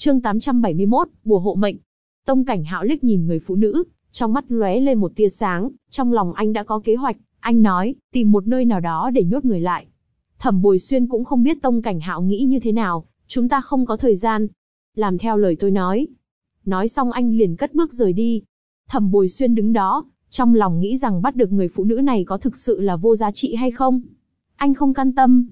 Chương 871, bùa hộ mệnh. Tông Cảnh Hạo liếc nhìn người phụ nữ, trong mắt lóe lên một tia sáng, trong lòng anh đã có kế hoạch, anh nói, tìm một nơi nào đó để nhốt người lại. Thẩm Bồi Xuyên cũng không biết Tông Cảnh Hạo nghĩ như thế nào, chúng ta không có thời gian. Làm theo lời tôi nói. Nói xong anh liền cất bước rời đi. Thẩm Bồi Xuyên đứng đó, trong lòng nghĩ rằng bắt được người phụ nữ này có thực sự là vô giá trị hay không. Anh không can tâm.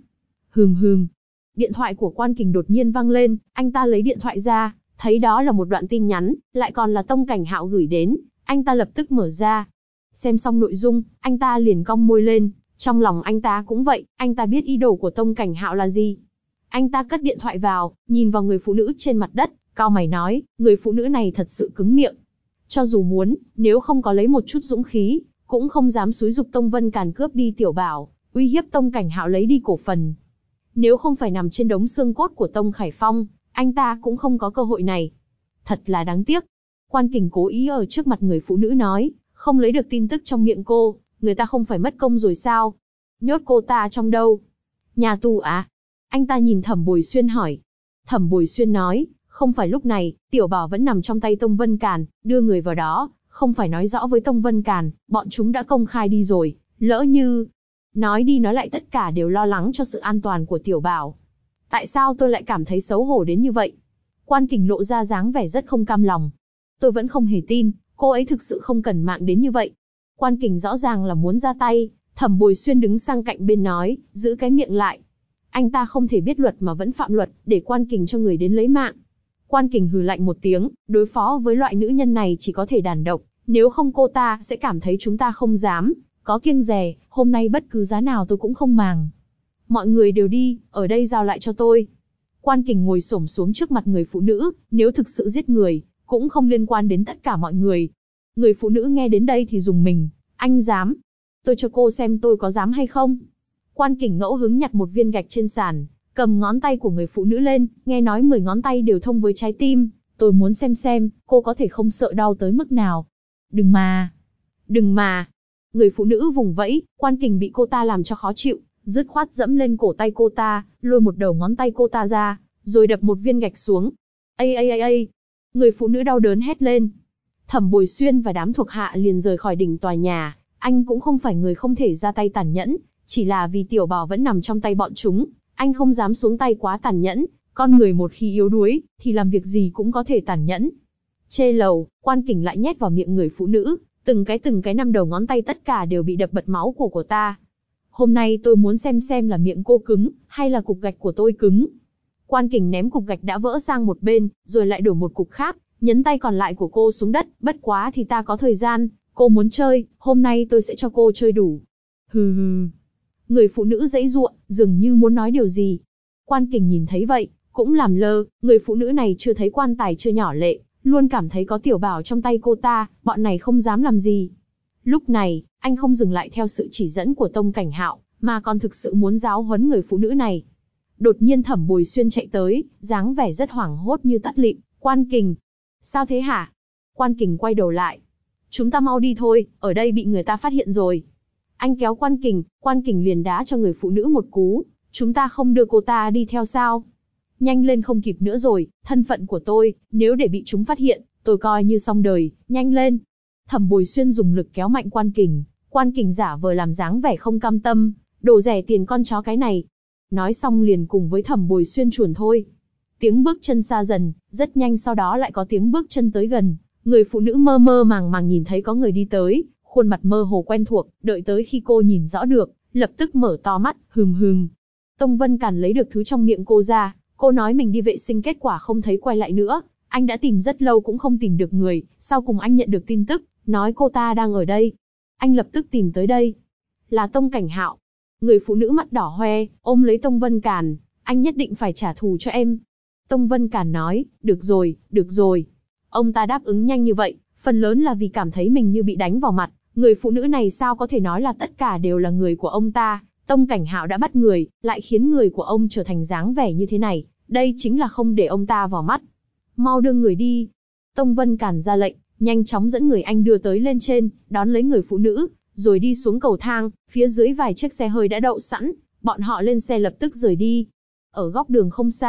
Điện thoại của Quan Kình đột nhiên vang lên, anh ta lấy điện thoại ra, thấy đó là một đoạn tin nhắn, lại còn là Tông Cảnh Hạo gửi đến, anh ta lập tức mở ra. Xem xong nội dung, anh ta liền cong môi lên, trong lòng anh ta cũng vậy, anh ta biết ý đồ của Tông Cảnh Hạo là gì. Anh ta cất điện thoại vào, nhìn vào người phụ nữ trên mặt đất, cau mày nói, người phụ nữ này thật sự cứng miệng. Cho dù muốn, nếu không có lấy một chút dũng khí, cũng không dám xúi giục Tông Vân Càn cướp đi Tiểu Bảo, uy hiếp Tông Cảnh Hạo lấy đi cổ phần. Nếu không phải nằm trên đống xương cốt của Tông Khải Phong, anh ta cũng không có cơ hội này. Thật là đáng tiếc. Quan Kình cố ý ở trước mặt người phụ nữ nói, không lấy được tin tức trong miệng cô, người ta không phải mất công rồi sao? Nhốt cô ta trong đâu? Nhà tù à? Anh ta nhìn Thẩm Bồi Xuyên hỏi. Thẩm Bồi Xuyên nói, không phải lúc này, Tiểu Bảo vẫn nằm trong tay Tông Vân Càn, đưa người vào đó, không phải nói rõ với Tông Vân Càn, bọn chúng đã công khai đi rồi, lỡ như... Nói đi nói lại tất cả đều lo lắng cho sự an toàn của Tiểu Bảo. Tại sao tôi lại cảm thấy xấu hổ đến như vậy? Quan Kình lộ ra dáng vẻ rất không cam lòng. Tôi vẫn không hề tin, cô ấy thực sự không cần mạng đến như vậy. Quan Kình rõ ràng là muốn ra tay, Thẩm Bồi Xuyên đứng sang cạnh bên nói, giữ cái miệng lại. Anh ta không thể biết luật mà vẫn phạm luật, để Quan Kình cho người đến lấy mạng. Quan Kình hừ lạnh một tiếng, đối phó với loại nữ nhân này chỉ có thể đàn độc, nếu không cô ta sẽ cảm thấy chúng ta không dám, có kiêng dè, hôm nay bất cứ giá nào tôi cũng không màng. Mọi người đều đi, ở đây giao lại cho tôi. Quan Kình ngồi xổm xuống trước mặt người phụ nữ, nếu thực sự giết người, cũng không liên quan đến tất cả mọi người. Người phụ nữ nghe đến đây thì rùng mình, anh dám? Tôi cho cô xem tôi có dám hay không? Quan Kình ngẫu hứng nhặt một viên gạch trên sàn, cầm ngón tay của người phụ nữ lên, nghe nói 10 ngón tay đều thông với trái tim, tôi muốn xem cô có thể không sợ đau tới mức nào. Đừng mà. Người phụ nữ vùng vẫy, Quan Kình bị cô ta làm cho khó chịu, dứt khoát dẫm lên cổ tay cô ta, lôi một đầu ngón tay cô ta ra, rồi đập một viên gạch xuống. Ây! Người phụ nữ đau đớn hét lên. Thẩm Bồi Xuyên và đám thuộc hạ liền rời khỏi đỉnh tòa nhà, anh cũng không phải người không thể ra tay tàn nhẫn, chỉ là vì Tiểu Bảo vẫn nằm trong tay bọn chúng, anh không dám xuống tay quá tàn nhẫn, con người một khi yếu đuối, thì làm việc gì cũng có thể tàn nhẫn. Trên lầu, Quan Kình lại nhét vào miệng người phụ nữ, từng cái 5 đầu ngón tay tất cả đều bị đập bật máu của cô ta. Hôm nay tôi muốn xem là miệng cô cứng, hay là cục gạch của tôi cứng. Quan Kình ném cục gạch đã vỡ sang một bên, rồi lại đổ một cục khác, nhấn tay còn lại của cô xuống đất, bất quá thì ta có thời gian, cô muốn chơi, hôm nay tôi sẽ cho cô chơi đủ. Hừ. Người phụ nữ giãy giụa, dường như muốn nói điều gì. Quan Kình nhìn thấy vậy, cũng làm lơ, người phụ nữ này chưa thấy quan tài chưa nhỏ lệ, luôn cảm thấy có Tiểu Bảo trong tay cô ta, bọn này không dám làm gì. Lúc này, anh không dừng lại theo sự chỉ dẫn của Tông Cảnh Hạo, mà còn thực sự muốn giáo huấn người phụ nữ này. Đột nhiên Thẩm Bồi Xuyên chạy tới, dáng vẻ rất hoảng hốt như tắt lịm. Quan Kình, sao thế hả? Quan Kình quay đầu lại. Chúng ta mau đi thôi, ở đây bị người ta phát hiện rồi. Anh kéo Quan Kình liền đá cho người phụ nữ một cú. Chúng ta không đưa cô ta đi theo sao? Nhanh lên, không kịp nữa rồi, thân phận của tôi, nếu để bị chúng phát hiện, tôi coi như xong đời, nhanh lên. Thẩm Bồi Xuyên dùng lực kéo mạnh Quan Kình giả vờ làm dáng vẻ không cam tâm, đồ rẻ tiền con chó cái này. Nói xong liền cùng với Thẩm Bồi Xuyên chuồn thôi. Tiếng bước chân xa dần, rất nhanh sau đó lại có tiếng bước chân tới gần. Người phụ nữ mơ mơ màng nhìn thấy có người đi tới, khuôn mặt mơ hồ quen thuộc, đợi tới khi cô nhìn rõ được, lập tức mở to mắt, hừm. Tông Vân Càn lấy được thứ trong miệng cô ra, cô nói mình đi vệ sinh kết quả không thấy quay lại nữa, anh đã tìm rất lâu cũng không tìm được người, sau cùng anh nhận được tin tức, nói cô ta đang ở đây. Anh lập tức tìm tới đây. Là Tông Cảnh Hạo. Người phụ nữ mắt đỏ hoe, ôm lấy Tông Vân Càn, anh nhất định phải trả thù cho em. Tông Vân Càn nói, được rồi. Ông ta đáp ứng nhanh như vậy, phần lớn là vì cảm thấy mình như bị đánh vào mặt, người phụ nữ này sao có thể nói là tất cả đều là người của ông ta. Tông Cảnh Hạo đã bắt người, lại khiến người của ông trở thành dáng vẻ như thế này, đây chính là không để ông ta vào mắt. Mau đưa người đi. Tông Vân Càn ra lệnh, nhanh chóng dẫn người anh đưa tới lên trên, đón lấy người phụ nữ, rồi đi xuống cầu thang, phía dưới vài chiếc xe hơi đã đậu sẵn, bọn họ lên xe lập tức rời đi. Ở góc đường không xa,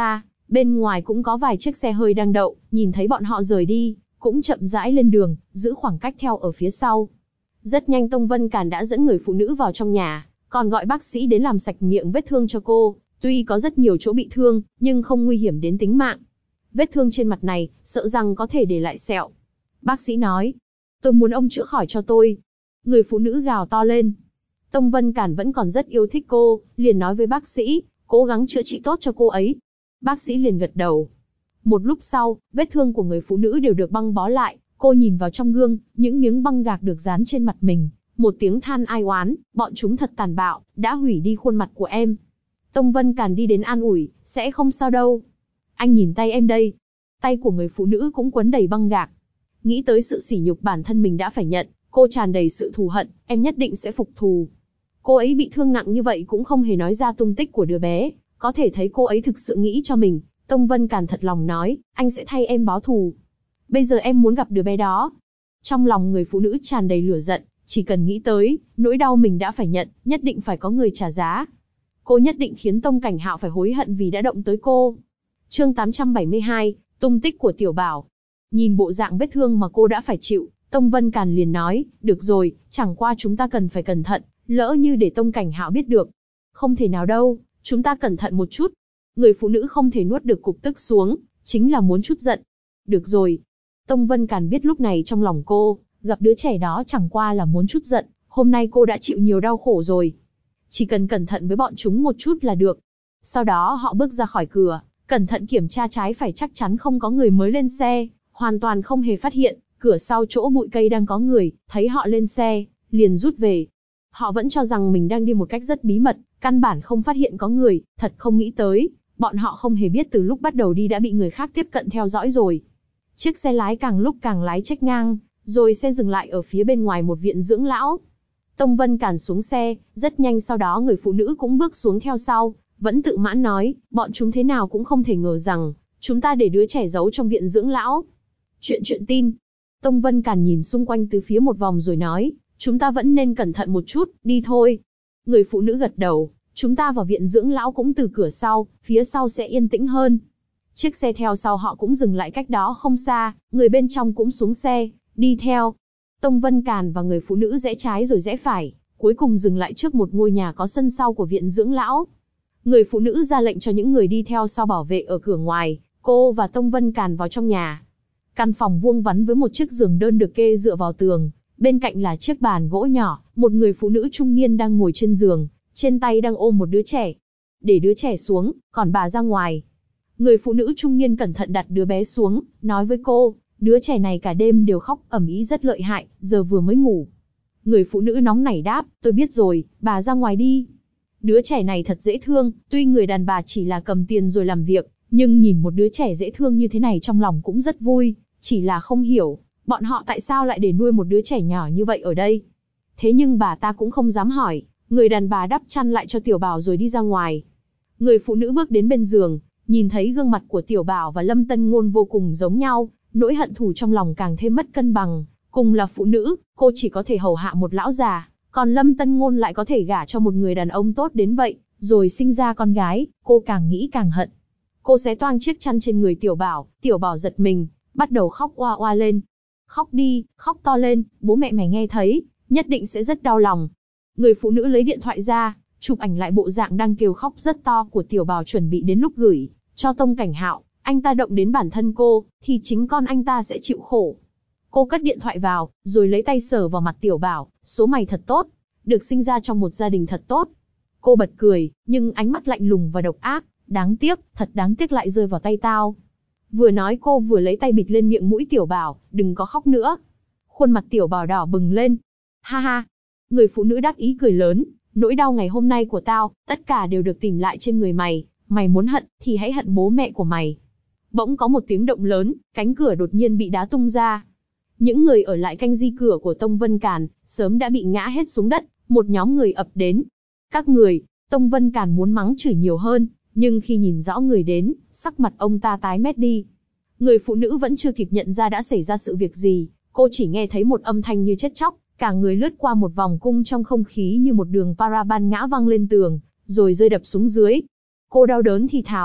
Bên ngoài cũng có vài chiếc xe hơi đang đậu, nhìn thấy bọn họ rời đi, cũng chậm rãi lên đường, giữ khoảng cách theo ở phía sau. Rất nhanh Tông Vân Càn đã dẫn người phụ nữ vào trong nhà, còn gọi bác sĩ đến làm sạch miệng vết thương cho cô. Tuy có rất nhiều chỗ bị thương, nhưng không nguy hiểm đến tính mạng. Vết thương trên mặt này, sợ rằng có thể để lại sẹo. Bác sĩ nói, tôi muốn ông chữa khỏi cho tôi. Người phụ nữ gào to lên. Tông Vân Càn vẫn còn rất yêu thích cô, liền nói với bác sĩ, cố gắng chữa trị tốt cho cô ấy. Bác sĩ liền gật đầu. Một lúc sau, vết thương của người phụ nữ đều được băng bó lại. Cô nhìn vào trong gương, những miếng băng gạc được dán trên mặt mình. Một tiếng than ai oán, bọn chúng thật tàn bạo, đã hủy đi khuôn mặt của em. Tông Vân Càn đi đến an ủi, sẽ không sao đâu. Anh nhìn tay em đây. Tay của người phụ nữ cũng quấn đầy băng gạc. Nghĩ tới sự sỉ nhục bản thân mình đã phải nhận, cô tràn đầy sự thù hận, em nhất định sẽ phục thù. Cô ấy bị thương nặng như vậy cũng không hề nói ra tung tích của đứa bé, có thể thấy cô ấy thực sự nghĩ cho mình. Tông Vân Càn thật lòng nói, anh sẽ thay em báo thù. Bây giờ em muốn gặp đứa bé đó. Trong lòng người phụ nữ tràn đầy lửa giận, chỉ cần nghĩ tới, nỗi đau mình đã phải nhận, nhất định phải có người trả giá. Cô nhất định khiến Tông Cảnh Hạo phải hối hận vì đã động tới cô. Chương 872, tung tích của Tiểu Bảo. Nhìn bộ dạng vết thương mà cô đã phải chịu, Tông Vân Càn liền nói, được rồi, chẳng qua chúng ta cần phải cẩn thận, lỡ như để Tông Cảnh Hạo biết được. Không thể nào đâu, chúng ta cẩn thận một chút. Người phụ nữ không thể nuốt được cục tức xuống, chính là muốn chút giận. Được rồi. Tông Vân Càn biết lúc này trong lòng cô, gặp đứa trẻ đó chẳng qua là muốn chút giận, hôm nay cô đã chịu nhiều đau khổ rồi. Chỉ cần cẩn thận với bọn chúng một chút là được. Sau đó họ bước ra khỏi cửa, cẩn thận kiểm tra trái phải chắc chắn không có người mới lên xe, hoàn toàn không hề phát hiện, cửa sau chỗ bụi cây đang có người, thấy họ lên xe, liền rút về. Họ vẫn cho rằng mình đang đi một cách rất bí mật, căn bản không phát hiện có người, thật không nghĩ tới, bọn họ không hề biết từ lúc bắt đầu đi đã bị người khác tiếp cận theo dõi rồi. Chiếc xe lái càng lúc càng lái chếch ngang, rồi xe dừng lại ở phía bên ngoài một viện dưỡng lão. Tông Vân Càn xuống xe, rất nhanh sau đó người phụ nữ cũng bước xuống theo sau, vẫn tự mãn nói, bọn chúng thế nào cũng không thể ngờ rằng, chúng ta để đứa trẻ giấu trong viện dưỡng lão. Chuyện tin. Tông Vân Càn nhìn xung quanh từ phía một vòng rồi nói, chúng ta vẫn nên cẩn thận một chút, đi thôi. Người phụ nữ gật đầu, chúng ta vào viện dưỡng lão cũng từ cửa sau, phía sau sẽ yên tĩnh hơn. Chiếc xe theo sau họ cũng dừng lại cách đó không xa, người bên trong cũng xuống xe, đi theo. Tông Vân Càn và người phụ nữ rẽ trái rồi rẽ phải, cuối cùng dừng lại trước một ngôi nhà có sân sau của viện dưỡng lão. Người phụ nữ ra lệnh cho những người đi theo sau bảo vệ ở cửa ngoài, cô và Tông Vân Càn vào trong nhà. Căn phòng vuông vắn với một chiếc giường đơn được kê dựa vào tường, bên cạnh là chiếc bàn gỗ nhỏ, một người phụ nữ trung niên đang ngồi trên giường, trên tay đang ôm một đứa trẻ. Để đứa trẻ xuống, còn bà ra ngoài. Người phụ nữ trung niên cẩn thận đặt đứa bé xuống, nói với cô, đứa trẻ này cả đêm đều khóc ầm ĩ rất lợi hại, giờ vừa mới ngủ. Người phụ nữ nóng nảy đáp, tôi biết rồi, bà ra ngoài đi. Đứa trẻ này thật dễ thương, tuy người đàn bà chỉ là cầm tiền rồi làm việc, nhưng nhìn một đứa trẻ dễ thương như thế này trong lòng cũng rất vui, chỉ là không hiểu, bọn họ tại sao lại để nuôi một đứa trẻ nhỏ như vậy ở đây. Thế nhưng bà ta cũng không dám hỏi, người đàn bà đắp chăn lại cho Tiểu Bảo rồi đi ra ngoài. Người phụ nữ bước đến bên giường, nhìn thấy gương mặt của Tiểu Bảo và Lâm Tân Ngôn vô cùng giống nhau, nỗi hận thù trong lòng càng thêm mất cân bằng. Cùng là phụ nữ, cô chỉ có thể hầu hạ một lão già, còn Lâm Tân Ngôn lại có thể gả cho một người đàn ông tốt đến vậy, rồi sinh ra con gái, cô càng nghĩ càng hận. Cô xé toang chiếc chăn trên người Tiểu Bảo giật mình, bắt đầu khóc oa oa lên. Khóc đi, khóc to lên, bố mẹ mày nghe thấy, nhất định sẽ rất đau lòng. Người phụ nữ lấy điện thoại ra, chụp ảnh lại bộ dạng đang kêu khóc rất to của Tiểu Bảo chuẩn bị đến lúc gửi cho Tông Cảnh Hạo, anh ta động đến bản thân cô, thì chính con anh ta sẽ chịu khổ. Cô cất điện thoại vào, rồi lấy tay sờ vào mặt Tiểu Bảo, số mày thật tốt, được sinh ra trong một gia đình thật tốt. Cô bật cười, nhưng ánh mắt lạnh lùng và độc ác, đáng tiếc, thật đáng tiếc lại rơi vào tay tao. Vừa nói cô vừa lấy tay bịt lên miệng mũi Tiểu Bảo, đừng có khóc nữa. Khuôn mặt Tiểu Bảo đỏ bừng lên. Ha ha, người phụ nữ đắc ý cười lớn, nỗi đau ngày hôm nay của tao, tất cả đều được tìm lại trên người mày, mày muốn hận, thì hãy hận bố mẹ của mày. Bỗng có một tiếng động lớn, cánh cửa đột nhiên bị đá tung ra. Những người ở lại canh di cửa của Tông Vân Càn, sớm đã bị ngã hết xuống đất, một nhóm người ập đến. Các người, Tông Vân Càn muốn mắng chửi nhiều hơn, nhưng khi nhìn rõ người đến, sắc mặt ông ta tái mét đi. Người phụ nữ vẫn chưa kịp nhận ra đã xảy ra sự việc gì, cô chỉ nghe thấy một âm thanh như chết chóc, cả người lướt qua một vòng cung trong không khí như một đường paraban ngã văng lên tường, rồi rơi đập xuống dưới. Cô đau đớn thì thào,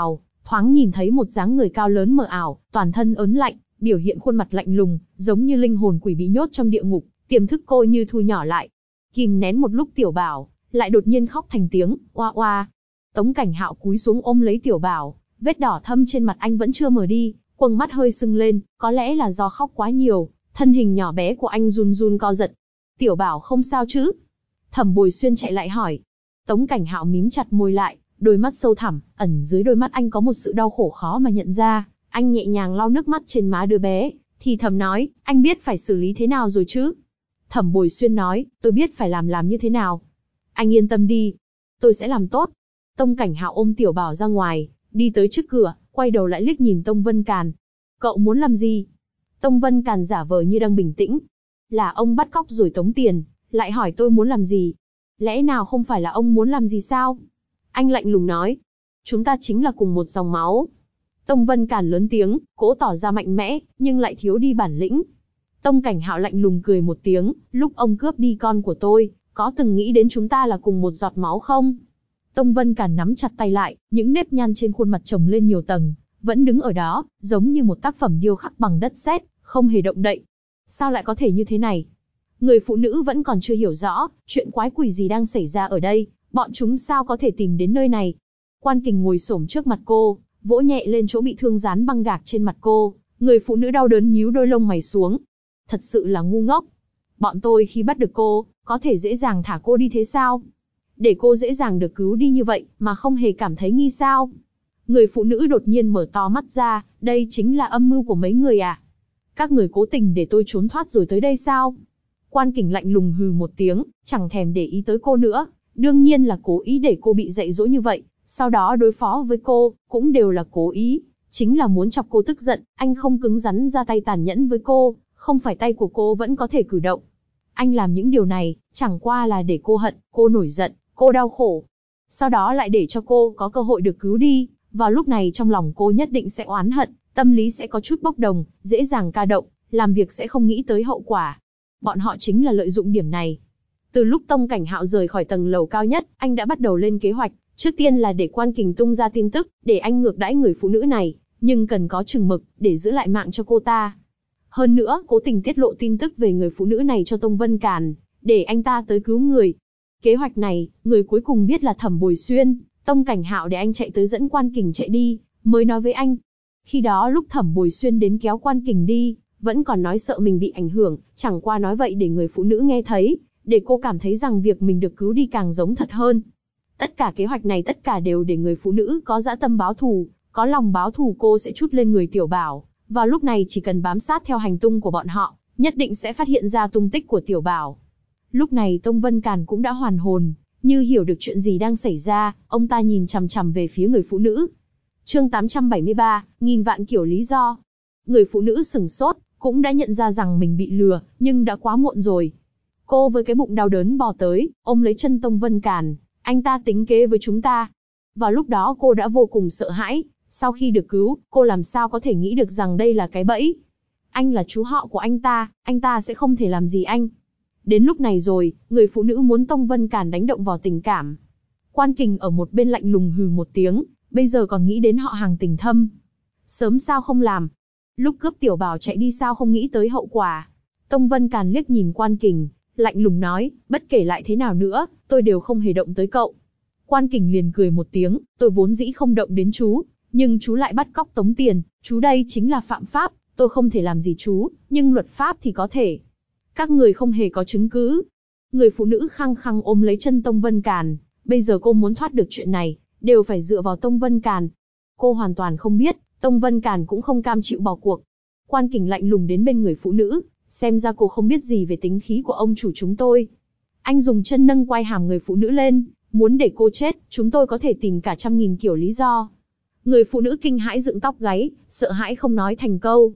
thoáng nhìn thấy một dáng người cao lớn mờ ảo, toàn thân ớn lạnh, biểu hiện khuôn mặt lạnh lùng, giống như linh hồn quỷ bị nhốt trong địa ngục, tiềm thức cô như thu nhỏ lại. Kìm nén một lúc Tiểu Bảo, lại đột nhiên khóc thành tiếng, oa oa. Tống Cảnh Hạo cúi xuống ôm lấy Tiểu Bảo, vết đỏ thâm trên mặt anh vẫn chưa mờ đi, quầng mắt hơi sưng lên, có lẽ là do khóc quá nhiều, thân hình nhỏ bé của anh run run co giật. Tiểu Bảo không sao chứ? Thẩm Bồi Xuyên chạy lại hỏi. Tống Cảnh Hạo mím chặt môi lại, đôi mắt sâu thẳm, ẩn dưới đôi mắt anh có một sự đau khổ khó mà nhận ra. Anh nhẹ nhàng lau nước mắt trên má đứa bé, thì thầm nói, anh biết phải xử lý thế nào rồi chứ? Thẩm Bồi Xuyên nói, tôi biết phải làm như thế nào. Anh yên tâm đi, tôi sẽ làm tốt. Tống Cảnh Hạo ôm Tiểu Bảo ra ngoài, đi tới trước cửa, quay đầu lại liếc nhìn Tông Vân Càn. Cậu muốn làm gì? Tông Vân Càn giả vờ như đang bình tĩnh. Là ông bắt cóc rồi tống tiền, lại hỏi tôi muốn làm gì? Lẽ nào không phải là ông muốn làm gì sao? Anh lạnh lùng nói. Chúng ta chính là cùng một dòng máu. Tông Vân Càn lớn tiếng, cố tỏ ra mạnh mẽ, nhưng lại thiếu đi bản lĩnh. Tông Cảnh Hạo lạnh lùng cười một tiếng, lúc ông cướp đi con của tôi, có từng nghĩ đến chúng ta là cùng một giọt máu không? Tông Vân Càn nắm chặt tay lại, những nếp nhăn trên khuôn mặt chồng lên nhiều tầng, vẫn đứng ở đó, giống như một tác phẩm điêu khắc bằng đất sét, không hề động đậy. Sao lại có thể như thế này? Người phụ nữ vẫn còn chưa hiểu rõ, chuyện quái quỷ gì đang xảy ra ở đây, bọn chúng sao có thể tìm đến nơi này. Quan Kình ngồi xổm trước mặt cô, vỗ nhẹ lên chỗ bị thương dán băng gạc trên mặt cô, người phụ nữ đau đớn nhíu đôi lông mày xuống. Thật sự là ngu ngốc. Bọn tôi khi bắt được cô, có thể dễ dàng thả cô đi thế sao? Để cô dễ dàng được cứu đi như vậy, mà không hề cảm thấy nghi sao? Người phụ nữ đột nhiên mở to mắt ra, đây chính là âm mưu của mấy người à? Các người cố tình để tôi trốn thoát rồi tới đây sao? Quan Kình lạnh lùng hừ một tiếng, chẳng thèm để ý tới cô nữa. Đương nhiên là cố ý để cô bị dạy dỗ như vậy, sau đó đối phó với cô, cũng đều là cố ý. Chính là muốn chọc cô tức giận, anh không cứng rắn ra tay tàn nhẫn với cô, không phải tay của cô vẫn có thể cử động. Anh làm những điều này, chẳng qua là để cô hận, cô nổi giận, cô đau khổ. Sau đó lại để cho cô có cơ hội được cứu đi, vào lúc này trong lòng cô nhất định sẽ oán hận, tâm lý sẽ có chút bốc đồng, dễ dàng ca động, làm việc sẽ không nghĩ tới hậu quả. Bọn họ chính là lợi dụng điểm này. Từ lúc Tông Cảnh Hạo rời khỏi tầng lầu cao nhất, anh đã bắt đầu lên kế hoạch, trước tiên là để Quan Kình tung ra tin tức, để anh ngược đãi người phụ nữ này, nhưng cần có chừng mực, để giữ lại mạng cho cô ta. Hơn nữa, cố tình tiết lộ tin tức về người phụ nữ này cho Tông Vân Càn, để anh ta tới cứu người. Kế hoạch này, người cuối cùng biết là Thẩm Bồi Xuyên. Tông Cảnh Hạo để anh chạy tới dẫn Quan Kình chạy đi, mới nói với anh. Khi đó lúc Thẩm Bồi Xuyên đến kéo Quan Kình đi, vẫn còn nói sợ mình bị ảnh hưởng, chẳng qua nói vậy để người phụ nữ nghe thấy, để cô cảm thấy rằng việc mình được cứu đi càng giống thật hơn. Tất cả kế hoạch này tất cả đều để người phụ nữ có dã tâm báo thù, có lòng báo thù cô sẽ trút lên người Tiểu Bảo. Vào lúc này chỉ cần bám sát theo hành tung của bọn họ, nhất định sẽ phát hiện ra tung tích của Tiểu Bảo. Lúc này Tông Vân Càn cũng đã hoàn hồn, như hiểu được chuyện gì đang xảy ra, ông ta nhìn chằm chằm về phía người phụ nữ. Chương 873, nghìn vạn kiểu lý do. Người phụ nữ sửng sốt, cũng đã nhận ra rằng mình bị lừa, nhưng đã quá muộn rồi. Cô với cái bụng đau đớn bò tới, ôm lấy chân Tông Vân Càn, anh ta tính kế với chúng ta. Vào lúc đó cô đã vô cùng sợ hãi, sau khi được cứu, cô làm sao có thể nghĩ được rằng đây là cái bẫy. Anh là chú họ của anh ta sẽ không thể làm gì anh. Đến lúc này rồi, người phụ nữ muốn Tông Vân Càn đánh động vào tình cảm. Quan Kình ở một bên lạnh lùng hừ một tiếng, bây giờ còn nghĩ đến họ hàng tình thâm. Sớm sao không làm? Lúc cướp Tiểu Bảo chạy đi sao không nghĩ tới hậu quả? Tông Vân Càn liếc nhìn Quan Kình, lạnh lùng nói, bất kể lại thế nào nữa, tôi đều không hề động tới cậu. Quan Kình liền cười một tiếng, tôi vốn dĩ không động đến chú, nhưng chú lại bắt cóc tống tiền, chú đây chính là phạm pháp, tôi không thể làm gì chú, nhưng luật pháp thì có thể. Các người không hề có chứng cứ. Người phụ nữ khăng khăng ôm lấy chân Tông Vân Càn, bây giờ cô muốn thoát được chuyện này, đều phải dựa vào Tông Vân Càn. Cô hoàn toàn không biết, Tông Vân Càn cũng không cam chịu bỏ cuộc. Quan Kình lạnh lùng đến bên người phụ nữ, xem ra cô không biết gì về tính khí của ông chủ chúng tôi. Anh dùng chân nâng quai hàm người phụ nữ lên, muốn để cô chết, chúng tôi có thể tìm cả 100.000 kiểu lý do. Người phụ nữ kinh hãi dựng tóc gáy, sợ hãi không nói thành câu,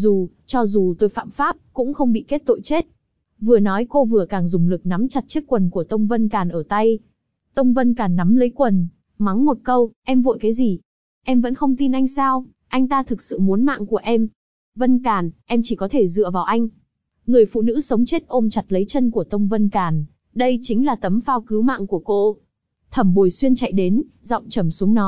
cho dù tôi phạm pháp, cũng không bị kết tội chết. Vừa nói cô vừa càng dùng lực nắm chặt chiếc quần của Tông Vân Càn ở tay. Tông Vân Càn nắm lấy quần, mắng một câu, em vội cái gì? Em vẫn không tin anh sao? Anh ta thực sự muốn mạng của em. Vân Càn, em chỉ có thể dựa vào anh. Người phụ nữ sống chết ôm chặt lấy chân của Tông Vân Càn, đây chính là tấm phao cứu mạng của cô. Thẩm Bồi Xuyên chạy đến, giọng trầm xuống nói,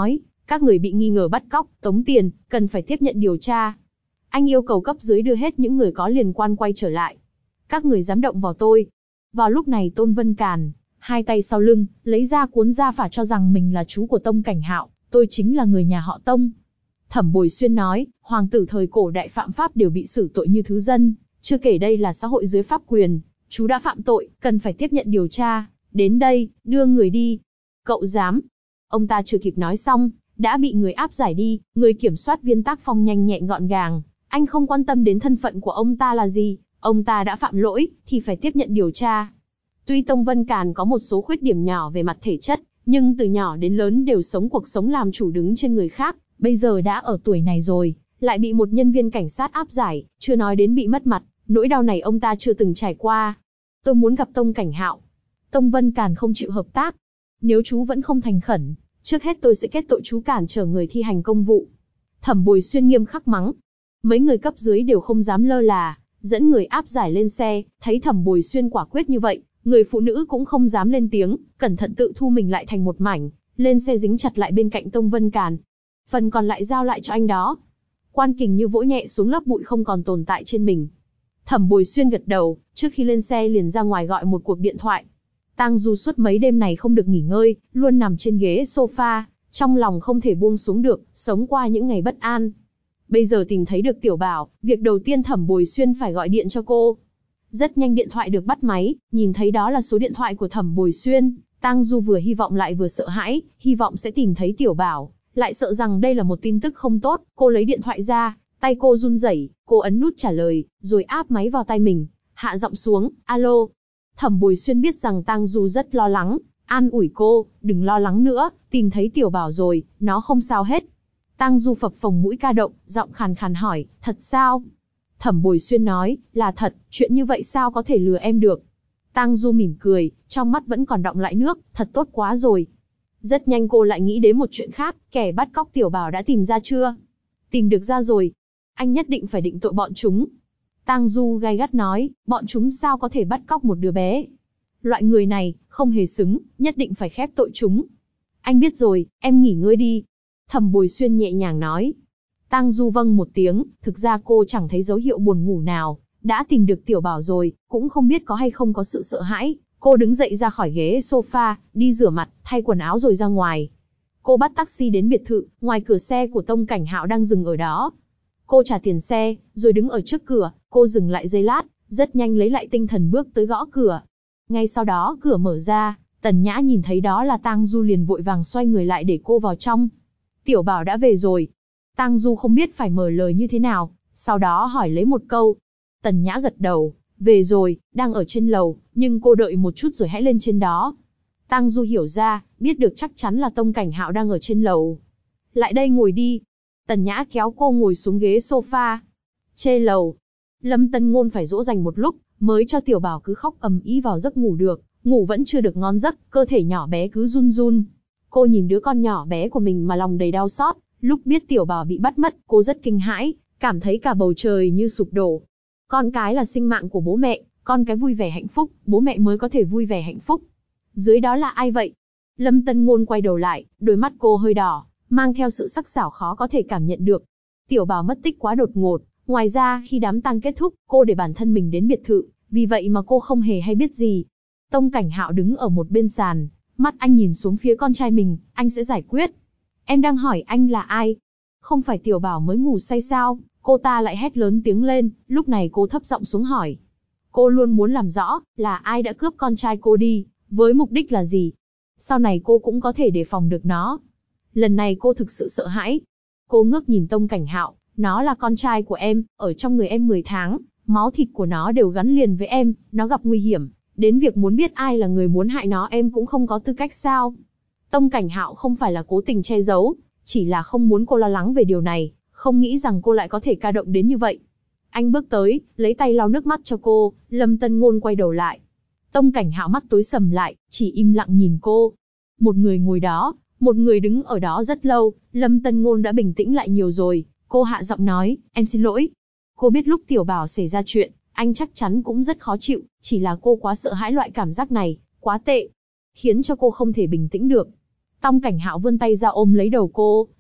Các người bị nghi ngờ bắt cóc, tống tiền, cần phải tiếp nhận điều tra. Anh yêu cầu cấp dưới đưa hết những người có liên quan quay trở lại. Các người dám động vào tôi. Vào lúc này Tôn Vân Càn, hai tay sau lưng, lấy ra cuốn gia phả cho rằng mình là chú của Tông Cảnh Hạo, tôi chính là người nhà họ Tông. Thẩm Bồi Xuyên nói, hoàng tử thời cổ đại phạm pháp đều bị xử tội như thứ dân, chưa kể đây là xã hội dưới pháp quyền, chú đã phạm tội, cần phải tiếp nhận điều tra, đến đây, đưa người đi. Cậu dám? Ông ta chưa kịp nói xong, đã bị người áp giải đi, người kiểm soát viên tác phong nhanh nhẹn gọn gàng, anh không quan tâm đến thân phận của ông ta là gì, ông ta đã phạm lỗi, thì phải tiếp nhận điều tra. Tuy Tông Vân Càn có một số khuyết điểm nhỏ về mặt thể chất, nhưng từ nhỏ đến lớn đều sống cuộc sống làm chủ đứng trên người khác, bây giờ đã ở tuổi này rồi, lại bị một nhân viên cảnh sát áp giải, chưa nói đến bị mất mặt, nỗi đau này ông ta chưa từng trải qua. Tôi muốn gặp Tông Cảnh Hạo. Tông Vân Càn không chịu hợp tác. Nếu chú vẫn không thành khẩn, trước hết tôi sẽ kết tội chú cản trở người thi hành công vụ. Thẩm Bồi Xuyên nghiêm khắc mắng. Mấy người cấp dưới đều không dám lơ là, dẫn người áp giải lên xe, thấy Thẩm Bồi Xuyên quả quyết như vậy, người phụ nữ cũng không dám lên tiếng, cẩn thận tự thu mình lại thành một mảnh, lên xe dính chặt lại bên cạnh Tông Vân Càn. Phần còn lại giao lại cho anh đó. Quan Kình như vỗ nhẹ xuống lớp bụi không còn tồn tại trên mình. Thẩm Bồi Xuyên gật đầu, trước khi lên xe liền ra ngoài gọi một cuộc điện thoại. Tang Du suốt mấy đêm này không được nghỉ ngơi, luôn nằm trên ghế sofa, trong lòng không thể buông xuống được, sống qua những ngày bất an. Bây giờ tìm thấy được Tiểu Bảo, việc đầu tiên Thẩm Bồi Xuyên phải gọi điện cho cô. Rất nhanh điện thoại được bắt máy, nhìn thấy đó là số điện thoại của Thẩm Bồi Xuyên, Tang Du vừa hy vọng lại vừa sợ hãi, hy vọng sẽ tìm thấy Tiểu Bảo, lại sợ rằng đây là một tin tức không tốt. Cô lấy điện thoại ra, tay cô run rẩy, cô ấn nút trả lời, rồi áp máy vào tai mình, hạ giọng xuống, alo. Thẩm Bồi Xuyên biết rằng Tang Du rất lo lắng, an ủi cô, đừng lo lắng nữa, tìm thấy Tiểu Bảo rồi, nó không sao hết. Tang Du phập phồng mũi ca động, giọng khàn khàn hỏi, thật sao? Thẩm Bồi Xuyên nói, là thật, chuyện như vậy sao có thể lừa em được? Tang Du mỉm cười, trong mắt vẫn còn đọng lại nước, thật tốt quá rồi. Rất nhanh cô lại nghĩ đến một chuyện khác, kẻ bắt cóc Tiểu Bảo đã tìm ra chưa? Tìm được ra rồi. Anh nhất định phải định tội bọn chúng. Tang Du gay gắt nói, bọn chúng sao có thể bắt cóc một đứa bé? Loại người này, không hề xứng, nhất định phải khép tội chúng. Anh biết rồi, em nghỉ ngơi đi. Thẩm Bồi Xuyên nhẹ nhàng nói. Tang Du vâng một tiếng, thực ra cô chẳng thấy dấu hiệu buồn ngủ nào, đã tìm được Tiểu Bảo rồi, cũng không biết có hay không có sự sợ hãi. Cô đứng dậy ra khỏi ghế sofa, đi rửa mặt, thay quần áo rồi ra ngoài. Cô bắt taxi đến biệt thự, ngoài cửa xe của Tông Cảnh Hạo đang dừng ở đó. Cô trả tiền xe, rồi đứng ở trước cửa, cô dừng lại giây lát, rất nhanh lấy lại tinh thần bước tới gõ cửa. Ngay sau đó cửa mở ra, Tần Nhã nhìn thấy đó là Tang Du liền vội vàng xoay người lại để cô vào trong. Tiểu Bảo đã về rồi. Tang Du không biết phải mở lời như thế nào, sau đó hỏi lấy một câu. Tần Nhã gật đầu, về rồi, đang ở trên lầu, nhưng cô đợi một chút rồi hãy lên trên đó. Tang Du hiểu ra, biết được chắc chắn là Tông Cảnh Hạo đang ở trên lầu. Lại đây ngồi đi. Tần Nhã kéo cô ngồi xuống ghế sofa. Trên lầu, Lâm Tân Ngôn phải dỗ dành một lúc, mới cho Tiểu Bảo cứ khóc ầm ĩ vào giấc ngủ được, ngủ vẫn chưa được ngon giấc, cơ thể nhỏ bé cứ run run. Cô nhìn đứa con nhỏ bé của mình mà lòng đầy đau xót, lúc biết Tiểu Bảo bị bắt mất, cô rất kinh hãi, cảm thấy cả bầu trời như sụp đổ. Con cái là sinh mạng của bố mẹ, con cái vui vẻ hạnh phúc, bố mẹ mới có thể vui vẻ hạnh phúc. Dưới đó là ai vậy? Lâm Tân Ngôn quay đầu lại, đôi mắt cô hơi đỏ, mang theo sự sắc sảo khó có thể cảm nhận được. Tiểu Bảo mất tích quá đột ngột, ngoài ra khi đám tang kết thúc, cô để bản thân mình đến biệt thự, vì vậy mà cô không hề hay biết gì. Tông Cảnh Hạo đứng ở một bên sàn, mắt anh nhìn xuống phía con trai mình, anh sẽ giải quyết. Em đang hỏi anh là ai? Không phải Tiểu Bảo mới ngủ say sao? Cô ta lại hét lớn tiếng lên, lúc này cô thấp giọng xuống hỏi. Cô luôn muốn làm rõ, là ai đã cướp con trai cô đi, với mục đích là gì? Sau này cô cũng có thể đề phòng được nó. Lần này cô thực sự sợ hãi. Cô ngước nhìn Tông Cảnh Hạo, nó là con trai của em, ở trong người em 10 tháng, máu thịt của nó đều gắn liền với em, nó gặp nguy hiểm, đến việc muốn biết ai là người muốn hại nó em cũng không có tư cách sao? Tông Cảnh Hạo không phải là cố tình che giấu, chỉ là không muốn cô lo lắng về điều này, không nghĩ rằng cô lại có thể ca động đến như vậy. Anh bước tới, lấy tay lau nước mắt cho cô, Lâm Tân Ngôn quay đầu lại. Tông Cảnh Hạo mắt tối sầm lại, chỉ im lặng nhìn cô. Một người ngồi đó, một người đứng ở đó rất lâu, Lâm Tân Ngôn đã bình tĩnh lại nhiều rồi, cô hạ giọng nói, em xin lỗi. Cô biết lúc Tiểu Bảo xảy ra chuyện, anh chắc chắn cũng rất khó chịu, chỉ là cô quá sợ hãi loại cảm giác này, quá tệ, khiến cho cô không thể bình tĩnh được. Tông Cảnh Hạo vươn tay ra ôm lấy đầu cô,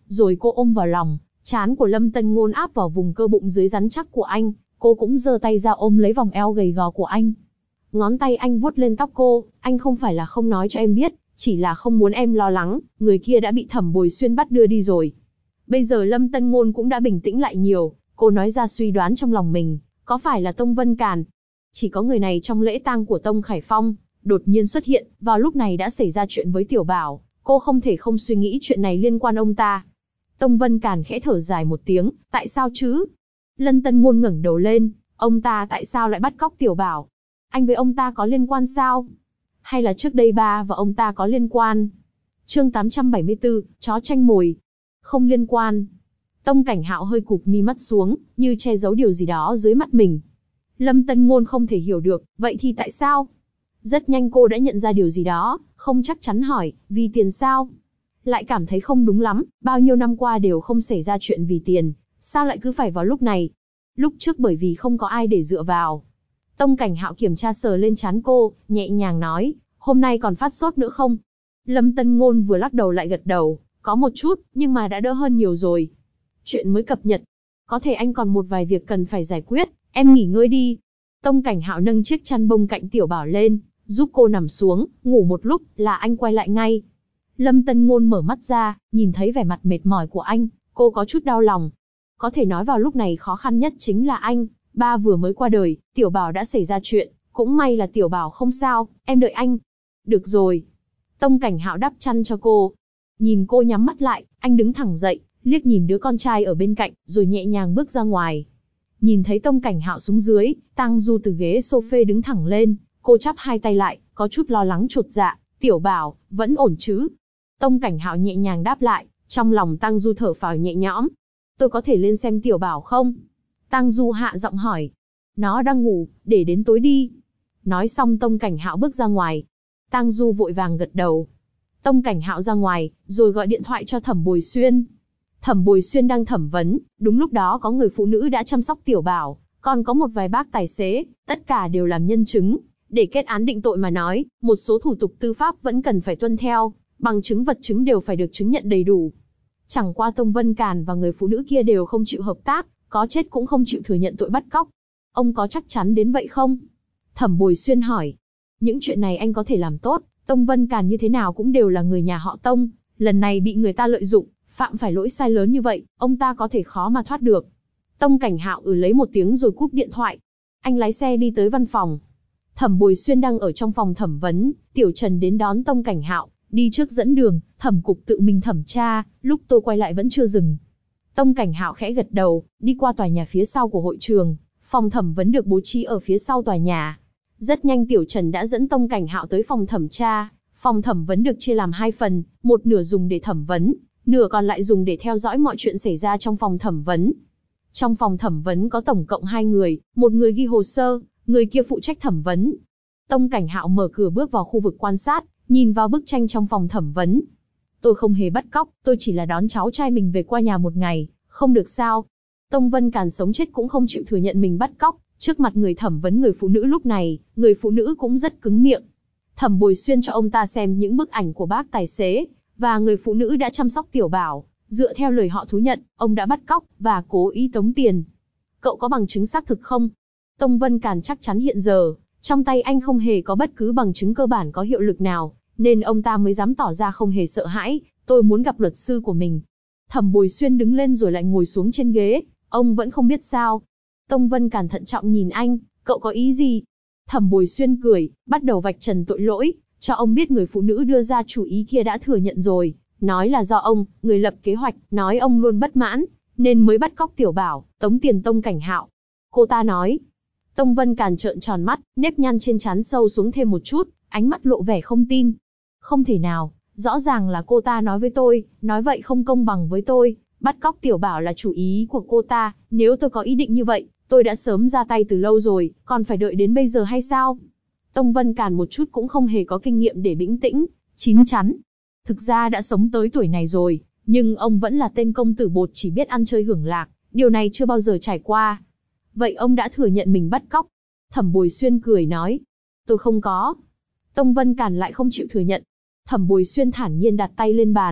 rồi cô ôm vào lòng, trán của Lâm Tân Ngôn áp vào vùng cơ bụng dưới rắn chắc của anh, cô cũng giơ tay ra ôm lấy vòng eo gầy gò của anh. Ngón tay anh vuốt lên tóc cô, anh không phải là không nói cho em biết, chỉ là không muốn em lo lắng, người kia đã bị Thẩm Bồi Xuyên bắt đưa đi rồi. Bây giờ Lâm Tân Ngôn cũng đã bình tĩnh lại nhiều, cô nói ra suy đoán trong lòng mình, có phải là Tông Vân Càn? Chỉ có người này trong lễ tang của Tông Khải Phong, đột nhiên xuất hiện, vào lúc này đã xảy ra chuyện với Tiểu Bảo, cô không thể không suy nghĩ chuyện này liên quan ông ta. Tông Vân Càn khẽ thở dài một tiếng, tại sao chứ? Lâm Tân Ngôn ngẩng đầu lên, ông ta tại sao lại bắt cóc Tiểu Bảo? Anh với ông ta có liên quan sao? Hay là trước đây ba và ông ta có liên quan? Chương 874, chó tranh mồi. Không liên quan. Tông Cảnh Hạo hơi cụp mi mắt xuống, như che giấu điều gì đó dưới mắt mình. Lâm Tân Ngôn không thể hiểu được, vậy thì tại sao? Rất nhanh cô đã nhận ra điều gì đó, không chắc chắn hỏi, vì tiền sao? Lại cảm thấy không đúng lắm, bao nhiêu năm qua đều không xảy ra chuyện vì tiền, sao lại cứ phải vào lúc này? Lúc trước bởi vì không có ai để dựa vào. Tông Cảnh Hạo kiểm tra sờ lên trán cô, nhẹ nhàng nói, hôm nay còn phát sốt nữa không? Lâm Tân Ngôn vừa lắc đầu lại gật đầu, có một chút, nhưng mà đã đỡ hơn nhiều rồi. Chuyện mới cập nhật. Có thể anh còn một vài việc cần phải giải quyết, em nghỉ ngơi đi. Tông Cảnh Hạo nâng chiếc chăn bông cạnh Tiểu Bảo lên, giúp cô nằm xuống, ngủ một lúc, là anh quay lại ngay. Lâm Tân Ngôn mở mắt ra, nhìn thấy vẻ mặt mệt mỏi của anh, cô có chút đau lòng. Có thể nói vào lúc này khó khăn nhất chính là anh, ba vừa mới qua đời, Tiểu Bảo đã xảy ra chuyện, cũng may là Tiểu Bảo không sao, em đợi anh. Được rồi. Tông Cảnh Hạo đắp chăn cho cô. Nhìn cô nhắm mắt lại, anh đứng thẳng dậy, liếc nhìn đứa con trai ở bên cạnh, rồi nhẹ nhàng bước ra ngoài. Nhìn thấy Tông Cảnh Hạo xuống dưới, Tang Du từ ghế sofa đứng thẳng lên, cô chắp hai tay lại, có chút lo lắng chột dạ, Tiểu Bảo, vẫn ổn chứ? Tông Cảnh Hạo nhẹ nhàng đáp lại, trong lòng Tang Du thở phào nhẹ nhõm. Tôi có thể lên xem Tiểu Bảo không? Tang Du hạ giọng hỏi. Nó đang ngủ, để đến tối đi. Nói xong Tông Cảnh Hạo bước ra ngoài. Tang Du vội vàng gật đầu. Tông Cảnh Hạo ra ngoài, rồi gọi điện thoại cho Thẩm Bồi Xuyên. Thẩm Bồi Xuyên đang thẩm vấn, đúng lúc đó có người phụ nữ đã chăm sóc Tiểu Bảo, còn có một vài bác tài xế, tất cả đều làm nhân chứng. Để kết án định tội mà nói, một số thủ tục tư pháp vẫn cần phải tuân theo, bằng chứng vật chứng đều phải được chứng nhận đầy đủ. Chẳng qua Tông Vân Càn và người phụ nữ kia đều không chịu hợp tác, có chết cũng không chịu thừa nhận tội bắt cóc. Ông có chắc chắn đến vậy không? Thẩm Bồi Xuyên hỏi. Những chuyện này anh có thể làm tốt, Tông Vân Càn như thế nào cũng đều là người nhà họ Tông, lần này bị người ta lợi dụng, phạm phải lỗi sai lớn như vậy, ông ta có thể khó mà thoát được. Tông Cảnh Hạo lấy một tiếng rồi cúp điện thoại. Anh lái xe đi tới văn phòng. Thẩm Bồi Xuyên đang ở trong phòng thẩm vấn, Tiểu Trần đến đón Tông Cảnh Hạo, đi trước dẫn đường, thẩm cục tự mình thẩm tra, lúc tôi quay lại vẫn chưa dừng. Tông Cảnh Hạo khẽ gật đầu, đi qua tòa nhà phía sau của hội trường, phòng thẩm vấn được bố trí ở phía sau tòa nhà. Rất nhanh Tiểu Trần đã dẫn Tông Cảnh Hạo tới phòng thẩm tra, phòng thẩm vấn được chia làm hai phần, một nửa dùng để thẩm vấn, nửa còn lại dùng để theo dõi mọi chuyện xảy ra trong phòng thẩm vấn. Trong phòng thẩm vấn có tổng cộng 2 người, một người ghi hồ sơ, người kia phụ trách thẩm vấn. Tông Cảnh Hạo mở cửa bước vào khu vực quan sát, nhìn vào bức tranh trong phòng thẩm vấn. Tôi không hề bắt cóc, tôi chỉ là đón cháu trai mình về qua nhà một ngày, không được sao? Tông Vân Càn sống chết cũng không chịu thừa nhận mình bắt cóc, trước mặt người thẩm vấn người phụ nữ lúc này, người phụ nữ cũng rất cứng miệng. Thẩm Bồi Xuyên cho ông ta xem những bức ảnh của bác tài xế, và người phụ nữ đã chăm sóc Tiểu Bảo, dựa theo lời họ thú nhận, ông đã bắt cóc, và cố ý tống tiền. Cậu có bằng chứng xác thực không? Tông Vân Càn chắc chắn hiện giờ, trong tay anh không hề có bất cứ bằng chứng cơ bản có hiệu lực nào, nên ông ta mới dám tỏ ra không hề sợ hãi, tôi muốn gặp luật sư của mình. Thẩm Bồi Xuyên đứng lên rồi lại ngồi xuống trên ghế, ông vẫn không biết sao. Tông Vân Càn thận trọng nhìn anh, cậu có ý gì? Thẩm Bồi Xuyên cười, bắt đầu vạch trần tội lỗi, cho ông biết người phụ nữ đưa ra chủ ý kia đã thừa nhận rồi, nói là do ông, người lập kế hoạch, nói ông luôn bất mãn, nên mới bắt cóc Tiểu Bảo, tống tiền Tông Cảnh Hạo. Cô ta nói. Tông Vân Càn trợn tròn mắt, nếp nhăn trên trán sâu xuống thêm một chút, ánh mắt lộ vẻ không tin. Không thể nào, rõ ràng là cô ta nói với tôi, nói vậy không công bằng với tôi, bắt cóc Tiểu Bảo là chủ ý của cô ta, nếu tôi có ý định như vậy, tôi đã sớm ra tay từ lâu rồi, còn phải đợi đến bây giờ hay sao? Tông Vân Càn một chút cũng không hề có kinh nghiệm để bình tĩnh, chín chắn. Thực ra đã sống tới tuổi này rồi, nhưng ông vẫn là tên công tử bột chỉ biết ăn chơi hưởng lạc, điều này chưa bao giờ trải qua. Vậy ông đã thừa nhận mình bắt cóc? Thẩm Bồi Xuyên cười nói. Tôi không có. Tông Vân Càn lại không chịu thừa nhận. Thẩm Bồi Xuyên thản nhiên đặt tay lên bàn,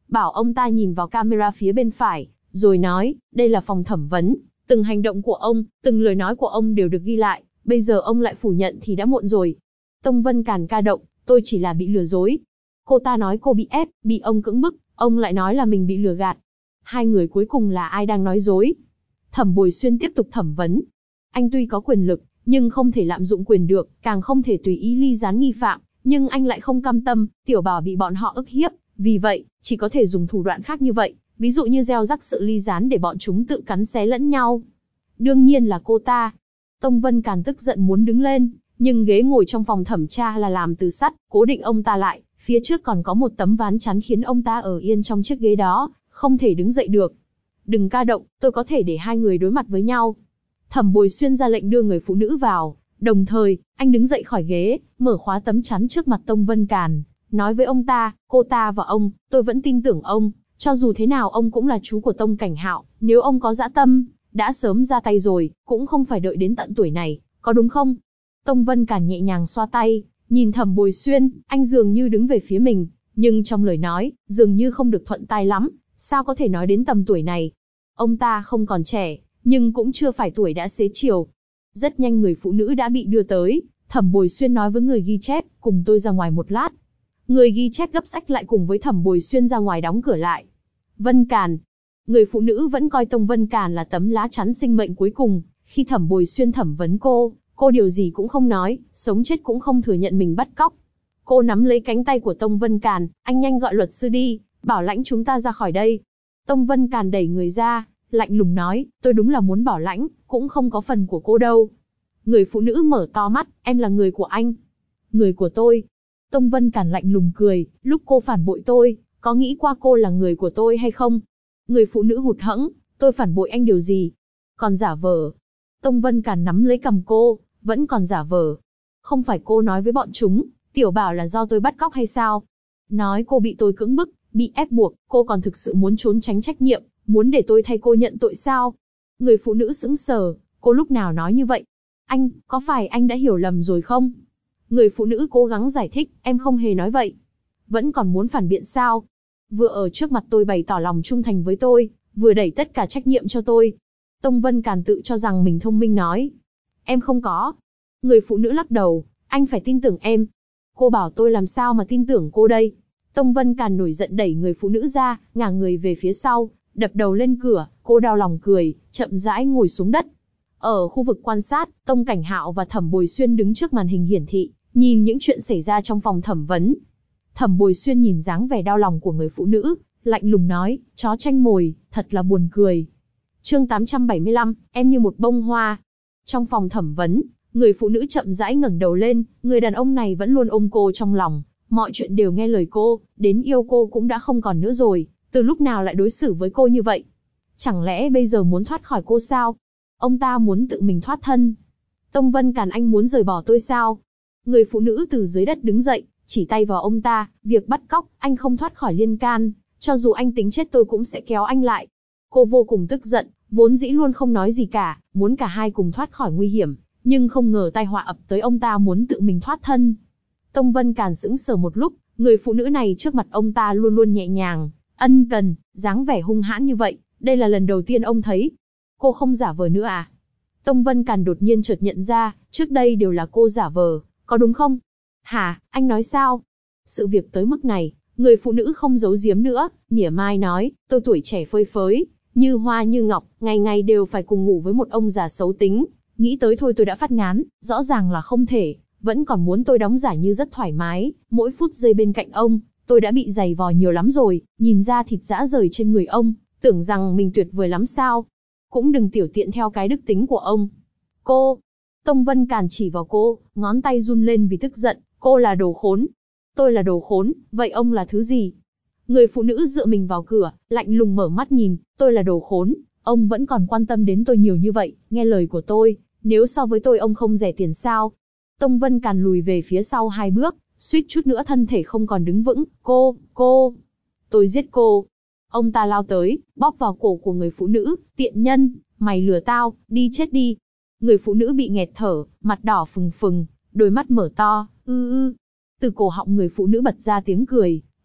bảo ông ta nhìn vào camera phía bên phải, rồi nói, đây là phòng thẩm vấn, từng hành động của ông, từng lời nói của ông đều được ghi lại, bây giờ ông lại phủ nhận thì đã muộn rồi. Tông Vân Càn ca động, tôi chỉ là bị lừa dối. Cô ta nói cô bị ép, bị ông cưỡng bức, ông lại nói là mình bị lừa gạt. Hai người cuối cùng là ai đang nói dối? Thẩm Bồi Xuyên tiếp tục thẩm vấn. Anh tuy có quyền lực, nhưng không thể lạm dụng quyền được, càng không thể tùy ý ly gián nghi phạm, nhưng anh lại không cam tâm, Tiểu Bảo bị bọn họ ức hiếp, vì vậy, chỉ có thể dùng thủ đoạn khác như vậy, ví dụ như gieo rắc sự ly gián để bọn chúng tự cắn xé lẫn nhau. Đương nhiên là cô ta. Tông Vân Càn tức giận muốn đứng lên, nhưng ghế ngồi trong phòng thẩm tra là làm từ sắt, cố định ông ta lại, phía trước còn có một tấm ván chắn khiến ông ta ở yên trong chiếc ghế đó, không thể đứng dậy được. Đừng ca động, tôi có thể để hai người đối mặt với nhau. Thẩm Bồi Xuyên ra lệnh đưa người phụ nữ vào, đồng thời, anh đứng dậy khỏi ghế, mở khóa tấm chắn trước mặt Tông Vân Càn, nói với ông ta, cô ta và ông, tôi vẫn tin tưởng ông, cho dù thế nào ông cũng là chú của Tông Cảnh Hạo, nếu ông có dã tâm, đã sớm ra tay rồi, cũng không phải đợi đến tận tuổi này, có đúng không? Tông Vân Càn nhẹ nhàng xoa tay, nhìn Thẩm Bồi Xuyên, anh dường như đứng về phía mình, nhưng trong lời nói, dường như không được thuận tai lắm, sao có thể nói đến tầm tuổi này? Ông ta không còn trẻ, nhưng cũng chưa phải tuổi đã xế chiều. Rất nhanh người phụ nữ đã bị đưa tới, Thẩm Bồi Xuyên nói với người ghi chép, cùng tôi ra ngoài một lát. Người ghi chép gấp sách lại cùng với Thẩm Bồi Xuyên ra ngoài đóng cửa lại. Vân Càn. Người phụ nữ vẫn coi Tông Vân Càn là tấm lá chắn sinh mệnh cuối cùng, khi Thẩm Bồi Xuyên thẩm vấn cô điều gì cũng không nói, sống chết cũng không thừa nhận mình bắt cóc. Cô nắm lấy cánh tay của Tông Vân Càn, anh nhanh gọi luật sư đi, bảo lãnh chúng ta ra khỏi đây. Tông Vân Càn đẩy người ra, lạnh lùng nói, tôi đúng là muốn bảo lãnh, cũng không có phần của cô đâu. Người phụ nữ mở to mắt, em là người của anh. Người của tôi. Tông Vân Càn lạnh lùng cười, lúc cô phản bội tôi, có nghĩ qua cô là người của tôi hay không? Người phụ nữ hụt hẫng, tôi phản bội anh điều gì? Còn giả vờ. Tông Vân Càn nắm lấy cằm cô, vẫn còn giả vờ. Không phải cô nói với bọn chúng, Tiểu Bảo là do tôi bắt cóc hay sao? Nói cô bị tôi cưỡng bức, bị ép buộc, cô còn thực sự muốn trốn tránh trách nhiệm, muốn để tôi thay cô nhận tội sao? Người phụ nữ sững sờ, cô lúc nào nói như vậy? Anh, có phải anh đã hiểu lầm rồi không? Người phụ nữ cố gắng giải thích, em không hề nói vậy. Vẫn còn muốn phản biện sao? Vừa ở trước mặt tôi bày tỏ lòng trung thành với tôi, vừa đẩy tất cả trách nhiệm cho tôi. Tông Vân Càn tự cho rằng mình thông minh nói. Em không có. Người phụ nữ lắc đầu, anh phải tin tưởng em. Cô bảo tôi làm sao mà tin tưởng cô đây? Tông Vân Càn nổi giận đẩy người phụ nữ ra, ngả người về phía sau, đập đầu lên cửa, cô đau lòng cười, chậm rãi ngồi xuống đất. Ở khu vực quan sát, Tông Cảnh Hạo và Thẩm Bồi Xuyên đứng trước màn hình hiển thị, nhìn những chuyện xảy ra trong phòng thẩm vấn. Thẩm Bồi Xuyên nhìn dáng vẻ đau lòng của người phụ nữ, lạnh lùng nói, chó tranh mồi, thật là buồn cười. Chương 875, em như một bông hoa. Trong phòng thẩm vấn, người phụ nữ chậm rãi ngẩng đầu lên, người đàn ông này vẫn luôn ôm cô trong lòng, mọi chuyện đều nghe lời cô, đến yêu cô cũng đã không còn nữa rồi, từ lúc nào lại đối xử với cô như vậy? Chẳng lẽ bây giờ muốn thoát khỏi cô sao? Ông ta muốn tự mình thoát thân. Tông Vân Càn, anh muốn rời bỏ tôi sao? Người phụ nữ từ dưới đất đứng dậy, chỉ tay vào ông ta, việc bắt cóc, anh không thoát khỏi liên can, cho dù anh tính chết tôi cũng sẽ kéo anh lại. Cô vô cùng tức giận, vốn dĩ luôn không nói gì cả, muốn cả hai cùng thoát khỏi nguy hiểm, nhưng không ngờ tai họa ập tới, ông ta muốn tự mình thoát thân. Tông Vân Càn sững sờ một lúc, người phụ nữ này trước mặt ông ta luôn luôn nhẹ nhàng, ân cần, dáng vẻ hung hãn như vậy, đây là lần đầu tiên ông thấy. Cô không giả vờ nữa à? Tông Vân Càn đột nhiên chợt nhận ra, trước đây đều là cô giả vờ, có đúng không? Hả, anh nói sao? Sự việc tới mức này, người phụ nữ không giấu giếm nữa, mỉa mai nói, tôi tuổi trẻ phơi phới, như hoa như ngọc, ngày ngày đều phải cùng ngủ với một ông già xấu tính, nghĩ tới thôi tôi đã phát ngán, rõ ràng là không thể, vẫn còn muốn tôi đóng giả như rất thoải mái, mỗi phút giây bên cạnh ông, tôi đã bị giày vò nhiều lắm rồi, nhìn ra thịt rã rời trên người ông, tưởng rằng mình tuyệt vời lắm sao? Cũng đừng tiểu tiện theo cái đức tính của ông. Cô! Tông Vân Càn chỉ vào cô, ngón tay run lên vì tức giận, cô là đồ khốn. Tôi là đồ khốn, vậy ông là thứ gì? Người phụ nữ dựa mình vào cửa, lạnh lùng mở mắt nhìn, tôi là đồ khốn, ông vẫn còn quan tâm đến tôi nhiều như vậy, nghe lời của tôi, nếu so với tôi ông không rẻ tiền sao? Tông Vân Càn lùi về phía sau 2 bước, suýt chút nữa thân thể không còn đứng vững, cô! Tôi giết cô! Ông ta lao tới, bóp vào cổ của người phụ nữ, tiện nhân, mày lừa tao, đi chết đi. Người phụ nữ bị nghẹt thở, mặt đỏ phừng phừng, đôi mắt mở to, Từ cổ họng người phụ nữ bật ra tiếng cười,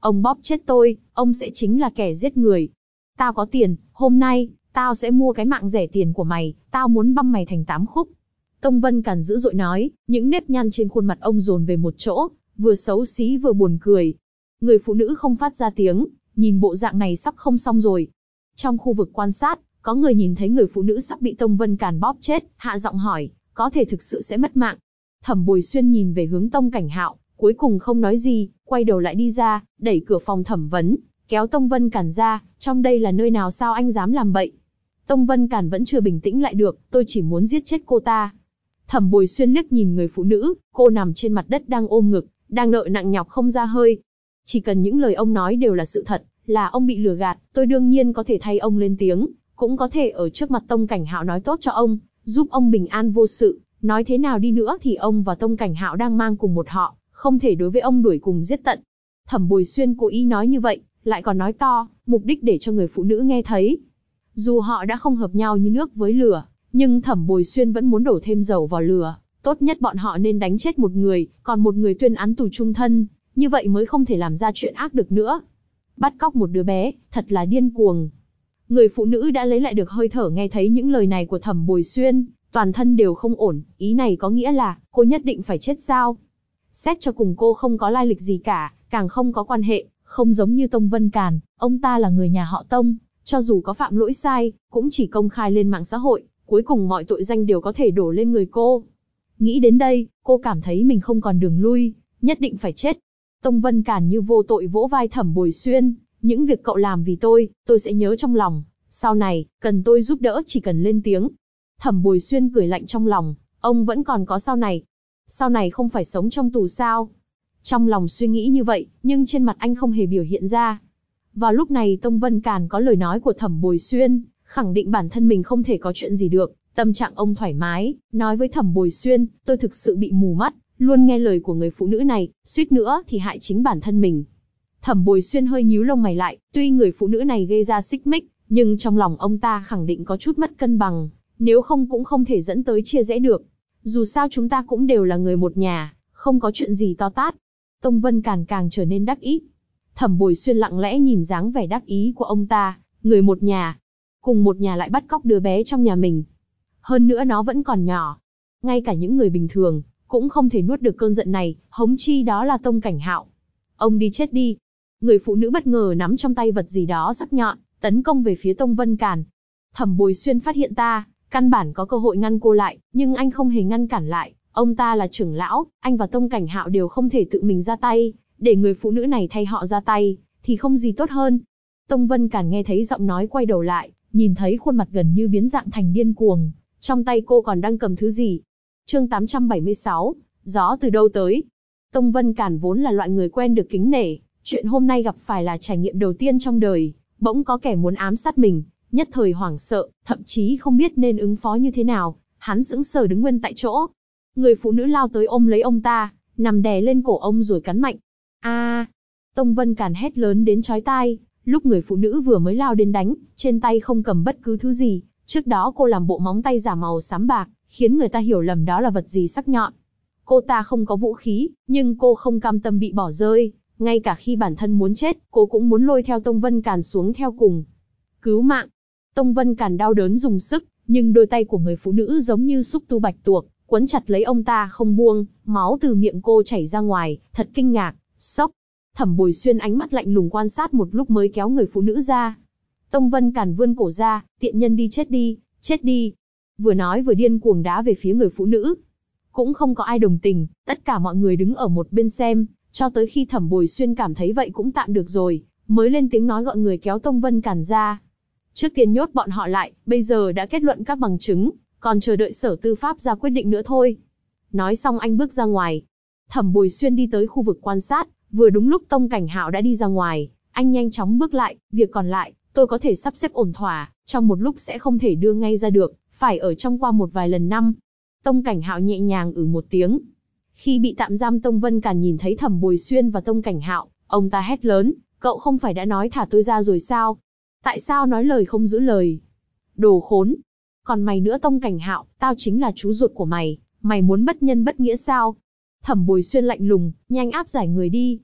Ông bóp chết tôi, ông sẽ chính là kẻ giết người. Tao có tiền, hôm nay, tao sẽ mua cái mạng rẻ tiền của mày, tao muốn băm mày thành 8 khúc. Tông Vân Càn dữ dội nói, những nếp nhăn trên khuôn mặt ông dồn về một chỗ, vừa xấu xí vừa buồn cười. Người phụ nữ không phát ra tiếng, nhìn bộ dạng này sắp không xong rồi. Trong khu vực quan sát, có người nhìn thấy người phụ nữ sắp bị Tông Vân Càn bóp chết, hạ giọng hỏi, có thể thực sự sẽ mất mạng. Thẩm Bồi Xuyên nhìn về hướng Tông Cảnh Hạo, cuối cùng không nói gì, quay đầu lại đi ra, đẩy cửa phòng thẩm vấn, kéo Tông Vân Càn ra, trong đây là nơi nào sao anh dám làm bậy. Tông Vân Càn vẫn chưa bình tĩnh lại được, tôi chỉ muốn giết chết cô ta. Thẩm Bồi Xuyên liếc nhìn người phụ nữ, cô nằm trên mặt đất đang ôm ngực, đang nợ nặng nhọc không ra hơi. Chỉ cần những lời ông nói đều là sự thật, là ông bị lừa gạt, tôi đương nhiên có thể thay ông lên tiếng, cũng có thể ở trước mặt Tông Cảnh Hạo nói tốt cho ông, giúp ông bình an vô sự. Nói thế nào đi nữa thì ông và Tông Cảnh Hạo đang mang cùng một họ, không thể đối với ông đuổi cùng giết tận. Thẩm Bồi Xuyên cố ý nói như vậy, lại còn nói to, mục đích để cho người phụ nữ nghe thấy. Dù họ đã không hợp nhau như nước với lửa, nhưng Thẩm Bồi Xuyên vẫn muốn đổ thêm dầu vào lửa. Tốt nhất bọn họ nên đánh chết một người, còn một người tuyên án tù chung thân, như vậy mới không thể làm ra chuyện ác được nữa. Bắt cóc một đứa bé, thật là điên cuồng. Người phụ nữ đã lấy lại được hơi thở nghe thấy những lời này của Thẩm Bồi Xuyên, toàn thân đều không ổn, ý này có nghĩa là, cô nhất định phải chết sao? Xét cho cùng cô không có lai lịch gì cả, càng không có quan hệ, không giống như Tông Vân Càn, ông ta là người nhà họ Tông, cho dù có phạm lỗi sai, cũng chỉ công khai lên mạng xã hội, cuối cùng mọi tội danh đều có thể đổ lên người cô. Nghĩ đến đây, cô cảm thấy mình không còn đường lui, nhất định phải chết. Tông Vân Càn như vô tội vỗ vai Thẩm Bồi Xuyên, những việc cậu làm vì tôi sẽ nhớ trong lòng, sau này, cần tôi giúp đỡ chỉ cần lên tiếng. Thẩm Bồi Xuyên cười lạnh trong lòng, ông vẫn còn có sau này. Sau này không phải sống trong tù sao? Trong lòng suy nghĩ như vậy, nhưng trên mặt anh không hề biểu hiện ra. Vào lúc này Tông Vân Càn có lời nói của Thẩm Bồi Xuyên, khẳng định bản thân mình không thể có chuyện gì được, tâm trạng ông thoải mái, nói với Thẩm Bồi Xuyên, tôi thực sự bị mù mắt, luôn nghe lời của người phụ nữ này, suýt nữa thì hại chính bản thân mình. Thẩm Bồi Xuyên hơi nhíu lông mày lại, tuy người phụ nữ này gây ra xích mích, nhưng trong lòng ông ta khẳng định có chút mất cân bằng, nếu không cũng không thể dẫn tới chia rẽ được. Dù sao chúng ta cũng đều là người một nhà, không có chuyện gì to tát. Tông Vân Càn càng trở nên đắc ý. Thẩm Bồi Xuyên lặng lẽ nhìn dáng vẻ đắc ý của ông ta, người một nhà, cùng một nhà lại bắt cóc đứa bé trong nhà mình. Hơn nữa nó vẫn còn nhỏ. Ngay cả những người bình thường, cũng không thể nuốt được cơn giận này, huống chi đó là Tông Cảnh Hạo. Ông đi chết đi. Người phụ nữ bất ngờ nắm trong tay vật gì đó sắc nhọn, tấn công về phía Tông Vân Càn. Thẩm Bồi Xuyên phát hiện ta, căn bản có cơ hội ngăn cô lại, nhưng anh không hề ngăn cản lại. Ông ta là trưởng lão, anh và Tông Cảnh Hạo đều không thể tự mình ra tay, để người phụ nữ này thay họ ra tay, thì không gì tốt hơn. Tông Vân Càn nghe thấy giọng nói quay đầu lại, nhìn thấy khuôn mặt gần như biến dạng thành điên cuồng, trong tay cô còn đang cầm thứ gì. Chương 876, gió từ đâu tới? Tông Vân Càn vốn là loại người quen được kính nể, chuyện hôm nay gặp phải là trải nghiệm đầu tiên trong đời, bỗng có kẻ muốn ám sát mình, nhất thời hoảng sợ, thậm chí không biết nên ứng phó như thế nào, hắn sững sờ đứng nguyên tại chỗ. Người phụ nữ lao tới ôm lấy ông ta, nằm đè lên cổ ông rồi cắn mạnh. A! Tông Vân Càn hét lớn đến chói tai, lúc người phụ nữ vừa mới lao đến đánh, trên tay không cầm bất cứ thứ gì, trước đó cô làm bộ móng tay giả màu xám bạc, khiến người ta hiểu lầm đó là vật gì sắc nhọn. Cô ta không có vũ khí, nhưng cô không cam tâm bị bỏ rơi, ngay cả khi bản thân muốn chết, cô cũng muốn lôi theo Tông Vân Càn xuống theo cùng. Cứu mạng! Tông Vân Càn đau đớn dùng sức, nhưng đôi tay của người phụ nữ giống như xúc tu bạch tuộc, quấn chặt lấy ông ta không buông, máu từ miệng cô chảy ra ngoài, thật kinh ngạc, sốc. Thẩm Bồi Xuyên ánh mắt lạnh lùng quan sát một lúc mới kéo người phụ nữ ra. Tông Vân Càn vươn cổ ra, tiện nhân đi chết đi, chết đi. Vừa nói vừa điên cuồng đá về phía người phụ nữ. Cũng không có ai đồng tình, tất cả mọi người đứng ở một bên xem, cho tới khi Thẩm Bồi Xuyên cảm thấy vậy cũng tạm được rồi, mới lên tiếng nói gọi người kéo Tông Vân Càn ra. Trước tiên nhốt bọn họ lại, bây giờ đã kết luận các bằng chứng, còn chờ đợi Sở Tư pháp ra quyết định nữa thôi. Nói xong anh bước ra ngoài. Thẩm Bồi Xuyên đi tới khu vực quan sát, vừa đúng lúc Tông Cảnh Hạo đã đi ra ngoài, anh nhanh chóng bước lại, việc còn lại, tôi có thể sắp xếp ổn thỏa, trong một lúc sẽ không thể đưa ngay ra được, phải ở trong qua một vài lần năm. Tông Cảnh Hạo nhẹ nhàng một tiếng. Khi bị tạm giam Tông Vân Càn nhìn thấy Thẩm Bồi Xuyên và Tông Cảnh Hạo, ông ta hét lớn, cậu không phải đã nói thả tôi ra rồi sao? Tại sao nói lời không giữ lời? Đồ khốn! Còn mày nữa Tông Cảnh Hạo, tao chính là chú ruột của mày, mày muốn bất nhân bất nghĩa sao? Thẩm Bồi Xuyên lạnh lùng, nhanh áp giải người đi.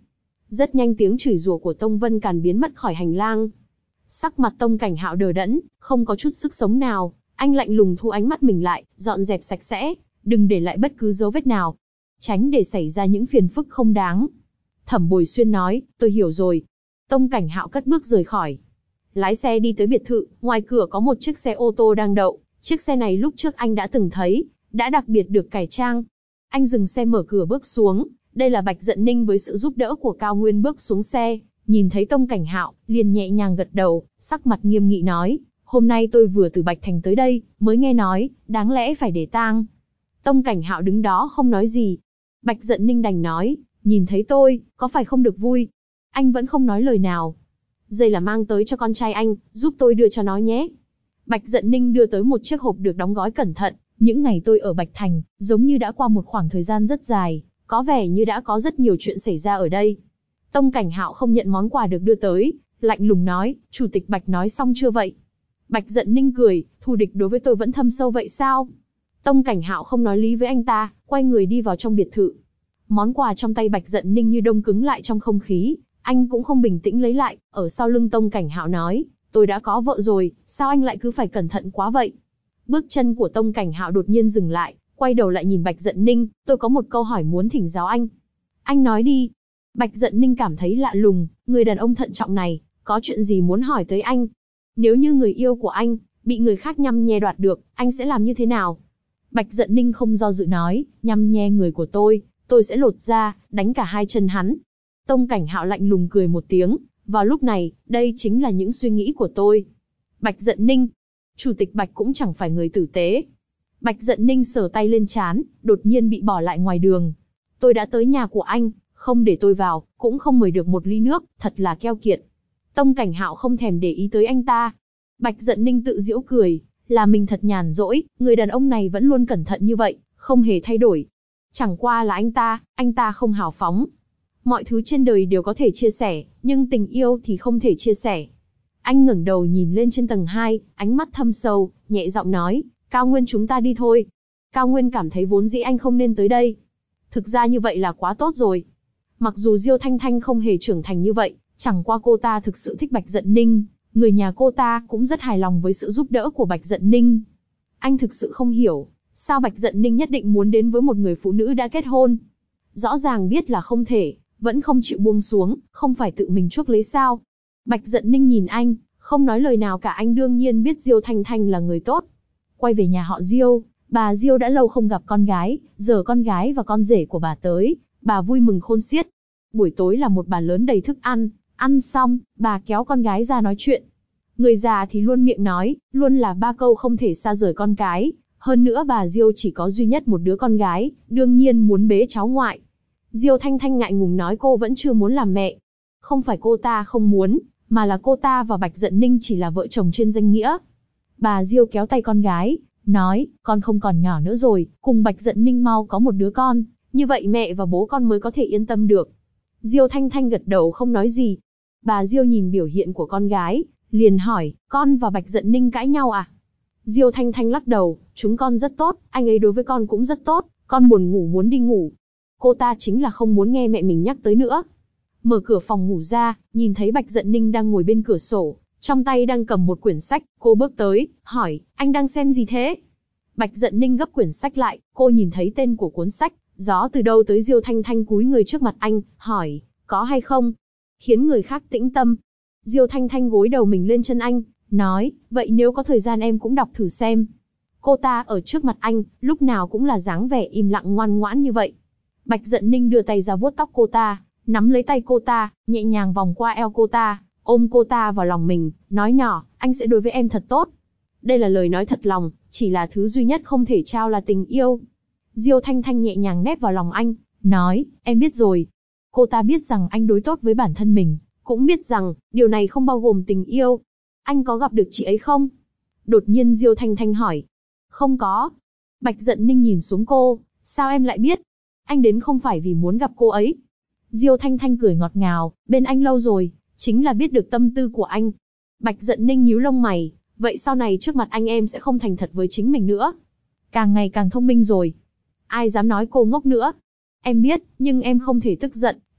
Rất nhanh tiếng chửi rủa của Tông Vân Càn biến mất khỏi hành lang. Sắc mặt Tông Cảnh Hạo đờ đẫn, không có chút sức sống nào, anh lạnh lùng thu ánh mắt mình lại, dọn dẹp sạch sẽ, đừng để lại bất cứ dấu vết nào, tránh để xảy ra những phiền phức không đáng. Thẩm Bồi Xuyên nói, tôi hiểu rồi. Tông Cảnh Hạo cất bước rời khỏi. Lái xe đi tới biệt thự, ngoài cửa có một chiếc xe ô tô đang đậu, chiếc xe này lúc trước anh đã từng thấy, đã đặc biệt được cải trang. Anh dừng xe mở cửa bước xuống, đây là Bạch Dận Ninh với sự giúp đỡ của Cao Nguyên bước xuống xe, nhìn thấy Tông Cảnh Hạo, liền nhẹ nhàng gật đầu, sắc mặt nghiêm nghị nói, hôm nay tôi vừa từ Bạch Thành tới đây, mới nghe nói, đáng lẽ phải để tang. Tông Cảnh Hạo đứng đó không nói gì. Bạch Dận Ninh đành nói, nhìn thấy tôi, có phải không được vui? Anh vẫn không nói lời nào. Dây là mang tới cho con trai anh, giúp tôi đưa cho nó nhé. Bạch Dận Ninh đưa tới một chiếc hộp được đóng gói cẩn thận. Những ngày tôi ở Bạch Thành, giống như đã qua một khoảng thời gian rất dài, có vẻ như đã có rất nhiều chuyện xảy ra ở đây. Tông Cảnh Hạo không nhận món quà được đưa tới, lạnh lùng nói, Chủ tịch Bạch nói xong chưa vậy? Bạch Dận Ninh cười, thù địch đối với tôi vẫn thâm sâu vậy sao? Tông Cảnh Hạo không nói lý với anh ta, quay người đi vào trong biệt thự. Món quà trong tay Bạch Dận Ninh như đông cứng lại trong không khí, anh cũng không bình tĩnh lấy lại, ở sau lưng Tông Cảnh Hạo nói, tôi đã có vợ rồi, sao anh lại cứ phải cẩn thận quá vậy? Bước chân của Tông Cảnh Hạo đột nhiên dừng lại, quay đầu lại nhìn Bạch Dận Ninh, tôi có một câu hỏi muốn thỉnh giáo anh. Anh nói đi. Bạch Dận Ninh cảm thấy lạ lùng, người đàn ông thận trọng này, có chuyện gì muốn hỏi tới anh? Nếu như người yêu của anh, bị người khác nhăm nhe đoạt được, anh sẽ làm như thế nào? Bạch Dận Ninh không do dự nói, nhăm nhe người của tôi sẽ lột ra, đánh cả hai chân hắn. Tông Cảnh Hạo lạnh lùng cười một tiếng, vào lúc này, đây chính là những suy nghĩ của tôi. Bạch Dận Ninh, Chủ tịch Bạch cũng chẳng phải người tử tế. Bạch Dận Ninh sờ tay lên trán, đột nhiên bị bỏ lại ngoài đường. Tôi đã tới nhà của anh, không để tôi vào, cũng không mời được một ly nước, thật là keo kiệt. Tông Cảnh Hạo không thèm để ý tới anh ta. Bạch Dận Ninh tự giễu cười, là mình thật nhàn rỗi, người đàn ông này vẫn luôn cẩn thận như vậy, không hề thay đổi. Chẳng qua là anh ta không hào phóng. Mọi thứ trên đời đều có thể chia sẻ, nhưng tình yêu thì không thể chia sẻ. Anh ngẩng đầu nhìn lên trên tầng 2, ánh mắt thâm sâu, nhẹ giọng nói, Cao Nguyên chúng ta đi thôi. Cao Nguyên cảm thấy vốn dĩ anh không nên tới đây. Thực ra như vậy là quá tốt rồi. Mặc dù Diêu Thanh Thanh không hề trưởng thành như vậy, chẳng qua cô ta thực sự thích Bạch Dận Ninh, người nhà cô ta cũng rất hài lòng với sự giúp đỡ của Bạch Dận Ninh. Anh thực sự không hiểu, sao Bạch Dận Ninh nhất định muốn đến với một người phụ nữ đã kết hôn. Rõ ràng biết là không thể, vẫn không chịu buông xuống, không phải tự mình chuốc lấy sao. Bạch Dận Ninh nhìn anh, không nói lời nào cả, anh đương nhiên biết Diêu Thanh Thanh là người tốt. Quay về nhà họ Diêu, bà Diêu đã lâu không gặp con gái, giờ con gái và con rể của bà tới, bà vui mừng khôn xiết. Buổi tối là một bàn lớn đầy thức ăn, ăn xong, bà kéo con gái ra nói chuyện. Người già thì luôn miệng nói, luôn là ba câu không thể xa rời con cái. Hơn nữa bà Diêu chỉ có duy nhất một đứa con gái, đương nhiên muốn bế cháu ngoại. Diêu Thanh Thanh ngại ngùng nói cô vẫn chưa muốn làm mẹ. Không phải cô ta không muốn, mà là cô ta và Bạch Dận Ninh chỉ là vợ chồng trên danh nghĩa. Bà Diêu kéo tay con gái, nói, con không còn nhỏ nữa rồi, cùng Bạch Dận Ninh mau có một đứa con, như vậy mẹ và bố con mới có thể yên tâm được. Diêu Thanh Thanh gật đầu không nói gì. Bà Diêu nhìn biểu hiện của con gái, liền hỏi, con và Bạch Dận Ninh cãi nhau à? Diêu Thanh Thanh lắc đầu, chúng con rất tốt, anh ấy đối với con cũng rất tốt, con buồn ngủ muốn đi ngủ. Cô ta chính là không muốn nghe mẹ mình nhắc tới nữa. Mở cửa phòng ngủ ra, nhìn thấy Bạch Dận Ninh đang ngồi bên cửa sổ, trong tay đang cầm một quyển sách, cô bước tới, hỏi, anh đang xem gì thế? Bạch Dận Ninh gấp quyển sách lại, cô nhìn thấy tên của cuốn sách, gió từ đâu tới Diêu Thanh Thanh cúi người trước mặt anh, hỏi, có hay không? Khiến người khác tĩnh tâm. Diêu Thanh Thanh gối đầu mình lên chân anh, nói, vậy nếu có thời gian em cũng đọc thử xem. Cô ta ở trước mặt anh, lúc nào cũng là dáng vẻ im lặng ngoan ngoãn như vậy. Bạch Dận Ninh đưa tay ra vuốt tóc cô ta, nắm lấy tay cô ta, nhẹ nhàng vòng qua eo cô ta, ôm cô ta vào lòng mình, nói nhỏ, anh sẽ đối với em thật tốt. Đây là lời nói thật lòng, chỉ là thứ duy nhất không thể trao là tình yêu. Diêu Thanh Thanh nhẹ nhàng nép vào lòng anh, nói, em biết rồi. Cô ta biết rằng anh đối tốt với bản thân mình, cũng biết rằng, điều này không bao gồm tình yêu. Anh có gặp được chị ấy không? Đột nhiên Diêu Thanh Thanh hỏi. Không có. Bạch Dận Ninh nhìn xuống cô, sao em lại biết? Anh đến không phải vì muốn gặp cô ấy. Diêu Thanh Thanh cười ngọt ngào, bên anh lâu rồi, chính là biết được tâm tư của anh. Bạch Dận Ninh nhíu lông mày, vậy sau này trước mặt anh em sẽ không thành thật với chính mình nữa. Càng ngày càng thông minh rồi. Ai dám nói cô ngốc nữa. Em biết, nhưng em không thể tức giận,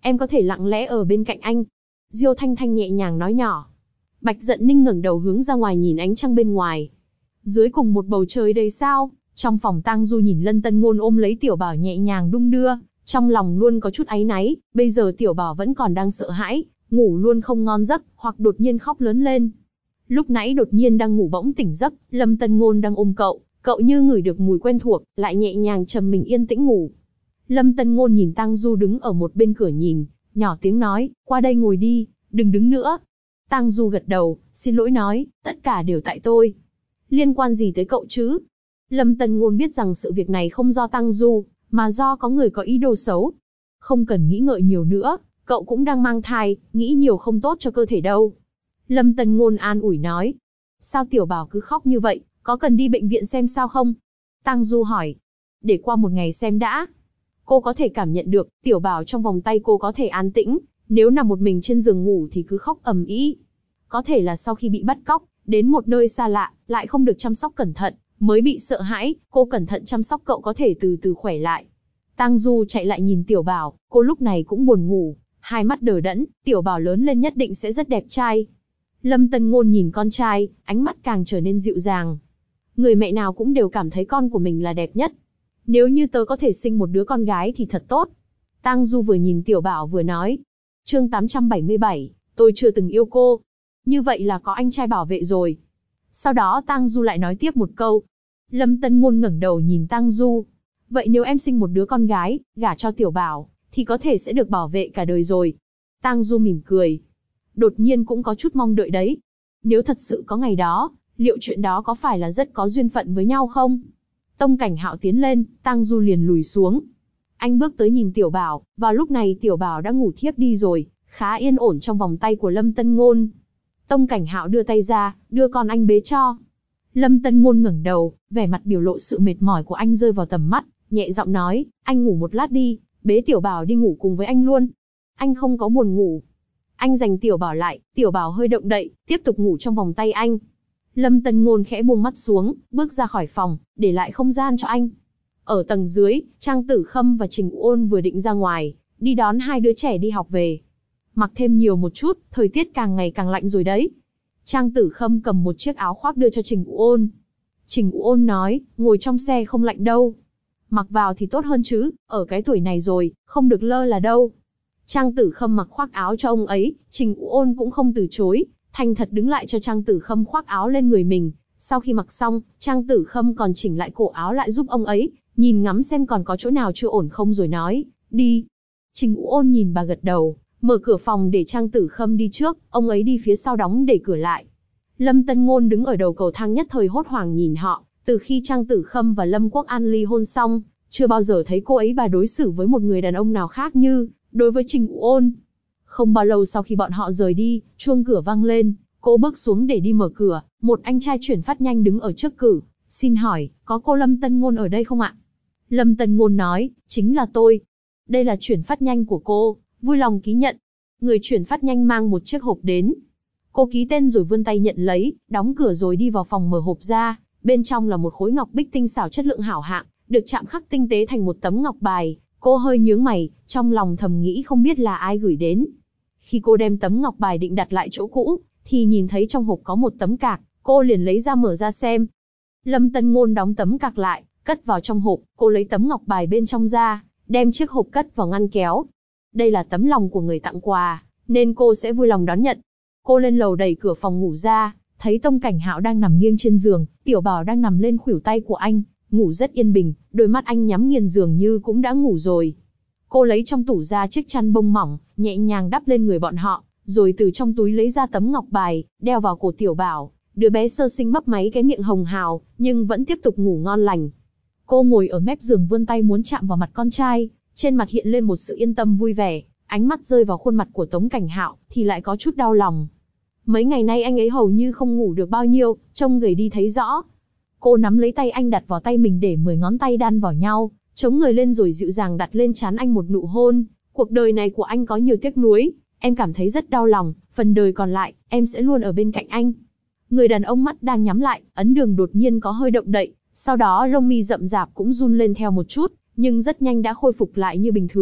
em có thể lặng lẽ ở bên cạnh anh. Diêu Thanh Thanh nhẹ nhàng nói nhỏ. Bạch Dận Ninh ngẩng đầu hướng ra ngoài nhìn ánh trăng bên ngoài. Dưới cùng một bầu trời đầy sao, trong phòng tang du nhìn Lân Tân Ngôn ôm lấy Tiểu Bảo nhẹ nhàng đung đưa, trong lòng luôn có chút áy náy, bây giờ Tiểu Bảo vẫn còn đang sợ hãi, ngủ luôn không ngon giấc, hoặc đột nhiên khóc lớn lên. Lúc nãy đột nhiên đang ngủ bỗng tỉnh giấc, Lâm Tân Ngôn đang ôm cậu như ngửi được mùi quen thuộc, lại nhẹ nhàng trầm mình yên tĩnh ngủ. Lâm Tân Ngôn nhìn Tang Du đứng ở một bên cửa nhìn, nhỏ tiếng nói, qua đây ngồi đi, đừng đứng nữa. Tang Du gật đầu, xin lỗi nói, tất cả đều tại tôi. Liên quan gì tới cậu chứ? Lâm Tân Ngôn biết rằng sự việc này không do Tang Du, mà do có người có ý đồ xấu. Không cần nghĩ ngợi nhiều nữa, cậu cũng đang mang thai, nghĩ nhiều không tốt cho cơ thể đâu. Lâm Tân Ngôn an ủi nói. Sao Tiểu Bảo cứ khóc như vậy, có cần đi bệnh viện xem sao không? Tang Du hỏi. Để qua một ngày xem đã. Cô có thể cảm nhận được, Tiểu Bảo trong vòng tay cô có thể an tĩnh, nếu nằm một mình trên giường ngủ thì cứ khóc ầm ĩ. Có thể là sau khi bị bắt cóc, đến một nơi xa lạ, lại không được chăm sóc cẩn thận, mới bị sợ hãi, cô cẩn thận chăm sóc cậu có thể từ từ khỏe lại. Tang Du chạy lại nhìn Tiểu Bảo, cô lúc này cũng buồn ngủ, hai mắt đờ đẫn, Tiểu Bảo lớn lên nhất định sẽ rất đẹp trai. Lâm Tân Ngôn nhìn con trai, ánh mắt càng trở nên dịu dàng. Người mẹ nào cũng đều cảm thấy con của mình là đẹp nhất. Nếu như tớ có thể sinh một đứa con gái thì thật tốt. Tang Du vừa nhìn Tiểu Bảo vừa nói. Chương 877, tôi chưa từng yêu cô. Như vậy là có anh trai bảo vệ rồi. Sau đó Tang Du lại nói tiếp một câu. Lâm Tân Ngôn ngẩng đầu nhìn Tang Du. Vậy nếu em sinh một đứa con gái, gả cho Tiểu Bảo, thì có thể sẽ được bảo vệ cả đời rồi. Tang Du mỉm cười. Đột nhiên cũng có chút mong đợi đấy. Nếu thật sự có ngày đó, liệu chuyện đó có phải là rất có duyên phận với nhau không? Tông Cảnh Hạo tiến lên, Tang Du liền lùi xuống. Anh bước tới nhìn Tiểu Bảo, vào lúc này Tiểu Bảo đã ngủ thiếp đi rồi, khá yên ổn trong vòng tay của Lâm Tân Ngôn. Tông Cảnh Hạo đưa tay ra, đưa con anh bế cho. Lâm Tân Ngôn ngẩng đầu, vẻ mặt biểu lộ sự mệt mỏi của anh rơi vào tầm mắt, nhẹ giọng nói, anh ngủ một lát đi, bế Tiểu Bảo đi ngủ cùng với anh luôn. Anh không có buồn ngủ. Anh giành Tiểu Bảo lại, Tiểu Bảo hơi động đậy, tiếp tục ngủ trong vòng tay anh. Lâm Tân Ngôn khẽ buông mắt xuống, bước ra khỏi phòng, để lại không gian cho anh. Ở tầng dưới, Trang Tử Khâm và Trình Ôn vừa định ra ngoài, đi đón hai đứa trẻ đi học về. Mặc thêm nhiều một chút, thời tiết càng ngày càng lạnh rồi đấy. Trang Tử Khâm cầm một chiếc áo khoác đưa cho Trình Ôn. Trình Ôn nói, ngồi trong xe không lạnh đâu. Mặc vào thì tốt hơn chứ, ở cái tuổi này rồi, không được lơ là đâu. Trang Tử Khâm mặc khoác áo cho ông ấy, Trình Ôn cũng không từ chối, thành thật đứng lại cho Trang Tử Khâm khoác áo lên người mình. Sau khi mặc xong, Trang Tử Khâm còn chỉnh lại cổ áo lại giúp ông ấy, nhìn ngắm xem còn có chỗ nào chưa ổn không rồi nói, đi. Trình Ôn nhìn bà gật đầu, mở cửa phòng để Trang Tử Khâm đi trước, ông ấy đi phía sau đóng để cửa lại. Lâm Tân Ngôn đứng ở đầu cầu thang nhất thời hốt hoảng nhìn họ, từ khi Trang Tử Khâm và Lâm Quốc An ly hôn xong, chưa bao giờ thấy cô ấy bà đối xử với một người đàn ông nào khác như đối với Trình Ôn. Không bao lâu sau khi bọn họ rời đi, chuông cửa vang lên, cô bước xuống để đi mở cửa, một anh trai chuyển phát nhanh đứng ở trước cửa, xin hỏi, có cô Lâm Tân Ngôn ở đây không ạ? Lâm Tân Ngôn nói, chính là tôi. Đây là chuyển phát nhanh của cô, vui lòng ký nhận. Người chuyển phát nhanh mang một chiếc hộp đến. Cô ký tên rồi vươn tay nhận lấy, đóng cửa rồi đi vào phòng mở hộp ra, bên trong là một khối ngọc bích tinh xảo chất lượng hảo hạng, được chạm khắc tinh tế thành một tấm ngọc bài. Cô hơi nhướng mày, trong lòng thầm nghĩ không biết là ai gửi đến. Khi cô đem tấm ngọc bài định đặt lại chỗ cũ, thì nhìn thấy trong hộp có một tấm cạc, cô liền lấy ra mở ra xem. Lâm Tân Ngôn đóng tấm cạc lại, cất vào trong hộp, cô lấy tấm ngọc bài bên trong ra, đem chiếc hộp cất vào ngăn kéo. Đây là tấm lòng của người tặng quà, nên cô sẽ vui lòng đón nhận. Cô lên lầu đẩy cửa phòng ngủ ra, thấy Tông Cảnh Hạo đang nằm nghiêng trên giường, Tiểu Bảo đang nằm lên khuỷu tay của anh, ngủ rất yên bình, đôi mắt anh nhắm nghiền dường như cũng đã ngủ rồi. Cô lấy trong tủ ra chiếc chăn bông mỏng, nhẹ nhàng đắp lên người bọn họ, rồi từ trong túi lấy ra tấm ngọc bài, đeo vào cổ Tiểu Bảo. Đứa bé sơ sinh mấp máy cái miệng hồng hào, nhưng vẫn tiếp tục ngủ ngon lành. Cô ngồi ở mép giường vươn tay muốn chạm vào mặt con trai, trên mặt hiện lên một sự yên tâm vui vẻ, ánh mắt rơi vào khuôn mặt của Tống Cảnh Hạo, thì lại có chút đau lòng. Mấy ngày nay anh ấy hầu như không ngủ được bao nhiêu, trông gầy đi thấy rõ. Cô nắm lấy tay anh đặt vào tay mình để 10 ngón tay đan vào nhau, chống người lên rồi dịu dàng đặt lên trán anh một nụ hôn. Cuộc đời này của anh có nhiều tiếc nuối, em cảm thấy rất đau lòng, phần đời còn lại, em sẽ luôn ở bên cạnh anh. Người đàn ông mắt đang nhắm lại, ấn đường đột nhiên có hơi động đậy, sau đó lông mi rậm rạp cũng run lên theo một chút, nhưng rất nhanh đã khôi phục lại như bình thường,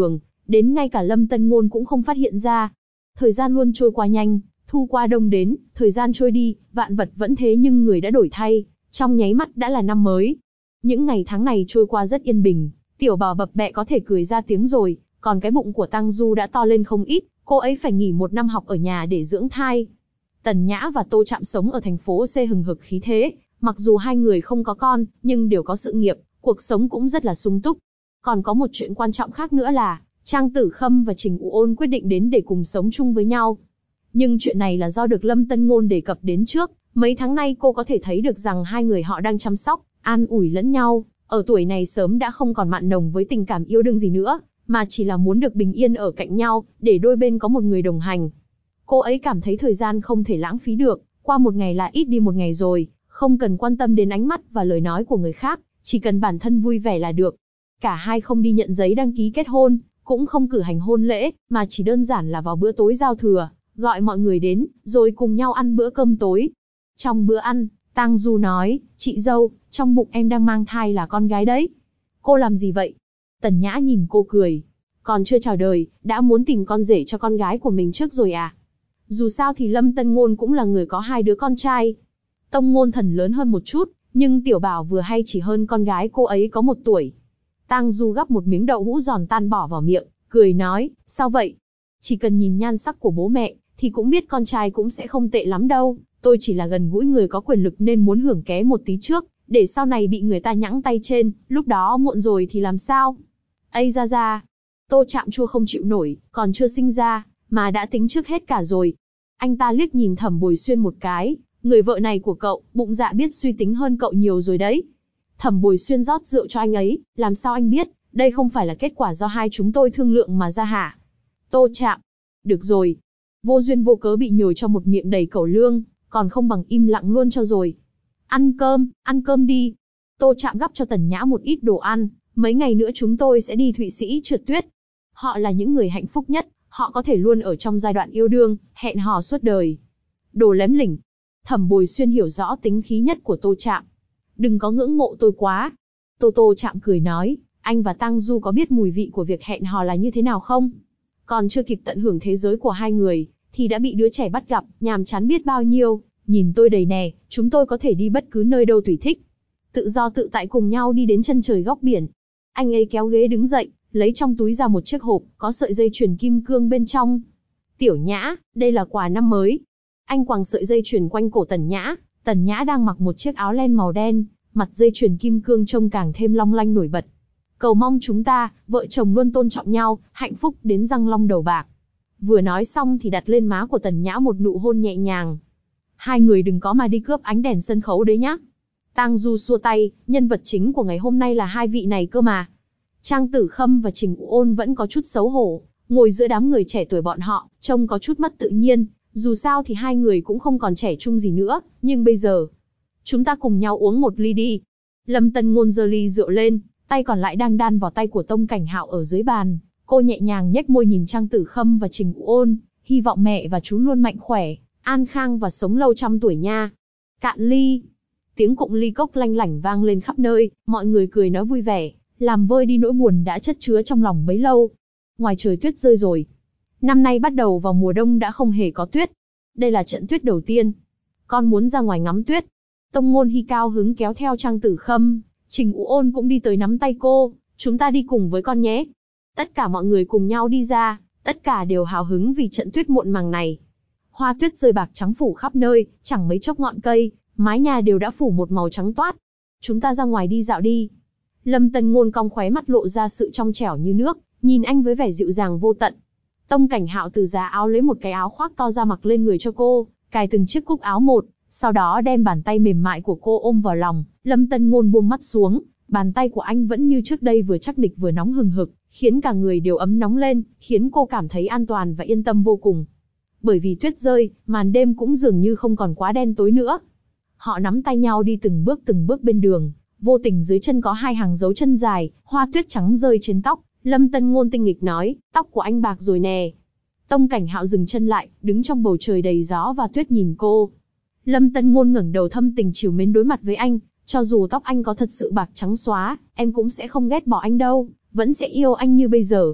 đến ngay cả Lâm Tân Ngôn cũng không phát hiện ra. Thời gian luôn trôi qua nhanh, thu qua đông đến, thời gian trôi đi, vạn vật vẫn thế nhưng người đã đổi thay, trong nháy mắt đã là năm mới. Những ngày tháng này trôi qua rất yên bình, Tiểu Bảo bập bẹ có thể cười ra tiếng rồi, còn cái bụng của Tang Du đã to lên không ít, cô ấy phải nghỉ 1 năm học ở nhà để dưỡng thai. Tần Nhã và Tô Trạm sống ở thành phố C hừng hực khí thế, mặc dù hai người không có con, nhưng đều có sự nghiệp, cuộc sống cũng rất là sung túc. Còn có một chuyện quan trọng khác nữa là, Trang Tử Khâm và Trình U Ôn quyết định đến để cùng sống chung với nhau. Nhưng chuyện này là do được Lâm Tân Ngôn đề cập đến trước, mấy tháng nay cô có thể thấy được rằng hai người họ đang chăm sóc, an ủi lẫn nhau, ở tuổi này sớm đã không còn mặn nồng với tình cảm yêu đương gì nữa, mà chỉ là muốn được bình yên ở cạnh nhau, để đôi bên có một người đồng hành. Cô ấy cảm thấy thời gian không thể lãng phí được, qua một ngày là ít đi một ngày rồi, không cần quan tâm đến ánh mắt và lời nói của người khác, chỉ cần bản thân vui vẻ là được. Cả hai không đi nhận giấy đăng ký kết hôn, cũng không cử hành hôn lễ, mà chỉ đơn giản là vào bữa tối giao thừa, gọi mọi người đến, rồi cùng nhau ăn bữa cơm tối. Trong bữa ăn, Tang Du nói, chị dâu, trong bụng em đang mang thai là con gái đấy. Cô làm gì vậy? Tần Nhã nhìn cô cười. Còn chưa chào đời, đã muốn tìm con rể cho con gái của mình trước rồi à? Dù sao thì Lâm Tân Ngôn cũng là người có 2 đứa con trai. Tông Ngôn Thần lớn hơn một chút, nhưng Tiểu Bảo vừa hay chỉ hơn con gái cô ấy có 1 tuổi. Tang Du gắp một miếng đậu hũ giòn tan bỏ vào miệng, cười nói, sao vậy? Chỉ cần nhìn nhan sắc của bố mẹ, thì cũng biết con trai cũng sẽ không tệ lắm đâu. Tôi chỉ là gần gũi người có quyền lực nên muốn hưởng ké một tí trước, để sau này bị người ta nhãng tay trên, lúc đó muộn rồi thì làm sao? Ây ra, Tô Trạm Chua không chịu nổi, còn chưa sinh ra, mà đã tính trước hết cả rồi. Anh ta liếc nhìn Thẩm Bồi Xuyên một cái, người vợ này của cậu, bụng dạ biết suy tính hơn cậu nhiều rồi đấy. Thẩm Bồi Xuyên rót rượu cho anh ấy, làm sao anh biết, đây không phải là kết quả do hai chúng tôi thương lượng mà ra hả? Tô Trạm, được rồi, vô duyên vô cớ bị nhồi cho một miệng đầy cẩu lương, còn không bằng im lặng luôn cho rồi. Ăn cơm đi. Tô Trạm gắp cho Tần Nhã một ít đồ ăn, mấy ngày nữa chúng tôi sẽ đi Thụy Sĩ trượt tuyết. Họ là những người hạnh phúc nhất, họ có thể luôn ở trong giai đoạn yêu đương, hẹn hò suốt đời. Đồ lém lỉnh. Thẩm Bồi Xuyên hiểu rõ tính khí nhất của Tô Trạm. Đừng có ngưỡng mộ tôi quá. Tô Trạm cười nói, anh và Tang Du có biết mùi vị của việc hẹn hò là như thế nào không? Còn chưa kịp tận hưởng thế giới của hai người, thì đã bị đứa trẻ bắt gặp, nhàm chán biết bao nhiêu. Nhìn tôi đầy nè, chúng tôi có thể đi bất cứ nơi đâu tùy thích. Tự do tự tại cùng nhau đi đến chân trời góc biển. Anh ấy kéo ghế đứng dậy, lấy trong túi ra một chiếc hộp, có sợi dây chuyền kim cương bên trong. Tiểu Nhã, đây là quà năm mới. Anh quàng sợi dây chuyền quanh cổ Tần Nhã. Tần Nhã đang mặc một chiếc áo len màu đen, mặt dây chuyền kim cương trông càng thêm long lanh nổi bật. Cầu mong chúng ta, vợ chồng luôn tôn trọng nhau, hạnh phúc đến răng long đầu bạc. Vừa nói xong thì đặt lên má của Tần Nhã một nụ hôn nhẹ nhàng. Hai người đừng có mà đi cướp ánh đèn sân khấu đấy nhá. Tang Du xua tay, nhân vật chính của ngày hôm nay là hai vị này cơ mà. Trang Tử Khâm và Trình U Ôn vẫn có chút xấu hổ, ngồi giữa đám người trẻ tuổi bọn họ, trông có chút mất tự nhiên. Dù sao thì hai người cũng không còn trẻ trung gì nữa, nhưng bây giờ, chúng ta cùng nhau uống một ly đi. Lâm Tân Ngôn giơ ly rượu lên, tay còn lại đang đan vào tay của Tông Cảnh Hạo ở dưới bàn. Cô nhẹ nhàng nhếch môi nhìn Trang Tử Khâm và Trình U Ôn, hy vọng mẹ và chú luôn mạnh khỏe, an khang và sống lâu trăm tuổi nha. Cạn ly. Tiếng cụng ly cốc lanh lảnh vang lên khắp nơi, mọi người cười nói vui vẻ, làm vơi đi nỗi buồn đã chất chứa trong lòng bấy lâu. Ngoài trời tuyết rơi rồi. Năm nay bắt đầu vào mùa đông đã không hề có tuyết. Đây là trận tuyết đầu tiên. Con muốn ra ngoài ngắm tuyết. Tông Ngôn Hy cao hứng kéo theo Trang Tử Khâm, Trình U Ôn cũng đi tới nắm tay cô, chúng ta đi cùng với con nhé. Tất cả mọi người cùng nhau đi ra, tất cả đều hào hứng vì trận tuyết muộn màng này. Hoa tuyết rơi bạc trắng phủ khắp nơi, chẳng mấy chốc ngọn cây, mái nhà đều đã phủ một màu trắng toát. Chúng ta ra ngoài đi dạo đi. Lâm Tân Ngôn cong khóe mắt lộ ra sự trong trẻo như nước, nhìn anh với vẻ dịu dàng vô tận. Tông Cảnh Hạo từ giá áo lấy một cái áo khoác to ra mặc lên người cho cô, cài từng chiếc cúc áo một, sau đó đem bàn tay mềm mại của cô ôm vào lòng. Lâm Tân Ngôn buông mắt xuống, bàn tay của anh vẫn như trước đây vừa chắc nịch vừa nóng hừng hực, khiến cả người đều ấm nóng lên, khiến cô cảm thấy an toàn và yên tâm vô cùng. Bởi vì tuyết rơi, màn đêm cũng dường như không còn quá đen tối nữa. Họ nắm tay nhau đi từng bước bên đường, vô tình dưới chân có hai hàng dấu chân dài, hoa tuyết trắng rơi trên tóc. Lâm Tân Ngôn tinh nghịch nói, tóc của anh bạc rồi nè. Tông Cảnh Hạo dừng chân lại, đứng trong bầu trời đầy gió và tuyết nhìn cô. Lâm Tân Ngôn ngẩng đầu thâm tình trìu mến đối mặt với anh, cho dù tóc anh có thật sự bạc trắng xóa, em cũng sẽ không ghét bỏ anh đâu, vẫn sẽ yêu anh như bây giờ.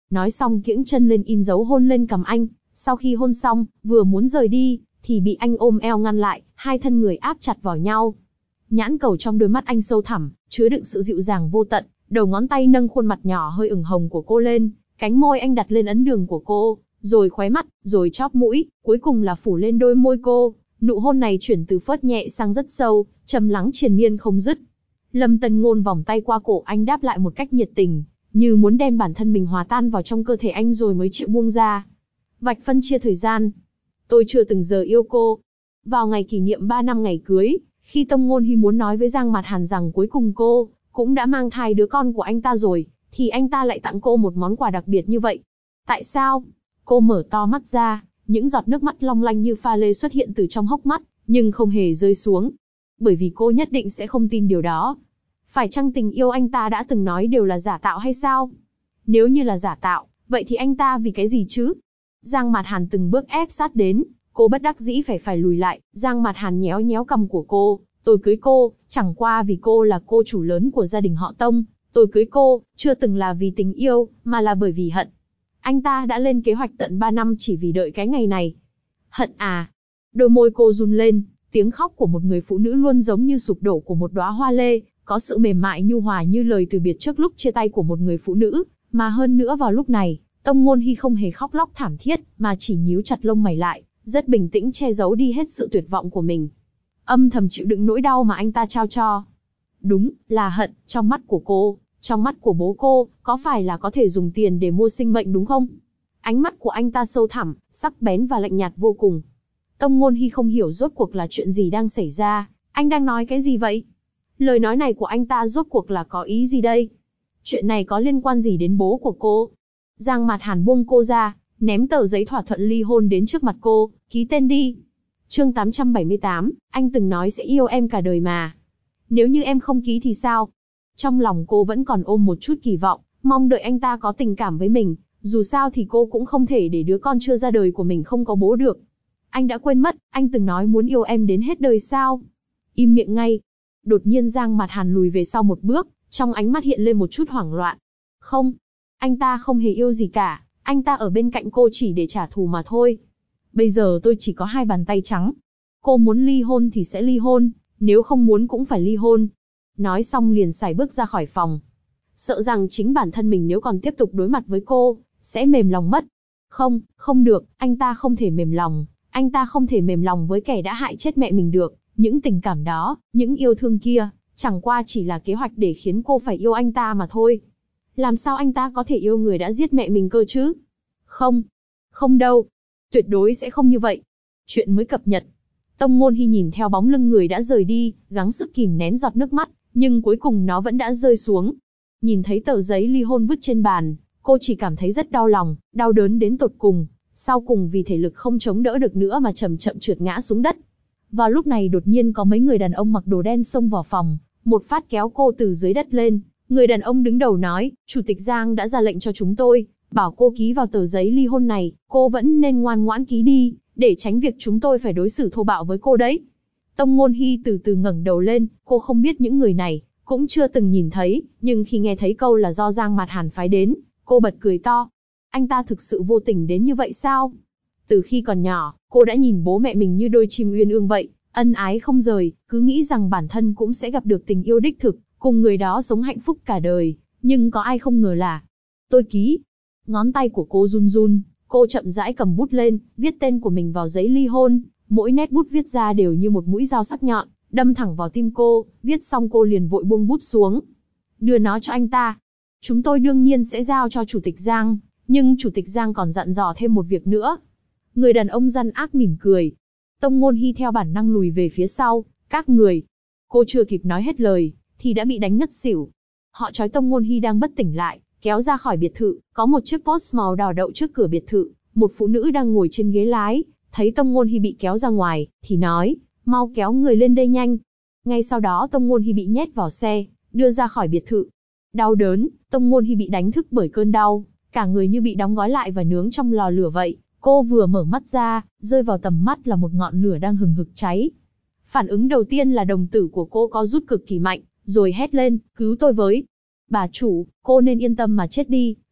Nói xong kiễng chân lên in dấu hôn lên cằm anh, sau khi hôn xong, vừa muốn rời đi, thì bị anh ôm eo ngăn lại, hai thân người áp chặt vào nhau. Nhãn cầu trong đôi mắt anh sâu thẳm, chứa đựng sự dịu dàng vô tận, đầu ngón tay nâng khuôn mặt nhỏ hơi ửng hồng của cô lên, cánh môi anh đặt lên ấn đường của cô, rồi khóe mắt, rồi chóp mũi, cuối cùng là phủ lên đôi môi cô. Nụ hôn này chuyển từ phớt nhẹ sang rất sâu, trầm lắng triền miên không dứt. Lâm Tân Ngôn vòng tay qua cổ anh đáp lại một cách nhiệt tình, như muốn đem bản thân mình hòa tan vào trong cơ thể anh rồi mới chịu buông ra. Vạch phân chia thời gian. Tôi chưa từng giờ yêu cô. Vào ngày kỷ niệm 3 năm ngày cưới, khi Tông Ngôn Hi muốn nói với Giang Mạt Hàn rằng cuối cùng cô cũng đã mang thai đứa con của anh ta rồi, thì anh ta lại tặng cô một món quà đặc biệt như vậy. Tại sao? Cô mở to mắt ra, những giọt nước mắt long lanh như pha lê xuất hiện từ trong hốc mắt, nhưng không hề rơi xuống. Bởi vì cô nhất định sẽ không tin điều đó. Phải chăng tình yêu anh ta đã từng nói đều là giả tạo hay sao? Nếu như là giả tạo, vậy thì anh ta vì cái gì chứ? Giang Mạt Hàn từng bước ép sát đến, cô bất đắc dĩ phải lùi lại. Giang Mạt Hàn nhéo nhéo cằm của cô. Tôi cưới cô, chẳng qua vì cô là cô chủ lớn của gia đình họ Tông. Tôi cưới cô, chưa từng là vì tình yêu, mà là bởi vì hận. Anh ta đã lên kế hoạch tận 3 năm chỉ vì đợi cái ngày này. Hận à? Đôi môi cô run lên, tiếng khóc của một người phụ nữ luôn giống như sụp đổ của một đóa hoa lê, có sự mềm mại nhu hòa như lời từ biệt trước lúc chia tay của một người phụ nữ, mà hơn nữa vào lúc này, Tông Ngôn Hi không hề khóc lóc thảm thiết, mà chỉ nhíu chặt lông mày lại, rất bình tĩnh che giấu đi hết sự tuyệt vọng của mình. Âm thầm chịu đựng nỗi đau mà anh ta trao cho. Đúng, là hận, trong mắt của cô, trong mắt của bố cô, có phải là có thể dùng tiền để mua sinh mệnh đúng không? Ánh mắt của anh ta sâu thẳm, sắc bén và lạnh nhạt vô cùng. Tông Ngôn Hi không hiểu rốt cuộc là chuyện gì đang xảy ra, anh đang nói cái gì vậy? Lời nói này của anh ta rốt cuộc là có ý gì đây? Chuyện này có liên quan gì đến bố của cô? Giang Mạt Hàn buông cô ra, ném tờ giấy thỏa thuận ly hôn đến trước mặt cô, ký tên đi. Chương 878, anh từng nói sẽ yêu em cả đời mà. Nếu như em không ký thì sao? Trong lòng cô vẫn còn ôm một chút kỳ vọng, mong đợi anh ta có tình cảm với mình, dù sao thì cô cũng không thể để đứa con chưa ra đời của mình không có bố được. Anh đã quên mất, anh từng nói muốn yêu em đến hết đời sao? Im miệng ngay. Đột nhiên Giang Mạt Hàn lùi về sau một bước, trong ánh mắt hiện lên một chút hoảng loạn. Không, anh ta không hề yêu gì cả, anh ta ở bên cạnh cô chỉ để trả thù mà thôi. Bây giờ tôi chỉ có 2 bàn tay trắng. Cô muốn ly hôn thì sẽ ly hôn, nếu không muốn cũng phải ly hôn. Nói xong liền sải bước ra khỏi phòng. Sợ rằng chính bản thân mình nếu còn tiếp tục đối mặt với cô, sẽ mềm lòng mất. Không, không được, anh ta không thể mềm lòng. Anh ta không thể mềm lòng với kẻ đã hại chết mẹ mình được. Những tình cảm đó, những yêu thương kia, chẳng qua chỉ là kế hoạch để khiến cô phải yêu anh ta mà thôi. Làm sao anh ta có thể yêu người đã giết mẹ mình cơ chứ? Không, không đâu. Tuyệt đối sẽ không như vậy. Chuyện mới cập nhật. Tông Ngôn Hi nhìn theo bóng lưng người đã rời đi, gắng sức kìm nén giọt nước mắt, nhưng cuối cùng nó vẫn đã rơi xuống. Nhìn thấy tờ giấy ly hôn vứt trên bàn, cô chỉ cảm thấy rất đau lòng, đau đớn đến tột cùng. Sau cùng vì thể lực không chống đỡ được nữa mà chậm chậm trượt ngã xuống đất. Vào lúc này đột nhiên có mấy người đàn ông mặc đồ đen xông vào phòng, một phát kéo cô từ dưới đất lên. Người đàn ông đứng đầu nói, Chủ tịch Giang đã ra lệnh cho chúng tôi, bảo cô ký vào tờ giấy ly hôn này, cô vẫn nên ngoan ngoãn ký đi, để tránh việc chúng tôi phải đối xử thô bạo với cô đấy. Tông Ngôn Hi từ từ ngẩng đầu lên, cô không biết những người này, cũng chưa từng nhìn thấy, nhưng khi nghe thấy câu là do Giang Mạt Hàn phái đến, cô bật cười to. Anh ta thực sự vô tình đến như vậy sao? Từ khi còn nhỏ, cô đã nhìn bố mẹ mình như đôi chim uyên ương vậy, ân ái không rời, cứ nghĩ rằng bản thân cũng sẽ gặp được tình yêu đích thực, cùng người đó sống hạnh phúc cả đời, nhưng có ai không ngờ là... Tôi ký. Ngón tay của cô run run, cô chậm rãi cầm bút lên, viết tên của mình vào giấy ly hôn, mỗi nét bút viết ra đều như một mũi dao sắc nhọn, đâm thẳng vào tim cô, viết xong cô liền vội buông bút xuống. Đưa nó cho anh ta. Chúng tôi đương nhiên sẽ giao cho Chủ tịch Giang, nhưng Chủ tịch Giang còn dặn dò thêm một việc nữa. Người đàn ông gian ác mỉm cười. Tông Ngôn Hi theo bản năng lùi về phía sau, các người. Cô chưa kịp nói hết lời, thì đã bị đánh ngất xỉu. Họ trói Tông Ngôn Hi đang bất tỉnh lại, kéo ra khỏi biệt thự, có một chiếc Porsche màu đỏ đậu trước cửa biệt thự, một phụ nữ đang ngồi trên ghế lái, thấy Tông Ngôn Hi bị kéo ra ngoài, thì nói, mau kéo người lên đây nhanh. Ngay sau đó Tông Ngôn Hi bị nhét vào xe, đưa ra khỏi biệt thự. Đau đớn, Tông Ngôn Hi bị đánh thức bởi cơn đau, cả người như bị đóng gói lại và nướng trong lò lửa vậy. Cô vừa mở mắt ra, rơi vào tầm mắt là một ngọn lửa đang hừng hực cháy. Phản ứng đầu tiên là đồng tử của cô co rút cực kỳ mạnh, rồi hét lên, cứu tôi với. Bà chủ, cô nên yên tâm mà chết đi,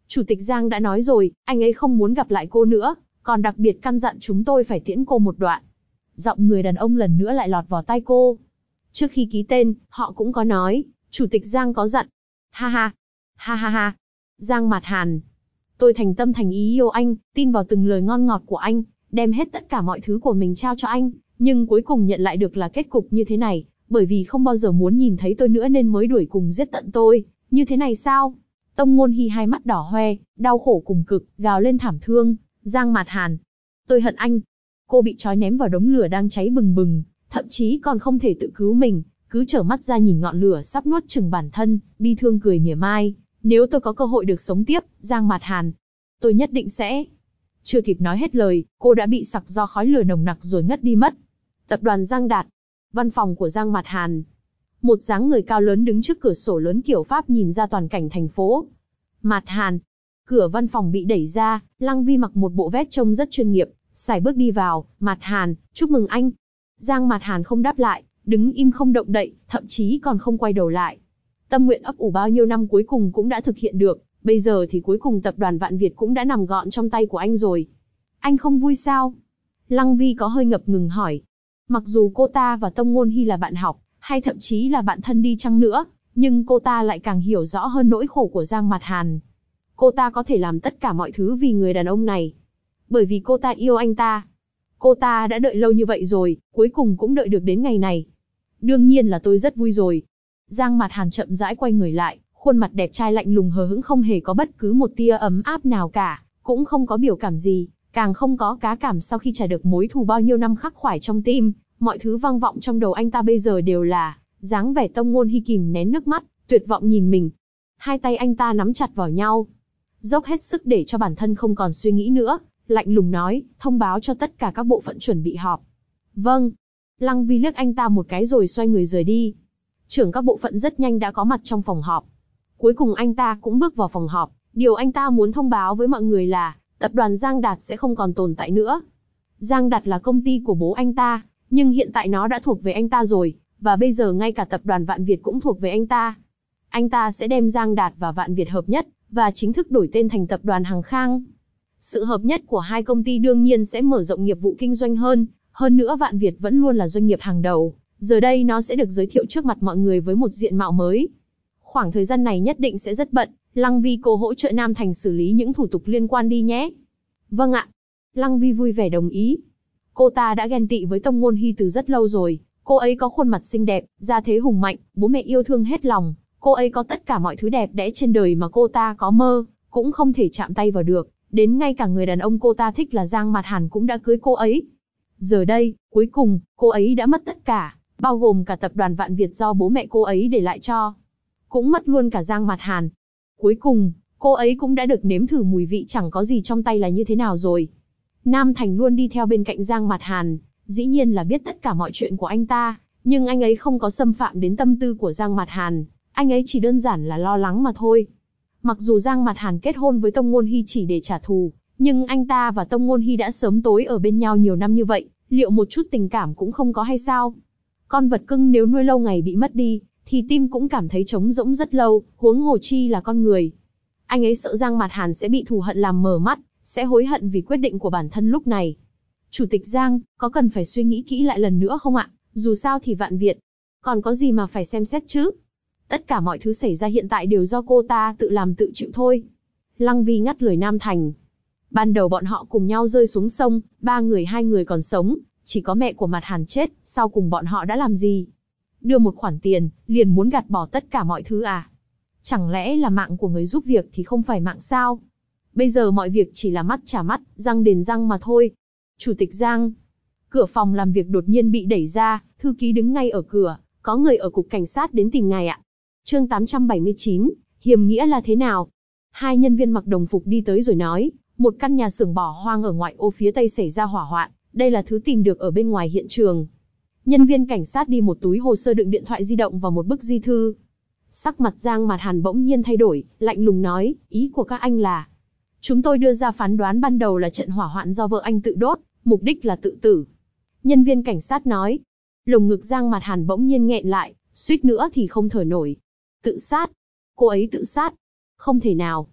Chủ tịch Giang đã nói rồi, anh ấy không muốn gặp lại cô nữa, còn đặc biệt căn dặn chúng tôi phải tiễn cô một đoạn. Giọng người đàn ông lần nữa lại lọt vào tai cô. Trước khi ký tên, họ cũng có nói, Chủ tịch Giang có dặn. Ha ha, ha ha ha. Giang Mạt Hàn. Tôi thành tâm thành ý yêu anh, tin vào từng lời ngon ngọt của anh, đem hết tất cả mọi thứ của mình trao cho anh, nhưng cuối cùng nhận lại được là kết cục như thế này, bởi vì không bao giờ muốn nhìn thấy tôi nữa nên mới đuổi cùng giết tận tôi, như thế này sao? Tông Ngôn Hi hai mắt đỏ hoe, đau khổ cùng cực, gào lên thảm thương. Giang Mạt Hàn, tôi hận anh. Cô bị trói ném vào đống lửa đang cháy bừng bừng, thậm chí còn không thể tự cứu mình, cứ trở mắt ra nhìn ngọn lửa sắp nuốt chửng bản thân, bi thương cười mỉa mai. Nếu tôi có cơ hội được sống tiếp, Giang Mạt Hàn, tôi nhất định sẽ... Chưa kịp nói hết lời, cô đã bị sặc do khói lửa nồng nặc rồi ngất đi mất. Tập đoàn Giang Đạt, văn phòng của Giang Mạt Hàn. Một dáng người cao lớn đứng trước cửa sổ lớn kiểu Pháp nhìn ra toàn cảnh thành phố. Mạt Hàn. Cửa văn phòng bị đẩy ra, Lăng Vi mặc một bộ vest trông rất chuyên nghiệp, sải bước đi vào. Mạt Hàn, chúc mừng anh. Giang Mạt Hàn không đáp lại, đứng im không động đậy, thậm chí còn không quay đầu lại. Tâm nguyện ấp ủ bao nhiêu năm cuối cùng cũng đã thực hiện được, bây giờ thì cuối cùng tập đoàn Vạn Việt cũng đã nằm gọn trong tay của anh rồi. Anh không vui sao? Lăng Vi có hơi ngập ngừng hỏi. Mặc dù cô ta và Tông Ngôn Hi là bạn học, hay thậm chí là bạn thân đi chăng nữa, nhưng cô ta lại càng hiểu rõ hơn nỗi khổ của Giang Mạt Hàn. Cô ta có thể làm tất cả mọi thứ vì người đàn ông này. Bởi vì cô ta yêu anh ta. Cô ta đã đợi lâu như vậy rồi, cuối cùng cũng đợi được đến ngày này. Đương nhiên là tôi rất vui rồi. Giang Mạt Hàn chậm rãi quay người lại, khuôn mặt đẹp trai lạnh lùng hờ hững không hề có bất cứ một tia ấm áp nào cả, cũng không có biểu cảm gì, càng không có cá cảm sau khi trả được mối thù bao nhiêu năm khắc khoải trong tim. Mọi thứ vang vọng trong đầu anh ta bây giờ đều là dáng vẻ Tông Ngôn Hi kìm nén nước mắt, tuyệt vọng nhìn mình. Hai tay anh ta nắm chặt vào nhau, dốc hết sức để cho bản thân không còn suy nghĩ nữa, lạnh lùng nói, thông báo cho tất cả các bộ phận chuẩn bị họp. Vâng. Lăng Vi liếc anh ta một cái rồi xoay người rời đi. Trưởng các bộ phận rất nhanh đã có mặt trong phòng họp. Cuối cùng anh ta cũng bước vào phòng họp, điều anh ta muốn thông báo với mọi người là, tập đoàn Giang Đạt sẽ không còn tồn tại nữa. Giang Đạt là công ty của bố anh ta, nhưng hiện tại nó đã thuộc về anh ta rồi, và bây giờ ngay cả tập đoàn Vạn Việt cũng thuộc về anh ta. Anh ta sẽ đem Giang Đạt và Vạn Việt hợp nhất, và chính thức đổi tên thành tập đoàn Hằng Khang. Sự hợp nhất của hai công ty đương nhiên sẽ mở rộng nghiệp vụ kinh doanh hơn nữa Vạn Việt vẫn luôn là doanh nghiệp hàng đầu, giờ đây nó sẽ được giới thiệu trước mặt mọi người với một diện mạo mới. Khoảng thời gian này nhất định sẽ rất bận, Lăng Vi cô hỗ trợ Nam Thành xử lý những thủ tục liên quan đi nhé. Vâng ạ. Lăng Vi vui vẻ đồng ý. Cô ta đã ghen tị với Tông Ngôn Hi từ rất lâu rồi, cô ấy có khuôn mặt xinh đẹp, gia thế hùng mạnh, bố mẹ yêu thương hết lòng, cô ấy có tất cả mọi thứ đẹp đẽ trên đời mà cô ta có mơ, cũng không thể chạm tay vào được, đến ngay cả người đàn ông cô ta thích là Giang Mạt Hàn cũng đã cưới cô ấy. Giờ đây, cuối cùng, cô ấy đã mất tất cả, bao gồm cả tập đoàn Vạn Việt do bố mẹ cô ấy để lại cho. Cũng mất luôn cả Giang Mạt Hàn. Cuối cùng, cô ấy cũng đã được nếm thử mùi vị chẳng có gì trong tay là như thế nào rồi. Nam Thành luôn đi theo bên cạnh Giang Mạt Hàn, dĩ nhiên là biết tất cả mọi chuyện của anh ta, nhưng anh ấy không có xâm phạm đến tâm tư của Giang Mạt Hàn, anh ấy chỉ đơn giản là lo lắng mà thôi. Mặc dù Giang Mạt Hàn kết hôn với Tông Ngôn Hi chỉ để trả thù, nhưng anh ta và Tông Ngôn Hi đã sớm tối ở bên nhau nhiều năm như vậy, liệu một chút tình cảm cũng không có hay sao? Con vật cưng nếu nuôi lâu ngày bị mất đi, thì tim cũng cảm thấy trống rỗng rất lâu, huống hồ chi là con người. Anh ấy sợ Giang Mạt Hàn sẽ bị thù hận làm mờ mắt, sẽ hối hận vì quyết định của bản thân lúc này. Chủ tịch Giang, có cần phải suy nghĩ kỹ lại lần nữa không ạ? Dù sao thì Vạn Việt, còn có gì mà phải xem xét chứ? Tất cả mọi thứ xảy ra hiện tại đều do cô ta tự làm tự chịu thôi. Lăng Vi ngắt lời Nam Thành. Ban đầu bọn họ cùng nhau rơi xuống sông, 3 người 2 người còn sống, chỉ có mẹ của Mạt Hàn chết, sau cùng bọn họ đã làm gì? Đưa một khoản tiền, liền muốn gạt bỏ tất cả mọi thứ à? Chẳng lẽ là mạng của người giúp việc thì không phải mạng sao? Bây giờ mọi việc chỉ là mắt trả mắt, răng đền răng mà thôi. Chủ tịch Giang. Cửa phòng làm việc đột nhiên bị đẩy ra, thư ký đứng ngay ở cửa, có người ở cục cảnh sát đến tìm ngài ạ. Chương 879, hiểm nghĩa là thế nào? Hai nhân viên mặc đồng phục đi tới rồi nói, một căn nhà xưởng bỏ hoang ở ngoại ô phía tây xảy ra hỏa hoạn, đây là thứ tìm được ở bên ngoài hiện trường. Nhân viên cảnh sát đi một túi hồ sơ đựng điện thoại di động và một bức di thư. Sắc mặt Giang Mạt Hàn bỗng nhiên thay đổi, lạnh lùng nói, ý của các anh là... Chúng tôi đưa ra phán đoán ban đầu là trận hỏa hoạn do vợ anh tự đốt, mục đích là tự tử. Nhân viên cảnh sát nói. Lồng ngực Giang Mạt Hàn bỗng nhiên nghẹn lại, suýt nữa thì không thở nổi. Tự sát? Cô ấy tự sát? Không thể nào.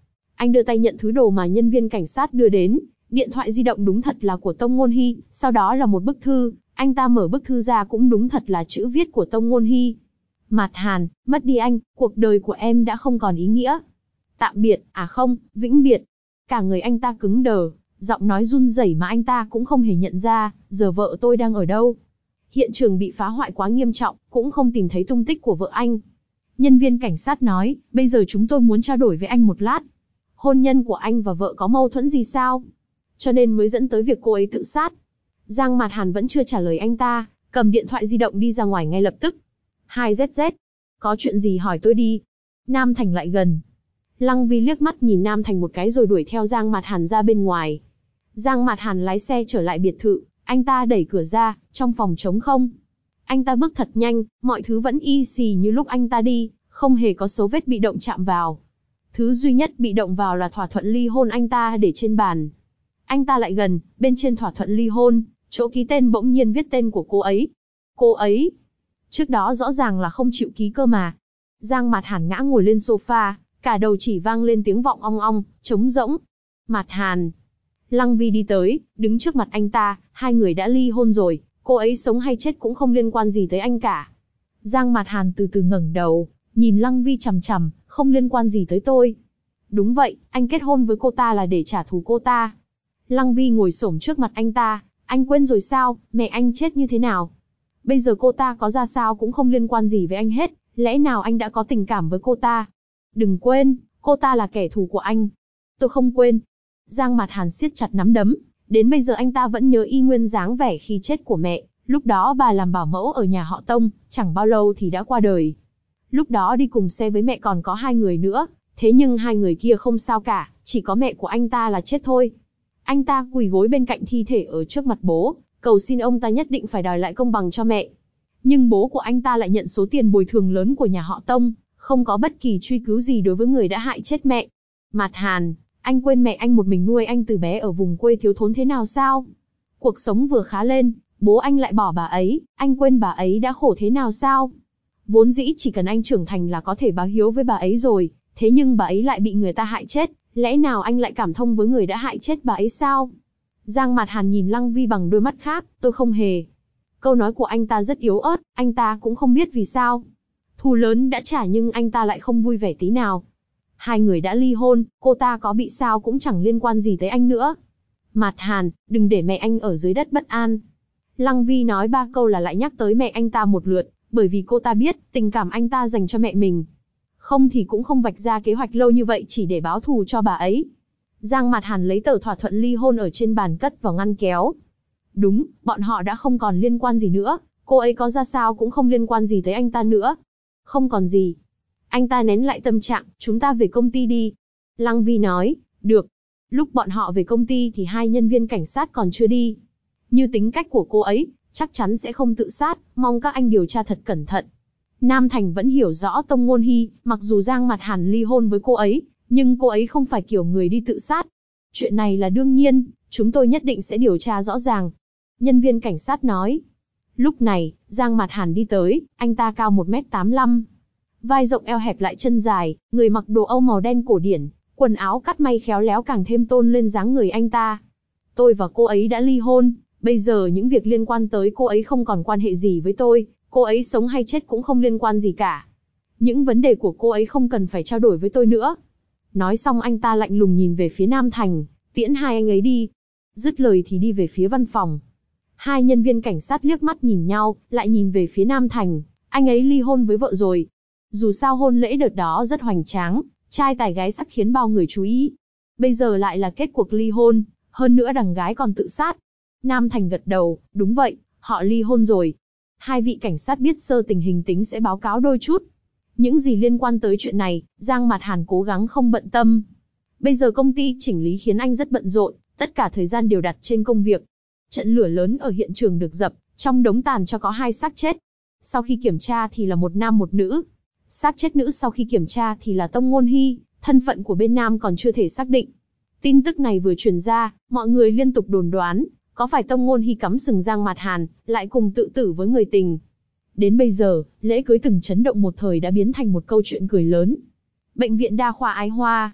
Anh đưa tay nhận thứ đồ mà nhân viên cảnh sát đưa đến. Điện thoại di động đúng thật là của Tông Ngôn Hy, sau đó là một bức thư. Anh ta mở bức thư ra cũng đúng thật là chữ viết của Tông Ngôn Hy. Mạt Hàn, mất đi anh, cuộc đời của em đã không còn ý nghĩa. Tạm biệt, à không, vĩnh biệt. Cả người anh ta cứng đờ, giọng nói run rẩy mà anh ta cũng không hề nhận ra, giờ vợ tôi đang ở đâu. Hiện trường bị phá hoại quá nghiêm trọng, cũng không tìm thấy tung tích của vợ anh. Nhân viên cảnh sát nói, bây giờ chúng tôi muốn trao đổi với anh một lát. Hôn nhân của anh và vợ có mâu thuẫn gì sao? Cho nên mới dẫn tới việc cô ấy tự sát. Giang Mạt Hàn vẫn chưa trả lời anh ta, cầm điện thoại di động đi ra ngoài ngay lập tức. 2ZZ. Có chuyện gì hỏi tôi đi. Nam Thành lại gần. Lăng Vi liếc mắt nhìn Nam Thành một cái rồi đuổi theo Giang Mạt Hàn ra bên ngoài. Giang Mạt Hàn lái xe trở lại biệt thự, anh ta đẩy cửa ra, trong phòng trống không. Anh ta bước thật nhanh, mọi thứ vẫn y xì như lúc anh ta đi, không hề có dấu vết bị động chạm vào. Thứ duy nhất bị động vào là thỏa thuận ly hôn anh ta để trên bàn. Anh ta lại gần, bên trên thỏa thuận ly hôn, chỗ ký tên bỗng nhiên viết tên của cô ấy. Cô ấy? Trước đó rõ ràng là không chịu ký cơ mà. Giang Mạt Hàn ngã ngồi lên sofa, cả đầu chỉ vang lên tiếng vọng ong ong, trống rỗng. Mạt Hàn. Lăng Vi đi tới, đứng trước mặt anh ta, hai người đã ly hôn rồi, cô ấy sống hay chết cũng không liên quan gì tới anh cả. Giang Mạt Hàn từ từ ngẩng đầu, nhìn Lăng Vi chằm chằm, không liên quan gì tới tôi. Đúng vậy, anh kết hôn với cô ta là để trả thù cô ta. Lăng Vi ngồi xổm trước mặt anh ta, anh quên rồi sao, mẹ anh chết như thế nào? Bây giờ cô ta có ra sao cũng không liên quan gì với anh hết, lẽ nào anh đã có tình cảm với cô ta? Đừng quên, cô ta là kẻ thù của anh. Tôi không quên. Giang Mạt Hàn siết chặt nắm đấm, đến bây giờ anh ta vẫn nhớ y nguyên dáng vẻ khi chết của mẹ, lúc đó bà làm bảo mẫu ở nhà họ Tông, chẳng bao lâu thì đã qua đời. Lúc đó đi cùng xe với mẹ còn có hai người nữa, thế nhưng hai người kia không sao cả, chỉ có mẹ của anh ta là chết thôi. Anh ta quỳ gối bên cạnh thi thể ở trước mặt bố, cầu xin ông ta nhất định phải đòi lại công bằng cho mẹ. Nhưng bố của anh ta lại nhận số tiền bồi thường lớn của nhà họ Tông, không có bất kỳ truy cứu gì đối với người đã hại chết mẹ. Mạt Hàn, anh quên mẹ anh một mình nuôi anh từ bé ở vùng quê thiếu thốn thế nào sao? Cuộc sống vừa khá lên, bố anh lại bỏ bà ấy, anh quên bà ấy đã khổ thế nào sao? Vốn dĩ chỉ cần anh trưởng thành là có thể báo hiếu với bà ấy rồi, thế nhưng bà ấy lại bị người ta hại chết, lẽ nào anh lại cảm thông với người đã hại chết bà ấy sao? Giang Mạt Hàn nhìn Lăng Vi bằng đôi mắt khác, tôi không hề. Câu nói của anh ta rất yếu ớt, anh ta cũng không biết vì sao. Thù lớn đã trả nhưng anh ta lại không vui vẻ tí nào. Hai người đã ly hôn, cô ta có bị sao cũng chẳng liên quan gì tới anh nữa. Mạt Hàn, đừng để mẹ anh ở dưới đất bất an. Lăng Vi nói ba câu là lại nhắc tới mẹ anh ta một lượt, bởi vì cô ta biết tình cảm anh ta dành cho mẹ mình. Không thì cũng không vạch ra kế hoạch lâu như vậy chỉ để báo thù cho bà ấy. Giang Mạt Hàn lấy tờ thỏa thuận ly hôn ở trên bàn cất vào ngăn kéo. Đúng, bọn họ đã không còn liên quan gì nữa, cô ấy có ra sao cũng không liên quan gì tới anh ta nữa. Không còn gì. Anh ta nén lại tâm trạng, chúng ta về công ty đi. Lăng Vi nói, được. Lúc bọn họ về công ty thì hai nhân viên cảnh sát còn chưa đi. Như tính cách của cô ấy, chắc chắn sẽ không tự sát, mong các anh điều tra thật cẩn thận. Nam Thành vẫn hiểu rõ Tông Ngôn Hy, mặc dù Giang Mạt Hàn ly hôn với cô ấy, nhưng cô ấy không phải kiểu người đi tự sát. Chuyện này là đương nhiên, chúng tôi nhất định sẽ điều tra rõ ràng. Nhân viên cảnh sát nói. Lúc này, Giang Mạt Hàn đi tới, anh ta cao 1m85. Vai rộng eo hẹp lại chân dài, người mặc đồ Âu màu đen cổ điển, quần áo cắt may khéo léo càng thêm tôn lên dáng người anh ta. Tôi và cô ấy đã ly hôn, bây giờ những việc liên quan tới cô ấy không còn quan hệ gì với tôi, cô ấy sống hay chết cũng không liên quan gì cả. Những vấn đề của cô ấy không cần phải trao đổi với tôi nữa. Nói xong anh ta lạnh lùng nhìn về phía Nam Thành, tiễn hai anh ấy đi. Dứt lời thì đi về phía văn phòng. Hai nhân viên cảnh sát liếc mắt nhìn nhau, lại nhìn về phía Nam Thành, anh ấy ly hôn với vợ rồi. Dù sao hôn lễ đợt đó rất hoành tráng, trai tài gái sắc khiến bao người chú ý. Bây giờ lại là kết cuộc ly hôn, hơn nữa đằng gái còn tự sát. Nam Thành gật đầu, đúng vậy, họ ly hôn rồi. Hai vị cảnh sát biết sơ tình hình tính sẽ báo cáo đôi chút. Những gì liên quan tới chuyện này, Giang Mạt Hàn cố gắng không bận tâm. Bây giờ công ty chỉnh lý khiến anh rất bận rộn, tất cả thời gian đều đặt trên công việc. Trận lửa lớn ở hiện trường được dập, trong đống tàn cho có hai xác chết. Sau khi kiểm tra thì là một nam một nữ. Xác chết nữ sau khi kiểm tra thì là Tông Ngôn Hy, thân phận của bên nam còn chưa thể xác định. Tin tức này vừa truyền ra, mọi người liên tục đồn đoán, có phải Tông Ngôn Hy cắm sừng Giang Mạt Hàn, lại cùng tự tử với người tình. Đến bây giờ, lễ cưới từng chấn động một thời đã biến thành một câu chuyện cười lớn. Bệnh viện đa khoa Ái Hoa.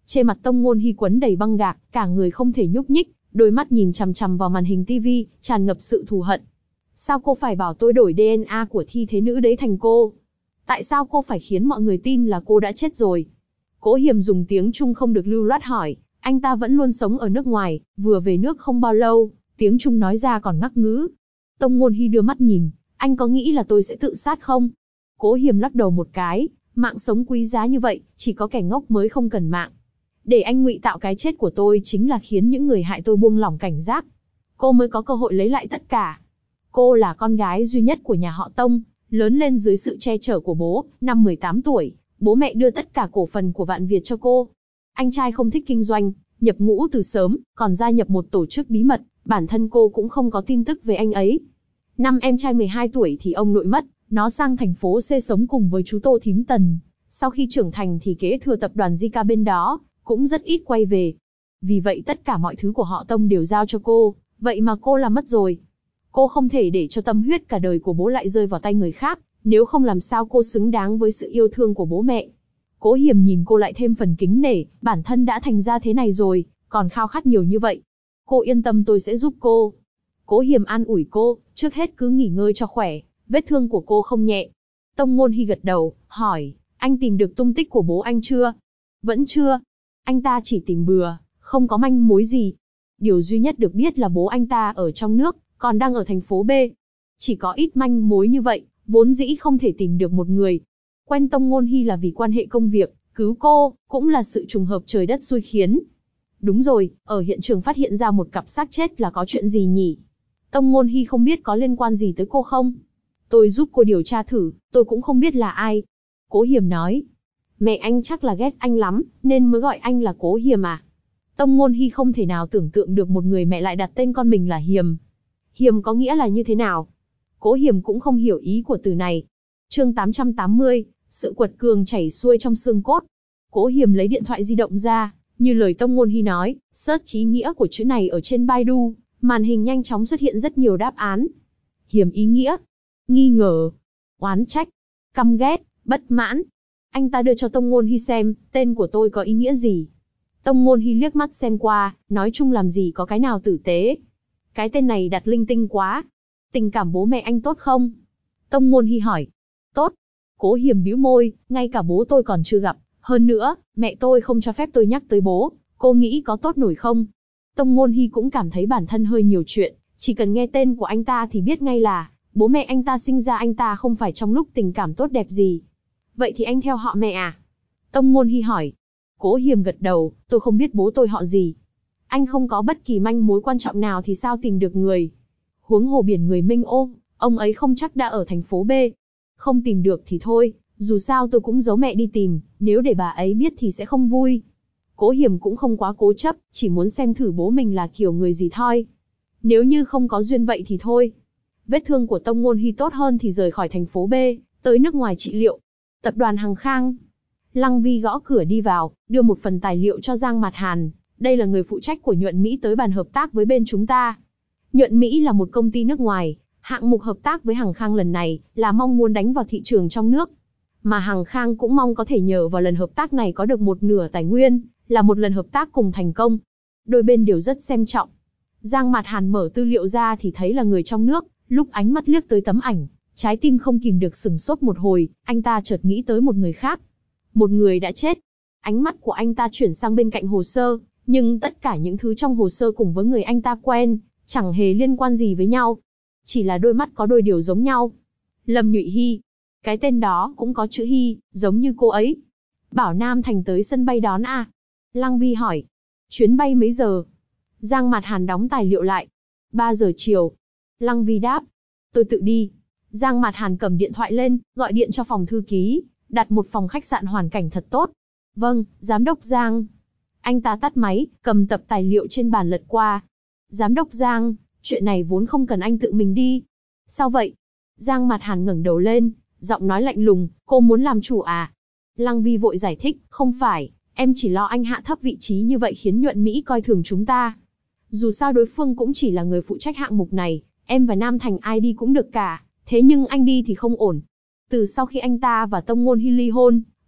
Trên mặt Tông Ngôn Hi quấn đầy băng gạc, cả người không thể nhúc nhích, đôi mắt nhìn chằm chằm vào màn hình tivi, tràn ngập sự thù hận. Sao cô phải bảo tôi đổi DNA của thi thế nữ đấy thành cô? Tại sao cô phải khiến mọi người tin là cô đã chết rồi? Cố Hiềm dùng tiếng Trung không được lưu loát hỏi, anh ta vẫn luôn sống ở nước ngoài, vừa về nước không bao lâu, tiếng Trung nói ra còn ngắc ngứ. Tông Ngôn Hi đưa mắt nhìn, anh có nghĩ là tôi sẽ tự sát không? Cố Hiềm lắc đầu một cái, mạng sống quý giá như vậy, chỉ có kẻ ngốc mới không cần mạng. Để anh ngụy tạo cái chết của tôi chính là khiến những người hại tôi buông lỏng cảnh giác. Cô mới có cơ hội lấy lại tất cả. Cô là con gái duy nhất của nhà họ Tông, lớn lên dưới sự che chở của bố, năm 18 tuổi, bố mẹ đưa tất cả cổ phần của Vạn Việt cho cô. Anh trai không thích kinh doanh, nhập ngũ từ sớm, còn gia nhập một tổ chức bí mật, bản thân cô cũng không có tin tức về anh ấy. Năm em trai 12 tuổi thì ông nội mất, nó sang thành phố C sống cùng với chú Tô Thím Tần. Sau khi trưởng thành thì kế thừa tập đoàn Zika bên đó, cũng rất ít quay về. Vì vậy tất cả mọi thứ của họ Tông đều giao cho cô, vậy mà cô làm mất rồi. Cô không thể để cho tâm huyết cả đời của bố lại rơi vào tay người khác, nếu không làm sao cô xứng đáng với sự yêu thương của bố mẹ. Cố Hiềm nhìn cô lại thêm phần kính nể, bản thân đã thành ra thế này rồi, còn khao khát nhiều như vậy. Cô yên tâm tôi sẽ giúp cô. Cố Hiềm an ủi cô, trước hết cứ nghỉ ngơi cho khỏe, vết thương của cô không nhẹ. Tông Ngôn Hi gật đầu, hỏi, anh tìm được tung tích của bố anh chưa? Vẫn chưa. Anh ta chỉ tìm bừa, không có manh mối gì. Điều duy nhất được biết là bố anh ta ở trong nước, còn đang ở thành phố B. Chỉ có ít manh mối như vậy, vốn dĩ không thể tìm được một người. Quen Tông Ngôn Hi là vì quan hệ công việc, cứu cô, cũng là sự trùng hợp trời đất xui khiến. Đúng rồi, ở hiện trường phát hiện ra một cặp xác chết là có chuyện gì nhỉ? Tông Ngôn Hi không biết có liên quan gì tới cô không? Tôi giúp cô điều tra thử, tôi cũng không biết là ai. Cố Hiềm nói. Mẹ anh chắc là ghét anh lắm, nên mới gọi anh là Cố Hiềm à? Tông Ngôn Hi không thể nào tưởng tượng được một người mẹ lại đặt tên con mình là Hiềm. Hiềm có nghĩa là như thế nào? Cố Hiềm cũng không hiểu ý của từ này. Chương 880, sự quật cường chảy xuôi trong xương cốt. Cố Hiềm lấy điện thoại di động ra, như lời Tông Ngôn Hi nói, search ý nghĩa của chữ này ở trên Baidu, màn hình nhanh chóng xuất hiện rất nhiều đáp án. Hiềm ý nghĩa, nghi ngờ, oán trách, căm ghét, bất mãn. Anh ta đưa cho Tông Ngôn Hi xem, tên của tôi có ý nghĩa gì. Tông Ngôn Hi liếc mắt xem qua, nói chung làm gì có cái nào tử tế. Cái tên này đặt linh tinh quá. Tình cảm bố mẹ anh tốt không? Tông Ngôn Hi hỏi. Tốt. Cố Hiềm bĩu môi, ngay cả bố tôi còn chưa gặp. Hơn nữa, mẹ tôi không cho phép tôi nhắc tới bố. Cô nghĩ có tốt nổi không? Tông Ngôn Hi cũng cảm thấy bản thân hơi nhiều chuyện. Chỉ cần nghe tên của anh ta thì biết ngay là bố mẹ anh ta sinh ra anh ta không phải trong lúc tình cảm tốt đẹp gì. Vậy thì anh theo họ mẹ à? Tông Ngôn Hi hỏi. Cố Hiềm gật đầu, tôi không biết bố tôi họ gì. Anh không có bất kỳ manh mối quan trọng nào thì sao tìm được người? Huống hồ biển người Minh Ô, ông ấy không chắc đã ở thành phố B. Không tìm được thì thôi, dù sao tôi cũng giấu mẹ đi tìm, nếu để bà ấy biết thì sẽ không vui. Cố Hiềm cũng không quá cố chấp, chỉ muốn xem thử bố mình là kiểu người gì thôi. Nếu như không có duyên vậy thì thôi. Vết thương của Tông Ngôn Hi tốt hơn thì rời khỏi thành phố B, tới nước ngoài trị liệu. Tập đoàn Hằng Khang. Lăng Vi gõ cửa đi vào, đưa một phần tài liệu cho Giang Mạt Hàn. Đây là người phụ trách của Nhuận Mỹ tới bàn hợp tác với bên chúng ta. Nhuận Mỹ là một công ty nước ngoài, hạng mục hợp tác với Hằng Khang lần này là mong muốn đánh vào thị trường trong nước. Mà Hằng Khang cũng mong có thể nhờ vào lần hợp tác này có được một nửa tài nguyên, là một lần hợp tác cùng thành công. Đôi bên đều rất xem trọng. Giang Mạt Hàn mở tư liệu ra thì thấy là người trong nước, lúc ánh mắt liếc tới tấm ảnh, trái tim không kìm được sửng sốt một hồi, anh ta chợt nghĩ tới một người khác. Một người đã chết. Ánh mắt của anh ta chuyển sang bên cạnh hồ sơ, nhưng tất cả những thứ trong hồ sơ cùng với người anh ta quen, chẳng hề liên quan gì với nhau. Chỉ là đôi mắt có đôi điều giống nhau. Lâm Nhụy Hy. Cái tên đó cũng có chữ Hy, giống như cô ấy. Bảo Nam Thành tới sân bay đón à? Lăng Vi hỏi. Chuyến bay mấy giờ? Giang Mạt Hàn đóng tài liệu lại. 3 giờ chiều. Lăng Vi đáp. Tôi tự đi. Giang Mạt Hàn cầm điện thoại lên, gọi điện cho phòng thư ký, đặt một phòng khách sạn hoàn cảnh thật tốt. Vâng, giám đốc Giang. Anh ta tắt máy, cầm tập tài liệu trên bàn lật qua. Giám đốc Giang, chuyện này vốn không cần anh tự mình đi. Sao vậy? Giang Mạt Hàn ngẩng đầu lên, giọng nói lạnh lùng, cô muốn làm chủ à? Lăng Vi vội giải thích, không phải, em chỉ lo anh hạ thấp vị trí như vậy khiến Nhuận Mỹ coi thường chúng ta. Dù sao đối phương cũng chỉ là người phụ trách hạng mục này, em và Nam Thành ai đi cũng được cả, thế nhưng anh đi thì không ổn. Từ sau khi anh ta và Tông Ngôn Hi ly hôn,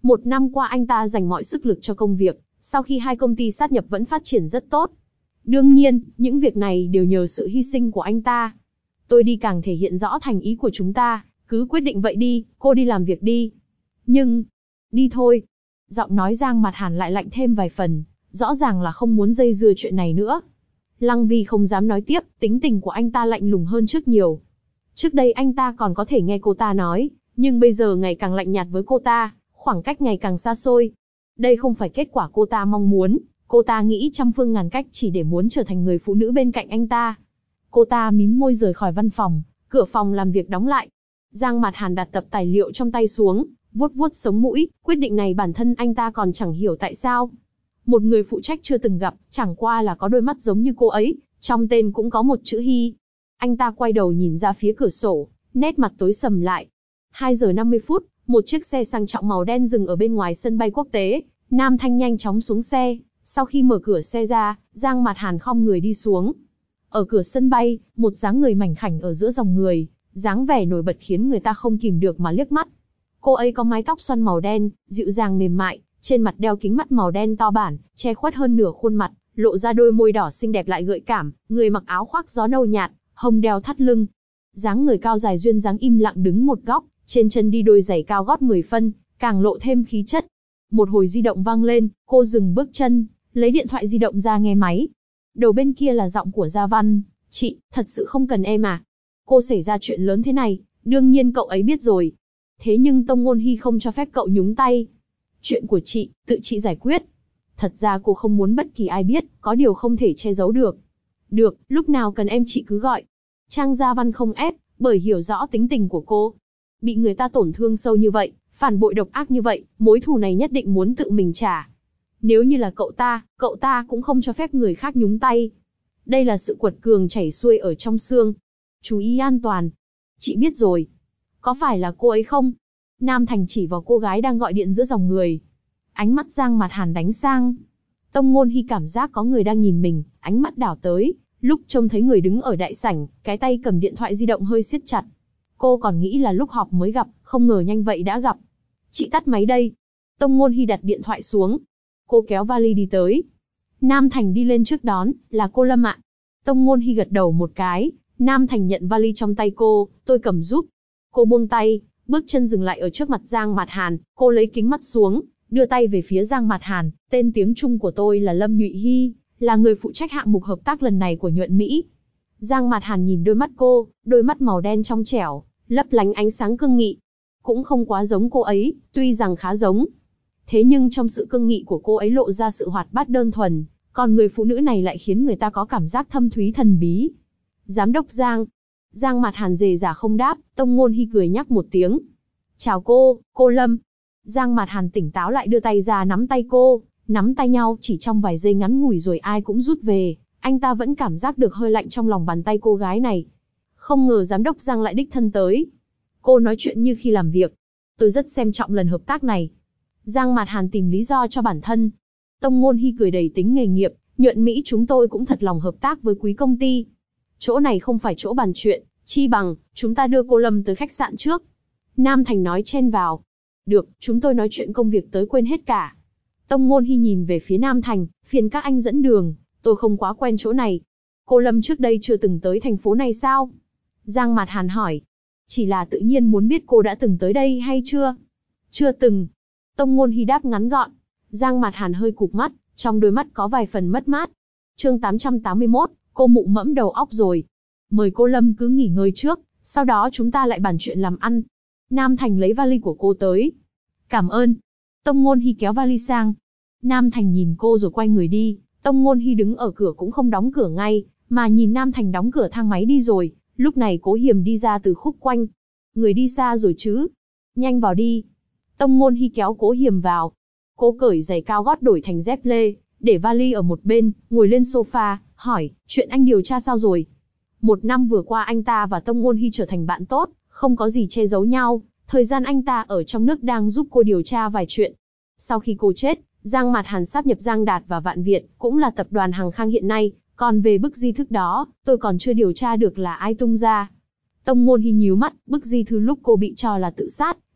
1 năm qua anh ta dành mọi sức lực cho công việc, sau khi 2 công ty sát nhập vẫn phát triển rất tốt. Đương nhiên, những việc này đều nhờ sự hy sinh của anh ta. Tôi đi càng thể hiện rõ thành ý của chúng ta, cứ quyết định vậy đi, cô đi làm việc đi. Nhưng, đi thôi. Giọng nói Giang Mạt Hàn lại lạnh thêm vài phần, rõ ràng là không muốn dây dưa chuyện này nữa. Lăng Vi không dám nói tiếp, tính tình của anh ta lạnh lùng hơn trước nhiều. Trước đây anh ta còn có thể nghe cô ta nói, nhưng bây giờ ngày càng lạnh nhạt với cô ta, khoảng cách ngày càng xa xôi. Đây không phải kết quả cô ta mong muốn, cô ta nghĩ trăm phương ngàn cách chỉ để muốn trở thành người phụ nữ bên cạnh anh ta. Cô ta mím môi rời khỏi văn phòng, cửa phòng làm việc đóng lại. Giang Mạt Hàn đặt tập tài liệu trong tay xuống, vuốt vuốt sống mũi, quyết định này bản thân anh ta còn chẳng hiểu tại sao. Một người phụ trách chưa từng gặp, chẳng qua là có đôi mắt giống như cô ấy, trong tên cũng có một chữ Hy. Anh ta quay đầu nhìn ra phía cửa sổ, nét mặt tối sầm lại. 2 giờ 50 phút, một chiếc xe sang trọng màu đen dừng ở bên ngoài sân bay quốc tế. Nam Thanh nhanh chóng xuống xe, sau khi mở cửa xe ra, Giang Mạt Hàn khom người đi xuống. Ở cửa sân bay, một dáng người mảnh khảnh ở giữa dòng người, dáng vẻ nổi bật khiến người ta không kìm được mà liếc mắt. Cô ấy có mái tóc xoăn màu đen, dịu dàng mềm mại, trên mặt đeo kính mắt màu đen to bản, che khuất hơn nửa khuôn mặt, lộ ra đôi môi đỏ xinh đẹp lại gợi cảm, người mặc áo khoác gió nâu nhạt, hông đeo thắt lưng. Dáng người cao dài duyên dáng im lặng đứng một góc, trên chân đi đôi giày cao gót 10 phân, càng lộ thêm khí chất. Một hồi di động vang lên, cô dừng bước chân, lấy điện thoại di động ra nghe máy. Đầu bên kia là giọng của Gia Văn. Chị, thật sự không cần em à? Cô xảy ra chuyện lớn thế này, đương nhiên cậu ấy biết rồi. Thế nhưng Tông Ngôn Hy không cho phép cậu nhúng tay. Chuyện của chị, tự chị giải quyết. Thật ra cô không muốn bất kỳ ai biết, có điều không thể che giấu được. Được, lúc nào cần em chị cứ gọi. Trang Gia Văn không ép, bởi hiểu rõ tính tình của cô. Bị người ta tổn thương sâu như vậy, phản bội độc ác như vậy, mối thù này nhất định muốn tự mình trả. Nếu như là cậu ta cũng không cho phép người khác nhúng tay. Đây là sự quật cường chảy xuôi ở trong xương. Chú ý an toàn. Chị biết rồi. Có phải là cô ấy không? Nam Thành chỉ vào cô gái đang gọi điện giữa dòng người. Ánh mắt Giang Mạt Hàn đánh sang. Tông Ngôn Hy cảm giác có người đang nhìn mình, ánh mắt đảo tới. Lúc trông thấy người đứng ở đại sảnh, cái tay cầm điện thoại di động hơi siết chặt. Cô còn nghĩ là lúc họp mới gặp, không ngờ nhanh vậy đã gặp. Chị tắt máy đây. Tông Ngôn Hy đặt điện thoại xuống. Cô kéo vali đi tới. Nam Thành đi lên trước đón, là cô Lâm ạ. Tông Ngôn Hy gật đầu một cái. Nam Thành nhận vali trong tay cô, tôi cầm giúp. Cô buông tay, bước chân dừng lại ở trước mặt Giang Mạt Hàn. Cô lấy kính mắt xuống, đưa tay về phía Giang Mạt Hàn. Tên tiếng Trung của tôi là Lâm Nhụy Hy, là người phụ trách hạng mục hợp tác lần này của Nhuận Mỹ. Giang Mạt Hàn nhìn đôi mắt cô, đôi mắt màu đen trong trẻo, lấp lánh ánh sáng cương nghị. Cũng không quá giống cô ấy, tuy rằng khá giống. Thế nhưng trong sự cương nghị của cô ấy lộ ra sự hoạt bát đơn thuần, còn người phụ nữ này lại khiến người ta có cảm giác thâm thúy thần bí. Giám đốc Giang. Giang Mạt Hàn dề dả không đáp, Tông Ngôn Hy cười nhắc một tiếng. Chào cô Lâm. Giang Mạt Hàn tỉnh táo lại đưa tay ra nắm tay cô, nắm tay nhau chỉ trong vài giây ngắn ngủi rồi ai cũng rút về. Anh ta vẫn cảm giác được hơi lạnh trong lòng bàn tay cô gái này. Không ngờ giám đốc Giang lại đích thân tới. Cô nói chuyện như khi làm việc. Tôi rất xem trọng lần hợp tác này. Giang Mạt Hàn tìm lý do cho bản thân. Tông Ngôn Hy cười đầy tính nghề nghiệp, Nhuận Mỹ chúng tôi cũng thật lòng hợp tác với quý công ty. Chỗ này không phải chỗ bàn chuyện, chi bằng, chúng ta đưa cô Lâm tới khách sạn trước. Nam Thành nói chen vào. Được, chúng tôi nói chuyện công việc tới quên hết cả. Tông Ngôn Hy nhìn về phía Nam Thành, phiền các anh dẫn đường, tôi không quá quen chỗ này. Cô Lâm trước đây chưa từng tới thành phố này sao? Giang Mạt Hàn hỏi. Chỉ là tự nhiên muốn biết cô đã từng tới đây hay chưa? Chưa từng. Tông Ngôn Hy đáp ngắn gọn. Giang Mạt Hàn hơi cụp mắt, trong đôi mắt có vài phần mất mát. Chương 881, cô mụ mẫm đầu óc rồi. Mời cô Lâm cứ nghỉ ngơi trước, sau đó chúng ta lại bàn chuyện làm ăn. Nam Thành lấy vali của cô tới. Cảm ơn. Tông Ngôn Hy kéo vali sang. Nam Thành nhìn cô rồi quay người đi. Tông Ngôn Hy đứng ở cửa cũng không đóng cửa ngay, mà nhìn Nam Thành đóng cửa thang máy đi rồi. Lúc này Cố Hiềm đi ra từ khúc quanh. Người đi xa rồi chứ? Nhanh vào đi. Tông Ngôn Hy kéo Cố Hiềm vào. Cô cởi giày cao gót đổi thành dép lê, để vali ở một bên, ngồi lên sofa, hỏi, chuyện anh điều tra sao rồi? 1 năm vừa qua anh ta và Tông Ngôn Hy trở thành bạn tốt, không có gì che giấu nhau. Thời gian anh ta ở trong nước đang giúp cô điều tra vài chuyện. Sau khi cô chết, Giang Mạt Hàn sáp nhập Giang Đạt và Vạn Việt, cũng là tập đoàn Hằng Khang hiện nay. Còn về bức di thức đó, tôi còn chưa điều tra được là ai tung ra. Tông Ngôn Hy nhíu mắt, bức di thư lúc cô bị cho là tự sát,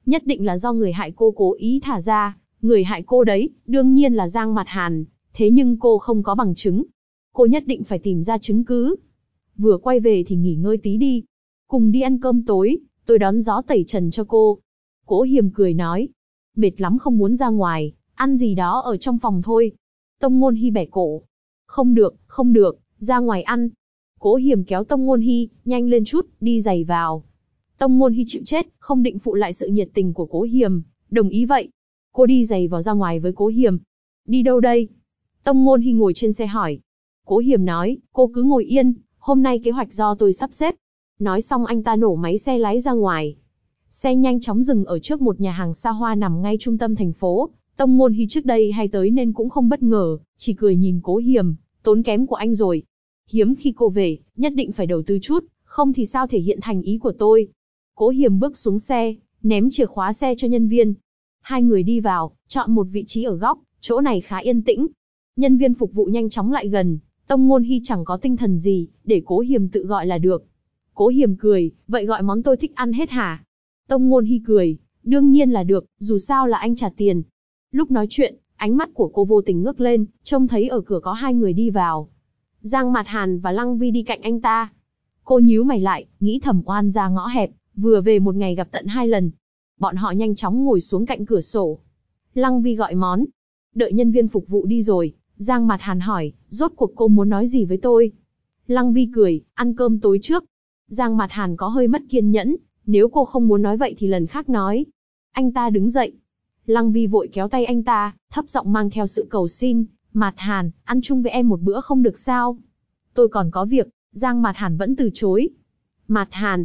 nhất định là do người hại cô cố ý thả ra, người hại cô đấy, đương nhiên là Giang Mạt Hàn, thế nhưng cô không có bằng chứng. Cô nhất định phải tìm ra chứng cứ. Vừa quay về thì nghỉ ngơi tí đi. Cùng đi ăn cơm tối, tôi đón gió tẩy trần cho cô. Cố Hiềm cười nói. Mệt lắm không muốn ra ngoài, ăn gì đó ở trong phòng thôi. Tông Ngôn Hi bẻ cổ. Không được, không được, ra ngoài ăn. Cố Hiềm kéo Tông Ngôn Hi, nhanh lên chút, đi giày vào. Tông Ngôn Hi chịu chết, không định phụ lại sự nhiệt tình của Cố Hiềm, đồng ý vậy. Cô đi giày vào ra ngoài với Cố Hiềm. Đi đâu đây? Tông Ngôn Hi ngồi trên xe hỏi. Cố Hiềm nói, cô cứ ngồi yên, hôm nay kế hoạch do tôi sắp xếp. Nói xong anh ta nổ máy xe lái ra ngoài. Xe nhanh chóng dừng ở trước một nhà hàng xa hoa nằm ngay trung tâm thành phố. Tông Ngôn Hi trước đây hay tới nên cũng không bất ngờ, chỉ cười nhìn Cố Hiềm, tốn kém của anh rồi. Hiếm khi cô về, nhất định phải đầu tư chút, không thì sao thể hiện thành ý của tôi. Cố Hiềm bước xuống xe, ném chìa khóa xe cho nhân viên. Hai người đi vào, chọn một vị trí ở góc, chỗ này khá yên tĩnh. Nhân viên phục vụ nhanh chóng lại gần, Tông Ngôn Hi chẳng có tinh thần gì, để Cố Hiềm tự gọi là được. Cố Hiềm cười, vậy gọi món tôi thích ăn hết hả? Tông Ngôn Hi cười, đương nhiên là được, dù sao là anh trả tiền. Lúc nói chuyện, ánh mắt của cô vô tình ngước lên, trông thấy ở cửa có hai người đi vào. Giang Mạt Hàn và Lăng Vi đi cạnh anh ta. Cô nhíu mày lại, nghĩ thầm oan ra ngõ hẹp, vừa về một ngày gặp tận hai lần. Bọn họ nhanh chóng ngồi xuống cạnh cửa sổ. Lăng Vi gọi món. Đợi nhân viên phục vụ đi rồi, Giang Mạt Hàn hỏi, rốt cuộc cô muốn nói gì với tôi? Lăng Vi cười, ăn cơm tối trước. Giang Mạt Hàn có hơi mất kiên nhẫn, nếu cô không muốn nói vậy thì lần khác nói. Anh ta đứng dậy. Lăng Vi vội kéo tay anh ta, thấp giọng mang theo sự cầu xin, Mạt Hàn, ăn chung với em một bữa không được sao? Tôi còn có việc, Giang Mạt Hàn vẫn từ chối. Mạt Hàn,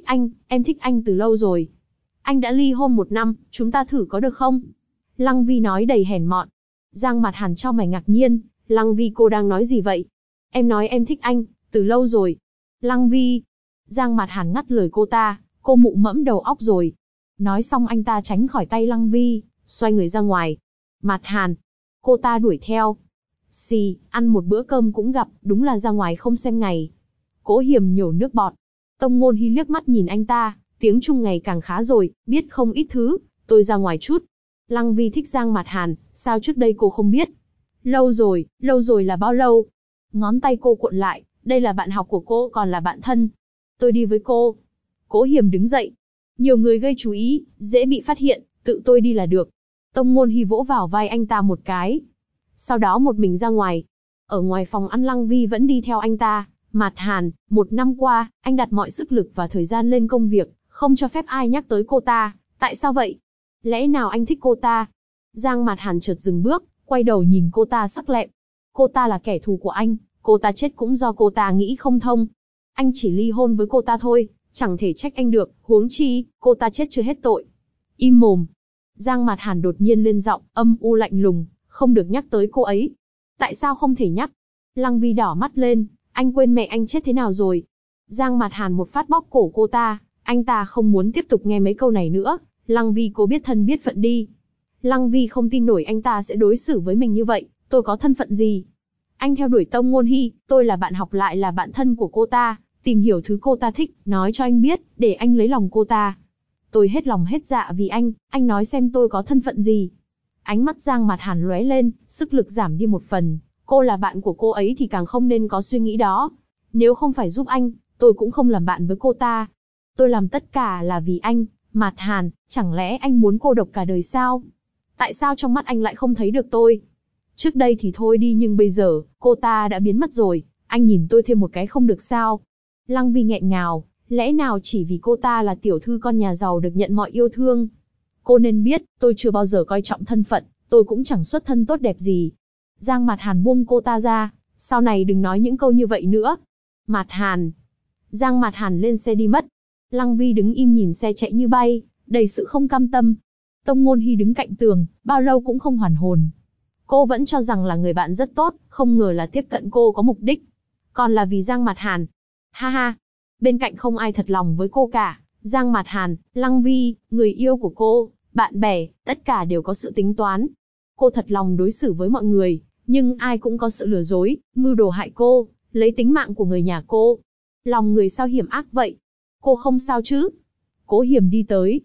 em thích anh từ lâu rồi. Anh đã ly hôn 1 năm, chúng ta thử có được không? Lăng Vi nói đầy hèn mọn. Giang Mạt Hàn chau mày ngạc nhiên, Lăng Vi cô đang nói gì vậy? Em nói em thích anh, từ lâu rồi. Lăng Vi. Giang Mạt Hàn ngắt lời cô ta, cô mụ mẫm đầu óc rồi. Nói xong anh ta tránh khỏi tay Lăng Vi, xoay người ra ngoài. Mạt Hàn. Cô ta đuổi theo. Xì, ăn một bữa cơm cũng gặp, đúng là ra ngoài không xem ngày. Cố Hiềm nhổ nước bọt. Tông Ngôn Hi liếc mắt nhìn anh ta, tiếng Trung ngày càng khá rồi, biết không ít thứ, tôi ra ngoài chút. Lăng Vi thích Giang Mạt Hàn, sao trước đây cô không biết? Lâu rồi là bao lâu? Ngón tay cô cuộn lại, đây là bạn học của cô còn là bạn thân. Tôi đi với cô. Cố Hiềm đứng dậy. Nhiều người gây chú ý, dễ bị phát hiện, tự tôi đi là được. Tông Ngôn Hi vỗ vào vai anh ta một cái. Sau đó một mình ra ngoài. Ở ngoài phòng ăn Lăng Vi vẫn đi theo anh ta. Mạt Hàn, 1 năm qua, anh đặt mọi sức lực và thời gian lên công việc, không cho phép ai nhắc tới cô ta. Tại sao vậy? Lẽ nào anh thích cô ta? Giang Mạt Hàn chợt dừng bước, quay đầu nhìn cô ta sắc lẹm. Cô ta là kẻ thù của anh, cô ta chết cũng do cô ta nghĩ không thông. Anh chỉ ly hôn với cô ta thôi, chẳng thể trách anh được, huống chi, cô ta chết chưa hết tội. Im mồm. Giang Mạt Hàn đột nhiên lên giọng, âm u lạnh lùng, không được nhắc tới cô ấy. Tại sao không thể nhắc? Lăng Vi đỏ mắt lên, anh quên mẹ anh chết thế nào rồi? Giang Mạt Hàn một phát bóp cổ cô ta, anh ta không muốn tiếp tục nghe mấy câu này nữa. Lăng Vi cô biết thân biết phận đi. Lăng Vi không tin nổi anh ta sẽ đối xử với mình như vậy, tôi có thân phận gì? Anh theo đuổi Tông Ngôn Hi, tôi là bạn học lại là bạn thân của cô ta, tìm hiểu thứ cô ta thích, nói cho anh biết, để anh lấy lòng cô ta. Tôi hết lòng hết dạ vì anh nói xem tôi có thân phận gì? Ánh mắt Giang Mạt Hàn lóe lên, sức lực giảm đi một phần, cô là bạn của cô ấy thì càng không nên có suy nghĩ đó. Nếu không phải giúp anh, tôi cũng không làm bạn với cô ta. Tôi làm tất cả là vì anh, Mạt Hàn, chẳng lẽ anh muốn cô độc cả đời sao? Tại sao trong mắt anh lại không thấy được tôi? Trước đây thì thôi đi nhưng bây giờ, cô ta đã biến mất rồi, anh nhìn tôi thêm một cái không được sao? Lăng Vi nghẹn ngào, lẽ nào chỉ vì cô ta là tiểu thư con nhà giàu được nhận mọi yêu thương? Cô nên biết, tôi chưa bao giờ coi trọng thân phận, tôi cũng chẳng xuất thân tốt đẹp gì. Giang Mạt Hàn buông cô ta ra, sau này đừng nói những câu như vậy nữa. Mạt Hàn. Giang Mạt Hàn lên xe đi mất. Lăng Vi đứng im nhìn xe chạy như bay, đầy sự không cam tâm. Tông Ngôn Hi đứng cạnh tường, bao lâu cũng không hoàn hồn. Cô vẫn cho rằng là người bạn rất tốt, không ngờ là tiếp cận cô có mục đích. Còn là vì Giang Mạt Hàn. Ha ha. Bên cạnh không ai thật lòng với cô cả. Giang Mạt Hàn, Lăng Vi, người yêu của cô, bạn bè, tất cả đều có sự tính toán. Cô thật lòng đối xử với mọi người, nhưng ai cũng có sự lừa dối, mưu đồ hại cô, lấy tính mạng của người nhà cô. Lòng người sao hiểm ác vậy? Cô không sao chứ? Cố Hiềm đi tới.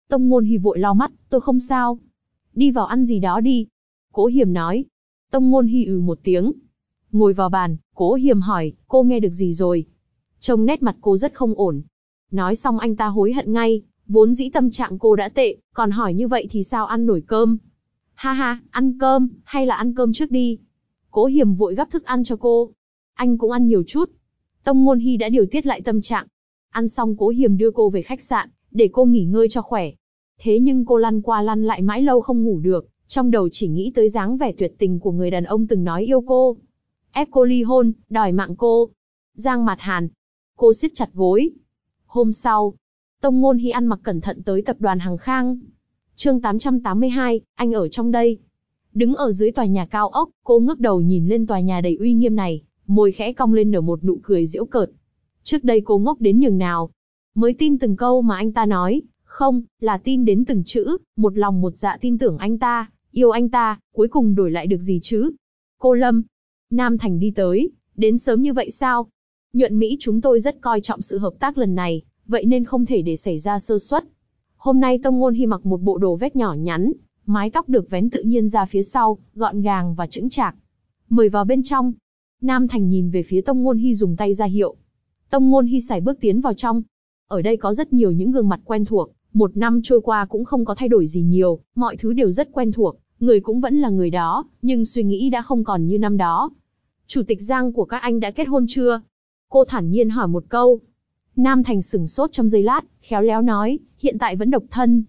Tông Ngôn Hi vội lau mắt, tôi không sao. Đi vào ăn gì đó đi. Cố Hiềm nói. Tông Ngôn Hi một tiếng. Ngồi vào bàn, Cố Hiềm hỏi, cô nghe được gì rồi? Trông nét mặt cô rất không ổn. Nói xong anh ta hối hận ngay, vốn dĩ tâm trạng cô đã tệ, còn hỏi như vậy thì sao ăn nổi cơm? Ha ha, ăn cơm, hay là ăn cơm trước đi. Cố Hiềm vội gắp thức ăn cho cô. Anh cũng ăn nhiều chút. Tông Ngôn Hi đã điều tiết lại tâm trạng. Ăn xong Cố Hiềm đưa cô về khách sạn, để cô nghỉ ngơi cho khỏe. Thế nhưng cô lăn qua lăn lại mãi lâu không ngủ được, trong đầu chỉ nghĩ tới dáng vẻ tuyệt tình của người đàn ông từng nói yêu cô. Ép cô ly hôn, đòi mạng cô. Giang Mạt Hàn. Cô siết chặt gối. Hôm sau, Tông Ngôn Hi ăn mặc cẩn thận tới tập đoàn Hằng Khang. Chương 882, anh ở trong đây. Đứng ở dưới tòa nhà cao ốc, cô ngước đầu nhìn lên tòa nhà đầy uy nghiêm này, môi khẽ cong lên nở một nụ cười giễu cợt. Trước đây cô ngốc đến nhường nào, mới tin từng câu mà anh ta nói, không, là tin đến từng chữ, một lòng một dạ tin tưởng anh ta, yêu anh ta, cuối cùng đổi lại được gì chứ? Cô Lâm, Nam Thành đi tới, đến sớm như vậy sao? Nhuận Mỹ chúng tôi rất coi trọng sự hợp tác lần này, vậy nên không thể để xảy ra sơ suất. Hôm nay Tông Ngôn Hi mặc một bộ đồ vest nhỏ nhắn, mái tóc được vén tự nhiên ra phía sau, gọn gàng và chững chạc. Mời vào bên trong. Nam Thành nhìn về phía Tông Ngôn Hi dùng tay ra hiệu. Tông Ngôn Hi sải bước tiến vào trong. Ở đây có rất nhiều những gương mặt quen thuộc, 1 năm trôi qua cũng không có thay đổi gì nhiều, mọi thứ đều rất quen thuộc, người cũng vẫn là người đó, nhưng suy nghĩ đã không còn như năm đó. Chủ tịch Giang của các anh đã kết hôn chưa? Cô thản nhiên hỏi một câu. Nam Thành sửng sốt trong giây lát, khéo léo nói, hiện tại vẫn độc thân.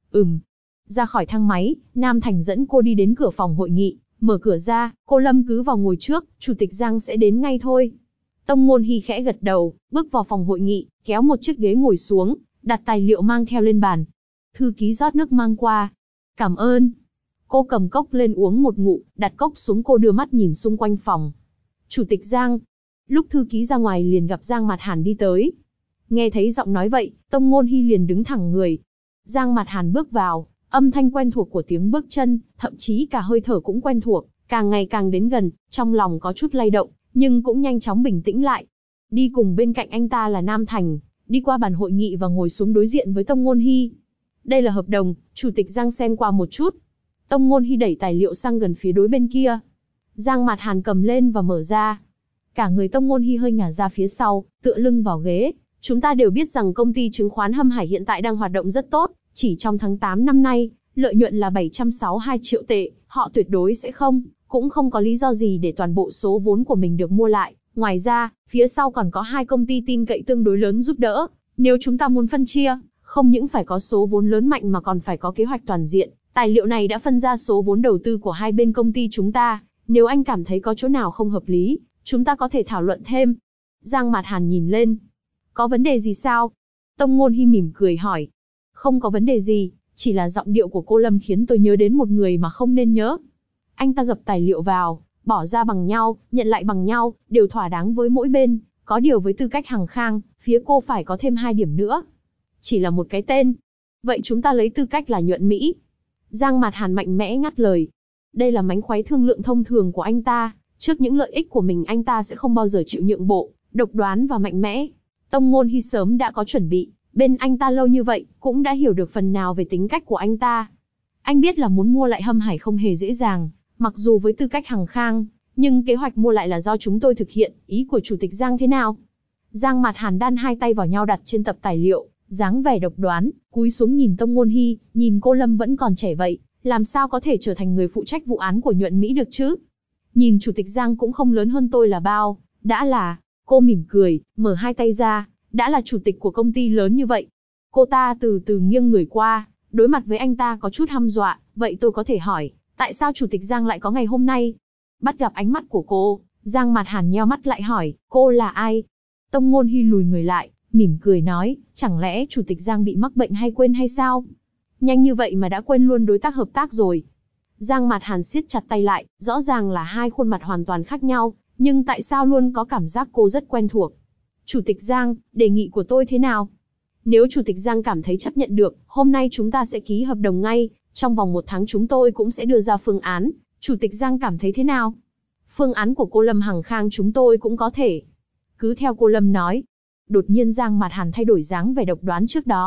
Ra khỏi thang máy, Nam Thành dẫn cô đi đến cửa phòng hội nghị, mở cửa ra, cô Lâm cứ vào ngồi trước, Chủ tịch Giang sẽ đến ngay thôi. Tông Ngôn Hi khẽ gật đầu, bước vào phòng hội nghị, kéo một chiếc ghế ngồi xuống, đặt tài liệu mang theo lên bàn. Thư ký rót nước mang qua. Cảm ơn. Cô cầm cốc lên uống một ngụm, đặt cốc xuống cô đưa mắt nhìn xung quanh phòng. Chủ tịch Giang. Lúc thư ký ra ngoài liền gặp Giang Mạt Hàn đi tới. Nghe thấy giọng nói vậy, Tông Ngôn Hi liền đứng thẳng người. Giang Mạt Hàn bước vào, âm thanh quen thuộc của tiếng bước chân, thậm chí cả hơi thở cũng quen thuộc, càng ngày càng đến gần, trong lòng có chút lay động, nhưng cũng nhanh chóng bình tĩnh lại. Đi cùng bên cạnh anh ta là Nam Thành, đi qua bàn hội nghị và ngồi xuống đối diện với Tông Ngôn Hi. Đây là hợp đồng, Chủ tịch Giang xem qua một chút. Tông Ngôn Hi đẩy tài liệu sang gần phía đối bên kia. Giang Mạt Hàn cầm lên và mở ra. Cả người Tông Ngôn Hi hơi ngả ra phía sau, tựa lưng vào ghế. Chúng ta đều biết rằng công ty chứng khoán Hâm Hải hiện tại đang hoạt động rất tốt, chỉ trong tháng 8 năm nay, lợi nhuận là 762 triệu tệ, họ tuyệt đối sẽ cũng không có lý do gì để toàn bộ số vốn của mình được mua lại. Ngoài ra, phía sau còn có 2 công ty tin cậy tương đối lớn giúp đỡ. Nếu chúng ta muốn phân chia, không những phải có số vốn lớn mạnh mà còn phải có kế hoạch toàn diện. Tài liệu này đã phân ra số vốn đầu tư của 2 bên công ty chúng ta. Nếu anh cảm thấy có chỗ nào không hợp lý, chúng ta có thể thảo luận thêm. Giang Mạt Hàn nhìn lên. Có vấn đề gì sao? Tông Ngôn Hi mỉm cười hỏi. Không có vấn đề gì, chỉ là giọng điệu của cô Lâm khiến tôi nhớ đến một người mà không nên nhớ. Anh ta gập tài liệu vào, bỏ ra bằng nhau, nhận lại bằng nhau, đều thỏa đáng với mỗi bên. Có điều với tư cách Hằng Khang, phía cô phải có thêm 2 điểm nữa. Chỉ là một cái tên. Vậy chúng ta lấy tư cách là Nhuận Mỹ. Giang Mạt Hàn mạnh mẽ ngắt lời. Đây là mánh khóe thương lượng thông thường của anh ta. Trước những lợi ích của mình anh ta sẽ không bao giờ chịu nhượng bộ, độc đoán và mạnh mẽ. Tông Ngôn Hi sớm đã có chuẩn bị. Bên anh ta lâu như vậy, cũng đã hiểu được phần nào về tính cách của anh ta. Anh biết là muốn mua lại Hâm Hải không hề dễ dàng, mặc dù với tư cách Hằng Khang, nhưng kế hoạch mua lại là do chúng tôi thực hiện, ý của Chủ tịch Giang thế nào? Giang Mạt Hàn đan 2 tay vào nhau đặt trên tập tài liệu, dáng vẻ độc đoán, cúi xuống nhìn Tông Ngôn Hi, nhìn cô Lâm vẫn còn trẻ vậy, làm sao có thể trở thành người phụ trách vụ án của Nhuận Mỹ được chứ? Nhìn Chủ tịch Giang cũng không lớn hơn tôi là bao, đã là, cô mỉm cười, mở 2 tay ra, đã là chủ tịch của công ty lớn như vậy. Cô ta từ từ nghiêng người qua, đối mặt với anh ta có chút hăm dọa, vậy tôi có thể hỏi, tại sao Chủ tịch Giang lại có ngày hôm nay? Bắt gặp ánh mắt của cô, Giang Mạt Hàn nheo mắt lại hỏi, cô là ai? Tông Ngôn Hi lùi người lại, mỉm cười nói, chẳng lẽ Chủ tịch Giang bị mắc bệnh hay quên hay sao? Nhanh như vậy mà đã quên luôn đối tác hợp tác rồi. Giang Mạt Hàn siết chặt tay lại, rõ ràng là 2 khuôn mặt hoàn toàn khác nhau, nhưng tại sao luôn có cảm giác cô rất quen thuộc? Chủ tịch Giang, đề nghị của tôi thế nào? Nếu Chủ tịch Giang cảm thấy chấp nhận được, hôm nay chúng ta sẽ ký hợp đồng ngay, trong vòng 1 tháng chúng tôi cũng sẽ đưa ra phương án. Chủ tịch Giang cảm thấy thế nào? Phương án của cô Lâm Hằng Khang chúng tôi cũng có thể. Cứ theo cô Lâm nói. Đột nhiên Giang Mạt Hàn thay đổi dáng vẻ độc đoán trước đó,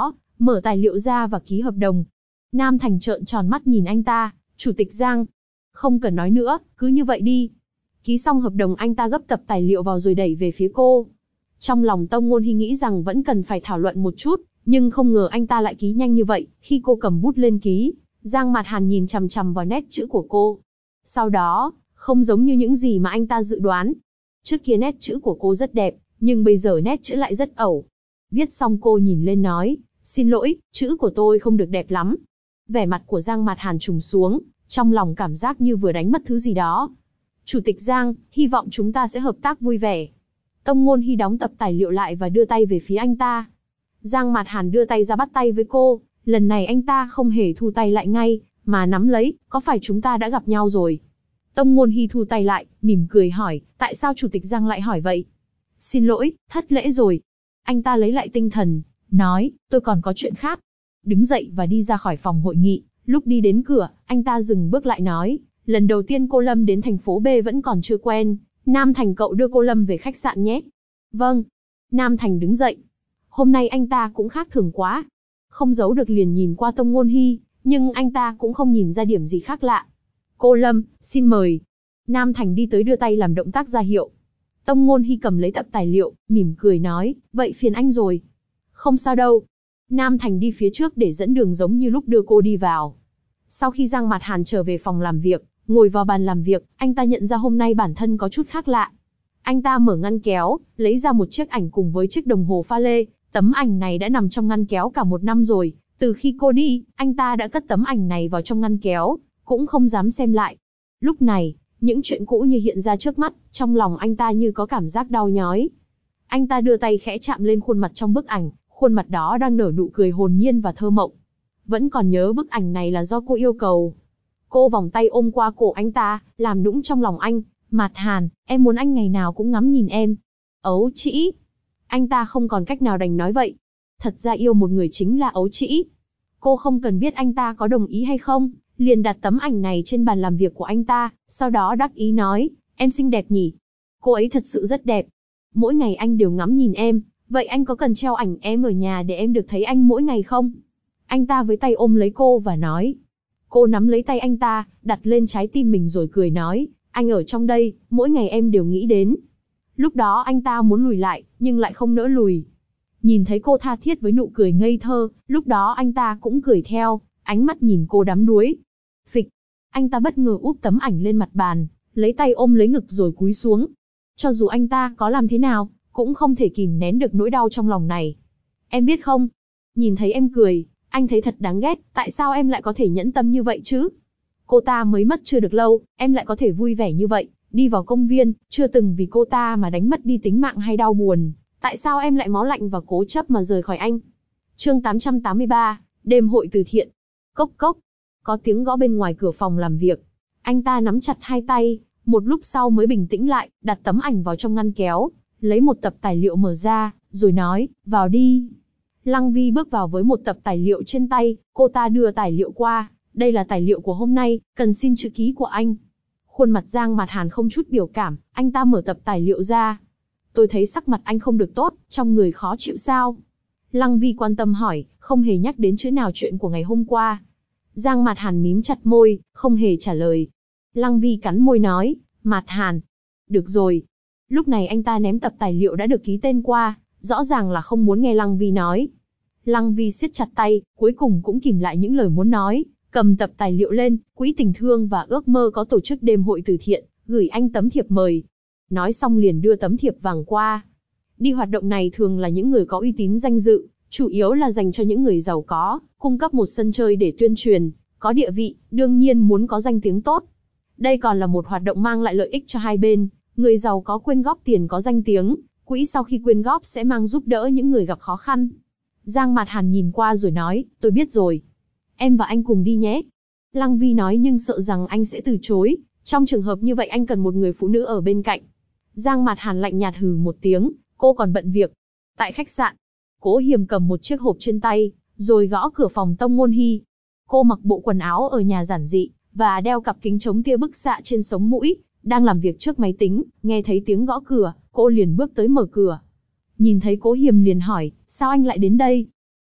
mở tài liệu ra và ký hợp đồng. Nam Thành trợn tròn mắt nhìn anh ta, Chủ tịch Giang. Không cần nói nữa, cứ như vậy đi. Ký xong hợp đồng anh ta gấp tập tài liệu vào rồi đẩy về phía cô. Trong lòng Tông Ngôn Hi nghĩ rằng vẫn cần phải thảo luận một chút, nhưng không ngờ anh ta lại ký nhanh như vậy. Khi cô cầm bút lên ký, Giang Mạt Hàn nhìn chằm chằm vào nét chữ của cô. Sau đó, không giống như những gì mà anh ta dự đoán. Trước kia nét chữ của cô rất đẹp, nhưng bây giờ nét chữ lại rất ẩu. Viết xong cô nhìn lên nói, xin lỗi, chữ của tôi không được đẹp lắm. Vẻ mặt của Giang Mạt Hàn trùng xuống, trong lòng cảm giác như vừa đánh mất thứ gì đó. Chủ tịch Giang, hy vọng chúng ta sẽ hợp tác vui vẻ. Tông Ngôn Hi đóng tập tài liệu lại và đưa tay về phía anh ta. Giang Mạt Hàn đưa tay ra bắt tay với cô, lần này anh ta không hề thu tay lại ngay, mà nắm lấy, có phải chúng ta đã gặp nhau rồi? Tông Ngôn Hi thu tay lại, mỉm cười hỏi, tại sao Chủ tịch Giang lại hỏi vậy? Xin lỗi, thất lễ rồi. Anh ta lấy lại tinh thần, nói, tôi còn có chuyện khác. Đứng dậy và đi ra khỏi phòng hội nghị, lúc đi đến cửa, anh ta dừng bước lại nói, lần đầu tiên cô Lâm đến thành phố B vẫn còn chưa quen, Nam Thành cậu đưa cô Lâm về khách sạn nhé. Vâng. Nam Thành đứng dậy. Hôm nay anh ta cũng khác thường quá. Không giấu được liền nhìn qua Tông Ngôn Hi, nhưng anh ta cũng không nhìn ra điểm gì khác lạ. Cô Lâm, xin mời. Nam Thành đi tới đưa tay làm động tác ra hiệu. Tông Ngôn Hi cầm lấy tập tài liệu, mỉm cười nói, vậy phiền anh rồi. Không sao đâu. Nam Thành đi phía trước để dẫn đường giống như lúc đưa cô đi vào. Sau khi Giang Mạt Hàn trở về phòng làm việc, ngồi vào bàn làm việc, anh ta nhận ra hôm nay bản thân có chút khác lạ. Anh ta mở ngăn kéo, lấy ra một chiếc ảnh cùng với chiếc đồng hồ pha lê. Tấm ảnh này đã nằm trong ngăn kéo cả 1 năm rồi. Từ khi cô đi, anh ta đã cất tấm ảnh này vào trong ngăn kéo, cũng không dám xem lại. Lúc này, những chuyện cũ như hiện ra trước mắt, trong lòng anh ta như có cảm giác đau nhói. Anh ta đưa tay khẽ chạm lên khuôn mặt trong bức ảnh, khuôn mặt đó đang nở nụ cười hồn nhiên và thơ mộng. Vẫn còn nhớ bức ảnh này là do cô yêu cầu. Cô vòng tay ôm qua cổ anh ta, làm nũng trong lòng anh, Mạt Hàn, em muốn anh ngày nào cũng ngắm nhìn em. Ấu trĩ. Anh ta không còn cách nào đành nói vậy. Thật ra yêu một người chính là ấu trĩ. Cô không cần biết anh ta có đồng ý hay không, liền đặt tấm ảnh này trên bàn làm việc của anh ta, sau đó đắc ý nói, em xinh đẹp nhỉ? Cô ấy thật sự rất đẹp. Mỗi ngày anh đều ngắm nhìn em, vậy anh có cần treo ảnh em ở nhà để em được thấy anh mỗi ngày không? Anh ta với tay ôm lấy cô và nói. Cô nắm lấy tay anh ta, đặt lên trái tim mình rồi cười nói, anh ở trong đây, mỗi ngày em đều nghĩ đến. Lúc đó anh ta muốn lùi lại, nhưng lại không nỡ lùi. Nhìn thấy cô tha thiết với nụ cười ngây thơ, lúc đó anh ta cũng cười theo, ánh mắt nhìn cô đắm đuối. Phịch, anh ta bất ngờ úp tấm ảnh lên mặt bàn, lấy tay ôm lấy ngực rồi cúi xuống. Cho dù anh ta có làm thế nào, cũng không thể kìm nén được nỗi đau trong lòng này. Em biết không, nhìn thấy em cười, anh thấy thật đáng ghét, tại sao em lại có thể nhẫn tâm như vậy chứ? Cô ta mới mất chưa được lâu, em lại có thể vui vẻ như vậy, đi vào công viên, chưa từng vì cô ta mà đánh mất đi tính mạng hay đau buồn. Tại sao em lại máu lạnh và cố chấp mà rời khỏi anh? Chương 883, đêm hội từ thiện. Cốc cốc, có tiếng gõ bên ngoài cửa phòng làm việc. Anh ta nắm chặt hai tay, một lúc sau mới bình tĩnh lại, đặt tấm ảnh vào trong ngăn kéo, lấy một tập tài liệu mở ra, rồi nói, vào đi. Lăng Vi bước vào với một tập tài liệu trên tay, cô ta đưa tài liệu qua, đây là tài liệu của hôm nay, cần xin chữ ký của anh. Khuôn mặt Giang Mạt Hàn không chút biểu cảm, anh ta mở tập tài liệu ra. Tôi thấy sắc mặt anh không được tốt, trong người khó chịu sao? Lăng Vi quan tâm hỏi, không hề nhắc đến chữ nào chuyện của ngày hôm qua. Giang Mạt Hàn mím chặt môi, không hề trả lời. Lăng Vi cắn môi nói, Mạt Hàn. Được rồi. Lúc này anh ta ném tập tài liệu đã được ký tên qua, rõ ràng là không muốn nghe Lăng Vi nói. Lăng Vi siết chặt tay, cuối cùng cũng kìm lại những lời muốn nói, cầm tập tài liệu lên, Quỹ Tình Thương và Ước Mơ có tổ chức đêm hội từ thiện, gửi anh tấm thiệp mời. Nói xong liền đưa tấm thiệp vàng qua. Đi hoạt động này thường là những người có uy tín danh dự, chủ yếu là dành cho những người giàu có, cung cấp một sân chơi để tuyên truyền, có địa vị, đương nhiên muốn có danh tiếng tốt. Đây còn là một hoạt động mang lại lợi ích cho hai bên, người giàu có quyên góp tiền có danh tiếng, quỹ sau khi quyên góp sẽ mang giúp đỡ những người gặp khó khăn. Giang Mạt Hàn nhìn qua rồi nói, tôi biết rồi. Em và anh cùng đi nhé. Lăng Vi nói nhưng sợ rằng anh sẽ từ chối, trong trường hợp như vậy anh cần một người phụ nữ ở bên cạnh. Giang Mạt Hàn lạnh nhạt hừ một tiếng, cô còn bận việc. Tại khách sạn, Cố Hiềm cầm một chiếc hộp trên tay, rồi gõ cửa phòng Tông Ngôn Hi. Cô mặc bộ quần áo ở nhà giản dị, và đeo cặp kính chống tia bức xạ trên sống mũi, đang làm việc trước máy tính, nghe thấy tiếng gõ cửa, cô liền bước tới mở cửa. Nhìn thấy Cố Hiềm liền hỏi, sao anh lại đến đây?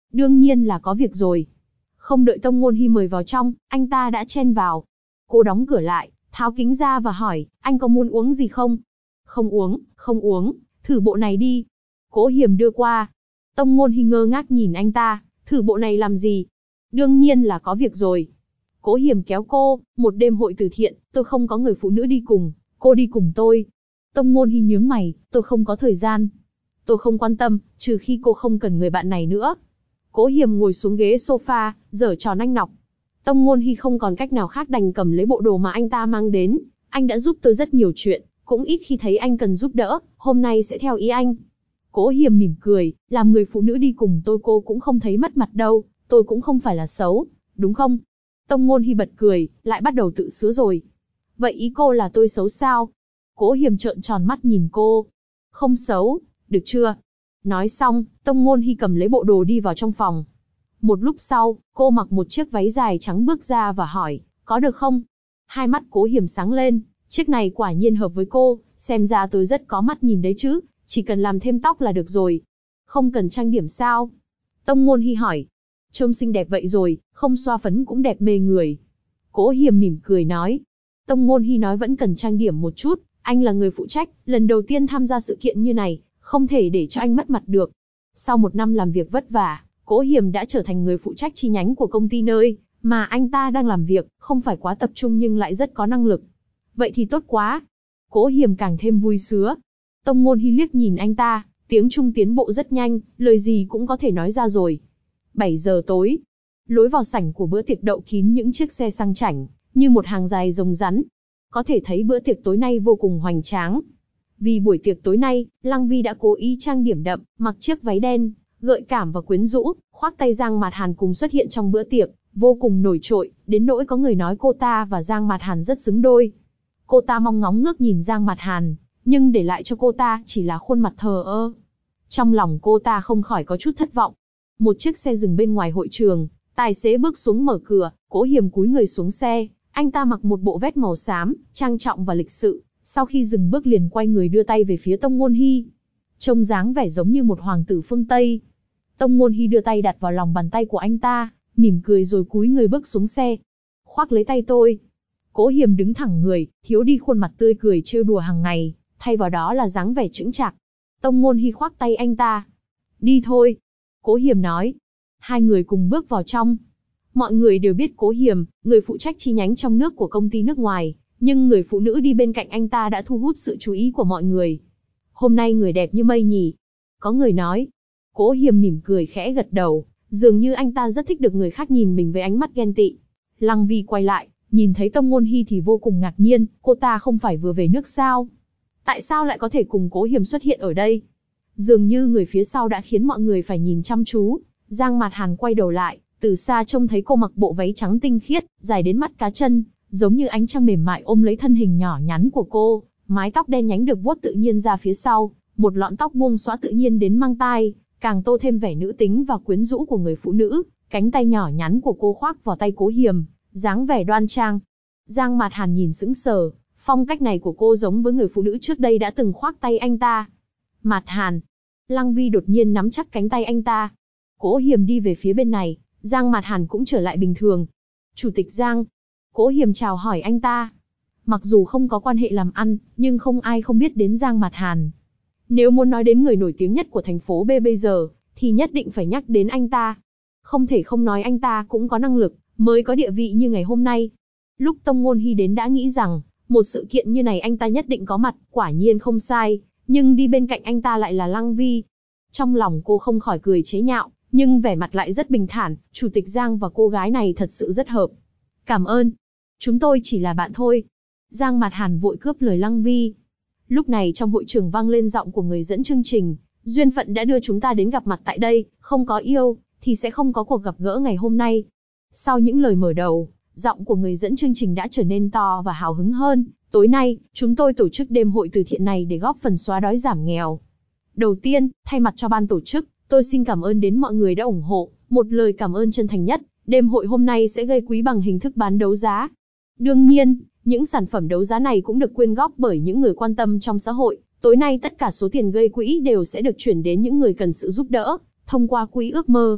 Đương nhiên là có việc rồi. Không đợi Tông Ngôn Hi mời vào trong, anh ta đã chen vào. Cô đóng cửa lại, tháo kính ra và hỏi, anh có muốn uống gì không? Không uống, không uống, thử bộ này đi. Cố Hiềm đưa qua. Tông Ngôn Hi ngơ ngác nhìn anh ta, thử bộ này làm gì? Đương nhiên là có việc rồi. Cố Hiềm kéo cô, một đêm hội từ thiện, tôi không có người phụ nữ đi cùng, cô đi cùng tôi. Tông Ngôn Hi nhướng mày, tôi không có thời gian. Tôi không quan tâm, trừ khi cô không cần người bạn này nữa. Cố Hiềm ngồi xuống ghế sofa, giở trò nanh nọc. Tông Ngôn Hi không còn cách nào khác đành cầm lấy bộ đồ mà anh ta mang đến. Anh đã giúp tôi rất nhiều chuyện, cũng ít khi thấy anh cần giúp đỡ, hôm nay sẽ theo ý anh. Cố Hiềm mỉm cười, làm người phụ nữ đi cùng tôi cô cũng không thấy mất mặt đâu, tôi cũng không phải là xấu, đúng không? Tông Ngôn Hi bật cười, lại bắt đầu tự sứa rồi. Vậy ý cô là tôi xấu sao? Cố Hiềm trợn tròn mắt nhìn cô. Không xấu, được chưa? Nói xong, Tông Ngôn Hi cầm lấy bộ đồ đi vào trong phòng. Một lúc sau, cô mặc một chiếc váy dài trắng bước ra và hỏi, có được không? Hai mắt Cố Hiềm sáng lên, chiếc này quả nhiên hợp với cô, xem ra tôi rất có mắt nhìn đấy chứ, chỉ cần làm thêm tóc là được rồi. Không cần trang điểm sao? Tông Ngôn Hi hỏi. Trông xinh đẹp vậy rồi, không xoa phấn cũng đẹp mê người. Cố Hiềm mỉm cười nói. Tông Ngôn Hi nói vẫn cần trang điểm một chút, anh là người phụ trách, lần đầu tiên tham gia sự kiện như này, không thể để cho anh mất mặt được. Sau một năm làm việc vất vả, Cố Hiềm đã trở thành người phụ trách chi nhánh của công ty nơi mà anh ta đang làm việc, không phải quá tập trung nhưng lại rất có năng lực. Vậy thì tốt quá. Cố Hiềm càng thêm vui sướng. Tông Ngôn Hi liếc nhìn anh ta, tiếng Trung tiến bộ rất nhanh, lời gì cũng có thể nói ra rồi. 7 giờ tối, lối vào sảnh của bữa tiệc đậu kín những chiếc xe sang chảnh, như một hàng dài rồng rắn. Có thể thấy bữa tiệc tối nay vô cùng hoành tráng. Vì buổi tiệc tối nay, Lăng Vi đã cố ý trang điểm đậm, mặc chiếc váy đen, gợi cảm và quyến rũ, khoác tay Giang Mạt Hàn cùng xuất hiện trong bữa tiệc, vô cùng nổi trội, đến nỗi có người nói cô ta và Giang Mạt Hàn rất xứng đôi. Cô ta mong ngóng ngước nhìn Giang Mạt Hàn, nhưng để lại cho cô ta chỉ là khuôn mặt thờ ơ. Trong lòng cô ta không khỏi có chút thất vọng. Một chiếc xe dừng bên ngoài hội trường, tài xế bước xuống mở cửa, Cố Hiềm cúi người xuống xe, anh ta mặc một bộ vest màu xám, trang trọng và lịch sự, sau khi dừng bước liền quay người đưa tay về phía Tông Ngôn Hi. Trông dáng vẻ giống như một hoàng tử phương Tây. Tông Ngôn Hi đưa tay đặt vào lòng bàn tay của anh ta, mỉm cười rồi cúi người bước xuống xe. Khoác lấy tay tôi. Cố Hiềm đứng thẳng người, thiếu đi khuôn mặt tươi cười trêu đùa hàng ngày, thay vào đó là dáng vẻ chững chạc. Tông Ngôn Hi khoác tay anh ta. Đi thôi. Cố Hiềm nói. Hai người cùng bước vào trong. Mọi người đều biết Cố Hiềm, người phụ trách chi nhánh trong nước của công ty nước ngoài, nhưng người phụ nữ đi bên cạnh anh ta đã thu hút sự chú ý của mọi người. Hôm nay người đẹp như mây nhỉ? Có người nói. Cố Hiềm mỉm cười khẽ gật đầu, dường như anh ta rất thích được người khác nhìn mình với ánh mắt ghen tị. Lăng Vi quay lại, nhìn thấy Tông Ngôn Hi thì vô cùng ngạc nhiên, cô ta không phải vừa về nước sao? Tại sao lại có thể cùng Cố Hiềm xuất hiện ở đây? Dường như người phía sau đã khiến mọi người phải nhìn chăm chú. Giang Mạt Hàn quay đầu lại, từ xa trông thấy cô mặc bộ váy trắng tinh khiết, dài đến mắt cá chân, giống như ánh trăng mềm mại ôm lấy thân hình nhỏ nhắn của cô, mái tóc đen nhánh được vuốt tự nhiên ra phía sau, một lọn tóc buông xõa tự nhiên đến mang tai, càng tô thêm vẻ nữ tính và quyến rũ của người phụ nữ. Cánh tay nhỏ nhắn của cô khoác vào tay Cố Hiềm, dáng vẻ đoan trang. Giang Mạt Hàn nhìn sững sờ, phong cách này của cô giống với người phụ nữ trước đây đã từng khoác tay anh ta. Mạt Hàn. Lăng Vi đột nhiên nắm chắc cánh tay anh ta. Cố Hiềm đi về phía bên này, Giang Mạt Hàn cũng trở lại bình thường. Chủ tịch Giang. Cố Hiềm chào hỏi anh ta. Mặc dù không có quan hệ làm ăn, nhưng không ai không biết đến Giang Mạt Hàn. Nếu muốn nói đến người nổi tiếng nhất của thành phố B bây giờ, thì nhất định phải nhắc đến anh ta. Không thể không nói anh ta cũng có năng lực, mới có địa vị như ngày hôm nay. Lúc Tông Ngôn Hi đến đã nghĩ rằng, một sự kiện như này anh ta nhất định có mặt, quả nhiên không sai, nhưng đi bên cạnh anh ta lại là Lăng Vi. Trong lòng cô không khỏi cười chế nhạo, nhưng vẻ mặt lại rất bình thản, Chủ tịch Giang và cô gái này thật sự rất hợp. Cảm ơn. Chúng tôi chỉ là bạn thôi. Giang Mạt Hàn vội cướp lời Lăng Vi. Lúc này trong hội trường vang lên giọng của người dẫn chương trình, duyên phận đã đưa chúng ta đến gặp mặt tại đây, không có yêu, thì sẽ không có cuộc gặp gỡ ngày hôm nay. Sau những lời mở đầu, giọng của người dẫn chương trình đã trở nên to và hào hứng hơn. Tối nay, chúng tôi tổ chức đêm hội từ thiện này để góp phần xóa đói giảm nghèo. Đầu tiên, thay mặt cho ban tổ chức, tôi xin cảm ơn đến mọi người đã ủng hộ. Một lời cảm ơn chân thành nhất, đêm hội hôm nay sẽ gây quỹ bằng hình thức bán đấu giá. Đương nhiên, những sản phẩm đấu giá này cũng được quyên góp bởi những người quan tâm trong xã hội. Tối nay tất cả số tiền gây quỹ đều sẽ được chuyển đến những người cần sự giúp đỡ, thông qua quỹ ước mơ.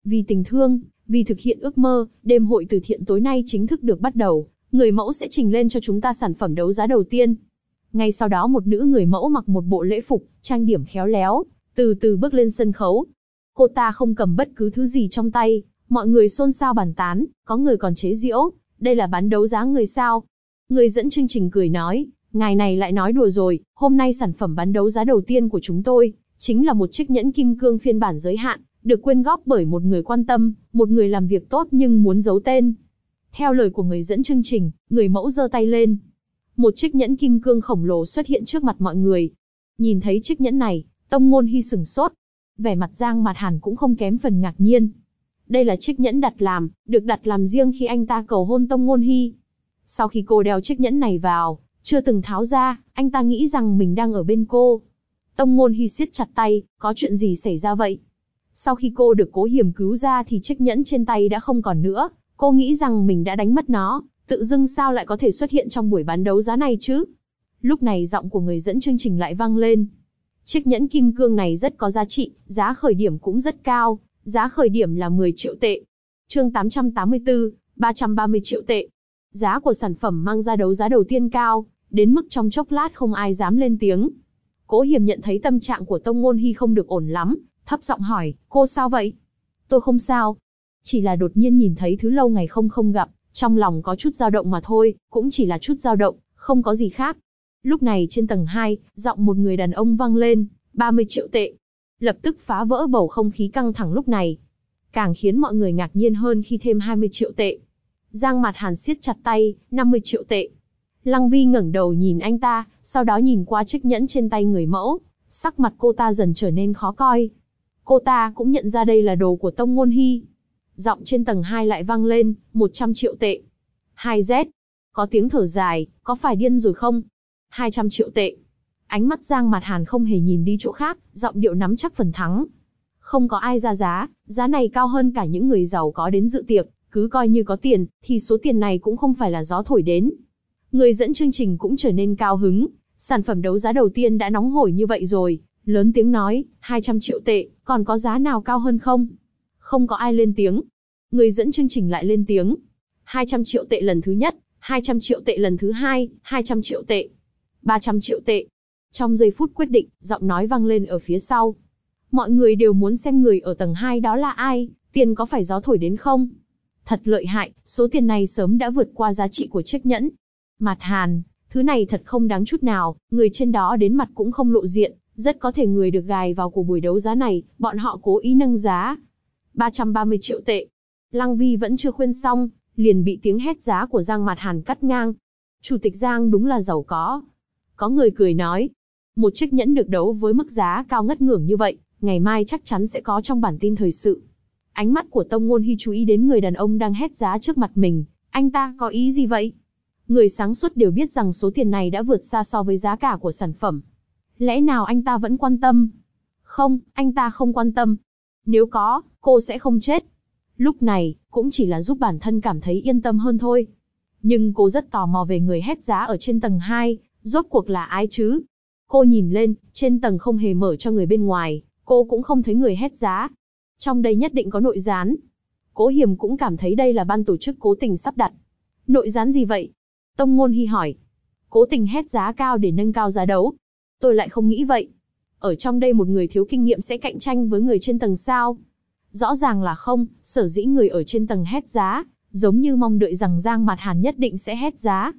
Vì tình thương, vì thực hiện ước mơ, đêm hội từ thiện tối nay chính thức được bắt đầu. Người mẫu sẽ trình lên cho chúng ta sản phẩm đấu giá đầu tiên. Ngay sau đó một nữ người mẫu mặc một bộ lễ phục, trang điểm khéo léo, từ từ bước lên sân khấu. Cô ta không cầm bất cứ thứ gì trong tay, mọi người xôn xao bàn tán, có người còn chế giễu, đây là bán đấu giá người sao. Người dẫn chương trình cười nói, ngài này lại nói đùa rồi, hôm nay sản phẩm bán đấu giá đầu tiên của chúng tôi, chính là một chiếc nhẫn kim cương phiên bản giới hạn, được quyên góp bởi một người quan tâm, một người làm việc tốt nhưng muốn giấu tên. Theo lời của người dẫn chương trình, người mẫu giơ tay lên. Một chiếc nhẫn kim cương khổng lồ xuất hiện trước mặt mọi người. Nhìn thấy chiếc nhẫn này, Tông Ngôn Hi sửng sốt. Vẻ mặt Giang Mạt Hàn cũng không kém phần ngạc nhiên. Đây là chiếc nhẫn được đặt làm riêng khi anh ta cầu hôn Tông Ngôn Hi. Sau khi cô đeo chiếc nhẫn này vào, chưa từng tháo ra, anh ta nghĩ rằng mình đang ở bên cô. Tông Ngôn Hi siết chặt tay, có chuyện gì xảy ra vậy? Sau khi cô được Cố Hiềm cứu ra thì chiếc nhẫn trên tay đã không còn nữa. Cô nghĩ rằng mình đã đánh mất nó, tự dưng sao lại có thể xuất hiện trong buổi bán đấu giá này chứ? Lúc này giọng của người dẫn chương trình lại vang lên. Chiếc nhẫn kim cương này rất có giá trị, giá khởi điểm cũng rất cao, giá khởi điểm là 10 triệu tệ. Chương 884, 330 triệu tệ. Giá của sản phẩm mang ra đấu giá đầu tiên cao, đến mức trong chốc lát không ai dám lên tiếng. Cố Hiềm nhận thấy tâm trạng của Tông Ngôn Hi không được ổn lắm, thấp giọng hỏi, cô sao vậy? Tôi không sao. Chỉ là đột nhiên nhìn thấy thứ lâu ngày không gặp, trong lòng có chút dao động mà thôi, cũng chỉ là chút dao động, không có gì khác. Lúc này trên tầng 2, giọng một người đàn ông vang lên, 30 triệu tệ. Lập tức phá vỡ bầu không khí căng thẳng lúc này. Càng khiến mọi người ngạc nhiên hơn khi thêm 20 triệu tệ. Giang Mạt Hàn siết chặt tay, 50 triệu tệ. Lăng Vi ngẩng đầu nhìn anh ta, sau đó nhìn qua chiếc nhẫn trên tay người mẫu, sắc mặt cô ta dần trở nên khó coi. Cô ta cũng nhận ra đây là đồ của Tông Ngôn Hi. Giọng trên tầng 2 lại vang lên, 100 triệu tệ. 2Z. Có tiếng thở dài, có phải điên rồi không? 200 triệu tệ. Ánh mắt Giang Mạt Hàn không hề nhìn đi chỗ khác, giọng điệu nắm chắc phần thắng. Không có ai ra giá này cao hơn cả những người giàu có đến dự tiệc, cứ coi như có tiền, thì số tiền này cũng không phải là gió thổi đến. Người dẫn chương trình cũng trở nên cao hứng, sản phẩm đấu giá đầu tiên đã nóng hổi như vậy rồi, lớn tiếng nói, 200 triệu tệ, còn có giá nào cao hơn không? Không có ai lên tiếng. Người dẫn chương trình lại lên tiếng. 200 triệu tệ lần thứ nhất, 200 triệu tệ lần thứ hai, 200 triệu tệ, 300 triệu tệ. Trong giây phút quyết định, giọng nói vang lên ở phía sau. Mọi người đều muốn xem người ở tầng 2 đó là ai, tiền có phải gió thổi đến không? Thật lợi hại, số tiền này sớm đã vượt qua giá trị của chiếc nhẫn. Mạt Hàn, thứ này thật không đáng chút nào, người trên đó đến mặt cũng không lộ diện, rất có thể người được gài vào của buổi đấu giá này, bọn họ cố ý nâng giá. 330 triệu tệ. Lăng Vi vẫn chưa khuyên xong, liền bị tiếng hét giá của Giang Mạt Hàn cắt ngang. Chủ tịch Giang đúng là giàu có. Có người cười nói, một chiếc nhẫn được đấu với mức giá cao ngất ngưởng như vậy, ngày mai chắc chắn sẽ có trong bản tin thời sự. Ánh mắt của Tông Ngôn Hi chú ý đến người đàn ông đang hét giá trước mặt mình, anh ta có ý gì vậy? Người sáng suốt đều biết rằng số tiền này đã vượt xa so với giá cả của sản phẩm. Lẽ nào anh ta vẫn quan tâm? Không, anh ta không quan tâm. Nếu có, cô sẽ không chết. Lúc này, cũng chỉ là giúp bản thân cảm thấy yên tâm hơn thôi. Nhưng cô rất tò mò về người hét giá ở trên tầng 2, rốt cuộc là ai chứ? Cô nhìn lên, trên tầng không hề mở cho người bên ngoài, cô cũng không thấy người hét giá. Trong đây nhất định có nội gián. Cố Hiềm cũng cảm thấy đây là ban tổ chức cố tình sắp đặt. Nội gián gì vậy? Tông Ngôn Hi hỏi. Cố tình hét giá cao để nâng cao giá đấu. Tôi lại không nghĩ vậy. Ở trong đây một người thiếu kinh nghiệm sẽ cạnh tranh với người trên tầng sao? Rõ ràng là không, sở dĩ người ở trên tầng hét giá, giống như mong đợi rằng Giang Mạt Hàn nhất định sẽ hét giá.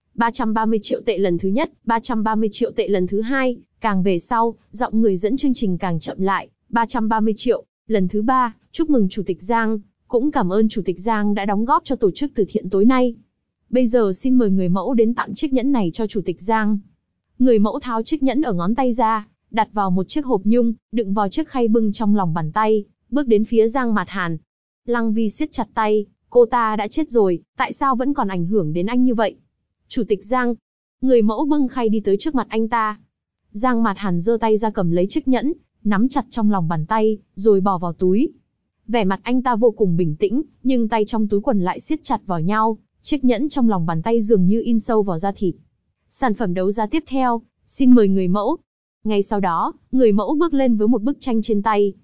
330 triệu tệ lần thứ nhất, 330 triệu tệ lần thứ hai, càng về sau, giọng người dẫn chương trình càng chậm lại, 330 triệu, lần thứ ba, chúc mừng Chủ tịch Giang, cũng cảm ơn Chủ tịch Giang đã đóng góp cho tổ chức từ thiện tối nay. Bây giờ xin mời người mẫu đến tặng chiếc nhẫn này cho Chủ tịch Giang. Người mẫu tháo chiếc nhẫn ở ngón tay ra, đặt vào một chiếc hộp nhung, đựng vào chiếc khay bưng trong lòng bàn tay, bước đến phía Giang Mạt Hàn. Lăng Vi siết chặt tay, cô ta đã chết rồi, tại sao vẫn còn ảnh hưởng đến anh như vậy? Chủ tịch Giang. Người mẫu bưng khay đi tới trước mặt anh ta. Giang Mạt Hàn giơ tay ra cầm lấy chiếc nhẫn, nắm chặt trong lòng bàn tay, rồi bỏ vào túi. Vẻ mặt anh ta vô cùng bình tĩnh, nhưng tay trong túi quần lại siết chặt vào nhau, chiếc nhẫn trong lòng bàn tay dường như in sâu vào da thịt. Sản phẩm đấu giá tiếp theo, xin mời người mẫu. Ngay sau đó, người mẫu bước lên với một bức tranh trên tay.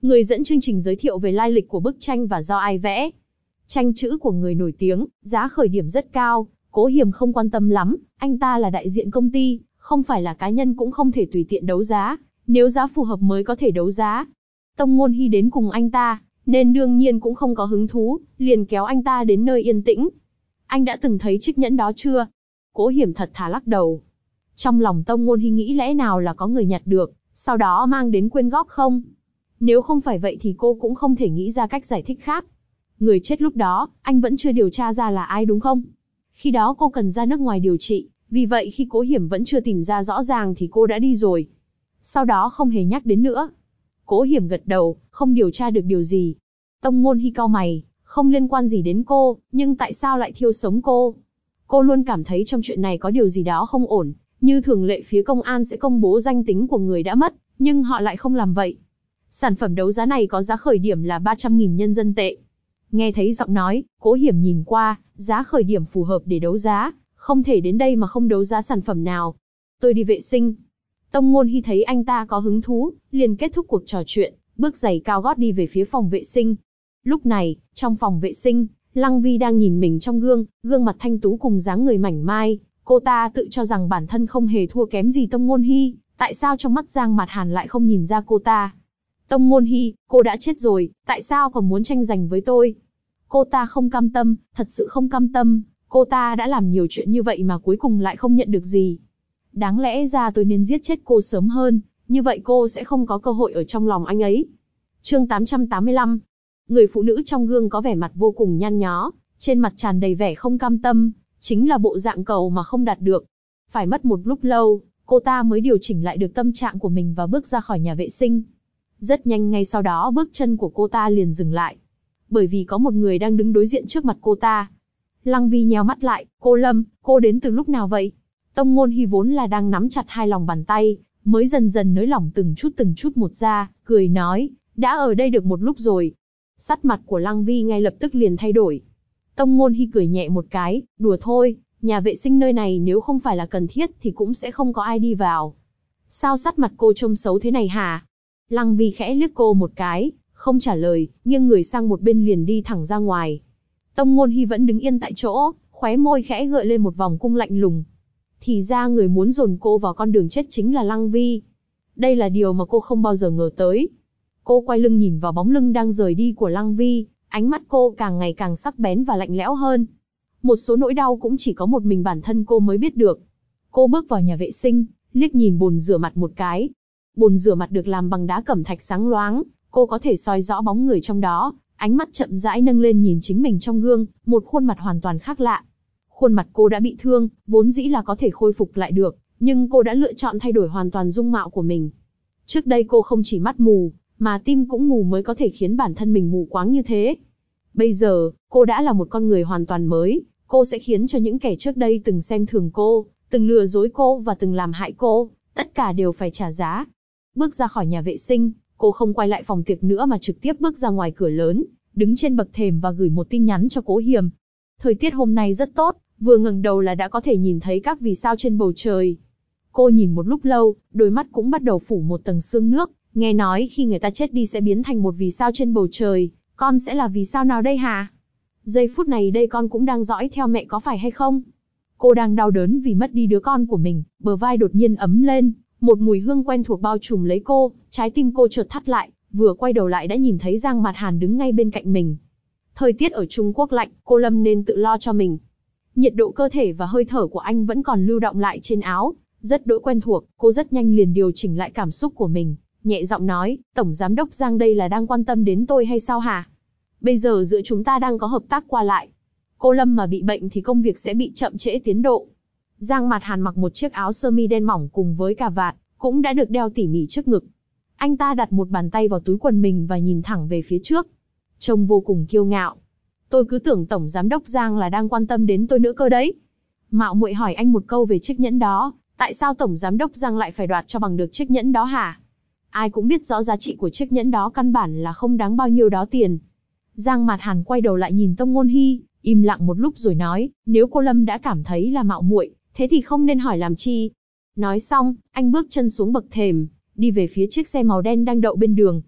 Người dẫn chương trình giới thiệu về lai lịch của bức tranh và do ai vẽ. Tranh chữ của người nổi tiếng, giá khởi điểm rất cao, Cố Hiềm không quan tâm lắm, anh ta là đại diện công ty, không phải là cá nhân cũng không thể tùy tiện đấu giá, nếu giá phù hợp mới có thể đấu giá. Tông Ngôn Hy đến cùng anh ta, nên đương nhiên cũng không có hứng thú, liền kéo anh ta đến nơi yên tĩnh. Anh đã từng thấy chiếc nhẫn đó chưa? Cố Hiềm thật thà lắc đầu. Trong lòng Tông Ngôn Hy nghĩ lẽ nào là có người nhặt được, sau đó mang đến quyên góp không? Nếu không phải vậy thì cô cũng không thể nghĩ ra cách giải thích khác. Người chết lúc đó, anh vẫn chưa điều tra ra là ai đúng không? Khi đó cô cần ra nước ngoài điều trị, vì vậy khi Cố Hiềm vẫn chưa tìm ra rõ ràng thì cô đã đi rồi. Sau đó không hề nhắc đến nữa. Cố Hiềm gật đầu, không điều tra được điều gì. Tông Ngôn Hy cau mày, không liên quan gì đến cô, nhưng tại sao lại thiêu sống cô? Cô luôn cảm thấy trong chuyện này có điều gì đó không ổn, như thường lệ phía công an sẽ công bố danh tính của người đã mất, nhưng họ lại không làm vậy. Sản phẩm đấu giá này có giá khởi điểm là 300.000 nhân dân tệ. Nghe thấy giọng nói, Cố Hiềm nhìn qua, giá khởi điểm phù hợp để đấu giá, không thể đến đây mà không đấu giá sản phẩm nào. Tôi đi vệ sinh. Tông Ngôn Hy thấy anh ta có hứng thú, liền kết thúc cuộc trò chuyện, bước giày cao gót đi về phía phòng vệ sinh. Lúc này, trong phòng vệ sinh, Lăng Vi đang nhìn mình trong gương, gương mặt thanh tú cùng dáng người mảnh mai. Cô ta tự cho rằng bản thân không hề thua kém gì Tông Ngôn Hy, tại sao trong mắt Giang Mạt Hàn lại không nhìn ra cô ta? Tông Ngôn Hy, cô đã chết rồi, tại sao còn muốn tranh giành với tôi? Cô ta không cam tâm, thật sự không cam tâm, cô ta đã làm nhiều chuyện như vậy mà cuối cùng lại không nhận được gì. Đáng lẽ ra tôi nên giết chết cô sớm hơn, như vậy cô sẽ không có cơ hội ở trong lòng anh ấy. Chương 885. Người phụ nữ trong gương có vẻ mặt vô cùng nhăn nhó, trên mặt tràn đầy vẻ không cam tâm, chính là bộ dạng cầu mà không đạt được. Phải mất một lúc lâu, cô ta mới điều chỉnh lại được tâm trạng của mình và bước ra khỏi nhà vệ sinh. Rất nhanh ngay sau đó bước chân của cô ta liền dừng lại. Bởi vì có một người đang đứng đối diện trước mặt cô ta. Lăng Vi nheo mắt lại, cô Lâm, cô đến từ lúc nào vậy? Tông Ngôn Hy vốn là đang nắm chặt hai lòng bàn tay, mới dần dần nới lỏng từng chút một ra, cười nói, đã ở đây được một lúc rồi. Sắc mặt của Lăng Vi ngay lập tức liền thay đổi. Tông Ngôn Hy cười nhẹ một cái, đùa thôi, nhà vệ sinh nơi này nếu không phải là cần thiết thì cũng sẽ không có ai đi vào. Sao sắc mặt cô trông xấu thế này hả? Lăng Vi khẽ liếc cô một cái, không trả lời, nghiêng người sang một bên liền đi thẳng ra ngoài. Tông Ngôn Hy vẫn đứng yên tại chỗ, khóe môi khẽ gợi lên một vòng cung lạnh lùng. Thì ra người muốn dồn cô vào con đường chết chính là Lăng Vi. Đây là điều mà cô không bao giờ ngờ tới. Cô quay lưng nhìn vào bóng lưng đang rời đi của Lăng Vi, ánh mắt cô càng ngày càng sắc bén và lạnh lẽo hơn. Một số nỗi đau cũng chỉ có một mình bản thân cô mới biết được. Cô bước vào nhà vệ sinh, liếc nhìn bồn rửa mặt một cái. Bồn rửa mặt được làm bằng đá cẩm thạch sáng loáng, cô có thể soi rõ bóng người trong đó, ánh mắt chậm rãi nâng lên nhìn chính mình trong gương, một khuôn mặt hoàn toàn khác lạ. Khuôn mặt cô đã bị thương, vốn dĩ là có thể khôi phục lại được, nhưng cô đã lựa chọn thay đổi hoàn toàn dung mạo của mình. Trước đây cô không chỉ mắt mù, mà tim cũng mù mới có thể khiến bản thân mình mù quáng như thế. Bây giờ, cô đã là một con người hoàn toàn mới, cô sẽ khiến cho những kẻ trước đây từng xem thường cô, từng lừa dối cô và từng làm hại cô, tất cả đều phải trả giá. Bước ra khỏi nhà vệ sinh, cô không quay lại phòng tiệc nữa mà trực tiếp bước ra ngoài cửa lớn, đứng trên bậc thềm và gửi một tin nhắn cho Cố Hiềm. Thời tiết hôm nay rất tốt, vừa ngẩng đầu là đã có thể nhìn thấy các vì sao trên bầu trời. Cô nhìn một lúc lâu, đôi mắt cũng bắt đầu phủ một tầng sương nước, nghe nói khi người ta chết đi sẽ biến thành một vì sao trên bầu trời, con sẽ là vì sao nào đây hả? Giây phút này đây con cũng đang dõi theo mẹ có phải hay không? Cô đang đau đớn vì mất đi đứa con của mình, bờ vai đột nhiên ấm lên, một mùi hương quen thuộc bao trùm lấy cô, trái tim cô chợt thắt lại, vừa quay đầu lại đã nhìn thấy Giang Mạt Hàn đứng ngay bên cạnh mình. Thời tiết ở Trung Quốc lạnh, cô Lâm nên tự lo cho mình. Nhiệt độ cơ thể và hơi thở của anh vẫn còn lưu động lại trên áo, rất đỗi quen thuộc, cô rất nhanh liền điều chỉnh lại cảm xúc của mình, nhẹ giọng nói, Tổng Giám đốc Giang đây là đang quan tâm đến tôi hay sao hả? Bây giờ giữa chúng ta đang có hợp tác qua lại. Cô Lâm mà bị bệnh thì công việc sẽ bị chậm trễ tiến độ. Giang Mạt Hàn mặc một chiếc áo sơ mi đen mỏng cùng với cà vạt, cũng đã được đeo tỉ mỉ trước ngực. Anh ta đặt một bàn tay vào túi quần mình và nhìn thẳng về phía trước. Trông vô cùng kiêu ngạo. Tôi cứ tưởng Tổng Giám đốc Giang là đang quan tâm đến tôi nữa cơ đấy. Mạo muội hỏi anh một câu về chiếc nhẫn đó, tại sao Tổng Giám đốc Giang lại phải đoạt cho bằng được chiếc nhẫn đó hả? Ai cũng biết rõ giá trị của chiếc nhẫn đó căn bản là không đáng bao nhiêu đó tiền. Giang Mạt Hàn quay đầu lại nhìn Tông Ngôn Hy, im lặng một lúc rồi nói, nếu cô Lâm đã cảm thấy là mạo muội, thế thì không nên hỏi làm chi. Nói xong, anh bước chân xuống bậc thềm, đi về phía chiếc xe màu đen đang đậu bên đường.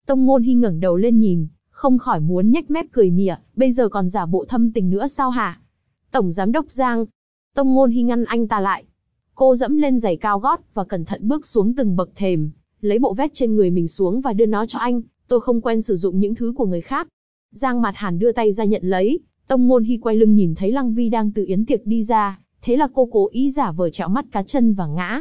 Tông Ngôn Hi ngẩng đầu lên nhìn, không khỏi muốn nhếch mép cười mỉa, bây giờ còn giả bộ thâm tình nữa sao hả? Tổng giám đốc Giang. Tông Ngôn Hi ngăn anh ta lại. Cô dẫm lên giày cao gót và cẩn thận bước xuống từng bậc thềm, lấy bộ vest trên người mình xuống và đưa nó cho anh. Tôi không quen sử dụng những thứ của người khác. Giang Mạt Hàn đưa tay ra nhận lấy. Tông Ngôn Hi quay lưng nhìn thấy Lăng Vi đang từ yến tiệc đi ra, thế là cô cố ý giả vờ trẹo mắt cá chân và ngã.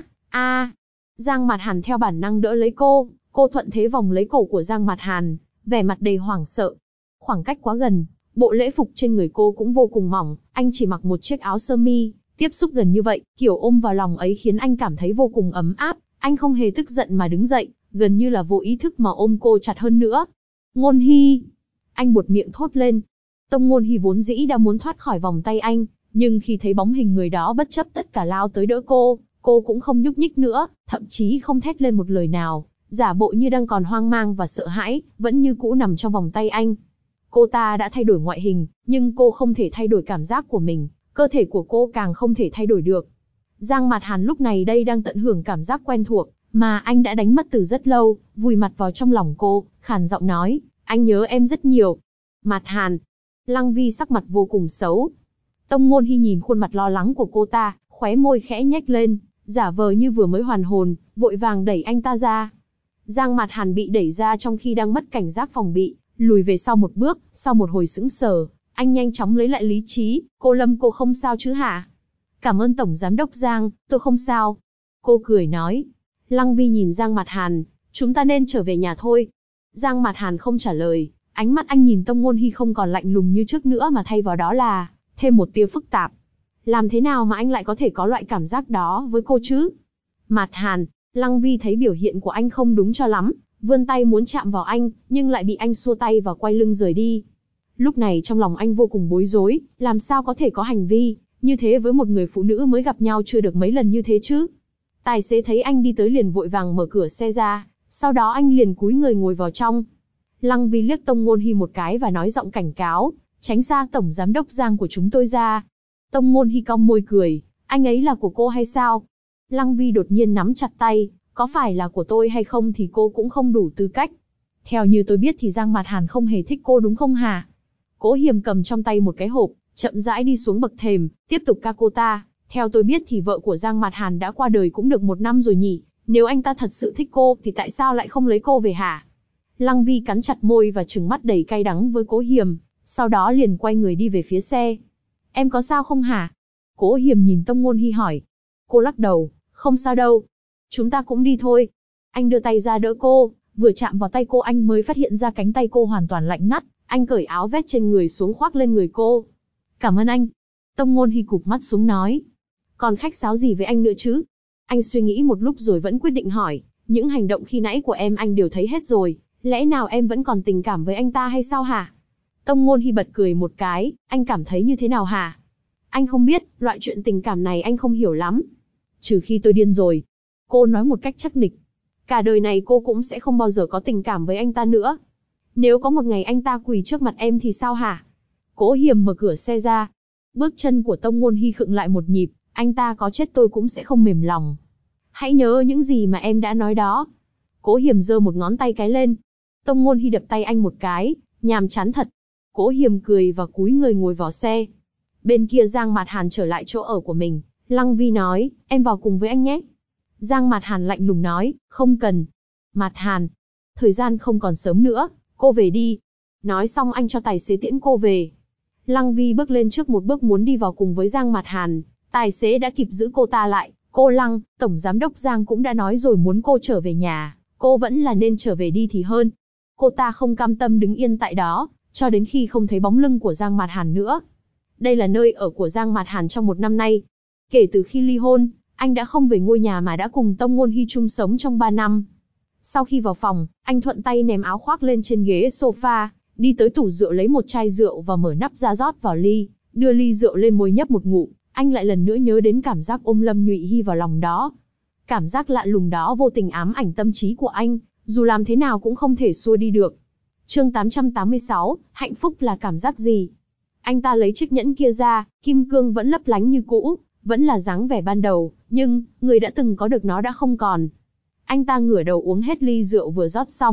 Giang Mạt Hàn theo bản năng đỡ lấy cô thuận thế vòng lấy cổ của Giang Mạt Hàn, vẻ mặt đầy hoảng sợ. Khoảng cách quá gần, bộ lễ phục trên người cô cũng vô cùng mỏng, anh chỉ mặc một chiếc áo sơ mi, tiếp xúc gần như vậy, kiểu ôm vào lòng ấy khiến anh cảm thấy vô cùng ấm áp, anh không hề tức giận mà đứng dậy, gần như là vô ý thức mà ôm cô chặt hơn nữa. Ngôn Hi, anh buột miệng thốt lên. Tông Ngôn Hi vốn dĩ đã muốn thoát khỏi vòng tay anh, nhưng khi thấy bóng hình người đó bất chấp tất cả lao tới đỡ cô cũng không nhúc nhích nữa, thậm chí không thét lên một lời nào, giả bộ như đang còn hoang mang và sợ hãi, vẫn như cũ nằm trong vòng tay anh. Cô ta đã thay đổi ngoại hình, nhưng cô không thể thay đổi cảm giác của mình, cơ thể của cô càng không thể thay đổi được. Giang Mạt Hàn lúc này đây đang tận hưởng cảm giác quen thuộc, mà anh đã đánh mất từ rất lâu, vùi mặt vào trong lòng cô, khàn giọng nói, anh nhớ em rất nhiều. Mạt Hàn. Lăng Vi sắc mặt vô cùng xấu. Tông Ngôn Hi nhìn khuôn mặt lo lắng của cô ta, khóe môi khẽ nhếch lên, giả vờ như vừa mới hoàn hồn, vội vàng đẩy anh ta ra. Giang Mạt Hàn bị đẩy ra trong khi đang mất cảnh giác phòng bị, lùi về sau một bước, sau một hồi sững sờ, anh nhanh chóng lấy lại lý trí, cô không sao chứ hả? Cảm ơn Tổng Giám đốc Giang, tôi không sao. Cô cười nói. Lăng Vi nhìn Giang Mạt Hàn, chúng ta nên trở về nhà thôi. Giang Mạt Hàn không trả lời, ánh mắt anh nhìn Tông Ngôn Hi không còn lạnh lùng như trước nữa mà thay vào đó là thêm một tia phức tạp. Làm thế nào mà anh lại có thể có loại cảm giác đó với cô chứ? Mạt Hàn. Lăng Vi thấy biểu hiện của anh không đúng cho lắm, vươn tay muốn chạm vào anh, nhưng lại bị anh xua tay và quay lưng rời đi. Lúc này trong lòng anh vô cùng bối rối, làm sao có thể có hành vi như thế với một người phụ nữ mới gặp nhau chưa được mấy lần như thế chứ? Tài xế thấy anh đi tới liền vội vàng mở cửa xe ra, sau đó anh liền cúi người ngồi vào trong. Lăng Vi liếc Tông Ngôn Hi một cái và nói giọng cảnh cáo, tránh xa Tổng Giám đốc Giang của chúng tôi ra. Tông Ngôn Hi cong môi cười, anh ấy là của cô hay sao? Lăng Vi đột nhiên nắm chặt tay, có phải là của tôi hay không thì cô cũng không đủ tư cách. Theo như tôi biết thì Giang Mạt Hàn không hề thích cô đúng không hả? Cố Hiềm cầm trong tay một cái hộp, chậm rãi đi xuống bậc thềm, tiếp tục ca cô ta. Theo tôi biết thì vợ của Giang Mạt Hàn đã qua đời cũng được 1 năm rồi nhỉ, nếu anh ta thật sự thích cô thì tại sao lại không lấy cô về hả? Lăng Vi cắn chặt môi và trừng mắt đầy cay đắng với Cố Hiềm, sau đó liền quay người đi về phía xe. Em có sao không hả? Cố Hiềm nhìn Tông Ngôn Hi hỏi. Cô lắc đầu, không sao đâu. Chúng ta cũng đi thôi. Anh đưa tay ra đỡ cô, vừa chạm vào tay cô anh mới phát hiện ra cánh tay cô hoàn toàn lạnh ngắt, anh cởi áo vest trên người xuống khoác lên người cô. Cảm ơn anh. Tông Ngôn Hi cụp mắt xuống nói. Còn khách sáo gì với anh nữa chứ? Anh suy nghĩ một lúc rồi vẫn quyết định hỏi, những hành động khi nãy của em anh đều thấy hết rồi, lẽ nào em vẫn còn tình cảm với anh ta hay sao hả? Tông Ngôn Hi bật cười một cái, anh cảm thấy như thế nào hả? Anh không biết, loại chuyện tình cảm này anh không hiểu lắm. Trừ khi tôi điên rồi. Cô nói một cách chắc nịch. Cả đời này cô cũng sẽ không bao giờ có tình cảm với anh ta nữa. Nếu có một ngày anh ta quỳ trước mặt em thì sao hả? Cố Hiềm mở cửa xe ra. Bước chân của Tông Ngôn Hi khựng lại một nhịp, anh ta có chết tôi cũng sẽ không mềm lòng. Hãy nhớ những gì mà em đã nói đó. Cố Hiềm giơ một ngón tay cái lên. Tông Ngôn Hi đập tay anh một cái, nhàm chán thật. Cố Hiềm cười và cúi người ngồi vào xe. Bên kia Giang Mạt Hàn trở lại chỗ ở của mình. Lăng Vi nói, em vào cùng với anh nhé. Giang Mạt Hàn lạnh lùng nói, không cần. Mạt Hàn, thời gian không còn sớm nữa, cô về đi. Nói xong anh cho tài xế tiễn cô về. Lăng Vi bước lên trước một bước muốn đi vào cùng với Giang Mạt Hàn. Tài xế đã kịp giữ cô ta lại. Cô Lăng, Tổng Giám đốc Giang cũng đã nói rồi muốn cô trở về nhà. Cô vẫn là nên trở về đi thì hơn. Cô ta không cam tâm đứng yên tại đó, cho đến khi không thấy bóng lưng của Giang Mạt Hàn nữa. Đây là nơi ở của Giang Mạt Hàn trong 1 năm nay. Kể từ khi ly hôn, anh đã không về ngôi nhà mà đã cùng Tông Ngôn Hi chung sống trong 3 năm. Sau khi vào phòng, anh thuận tay ném áo khoác lên trên ghế sofa, đi tới tủ rượu lấy một chai rượu và mở nắp ra rót vào ly, đưa ly rượu lên môi nhấp một ngụm. Anh lại lần nữa nhớ đến cảm giác ôm Lâm Nhụy Hi vào lòng đó. Cảm giác lạ lùng đó vô tình ám ảnh tâm trí của anh, dù làm thế nào cũng không thể xua đi được. Chương 886, hạnh phúc là cảm giác gì? Anh ta lấy chiếc nhẫn kia ra, kim cương vẫn lấp lánh như cũ, vẫn là dáng vẻ ban đầu, nhưng người đã từng có được nó đã không còn. Anh ta ngửa đầu uống hết ly rượu vừa rót xong,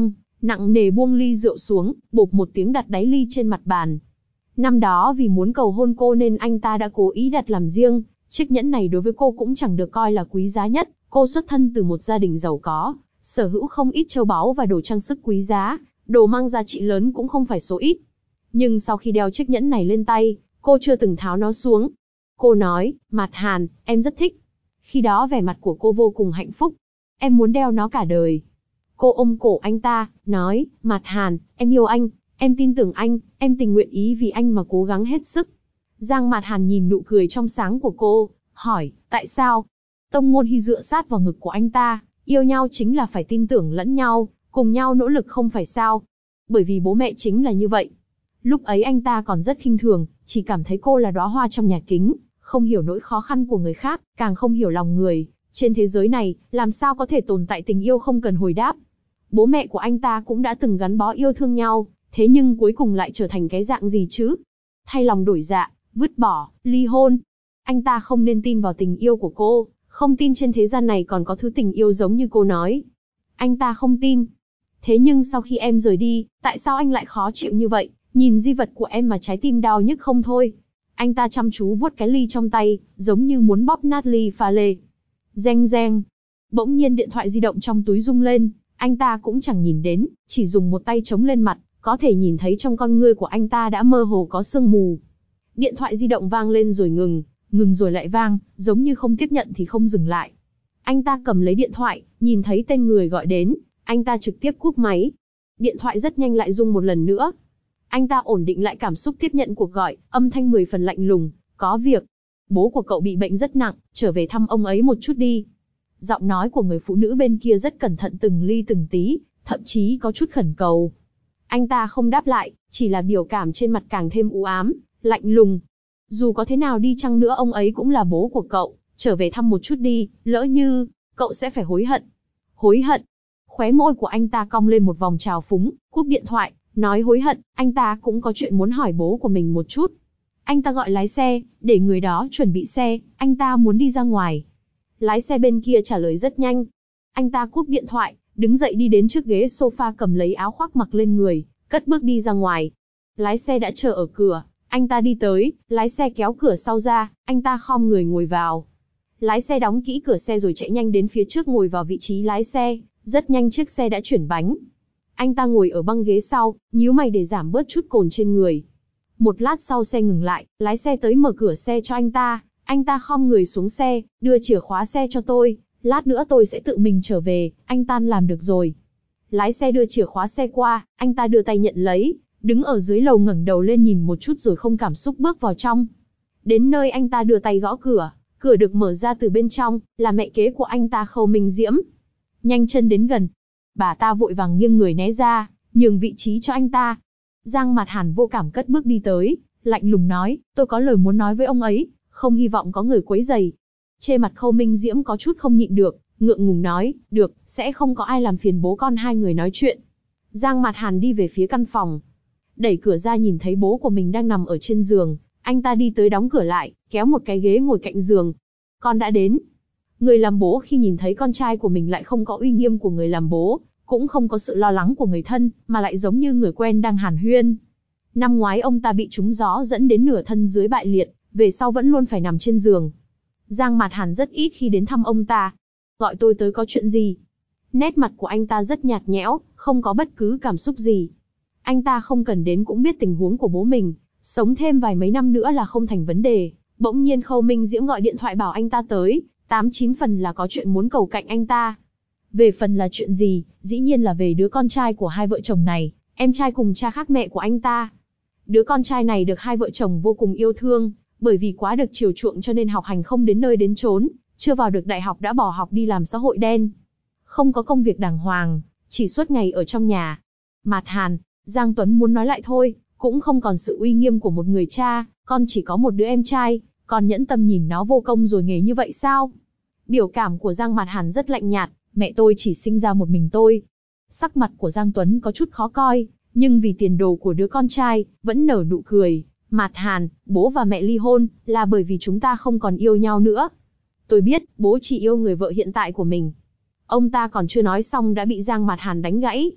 nặng nề buông ly rượu xuống, bộp một tiếng đặt đáy ly trên mặt bàn. Năm đó vì muốn cầu hôn cô nên anh ta đã cố ý đặt làm riêng, chiếc nhẫn này đối với cô cũng chẳng được coi là quý giá nhất, cô xuất thân từ một gia đình giàu có, sở hữu không ít châu báu và đồ trang sức quý giá, đồ mang giá trị lớn cũng không phải số ít. Nhưng sau khi đeo chiếc nhẫn này lên tay, cô chưa từng tháo nó xuống. Cô nói, Mạt Hàn, em rất thích. Khi đó vẻ mặt của cô vô cùng hạnh phúc. Em muốn đeo nó cả đời. Cô ôm cổ anh ta, nói, Mạt Hàn, em yêu anh, em tin tưởng anh, em tình nguyện ý vì anh mà cố gắng hết sức. Giang Mạt Hàn nhìn nụ cười trong sáng của cô, hỏi, tại sao? Tông Ngôn Hy dựa sát vào ngực của anh ta, yêu nhau chính là phải tin tưởng lẫn nhau, cùng nhau nỗ lực không phải sao? Bởi vì bố mẹ chính là như vậy. Lúc ấy anh ta còn rất khinh thường, chỉ cảm thấy cô là đóa hoa trong nhà kính, không hiểu nỗi khó khăn của người khác, càng không hiểu lòng người. Trên thế giới này, làm sao có thể tồn tại tình yêu không cần hồi đáp? Bố mẹ của anh ta cũng đã từng gắn bó yêu thương nhau, thế nhưng cuối cùng lại trở thành cái dạng gì chứ? Thay lòng đổi dạ, vứt bỏ, ly hôn. Anh ta không nên tin vào tình yêu của cô, không tin trên thế gian này còn có thứ tình yêu giống như cô nói. Anh ta không tin. Thế nhưng sau khi em rời đi, tại sao anh lại khó chịu như vậy? Nhìn di vật của em mà trái tim đau nhức không thôi. Anh ta chăm chú vuốt cái ly trong tay, giống như muốn bóp nát ly pha lê. Reng reng. Bỗng nhiên điện thoại di động trong túi rung lên, anh ta cũng chẳng nhìn đến, chỉ dùng một tay chống lên mặt, có thể nhìn thấy trong con ngươi của anh ta đã mơ hồ có sương mù. Điện thoại di động vang lên rồi ngừng rồi lại vang, giống như không tiếp nhận thì không dừng lại. Anh ta cầm lấy điện thoại, nhìn thấy tên người gọi đến, anh ta trực tiếp cúp máy. Điện thoại rất nhanh lại rung một lần nữa. Anh ta ổn định lại cảm xúc tiếp nhận cuộc gọi, âm thanh 10 phần lạnh lùng, có việc. Bố của cậu bị bệnh rất nặng, trở về thăm ông ấy một chút đi. Giọng nói của người phụ nữ bên kia rất cẩn thận từng ly từng tí, thậm chí có chút khẩn cầu. Anh ta không đáp lại, chỉ là biểu cảm trên mặt càng thêm u ám, lạnh lùng. Dù có thế nào đi chăng nữa ông ấy cũng là bố của cậu, trở về thăm một chút đi, lỡ như, cậu sẽ phải hối hận. Hối hận. Khóe môi của anh ta cong lên một vòng trào phúng, cúp điện thoại, nói hối hận, anh ta cũng có chuyện muốn hỏi bố của mình một chút. Anh ta gọi lái xe, để người đó chuẩn bị xe, anh ta muốn đi ra ngoài. Lái xe bên kia trả lời rất nhanh. Anh ta cúp điện thoại, đứng dậy đi đến trước ghế sofa cầm lấy áo khoác mặc lên người, cất bước đi ra ngoài. Lái xe đã chờ ở cửa, anh ta đi tới, lái xe kéo cửa sau ra, anh ta khom người ngồi vào. Lái xe đóng kỹ cửa xe rồi chạy nhanh đến phía trước ngồi vào vị trí lái xe, rất nhanh chiếc xe đã chuyển bánh. Anh ta ngồi ở băng ghế sau, nhíu mày để giảm bớt chút cồn trên người. Một lát sau xe ngừng lại, lái xe tới mở cửa xe cho anh ta khom người xuống xe, đưa chìa khóa xe cho tôi, lát nữa tôi sẽ tự mình trở về, anh ta làm được rồi. Lái xe đưa chìa khóa xe qua, anh ta đưa tay nhận lấy, đứng ở dưới lầu ngẩng đầu lên nhìn một chút rồi không cảm xúc bước vào trong. Đến nơi anh ta đưa tay gõ cửa, cửa được mở ra từ bên trong, là mẹ kế của anh ta Khâu Minh Diễm. Nhanh chân đến gần, bà ta vội vàng nghiêng người né ra, nhường vị trí cho anh ta. Giang Mạt Hàn vô cảm cất bước đi tới, lạnh lùng nói, tôi có lời muốn nói với ông ấy, không hy vọng có người quấy rầy. Trên mặt Khâu Minh Diễm có chút không nhịn được, ngượng ngùng nói, được, sẽ không có ai làm phiền bố con hai người nói chuyện. Giang Mạt Hàn đi về phía căn phòng, đẩy cửa ra nhìn thấy bố của mình đang nằm ở trên giường, anh ta đi tới đóng cửa lại, kéo một cái ghế ngồi cạnh giường. Con đã đến. Người làm bố khi nhìn thấy con trai của mình lại không có uy nghiêm của người làm bố, cũng không có sự lo lắng của người thân, mà lại giống như người quen đang hàn huyên. Năm ngoái ông ta bị trúng gió dẫn đến nửa thân dưới bại liệt, về sau vẫn luôn phải nằm trên giường. Giang Mạt Hàn rất ít khi đến thăm ông ta. Gọi tôi tới có chuyện gì? Nét mặt của anh ta rất nhạt nhẽo, không có bất cứ cảm xúc gì. Anh ta không cần đến cũng biết tình huống của bố mình, sống thêm vài mấy năm nữa là không thành vấn đề. Bỗng nhiên Khâu Minh Diễm gọi điện thoại bảo anh ta tới, 8-9 phần là có chuyện muốn cầu cạnh anh ta. Về phần là chuyện gì, dĩ nhiên là về đứa con trai của hai vợ chồng này, em trai cùng cha khác mẹ của anh ta. Đứa con trai này được hai vợ chồng vô cùng yêu thương, bởi vì quá được chiều chuộng cho nên học hành không đến nơi đến chốn, chưa vào được đại học đã bỏ học đi làm xã hội đen. Không có công việc đàng hoàng, chỉ suốt ngày ở trong nhà. Mạt Hàn, Giang Tuấn muốn nói lại thôi, cũng không còn sự uy nghiêm của một người cha, con chỉ có một đứa em trai, còn nhẫn tâm nhìn nó vô công rồi nghề như vậy sao? Biểu cảm của Giang Mạt Hàn rất lạnh nhạt, mẹ tôi chỉ sinh ra một mình tôi. Sắc mặt của Giang Tuấn có chút khó coi, nhưng vì tiền đồ của đứa con trai, vẫn nở nụ cười. Mạt Hàn, bố và mẹ ly hôn, là bởi vì chúng ta không còn yêu nhau nữa. Tôi biết, bố chỉ yêu người vợ hiện tại của mình. Ông ta còn chưa nói xong đã bị Giang Mạt Hàn đánh gãy.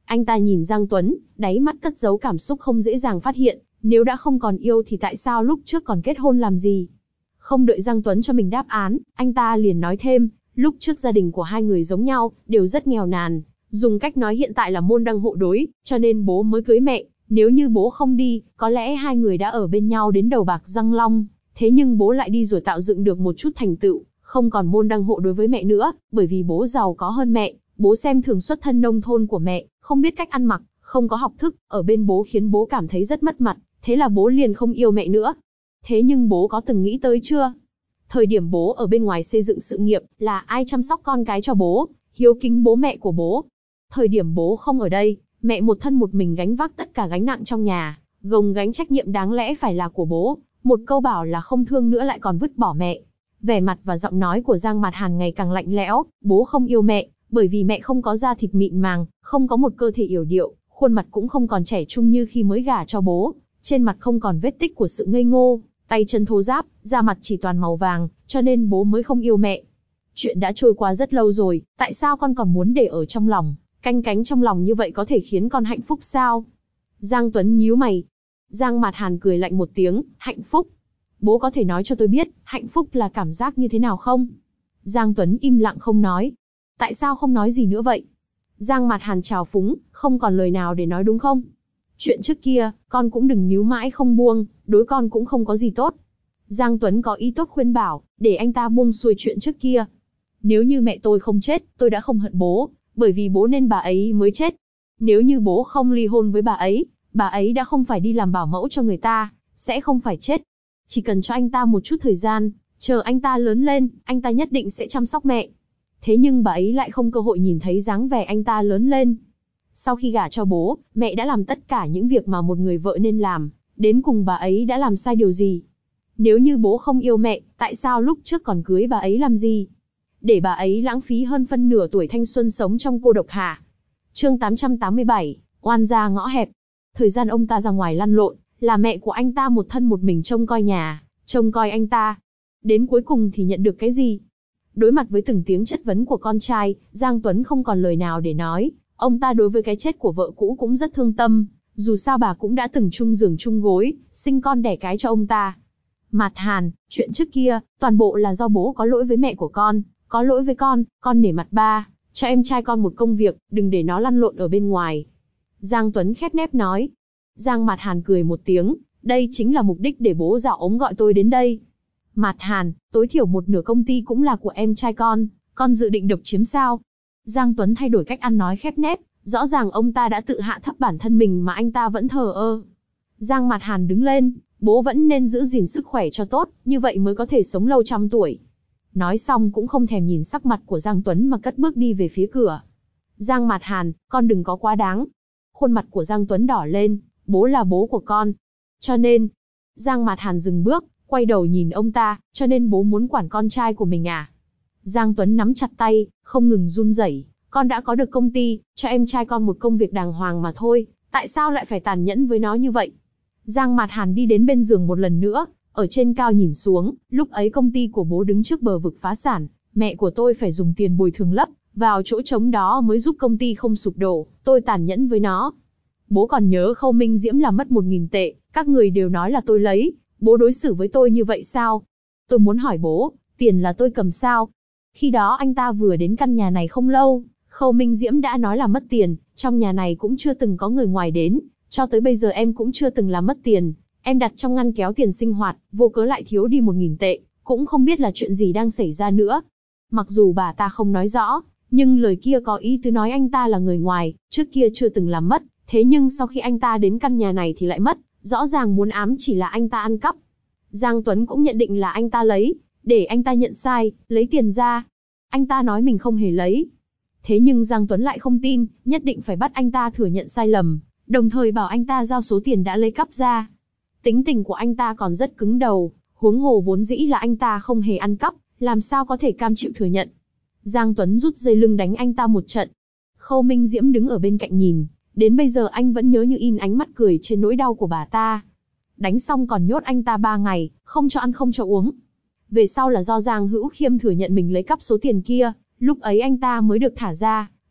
Anh ta nhìn Giang Tuấn, đáy mắt cất giấu cảm xúc không dễ dàng phát hiện, nếu đã không còn yêu thì tại sao lúc trước còn kết hôn làm gì? Không đợi Giang Tuấn cho mình đáp án, anh ta liền nói thêm, lúc trước gia đình của hai người giống nhau, đều rất nghèo nàn, dùng cách nói hiện tại là môn đăng hộ đối, cho nên bố mới cưới mẹ, nếu như bố không đi, có lẽ hai người đã ở bên nhau đến đầu bạc răng long, thế nhưng bố lại đi rồi tạo dựng được một chút thành tựu, không còn môn đăng hộ đối với mẹ nữa, bởi vì bố giàu có hơn mẹ, bố xem thường xuất thân nông thôn của mẹ, không biết cách ăn mặc, không có học thức, ở bên bố khiến bố cảm thấy rất mất mặt, thế là bố liền không yêu mẹ nữa. Thế nhưng bố có từng nghĩ tới chưa? Thời điểm bố ở bên ngoài xây dựng sự nghiệp, là ai chăm sóc con cái cho bố, hiếu kính bố mẹ của bố? Thời điểm bố không ở đây, mẹ một thân một mình gánh vác tất cả gánh nặng trong nhà, gồng gánh trách nhiệm đáng lẽ phải là của bố, một câu bảo là không thương nữa lại còn vứt bỏ mẹ. Vẻ mặt và giọng nói của Giang Mạt Hàn ngày càng lạnh lẽo, bố không yêu mẹ, bởi vì mẹ không có da thịt mịn màng, không có một cơ thể yểu điệu, khuôn mặt cũng không còn trẻ trung như khi mới gả cho bố, trên mặt không còn vết tích của sự ngây ngô, tay chân thô ráp, da mặt chỉ toàn màu vàng, cho nên bố mới không yêu mẹ. Chuyện đã trôi qua rất lâu rồi, tại sao con còn muốn để ở trong lòng, canh cánh trong lòng như vậy có thể khiến con hạnh phúc sao? Giang Tuấn nhíu mày. Giang Mạt Hàn cười lạnh một tiếng, hạnh phúc? Bố có thể nói cho tôi biết, hạnh phúc là cảm giác như thế nào không? Giang Tuấn im lặng không nói. Tại sao không nói gì nữa vậy? Giang Mạt Hàn trào phúng, không còn lời nào để nói đúng không? Chuyện trước kia, con cũng đừng níu mãi không buông, đối con cũng không có gì tốt. Giang Tuấn có ý tốt khuyên bảo, để anh ta buông xuôi chuyện trước kia. Nếu như mẹ tôi không chết, tôi đã không hận bố, bởi vì bố nên bà ấy mới chết. Nếu như bố không ly hôn với bà ấy đã không phải đi làm bảo mẫu cho người ta, sẽ không phải chết. Chỉ cần cho anh ta một chút thời gian, chờ anh ta lớn lên, anh ta nhất định sẽ chăm sóc mẹ. Thế nhưng bà ấy lại không cơ hội nhìn thấy dáng vẻ anh ta lớn lên. Sau khi gả cho bố, mẹ đã làm tất cả những việc mà một người vợ nên làm, đến cùng bà ấy đã làm sai điều gì? Nếu như bố không yêu mẹ, tại sao lúc trước còn cưới bà ấy làm gì? Để bà ấy lãng phí hơn phân nửa tuổi thanh xuân sống trong cô độc hả? Chương 887, oan gia ngõ hẹp. Thời gian ông ta ra ngoài lăn lộn, là mẹ của anh ta một thân một mình trông coi nhà, trông coi anh ta. Đến cuối cùng thì nhận được cái gì? Đối mặt với từng tiếng chất vấn của con trai, Giang Tuấn không còn lời nào để nói. Ông ta đối với cái chết của vợ cũ cũng rất thương tâm, dù sao bà cũng đã từng chung giường chung gối, sinh con đẻ cái cho ông ta. Mạt Hàn, chuyện trước kia, toàn bộ là do bố có lỗi với mẹ của con, có lỗi với con nể mặt ba, cho em trai con một công việc, đừng để nó lăn lộn ở bên ngoài. Giang Tuấn khép nép nói. Giang Mạt Hàn cười một tiếng, đây chính là mục đích để bố dạo ống gọi tôi đến đây. Mạt Hàn, tối thiểu một nửa công ty cũng là của em trai con dự định độc chiếm sao? Giang Tuấn thay đổi cách ăn nói khép nép, rõ ràng ông ta đã tự hạ thấp bản thân mình mà anh ta vẫn thờ ơ. Giang Mạt Hàn đứng lên, bố vẫn nên giữ gìn sức khỏe cho tốt, như vậy mới có thể sống lâu trăm tuổi. Nói xong cũng không thèm nhìn sắc mặt của Giang Tuấn mà cất bước đi về phía cửa. Giang Mạt Hàn, con đừng có quá đáng. Khuôn mặt của Giang Tuấn đỏ lên, bố là bố của con. Cho nên, Giang Mạt Hàn dừng bước, quay đầu nhìn ông ta, cho nên bố muốn quản con trai của mình à? Giang Tuấn nắm chặt tay, không ngừng run rẩy. Con đã có được công ty, cho em trai con một công việc đàng hoàng mà thôi, tại sao lại phải tàn nhẫn với nó như vậy? Giang Mạt Hàn đi đến bên giường một lần nữa, ở trên cao nhìn xuống, lúc ấy công ty của bố đứng trước bờ vực phá sản, mẹ của tôi phải dùng tiền bồi thường lấp vào chỗ trống đó mới giúp công ty không sụp đổ, tôi tàn nhẫn với nó. Bố còn nhớ Khâu Minh Diễm làm mất 1.000 tệ, các người đều nói là tôi lấy, bố đối xử với tôi như vậy sao? Tôi muốn hỏi bố, tiền là tôi cầm sao? Khi đó anh ta vừa đến căn nhà này không lâu, Khâu Minh Diễm đã nói là mất tiền, trong nhà này cũng chưa từng có người ngoài đến, cho tới bây giờ em cũng chưa từng làm mất tiền, em đặt trong ngăn kéo tiền sinh hoạt, vô cớ lại thiếu đi 1.000 tệ, cũng không biết là chuyện gì đang xảy ra nữa. Mặc dù bà ta không nói rõ, nhưng lời kia có ý tứ nói anh ta là người ngoài, trước kia chưa từng làm mất, thế nhưng sau khi anh ta đến căn nhà này thì lại mất, rõ ràng muốn ám chỉ là anh ta ăn cắp. Giang Tuấn cũng nhận định là anh ta lấy, để anh ta nhận sai, lấy tiền ra. Anh ta nói mình không hề lấy. Thế nhưng Giang Tuấn lại không tin, nhất định phải bắt anh ta thừa nhận sai lầm, đồng thời bảo anh ta giao số tiền đã lấy cắp ra. Tính tình của anh ta còn rất cứng đầu, huống hồ vốn dĩ là anh ta không hề ăn cắp, làm sao có thể cam chịu thừa nhận. Giang Tuấn rút dây lưng đánh anh ta một trận. Khâu Minh Diễm đứng ở bên cạnh nhìn, đến bây giờ anh vẫn nhớ như in ánh mắt cười trên nỗi đau của bà ta. Đánh xong còn nhốt anh ta 3 ngày, không cho ăn không cho uống. Về sau là do Giang Hữu Khiêm thừa nhận mình lấy cắp số tiền kia, lúc ấy anh ta mới được thả ra,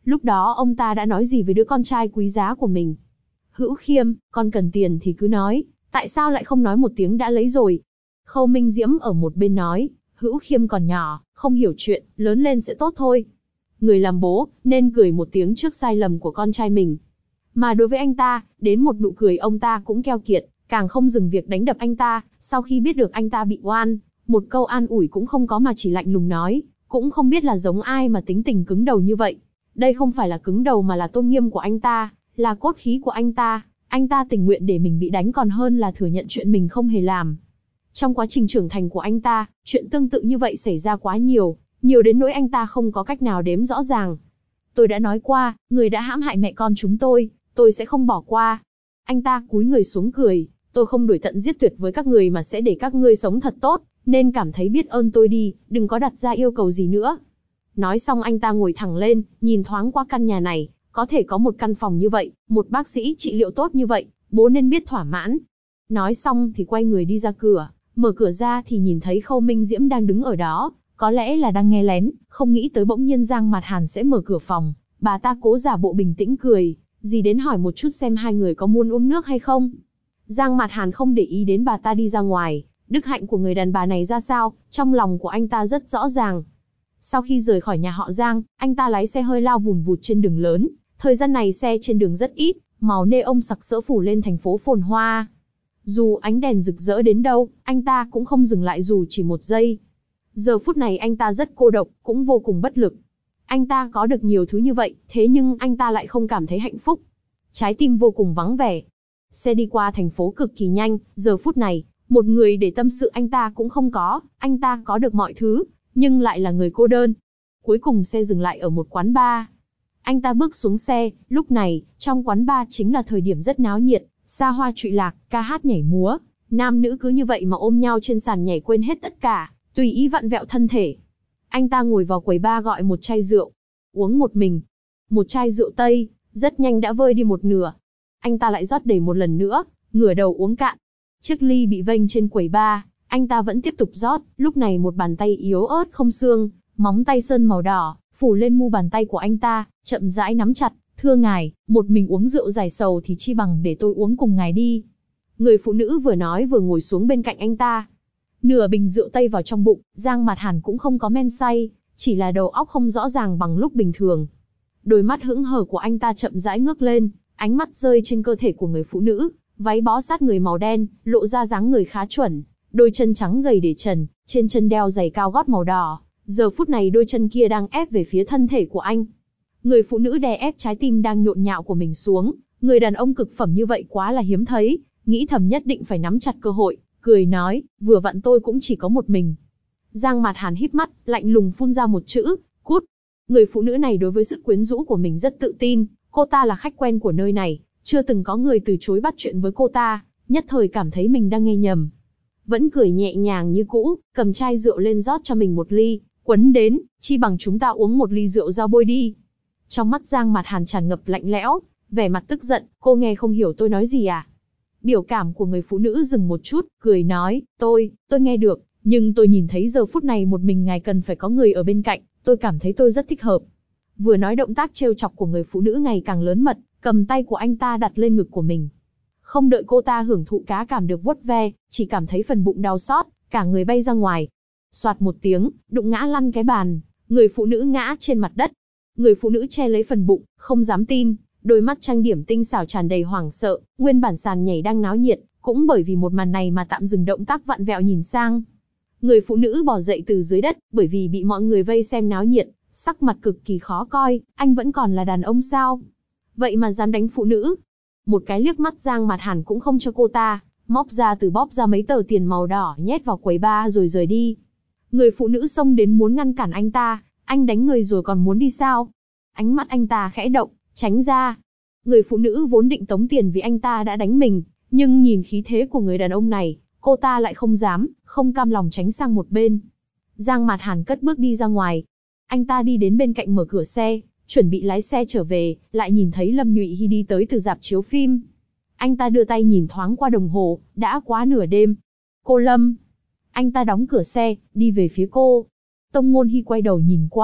Lúc đó ông ta đã nói gì với đứa con trai quý giá của mình? Hữu Khiêm, con cần tiền thì cứ nói, tại sao lại không nói một tiếng đã lấy rồi? Khâu Minh Diễm ở một bên nói, Hữu Khiêm còn nhỏ, không hiểu chuyện, lớn lên sẽ tốt thôi. Người làm bố, nên cười một tiếng trước sai lầm của con trai mình. Mà đối với anh ta, đến một nụ cười ông ta cũng keo kiệt, càng không dừng việc đánh đập anh ta, sau khi biết được anh ta bị oan, một câu an ủi cũng không có mà chỉ lạnh lùng nói, cũng không biết là giống ai mà tính tình cứng đầu như vậy. Đây không phải là cứng đầu mà là tôn nghiêm của anh ta, là cốt khí của anh ta tình nguyện để mình bị đánh còn hơn là thừa nhận chuyện mình không hề làm. Trong quá trình trưởng thành của anh ta, chuyện tương tự như vậy xảy ra quá nhiều, nhiều đến nỗi anh ta không có cách nào đếm rõ ràng. Tôi đã nói qua, người đã hãm hại mẹ con chúng tôi sẽ không bỏ qua. Anh ta cúi người xuống cười, tôi không đuổi tận giết tuyệt với các người mà sẽ để các ngươi sống thật tốt, nên cảm thấy biết ơn tôi đi, đừng có đặt ra yêu cầu gì nữa. Nói xong anh ta ngồi thẳng lên, nhìn thoáng qua căn nhà này, có thể có một căn phòng như vậy, một bác sĩ trị liệu tốt như vậy, bố nên biết thỏa mãn. Nói xong thì quay người đi ra cửa, mở cửa ra thì nhìn thấy Khâu Minh Diễm đang đứng ở đó, có lẽ là đang nghe lén, không nghĩ tới bỗng nhiên Giang Mạt Hàn sẽ mở cửa phòng. Bà ta cố giả bộ bình tĩnh cười, gì đến hỏi một chút xem hai người có muốn uống nước hay không. Giang Mạt Hàn không để ý đến bà ta đi ra ngoài, đức hạnh của người đàn bà này ra sao, trong lòng của anh ta rất rõ ràng. Sau khi rời khỏi nhà họ Giang, anh ta lái xe hơi lao vùn vụt trên đường lớn, thời gian này xe trên đường rất ít, màu neon sặc sỡ phủ lên thành phố phồn hoa. Dù ánh đèn rực rỡ đến đâu, anh ta cũng không dừng lại dù chỉ một giây. Giờ phút này anh ta rất cô độc, cũng vô cùng bất lực. Anh ta có được nhiều thứ như vậy, thế nhưng anh ta lại không cảm thấy hạnh phúc. Trái tim vô cùng vắng vẻ. Xe đi qua thành phố cực kỳ nhanh, giờ phút này, một người để tâm sự anh ta cũng không có, anh ta có được mọi thứ, nhưng lại là người cô đơn. Cuối cùng xe dừng lại ở một quán bar. Anh ta bước xuống xe, lúc này, trong quán bar chính là thời điểm rất náo nhiệt, xa hoa trụy lạc, ca hát nhảy múa, nam nữ cứ như vậy mà ôm nhau trên sàn nhảy quên hết tất cả, tùy ý vặn vẹo thân thể. Anh ta ngồi vào quầy bar gọi một chai rượu, uống một mình. Một chai rượu Tây, rất nhanh đã vơi đi một nửa. Anh ta lại rót đầy một lần nữa, ngửa đầu uống cạn. Chiếc ly bị vênh trên quầy bar, anh ta vẫn tiếp tục rót, lúc này một bàn tay yếu ớt không xương, móng tay sơn màu đỏ, phủ lên mu bàn tay của anh ta, chậm rãi nắm chặt, thưa ngài, một mình uống rượu giải sầu thì chi bằng để tôi uống cùng ngài đi. Người phụ nữ vừa nói vừa ngồi xuống bên cạnh anh ta. Nửa bình rượu Tây vào trong bụng, Giang Mạt Hàn cũng không có men say, chỉ là đầu óc không rõ ràng bằng lúc bình thường. Đôi mắt hững hờ của anh ta chậm rãi ngước lên, ánh mắt rơi trên cơ thể của người phụ nữ, váy bó sát người màu đen, lộ ra dáng người khá chuẩn, đôi chân trắng gầy để trần, trên chân đeo giày cao gót màu đỏ. Giờ phút này đôi chân kia đang ép về phía thân thể của anh. Người phụ nữ đè ép trái tim đang nhộn nhạo của mình xuống, người đàn ông cực phẩm như vậy quá là hiếm thấy, nghĩ thầm nhất định phải nắm chặt cơ hội, cười nói, vừa vặn tôi cũng chỉ có một mình. Giang Mạt Hàn híp mắt, lạnh lùng phun ra một chữ, cút. Người phụ nữ này đối với sự quyến rũ của mình rất tự tin, cô ta là khách quen của nơi này, chưa từng có người từ chối bắt chuyện với cô ta, nhất thời cảm thấy mình đang nghe nhầm. Vẫn cười nhẹ nhàng như cũ, cầm chai rượu lên rót cho mình một ly, quấn đến, chi bằng chúng ta uống một ly rượu giao bôi đi. Trong mắt Giang Mạt Hàn tràn ngập lạnh lẽo, vẻ mặt tức giận, cô nghe không hiểu tôi nói gì à? Biểu cảm của người phụ nữ dừng một chút, cười nói, tôi nghe được, nhưng tôi nhìn thấy giờ phút này một mình ngài cần phải có người ở bên cạnh, tôi cảm thấy tôi rất thích hợp. Vừa nói động tác trêu chọc của người phụ nữ ngày càng lớn mật, cầm tay của anh ta đặt lên ngực của mình. Không đợi cô ta hưởng thụ cá cảm được vuốt ve, chỉ cảm thấy phần bụng đau xót, cả người bay ra ngoài. Soạt một tiếng, đụng ngã lăn cái bàn, người phụ nữ ngã trên mặt đất. Người phụ nữ che lấy phần bụng, không dám tin, đôi mắt trang điểm tinh xảo tràn đầy hoảng sợ, nguyên bản sàn nhảy đang náo nhiệt, cũng bởi vì một màn này mà tạm dừng động tác vặn vẹo nhìn sang. Người phụ nữ bò dậy từ dưới đất, bởi vì bị mọi người vây xem náo nhiệt, sắc mặt cực kỳ khó coi, anh vẫn còn là đàn ông sao? Vậy mà dám đánh phụ nữ? Một cái liếc mắt Giang Mạt Hàn cũng không cho cô ta, móc ra từ bóp ra mấy tờ tiền màu đỏ nhét vào quầy bar rồi rời đi. Người phụ nữ xông đến muốn ngăn cản anh ta, anh đánh người rồi còn muốn đi sao? Ánh mắt anh ta khẽ động, tránh ra. Người phụ nữ vốn định tống tiền vì anh ta đã đánh mình, nhưng nhìn khí thế của người đàn ông này, cô ta lại không dám, không cam lòng tránh sang một bên. Giang Mạt Hàn cất bước đi ra ngoài. Anh ta đi đến bên cạnh mở cửa xe, chuẩn bị lái xe trở về, lại nhìn thấy Lâm Nhụy Hy đi tới từ rạp chiếu phim. Anh ta đưa tay nhìn thoáng qua đồng hồ, đã quá nửa đêm. Cô Lâm. Anh ta đóng cửa xe, đi về phía cô. Tông Ngôn Hy quay đầu nhìn qua,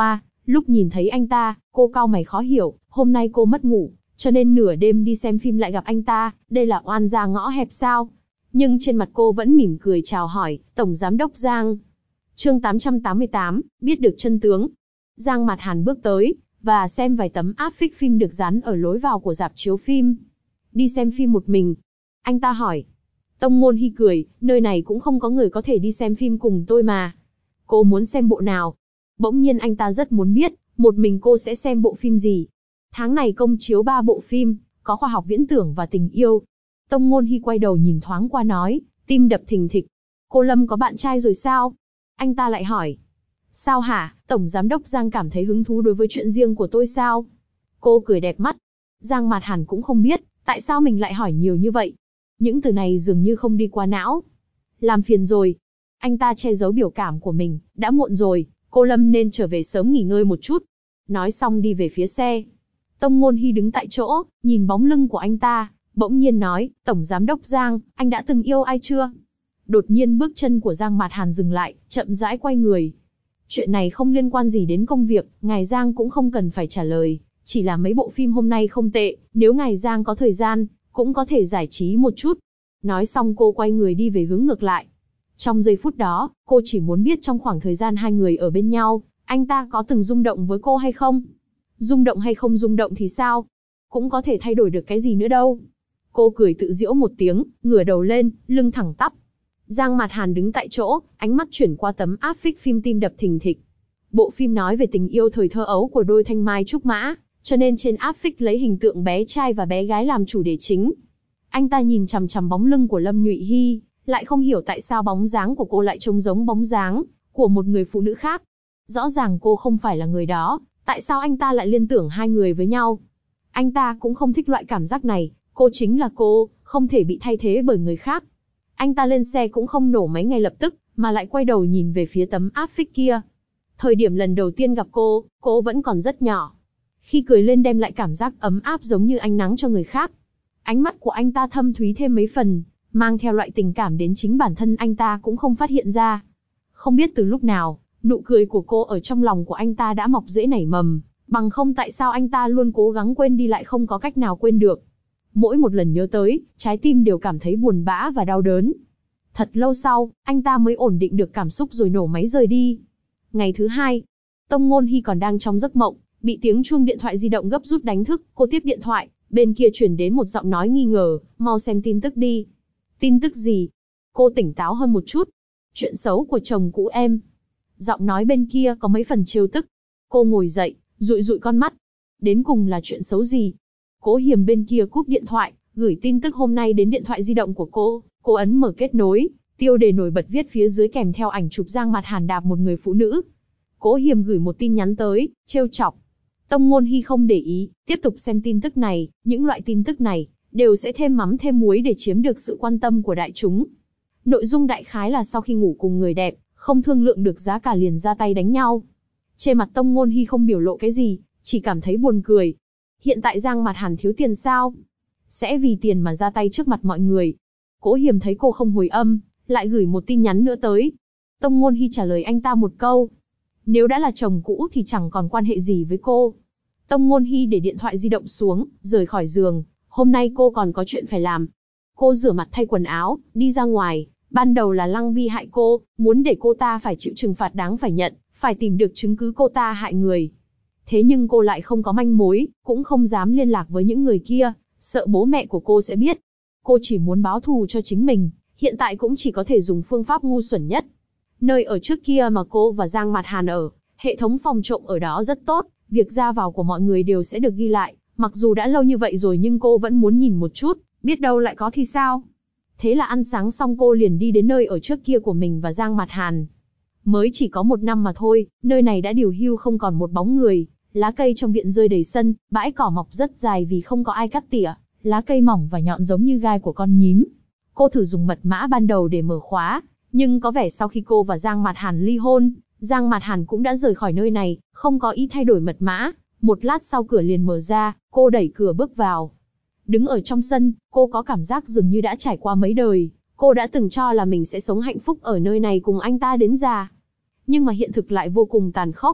Lúc nhìn thấy anh ta, cô cau mày khó hiểu, hôm nay cô mất ngủ, cho nên nửa đêm đi xem phim lại gặp anh ta, đây là oan gia ngõ hẹp sao? Nhưng trên mặt cô vẫn mỉm cười chào hỏi, Tổng Giám đốc Giang. Chương 888, biết được chân tướng. Giang Mạt Hàn bước tới, và xem vài tấm áp phích phim được dán ở lối vào của rạp chiếu phim. Đi xem phim một mình? Anh ta hỏi. Tông Ngôn Hy cười, nơi này cũng không có người có thể đi xem phim cùng tôi mà. Cô muốn xem bộ nào? Bỗng nhiên anh ta rất muốn biết, một mình cô sẽ xem bộ phim gì. Tháng này công chiếu 3 bộ phim, có khoa học viễn tưởng và tình yêu. Tông Ngôn Hy quay đầu nhìn thoáng qua nói, tim đập thình thịch. Cô Lâm có bạn trai rồi sao? Anh ta lại hỏi. Sao hả, Tổng Giám đốc Giang cảm thấy hứng thú đối với chuyện riêng của tôi sao? Cô cười đẹp mắt. Giang Mạt Hàn cũng không biết, tại sao mình lại hỏi nhiều như vậy. Những từ này dường như không đi qua não. Làm phiền rồi. Anh ta che giấu biểu cảm của mình, đã muộn rồi, cô Lâm nên trở về sớm nghỉ ngơi một chút. Nói xong đi về phía xe. Tông Ngôn Hy đứng tại chỗ, nhìn bóng lưng của anh ta, bỗng nhiên nói, Tổng Giám đốc Giang, anh đã từng yêu ai chưa? Đột nhiên bước chân của Giang Mạt Hàn dừng lại, chậm rãi quay người. Chuyện này không liên quan gì đến công việc, ngài Giang cũng không cần phải trả lời, chỉ là mấy bộ phim hôm nay không tệ, nếu ngài Giang có thời gian, cũng có thể giải trí một chút. Nói xong cô quay người đi về hướng ngược lại. Trong giây phút đó, cô chỉ muốn biết trong khoảng thời gian hai người ở bên nhau, anh ta có từng rung động với cô hay không? Rung động hay không rung động thì sao? Cũng có thể thay đổi được cái gì nữa đâu. Cô cười tự giễu một tiếng, ngửa đầu lên, lưng thẳng tắp. Giang Mạt Hàn đứng tại chỗ, ánh mắt chuyển qua tấm áp phích phim tim đập thình thịch. Bộ phim nói về tình yêu thời thơ ấu của đôi thanh mai trúc mã, cho nên trên áp phích lấy hình tượng bé trai và bé gái làm chủ đề chính. Anh ta nhìn chằm chằm bóng lưng của Lâm Nhụy Hy, lại không hiểu tại sao bóng dáng của cô lại trông giống bóng dáng của một người phụ nữ khác. Rõ ràng cô không phải là người đó, tại sao anh ta lại liên tưởng hai người với nhau? Anh ta cũng không thích loại cảm giác này, cô chính là cô, không thể bị thay thế bởi người khác. Anh ta lên xe cũng không nổ máy ngay lập tức, mà lại quay đầu nhìn về phía tấm áp phích kia. Thời điểm lần đầu tiên gặp cô vẫn còn rất nhỏ. Khi cười lên đem lại cảm giác ấm áp giống như ánh nắng cho người khác. Ánh mắt của anh ta thâm thúy thêm mấy phần, mang theo loại tình cảm đến chính bản thân anh ta cũng không phát hiện ra. Không biết từ lúc nào, nụ cười của cô ở trong lòng của anh ta đã mọc rễ nảy mầm, bằng không tại sao anh ta luôn cố gắng quên đi lại không có cách nào quên được. Mỗi một lần nhớ tới, trái tim đều cảm thấy buồn bã và đau đớn. Thật lâu sau, anh ta mới ổn định được cảm xúc rồi nổ máy rời đi. Ngày thứ hai, Tông Ngôn Hy còn đang trong giấc mộng, bị tiếng chuông điện thoại di động gấp rút đánh thức. Cô tiếp điện thoại, bên kia truyền đến một giọng nói nghi ngờ, mau xem tin tức đi. Tin tức gì? Cô tỉnh táo hơn một chút. Chuyện xấu của chồng cũ em. Giọng nói bên kia có mấy phần trêu tức. Cô ngồi dậy, dụi dụi con mắt. Đến cùng là chuyện xấu gì? Cố Hiềm bên kia cúp điện thoại, gửi tin tức hôm nay đến điện thoại di động của cô. Cô ấn mở kết nối, tiêu đề nổi bật viết phía dưới kèm theo ảnh chụp Giang Mạt Hàn đạp một người phụ nữ. Cố Hiềm gửi một tin nhắn tới, trêu chọc. Tông Ngôn Hy không để ý, tiếp tục xem tin tức này. Những loại tin tức này đều sẽ thêm mắm thêm muối để chiếm được sự quan tâm của đại chúng. Nội dung đại khái là sau khi ngủ cùng người đẹp, không thương lượng được giá cả liền ra tay đánh nhau. Trên mặt Tông Ngôn Hy không biểu lộ cái gì, chỉ cảm thấy buồn cười. Hiện tại Giang Mạt Hàn thiếu tiền sao? Sẽ vì tiền mà ra tay trước mặt mọi người. Cố Hiềm thấy cô không hồi âm, lại gửi một tin nhắn nữa tới. Tông Ngôn Hy trả lời anh ta một câu. Nếu đã là chồng cũ thì chẳng còn quan hệ gì với cô. Tông Ngôn Hy để điện thoại di động xuống, rời khỏi giường. Hôm nay cô còn có chuyện phải làm. Cô rửa mặt thay quần áo, đi ra ngoài. Ban đầu là Lăng Vi hại cô, muốn để cô ta phải chịu trừng phạt đáng phải nhận, phải tìm được chứng cứ cô ta hại người. Thế nhưng cô lại không có manh mối, cũng không dám liên lạc với những người kia, sợ bố mẹ của cô sẽ biết. Cô chỉ muốn báo thù cho chính mình, hiện tại cũng chỉ có thể dùng phương pháp ngu xuẩn nhất. Nơi ở trước kia mà cô và Giang Mạt Hàn ở, hệ thống phòng trộm ở đó rất tốt, việc ra vào của mọi người đều sẽ được ghi lại. Mặc dù đã lâu như vậy rồi nhưng cô vẫn muốn nhìn một chút, biết đâu lại có thì sao. Thế là ăn sáng xong cô liền đi đến nơi ở trước kia của mình và Giang Mạt Hàn. Mới chỉ có 1 năm mà thôi, nơi này đã điều hưu không còn một bóng người. Lá cây trong viện rơi đầy sân, bãi cỏ mọc rất dài vì không có ai cắt tỉa, lá cây mỏng và nhọn giống như gai của con nhím. Cô thử dùng mật mã ban đầu để mở khóa, nhưng có vẻ sau khi cô và Giang Mạt Hàn ly hôn, Giang Mạt Hàn cũng đã rời khỏi nơi này, không có ý thay đổi mật mã. Một lát sau cửa liền mở ra, cô đẩy cửa bước vào. Đứng ở trong sân, cô có cảm giác dường như đã trải qua mấy đời. Cô đã từng cho là mình sẽ sống hạnh phúc ở nơi này cùng anh ta đến già. Nhưng mà hiện thực lại vô cùng tàn khốc.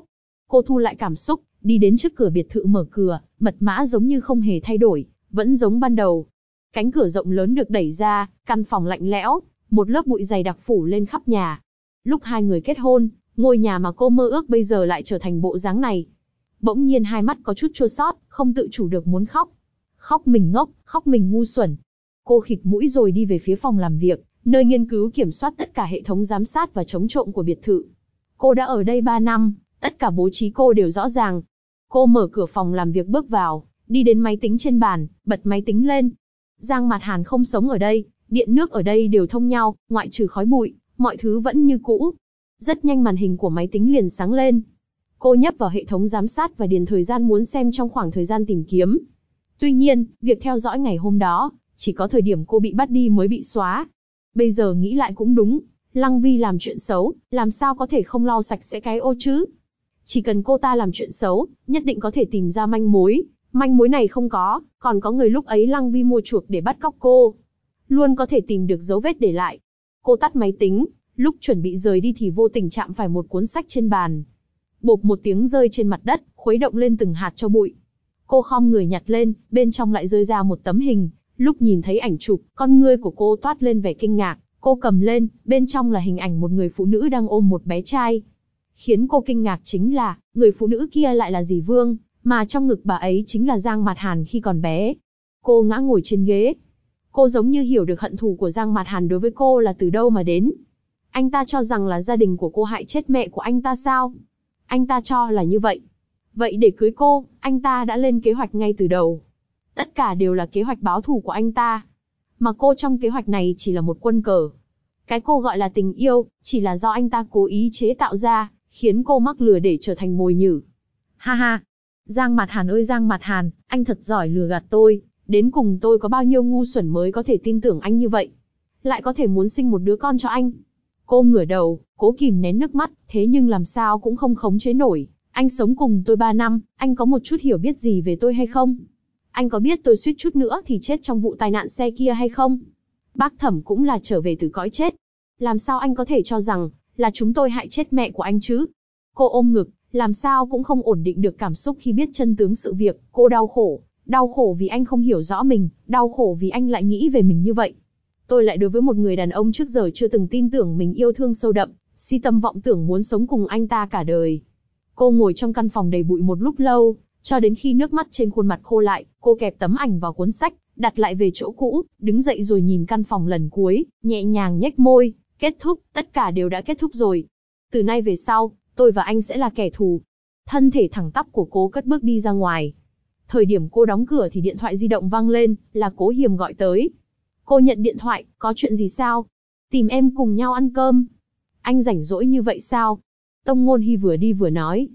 Cô thu lại cảm xúc, đi đến trước cửa biệt thự mở cửa, mật mã giống như không hề thay đổi, vẫn giống ban đầu. Cánh cửa rộng lớn được đẩy ra, căn phòng lạnh lẽo, một lớp bụi dày đặc phủ lên khắp nhà. Lúc hai người kết hôn, ngôi nhà mà cô mơ ước bây giờ lại trở thành bộ dáng này. Bỗng nhiên hai mắt có chút chua xót, không tự chủ được muốn khóc. Khóc mình ngốc, khóc mình ngu xuẩn. Cô khịt mũi rồi đi về phía phòng làm việc, nơi nghiên cứu kiểm soát tất cả hệ thống giám sát và chống trộm của biệt thự. Cô đã ở đây 3 năm, tất cả bố trí cô đều rõ ràng. Cô mở cửa phòng làm việc bước vào, đi đến máy tính trên bàn, bật máy tính lên. Giang Mạt Hàn không sống ở đây, điện nước ở đây đều thông nhau, ngoại trừ khói bụi, mọi thứ vẫn như cũ. Rất nhanh màn hình của máy tính liền sáng lên. Cô nhấp vào hệ thống giám sát và điền thời gian muốn xem trong khoảng thời gian tìm kiếm. Tuy nhiên, việc theo dõi ngày hôm đó, chỉ có thời điểm cô bị bắt đi mới bị xóa. Bây giờ nghĩ lại cũng đúng, Lăng Vi làm chuyện xấu, làm sao có thể không lau sạch sẽ cái ô chứ? Chỉ cần cô ta làm chuyện xấu, nhất định có thể tìm ra manh mối. Manh mối này không có, còn có người lúc ấy Lăng Vi mua chuộc để bắt cóc cô. Luôn có thể tìm được dấu vết để lại. Cô tắt máy tính, lúc chuẩn bị rời đi thì vô tình chạm phải một cuốn sách trên bàn. Bộp một tiếng rơi trên mặt đất, khuấy động lên từng hạt cho bụi. Cô khom người nhặt lên, bên trong lại rơi ra một tấm hình. Lúc nhìn thấy ảnh chụp, con ngươi của cô toát lên vẻ kinh ngạc. Cô cầm lên, bên trong là hình ảnh một người phụ nữ đang ôm một bé trai. Khiến cô kinh ngạc chính là, người phụ nữ kia lại là dì Vương, mà trong ngực bà ấy chính là Giang Mạt Hàn khi còn bé. Cô ngã ngồi trên ghế. Cô giống như hiểu được hận thù của Giang Mạt Hàn đối với cô là từ đâu mà đến. Anh ta cho rằng là gia đình của cô hại chết mẹ của anh ta sao? Anh ta cho là như vậy. Vậy để cưới cô, anh ta đã lên kế hoạch ngay từ đầu. Tất cả đều là kế hoạch báo thù của anh ta. Mà cô trong kế hoạch này chỉ là một quân cờ. Cái cô gọi là tình yêu, chỉ là do anh ta cố ý chế tạo ra, khiến cô mắc lừa để trở thành mồi nhử. Ha ha! Giang Mạt Hàn ơi Giang Mạt Hàn, anh thật giỏi lừa gạt tôi. Đến cùng tôi có bao nhiêu ngu xuẩn mới có thể tin tưởng anh như vậy. Lại có thể muốn sinh một đứa con cho anh. Cô ngửa đầu, cố kìm nén nước mắt, thế nhưng làm sao cũng không khống chế nổi. Anh sống cùng tôi 3 năm, anh có một chút hiểu biết gì về tôi hay không? Anh có biết tôi suýt chút nữa thì chết trong vụ tai nạn xe kia hay không? Bác Thẩm cũng là trở về từ cõi chết. Làm sao anh có thể cho rằng là chúng tôi hại chết mẹ của anh chứ? Cô ôm ngực, làm sao cũng không ổn định được cảm xúc khi biết chân tướng sự việc. Cô đau khổ vì anh không hiểu rõ mình, đau khổ vì anh lại nghĩ về mình như vậy. Tôi lại đối với một người đàn ông trước giờ chưa từng tin tưởng mình yêu thương sâu đậm, si tâm vọng tưởng muốn sống cùng anh ta cả đời. Cô ngồi trong căn phòng đầy bụi một lúc lâu, cho đến khi nước mắt trên khuôn mặt khô lại, cô kẹp tấm ảnh vào cuốn sách, đặt lại về chỗ cũ, đứng dậy rồi nhìn căn phòng lần cuối, nhẹ nhàng nhếch môi, kết thúc, tất cả đều đã kết thúc rồi. Từ nay về sau, tôi và anh sẽ là kẻ thù. Thân thể thẳng tắp của cô cất bước đi ra ngoài. Thời điểm cô đóng cửa thì điện thoại di động vang lên, là Cố Hiềm gọi tới. Cô nhận điện thoại, có chuyện gì sao? Tìm em cùng nhau ăn cơm. Anh rảnh rỗi như vậy sao? Tông Ngôn Hi vừa đi vừa nói.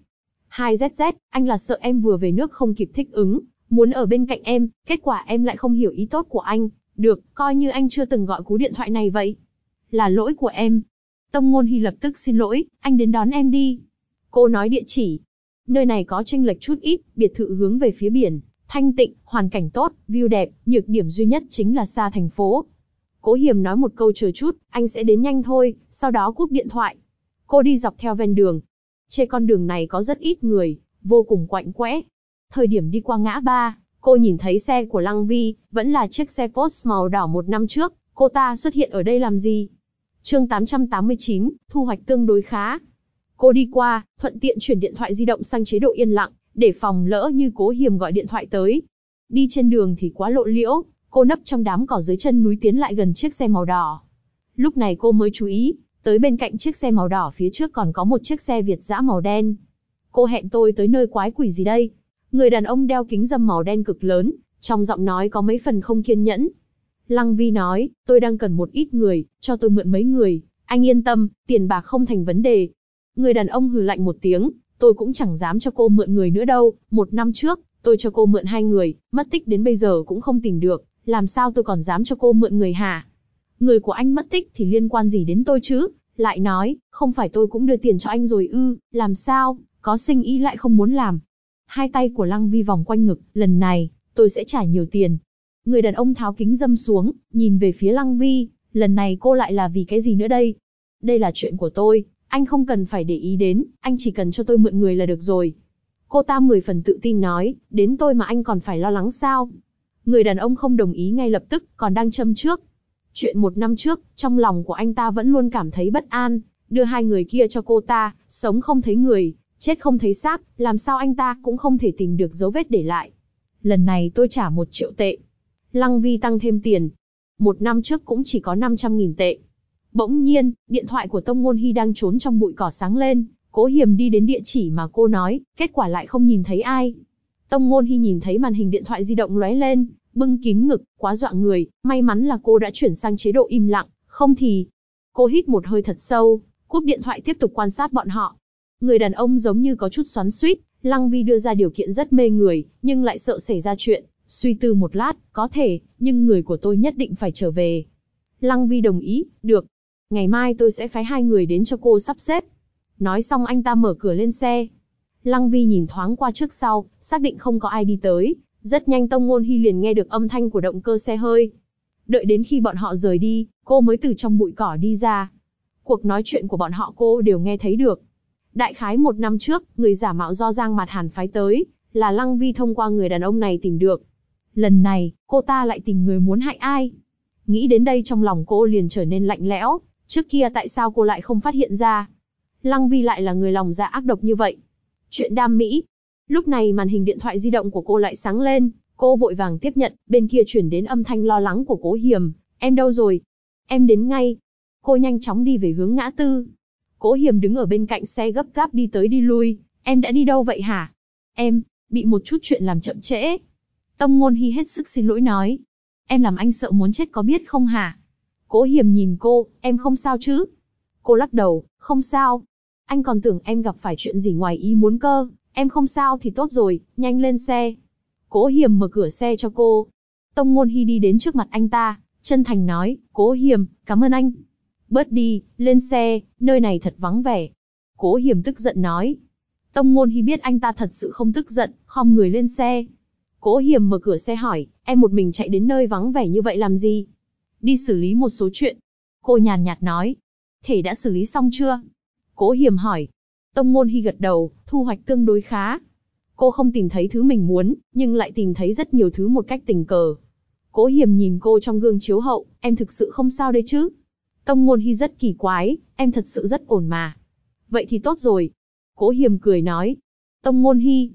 2ZZ, anh là sợ em vừa về nước không kịp thích ứng, muốn ở bên cạnh em, kết quả em lại không hiểu ý tốt của anh. Được, coi như anh chưa từng gọi cú điện thoại này vậy. Là lỗi của em. Tông Ngôn Hi lập tức xin lỗi, anh đến đón em đi. Cô nói địa chỉ. Nơi này có chênh lệch chút ít, biệt thự hướng về phía biển, thanh tịnh, hoàn cảnh tốt, view đẹp, nhược điểm duy nhất chính là xa thành phố. Cố Hiềm nói một câu chờ chút, anh sẽ đến nhanh thôi, sau đó cúp điện thoại. Cô đi dọc theo ven đường. Trên con đường này có rất ít người, vô cùng quạnh quẽ. Thời điểm đi qua ngã ba, cô nhìn thấy xe của Lăng Vi, vẫn là chiếc xe Porsche màu đỏ một năm trước, cô ta xuất hiện ở đây làm gì? Chương 889, thu hoạch tương đối khá. Cô đi qua, thuận tiện chuyển điện thoại di động sang chế độ yên lặng, để phòng lỡ như Cố Hiềm gọi điện thoại tới. Đi trên đường thì quá lộ liễu, cô nấp trong đám cỏ dưới chân núi tiến lại gần chiếc xe màu đỏ. Lúc này cô mới chú ý, tới bên cạnh chiếc xe màu đỏ phía trước còn có một chiếc xe Việt dã màu đen. Cô hẹn tôi tới nơi quái quỷ gì đây? Người đàn ông đeo kính râm màu đen cực lớn, trong giọng nói có mấy phần không kiên nhẫn. Lăng Vi nói, tôi đang cần một ít người, cho tôi mượn mấy người, anh yên tâm, tiền bạc không thành vấn đề. Người đàn ông hừ lạnh một tiếng, tôi cũng chẳng dám cho cô mượn người nữa đâu, 1 năm trước, tôi cho cô mượn 2 người, mất tích đến bây giờ cũng không tìm được, làm sao tôi còn dám cho cô mượn người hả? Người của anh mất tích thì liên quan gì đến tôi chứ? Lại nói, không phải tôi cũng đưa tiền cho anh rồi ư, làm sao, có sinh ý lại không muốn làm. Hai tay của Lăng Vi vòng quanh ngực, lần này, tôi sẽ trả nhiều tiền. Người đàn ông tháo kính râm xuống, nhìn về phía Lăng Vi, lần này cô lại là vì cái gì nữa đây? Đây là chuyện của tôi, Anh không cần phải để ý đến, anh chỉ cần cho tôi mượn người là được rồi. Cô ta 10 phần tự tin nói, đến tôi mà anh còn phải lo lắng sao? Người đàn ông không đồng ý ngay lập tức, còn đang châm trước. Chuyện 1 năm trước, trong lòng của anh ta vẫn luôn cảm thấy bất an, đưa 2 người kia cho cô ta, sống không thấy người, chết không thấy xác, làm sao anh ta cũng không thể tìm được dấu vết để lại. Lần này tôi trả 1 triệu tệ. Lăng Vi tăng thêm tiền. 1 năm trước cũng chỉ có 500.000 tệ. Bỗng nhiên, điện thoại của Tông Ngôn Hy đang trốn trong bụi cỏ sáng lên, Cố Hiềm đi đến địa chỉ mà cô nói, kết quả lại không nhìn thấy ai. Tông Ngôn Hy nhìn thấy màn hình điện thoại di động lóe lên, bưng kín ngực, quá dọa người, may mắn là cô đã chuyển sang chế độ im lặng, không thì... Cô hít một hơi thật sâu, cúp điện thoại tiếp tục quan sát bọn họ. Người đàn ông giống như có chút xoắn xuýt, Lăng Vi đưa ra điều kiện rất mê người, nhưng lại sợ xảy ra chuyện, suy tư một lát, có thể, nhưng người của tôi nhất định phải trở về. Lăng Vi đồng ý, được. Ngày mai tôi sẽ phái 2 người đến cho cô sắp xếp. Nói xong anh ta mở cửa lên xe. Lăng Vi nhìn thoáng qua trước sau, xác định không có ai đi tới. Rất nhanh Tông Ngôn Hy liền nghe được âm thanh của động cơ xe hơi. Đợi đến khi bọn họ rời đi, cô mới từ trong bụi cỏ đi ra. Cuộc nói chuyện của bọn họ cô đều nghe thấy được. Đại khái 1 năm trước, người giả mạo do Giang Mạt Hàn phái tới, là Lăng Vi thông qua người đàn ông này tìm được. Lần này, cô ta lại tìm người muốn hại ai? Nghĩ đến đây trong lòng cô liền trở nên lạnh lẽo, trước kia tại sao cô lại không phát hiện ra? Lăng Vi lại là người lòng dạ ác độc như vậy. Chuyện đam mỹ. Lúc này màn hình điện thoại di động của cô lại sáng lên, cô vội vàng tiếp nhận, bên kia chuyển đến âm thanh lo lắng của Cố Hiềm. Em đâu rồi? Em đến ngay. Cô nhanh chóng đi về hướng ngã tư. Cố Hiềm đứng ở bên cạnh xe gấp gáp đi tới đi lui. Em đã đi đâu vậy hả? Em, bị một chút chuyện làm chậm trễ. Tông Ngôn Hy hết sức xin lỗi nói. Em làm anh sợ muốn chết có biết không hả? Cố Hiềm nhìn cô, em không sao chứ? Cô lắc đầu, không sao. Anh còn tưởng em gặp phải chuyện gì ngoài ý muốn cơ, em không sao thì tốt rồi, nhanh lên xe. Cố Hiềm mở cửa xe cho cô. Tông Ngôn Hy đi đến trước mặt anh ta, chân thành nói, Cố Hiềm, cảm ơn anh. Bớt đi, lên xe, nơi này thật vắng vẻ. Cố Hiềm tức giận nói. Tông Ngôn Hy biết anh ta thật sự không tức giận, khom người lên xe. Cố Hiềm mở cửa xe hỏi, em một mình chạy đến nơi vắng vẻ như vậy làm gì? Đi xử lý một số chuyện. Cô nhàn nhạt nói. Thể đã xử lý xong chưa? Cố Hiềm hỏi. Tông Ngôn Hy gật đầu, thu hoạch tương đối khá. Cô không tìm thấy thứ mình muốn, nhưng lại tìm thấy rất nhiều thứ một cách tình cờ. Cố Hiềm nhìn cô trong gương chiếu hậu, em thực sự không sao đấy chứ? Tông Ngôn Hy rất kỳ quái, em thật sự rất ổn mà. Vậy thì tốt rồi. Cố Hiềm cười nói. Tông Ngôn Hy.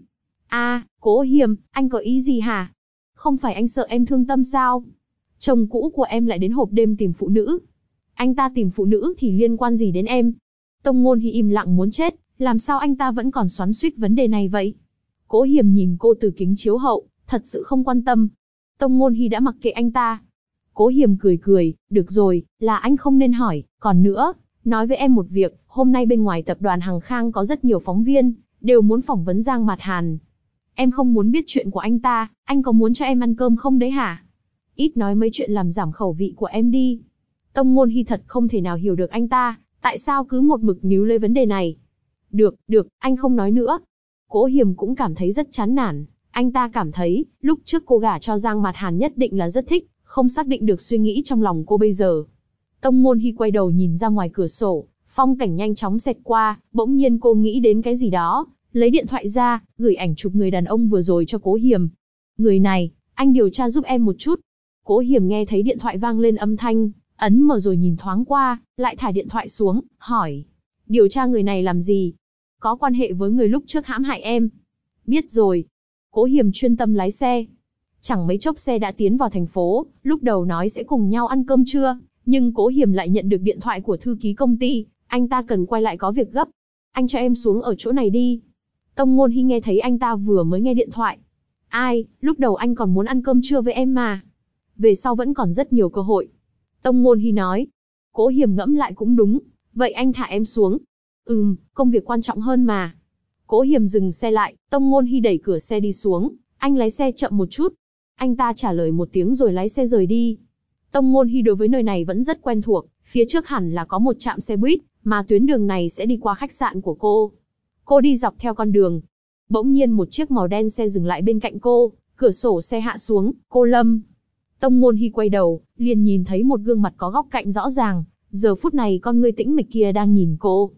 Cố Hiềm, anh có ý gì hả? Không phải anh sợ em thương tâm sao? Chồng cũ của em lại đến hộp đêm tìm phụ nữ. Anh ta tìm phụ nữ thì liên quan gì đến em? Tông Ngôn Hy im lặng muốn chết, làm sao anh ta vẫn còn xoắn xuýt vấn đề này vậy? Cố Hiềm nhìn cô từ kính chiếu hậu, thật sự không quan tâm. Tông Ngôn Hy đã mặc kệ anh ta. Cố Hiềm cười cười, được rồi, là anh không nên hỏi, còn nữa, nói với em một việc, hôm nay bên ngoài tập đoàn Hằng Khang có rất nhiều phóng viên, đều muốn phỏng vấn Giang Mạt Hàn. Em không muốn biết chuyện của anh ta, anh có muốn cho em ăn cơm không đấy hả? Ít nói mấy chuyện làm giảm khẩu vị của em đi. Tông Ngôn Hy thật không thể nào hiểu được anh ta, tại sao cứ một mực níu lấy vấn đề này. Được, anh không nói nữa. Cố Hiềm cũng cảm thấy rất chán nản, anh ta cảm thấy, lúc trước cô gả cho Giang Mạt Hàn nhất định là rất thích, không xác định được suy nghĩ trong lòng cô bây giờ. Tông Ngôn Hy quay đầu nhìn ra ngoài cửa sổ, phong cảnh nhanh chóng xẹt qua, bỗng nhiên cô nghĩ đến cái gì đó, lấy điện thoại ra, gửi ảnh chụp người đàn ông vừa rồi cho Cố Hiềm. Người này, anh điều tra giúp em một chút. Cố Hiềm nghe thấy điện thoại vang lên âm thanh, ấn mở rồi nhìn thoáng qua, lại thả điện thoại xuống, hỏi. Điều tra người này làm gì? Có quan hệ với người lúc trước hãm hại em. Biết rồi. Cố Hiềm chuyên tâm lái xe. Chẳng mấy chốc xe đã tiến vào thành phố, lúc đầu nói sẽ cùng nhau ăn cơm trưa, nhưng Cố Hiềm lại nhận được điện thoại của thư ký công ty, anh ta cần quay lại có việc gấp. Anh cho em xuống ở chỗ này đi. Tông Ngôn Hy nghe thấy anh ta vừa mới nghe điện thoại. Ai, lúc đầu anh còn muốn ăn cơm trưa với em mà. Về sau vẫn còn rất nhiều cơ hội. Tông Ngôn Hy nói. Cố Hiềm ngẫm lại cũng đúng, vậy anh thả em xuống. Công việc quan trọng hơn mà. Cố Hiềm dừng xe lại, Tông Ngôn Hy đẩy cửa xe đi xuống, anh lái xe chậm một chút. Anh ta trả lời một tiếng rồi lái xe rời đi. Tông Ngôn Hy đối với nơi này vẫn rất quen thuộc, phía trước hẳn là có một trạm xe buýt, mà tuyến đường này sẽ đi qua khách sạn của cô. Cô đi dọc theo con đường. Bỗng nhiên một chiếc màu đen xe dừng lại bên cạnh cô, cửa sổ xe hạ xuống, cô Lâm. Tông Ngôn Hy quay đầu, liền nhìn thấy một gương mặt có góc cạnh rõ ràng, giờ phút này con ngươi tĩnh mịch kia đang nhìn cô.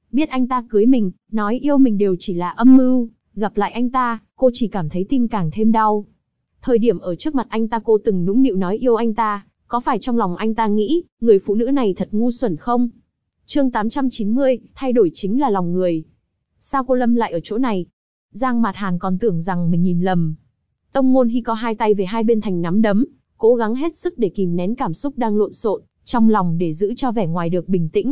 biết anh ta cưới mình, nói yêu mình đều chỉ là âm mưu, gặp lại anh ta, cô chỉ cảm thấy tim càng thêm đau. Thời điểm ở trước mặt anh ta cô từng nũng nịu nói yêu anh ta, có phải trong lòng anh ta nghĩ, người phụ nữ này thật ngu xuẩn không? Chương 890, thay đổi chính là lòng người. Sao cô Lâm lại ở chỗ này? Giang Mạt Hàn còn tưởng rằng mình nhìn lầm. Tông Ngôn Hi có hai tay về hai bên thành nắm đấm, cố gắng hết sức để kìm nén cảm xúc đang lộn xộn trong lòng để giữ cho vẻ ngoài được bình tĩnh.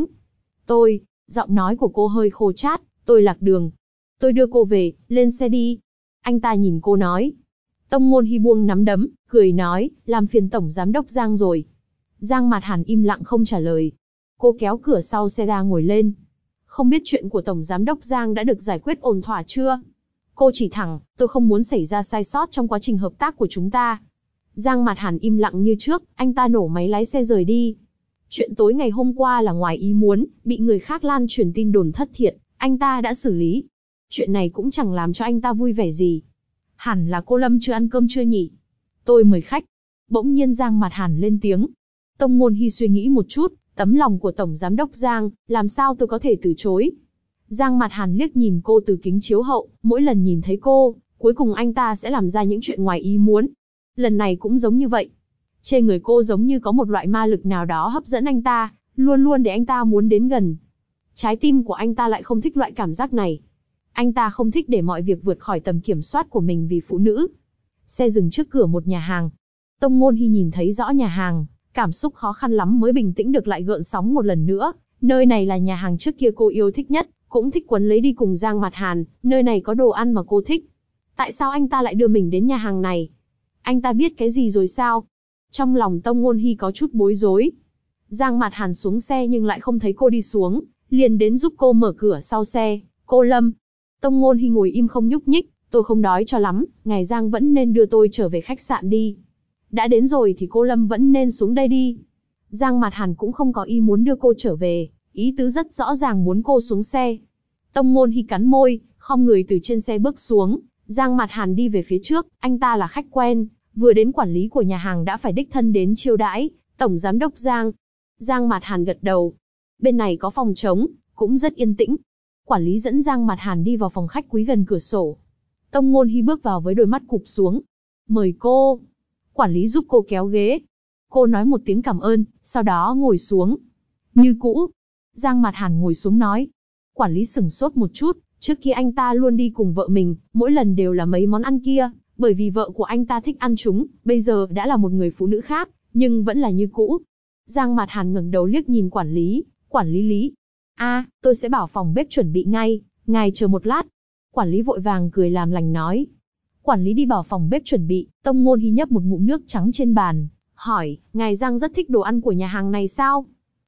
Giọng nói của cô hơi khô chát, tôi lạc đường. Tôi đưa cô về, lên xe đi. Anh ta nhìn cô nói. Tông Ngôn Hi buông nắm đấm, cười nói, làm phiền Tổng Giám đốc Giang rồi. Giang Mạt Hàn im lặng không trả lời. Cô kéo cửa sau xe ra ngồi lên. Không biết chuyện của Tổng Giám đốc Giang đã được giải quyết ổn thỏa chưa? Cô chỉ thẳng, tôi không muốn xảy ra sai sót trong quá trình hợp tác của chúng ta. Giang Mạt Hàn im lặng như trước, anh ta nổ máy lái xe rời đi. Chuyện tối ngày hôm qua là ngoài ý muốn, bị người khác lan truyền tin đồn thất thiệt, anh ta đã xử lý. Chuyện này cũng chẳng làm cho anh ta vui vẻ gì. Hẳn là cô Lâm chưa ăn cơm chưa nhỉ? Tôi mời khách. Bỗng nhiên Giang Mạt Hàn lên tiếng. Tông Ngôn Hi suy nghĩ một chút, tấm lòng của Tổng Giám đốc Giang, làm sao tôi có thể từ chối? Giang Mạt Hàn liếc nhìn cô từ kính chiếu hậu, mỗi lần nhìn thấy cô, cuối cùng anh ta sẽ làm ra những chuyện ngoài ý muốn. Lần này cũng giống như vậy. Trên người cô giống như có một loại ma lực nào đó hấp dẫn anh ta, luôn luôn để anh ta muốn đến gần. Trái tim của anh ta lại không thích loại cảm giác này. Anh ta không thích để mọi việc vượt khỏi tầm kiểm soát của mình vì phụ nữ. Xe dừng trước cửa một nhà hàng. Tông Ngôn Hi nhìn thấy rõ nhà hàng, cảm xúc khó khăn lắm mới bình tĩnh được lại gợn sóng một lần nữa. Nơi này là nhà hàng trước kia cô yêu thích nhất, cũng thích quấn lấy đi cùng Giang Mạt Hàn, nơi này có đồ ăn mà cô thích. Tại sao anh ta lại đưa mình đến nhà hàng này? Anh ta biết cái gì rồi sao? Trong lòng Tông Ngôn Hi có chút bối rối. Giang Mạt Hàn xuống xe nhưng lại không thấy cô đi xuống, liền đến giúp cô mở cửa sau xe. Cô Lâm. Tông Ngôn Hi ngồi im không nhúc nhích, tôi không đói cho lắm, ngài Giang vẫn nên đưa tôi trở về khách sạn đi. Đã đến rồi thì cô Lâm vẫn nên xuống đây đi. Giang Mạt Hàn cũng không có ý muốn đưa cô trở về, ý tứ rất rõ ràng muốn cô xuống xe. Tông Ngôn Hi cắn môi, khom người từ trên xe bước xuống. Giang Mạt Hàn đi về phía trước, anh ta là khách quen, vừa đến quản lý của nhà hàng đã phải đích thân đến chiêu đãi. Tổng Giám đốc Giang. Giang Mạt Hàn gật đầu. Bên này có phòng trống, cũng rất yên tĩnh. Quản lý dẫn Giang Mạt Hàn đi vào phòng khách quý gần cửa sổ. Tông Ngôn Hi bước vào với đôi mắt cụp xuống. Mời cô. Quản lý giúp cô kéo ghế. Cô nói một tiếng cảm ơn, sau đó ngồi xuống. Như cũ. Giang Mạt Hàn ngồi xuống nói. Quản lý sửng sốt một chút, trước kia anh ta luôn đi cùng vợ mình, mỗi lần đều là mấy món ăn kia, bởi vì vợ của anh ta thích ăn chúng, bây giờ đã là một người phụ nữ khác, nhưng vẫn là như cũ. Giang Mạt Hàn ngẩng đầu liếc nhìn quản lý Lý. Tôi sẽ bảo phòng bếp chuẩn bị ngay, ngài chờ một lát. Quản lý vội vàng cười làm lành nói. Quản lý đi bảo phòng bếp chuẩn bị, Tông Ngôn Hi nhấp một ngụm nước trắng trên bàn, hỏi, ngài Giang rất thích đồ ăn của nhà hàng này sao?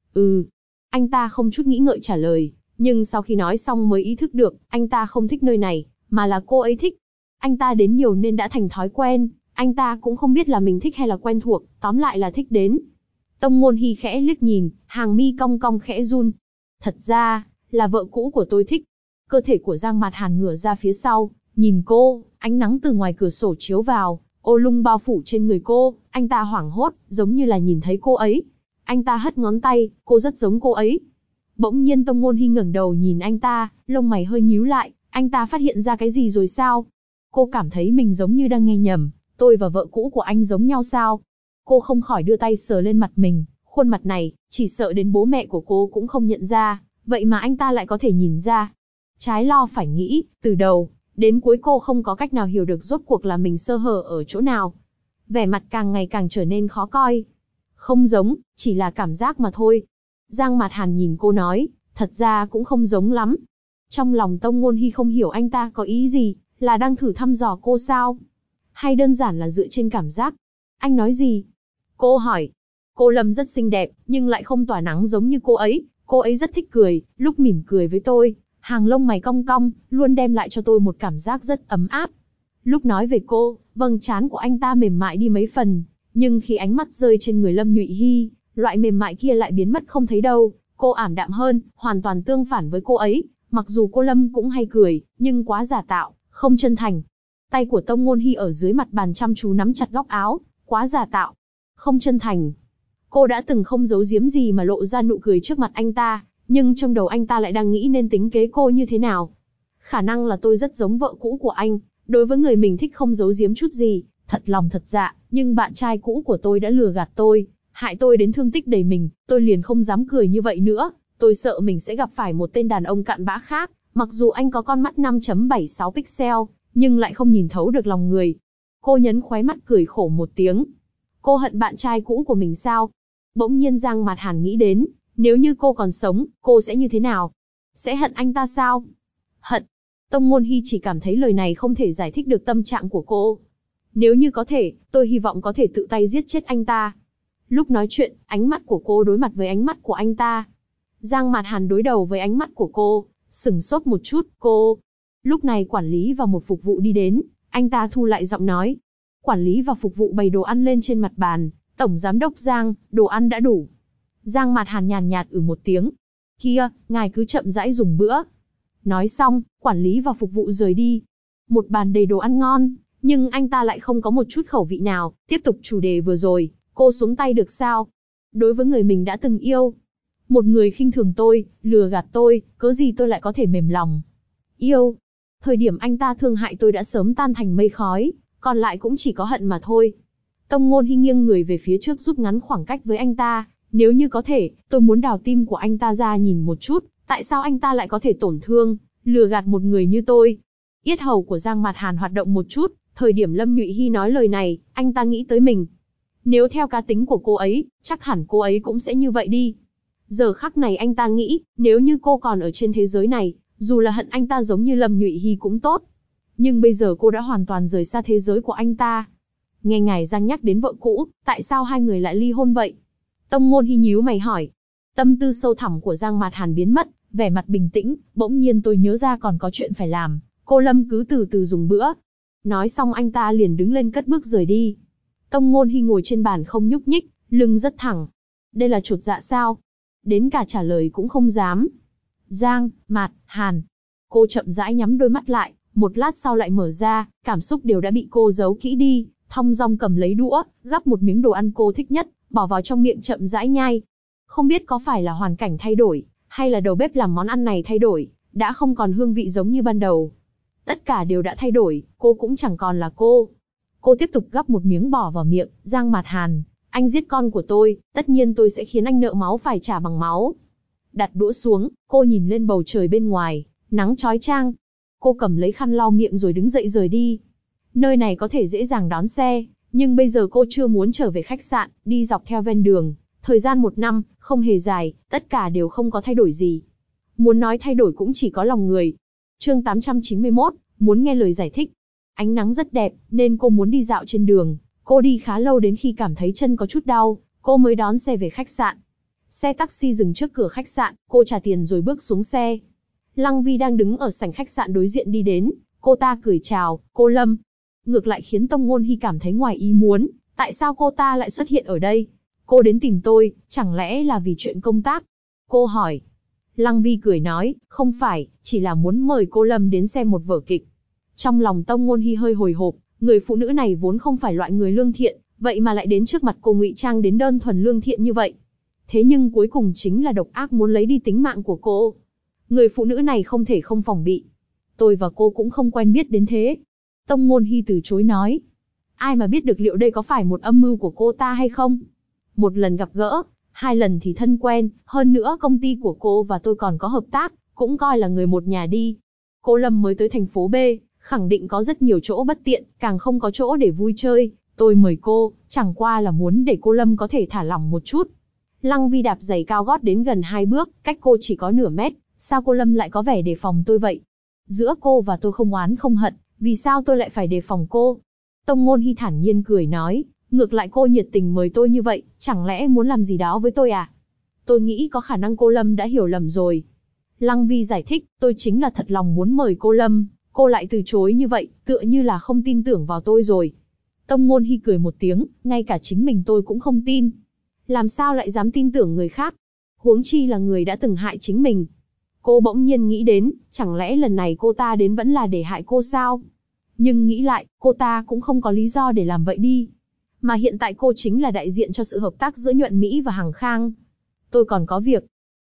Anh ta không chút nghĩ ngợi trả lời, nhưng sau khi nói xong mới ý thức được, anh ta không thích nơi này, mà là cô ấy thích. Anh ta đến nhiều nên đã thành thói quen, anh ta cũng không biết là mình thích hay là quen thuộc, tóm lại là thích đến. Tông Ngôn Hi khẽ liếc nhìn, hàng mi cong cong khẽ run. Thật ra, là vợ cũ của tôi thích. Cơ thể của Giang Mạt Hàn ngửa ra phía sau, nhìn cô, ánh nắng từ ngoài cửa sổ chiếu vào, ô lung bao phủ trên người cô, anh ta hoảng hốt, giống như là nhìn thấy cô ấy. Anh ta hất ngón tay, cô rất giống cô ấy. Bỗng nhiên Tông Ngôn Hi ngẩng đầu nhìn anh ta, lông mày hơi nhíu lại, anh ta phát hiện ra cái gì rồi sao? Cô cảm thấy mình giống như đang nghe nhầm, tôi và vợ cũ của anh giống nhau sao? Cô không khỏi đưa tay sờ lên mặt mình, khuôn mặt này, chỉ sợ đến bố mẹ của cô cũng không nhận ra, vậy mà anh ta lại có thể nhìn ra. Trái lo phải nghĩ, từ đầu đến cuối cô không có cách nào hiểu được rốt cuộc là mình sơ hở ở chỗ nào. Vẻ mặt càng ngày càng trở nên khó coi. Không giống, chỉ là cảm giác mà thôi. Giang Mạt Hàn nhìn cô nói, thật ra cũng không giống lắm. Trong lòng Tông Ngôn Hi không hiểu anh ta có ý gì, là đang thử thăm dò cô sao? Hay đơn giản là dựa trên cảm giác? Anh nói gì? Cô hỏi. Cô Lâm rất xinh đẹp, nhưng lại không tỏa nắng giống như cô ấy rất thích cười, lúc mỉm cười với tôi, hàng lông mày cong cong, luôn đem lại cho tôi một cảm giác rất ấm áp. Lúc nói về cô, vầng trán của anh ta mềm mại đi mấy phần, nhưng khi ánh mắt rơi trên người Lâm Nhụy Hi, loại mềm mại kia lại biến mất không thấy đâu, cô ảm đạm hơn, hoàn toàn tương phản với cô ấy. Mặc dù cô Lâm cũng hay cười, nhưng quá giả tạo, không chân thành. Tay của Tông Ngôn Hi ở dưới mặt bàn chăm chú nắm chặt góc áo, quá giả tạo, không chân thành. Cô đã từng không giấu giếm gì mà lộ ra nụ cười trước mặt anh ta, nhưng trong đầu anh ta lại đang nghĩ nên tính kế cô như thế nào. Khả năng là tôi rất giống vợ cũ của anh, đối với người mình thích không giấu giếm chút gì, thật lòng thật dạ, nhưng bạn trai cũ của tôi đã lừa gạt tôi, hại tôi đến thương tích đầy mình, tôi liền không dám cười như vậy nữa, tôi sợ mình sẽ gặp phải một tên đàn ông cặn bã khác, mặc dù anh có con mắt 5.76 pixel, nhưng lại không nhìn thấu được lòng người. Cô nhấn khóe mắt cười khổ một tiếng. Cô hận bạn trai cũ của mình sao? Bỗng nhiên Giang Mạt Hàn nghĩ đến, nếu như cô còn sống, cô sẽ như thế nào? Sẽ hận anh ta sao? Hận. Tông Ngôn Hy chỉ cảm thấy lời này không thể giải thích được tâm trạng của cô. Nếu như có thể, tôi hy vọng có thể tự tay giết chết anh ta. Lúc nói chuyện, ánh mắt của cô đối mặt với ánh mắt của anh ta. Giang Mạt Hàn đối đầu với ánh mắt của cô, sửng sốt một chút, cô. Lúc này quản lý và một phục vụ đi đến, anh ta thu lại giọng nói. Quản lý và phục vụ bày đồ ăn lên trên mặt bàn, Tổng Giám đốc Giang, đồ ăn đã đủ. Giang Mạt Hàn nhàn nhạt một tiếng. Kia, ngài cứ chậm rãi dùng bữa. Nói xong, quản lý và phục vụ rời đi. Một bàn đầy đồ ăn ngon, nhưng anh ta lại không có một chút khẩu vị nào, tiếp tục chủ đề vừa rồi, cô xuống tay được sao? Đối với người mình đã từng yêu, một người khinh thường tôi, lừa gạt tôi, cớ gì tôi lại có thể mềm lòng? Yêu. Thời điểm anh ta thương hại tôi đã sớm tan thành mây khói, còn lại cũng chỉ có hận mà thôi. Tông Ngôn Hy nghiêng người về phía trước rút ngắn khoảng cách với anh ta. Nếu như có thể, tôi muốn đào tim của anh ta ra nhìn một chút, tại sao anh ta lại có thể tổn thương, lừa gạt một người như tôi? Yết hầu của Giang Mạt Hàn hoạt động một chút, thời điểm Lâm Nhụy Hy nói lời này, anh ta nghĩ tới mình. Nếu theo cá tính của cô ấy, chắc hẳn cô ấy cũng sẽ như vậy đi. Giờ khắc này anh ta nghĩ, nếu như cô còn ở trên thế giới này, dù là hận anh ta giống như Lâm Nhụy Hy cũng tốt. Nhưng bây giờ cô đã hoàn toàn rời xa thế giới của anh ta. Nghe ngài Giang nhắc đến vợ cũ, tại sao hai người lại ly hôn vậy? Tông Ngôn Hy nhíu mày hỏi. Tâm tư sâu thẳm của Giang Mạt Hàn biến mất, vẻ mặt bình tĩnh, bỗng nhiên tôi nhớ ra còn có chuyện phải làm, cô Lâm cứ từ từ dùng bữa. Nói xong anh ta liền đứng lên cất bước rời đi. Tông Ngôn Hy ngồi trên bàn không nhúc nhích, lưng rất thẳng. Đây là chột dạ sao? Đến cả trả lời cũng không dám. Giang, Mạt, Hàn. Cô chậm rãi nhắm đôi mắt lại, một lát sau lại mở ra, cảm xúc đều đã bị cô giấu kỹ đi, thong dong cầm lấy đũa, gắp một miếng đồ ăn cô thích nhất, bỏ vào trong miệng chậm rãi nhai. Không biết có phải là hoàn cảnh thay đổi, hay là đầu bếp làm món ăn này thay đổi, đã không còn hương vị giống như ban đầu. Tất cả đều đã thay đổi, cô cũng chẳng còn là cô. Cô tiếp tục gắp một miếng bỏ vào miệng. Giang Mạt Hàn, anh giết con của tôi, tất nhiên tôi sẽ khiến anh nợ máu phải trả bằng máu. Đặt đũa xuống, cô nhìn lên bầu trời bên ngoài, nắng chói chang. Cô cầm lấy khăn lau miệng rồi đứng dậy rời đi. Nơi này có thể dễ dàng đón xe, nhưng bây giờ cô chưa muốn trở về khách sạn, đi dọc theo ven đường. Thời gian 1 năm, không hề dài, tất cả đều không có thay đổi gì. Muốn nói thay đổi cũng chỉ có lòng người. Chương 891, muốn nghe lời giải thích. Ánh nắng rất đẹp, nên cô muốn đi dạo trên đường. Cô đi khá lâu đến khi cảm thấy chân có chút đau, cô mới đón xe về khách sạn. Xe taxi dừng trước cửa khách sạn, cô trả tiền rồi bước xuống xe. Lăng Vi đang đứng ở sảnh khách sạn đối diện đi đến, cô ta cười chào, cô Lâm. Ngược lại khiến Tông Ngôn Hy cảm thấy ngoài ý muốn, tại sao cô ta lại xuất hiện ở đây? Cô đến tìm tôi, chẳng lẽ là vì chuyện công tác? Cô hỏi. Lăng Vi cười nói, không phải, chỉ là muốn mời cô Lâm đến xem một vở kịch. Trong lòng Tông Ngôn Hy hơi hồi hộp, người phụ nữ này vốn không phải loại người lương thiện, vậy mà lại đến trước mặt cô ngụy trang đến đơn thuần lương thiện như vậy. Thế nhưng cuối cùng chính là độc ác muốn lấy đi tính mạng của cô. Người phụ nữ này không thể không phòng bị. Tôi và cô cũng không quen biết đến thế. Tông Ngôn Hy từ chối nói. Ai mà biết được liệu đây có phải một âm mưu của cô ta hay không? Một lần gặp gỡ, 2 lần thì thân quen, hơn nữa công ty của cô và tôi còn có hợp tác, cũng coi là người một nhà đi. Cô Lâm mới tới thành phố B, khẳng định có rất nhiều chỗ bất tiện, càng không có chỗ để vui chơi. Tôi mời cô, chẳng qua là muốn để cô Lâm có thể thả lỏng một chút. Lăng Vi đạp giày cao gót đến gần 2 bước, cách cô chỉ có nửa mét, sao cô Lâm lại có vẻ đề phòng tôi vậy? Giữa cô và tôi không oán không hận, vì sao tôi lại phải đề phòng cô? Tông Ngôn Hy thản nhiên cười nói, ngược lại cô nhiệt tình mời tôi như vậy, chẳng lẽ muốn làm gì đó với tôi à? Tôi nghĩ có khả năng cô Lâm đã hiểu lầm rồi. Lăng Vi giải thích, tôi chính là thật lòng muốn mời cô Lâm, cô lại từ chối như vậy, tựa như là không tin tưởng vào tôi rồi. Tông Ngôn Hy cười một tiếng, ngay cả chính mình tôi cũng không tin. Làm sao lại dám tin tưởng người khác? Huống chi là người đã từng hại chính mình. Cô bỗng nhiên nghĩ đến, chẳng lẽ lần này cô ta đến vẫn là để hại cô sao? Nhưng nghĩ lại, cô ta cũng không có lý do để làm vậy đi. Mà hiện tại cô chính là đại diện cho sự hợp tác giữa Nhuận Mỹ và Hằng Khang. Tôi còn có việc.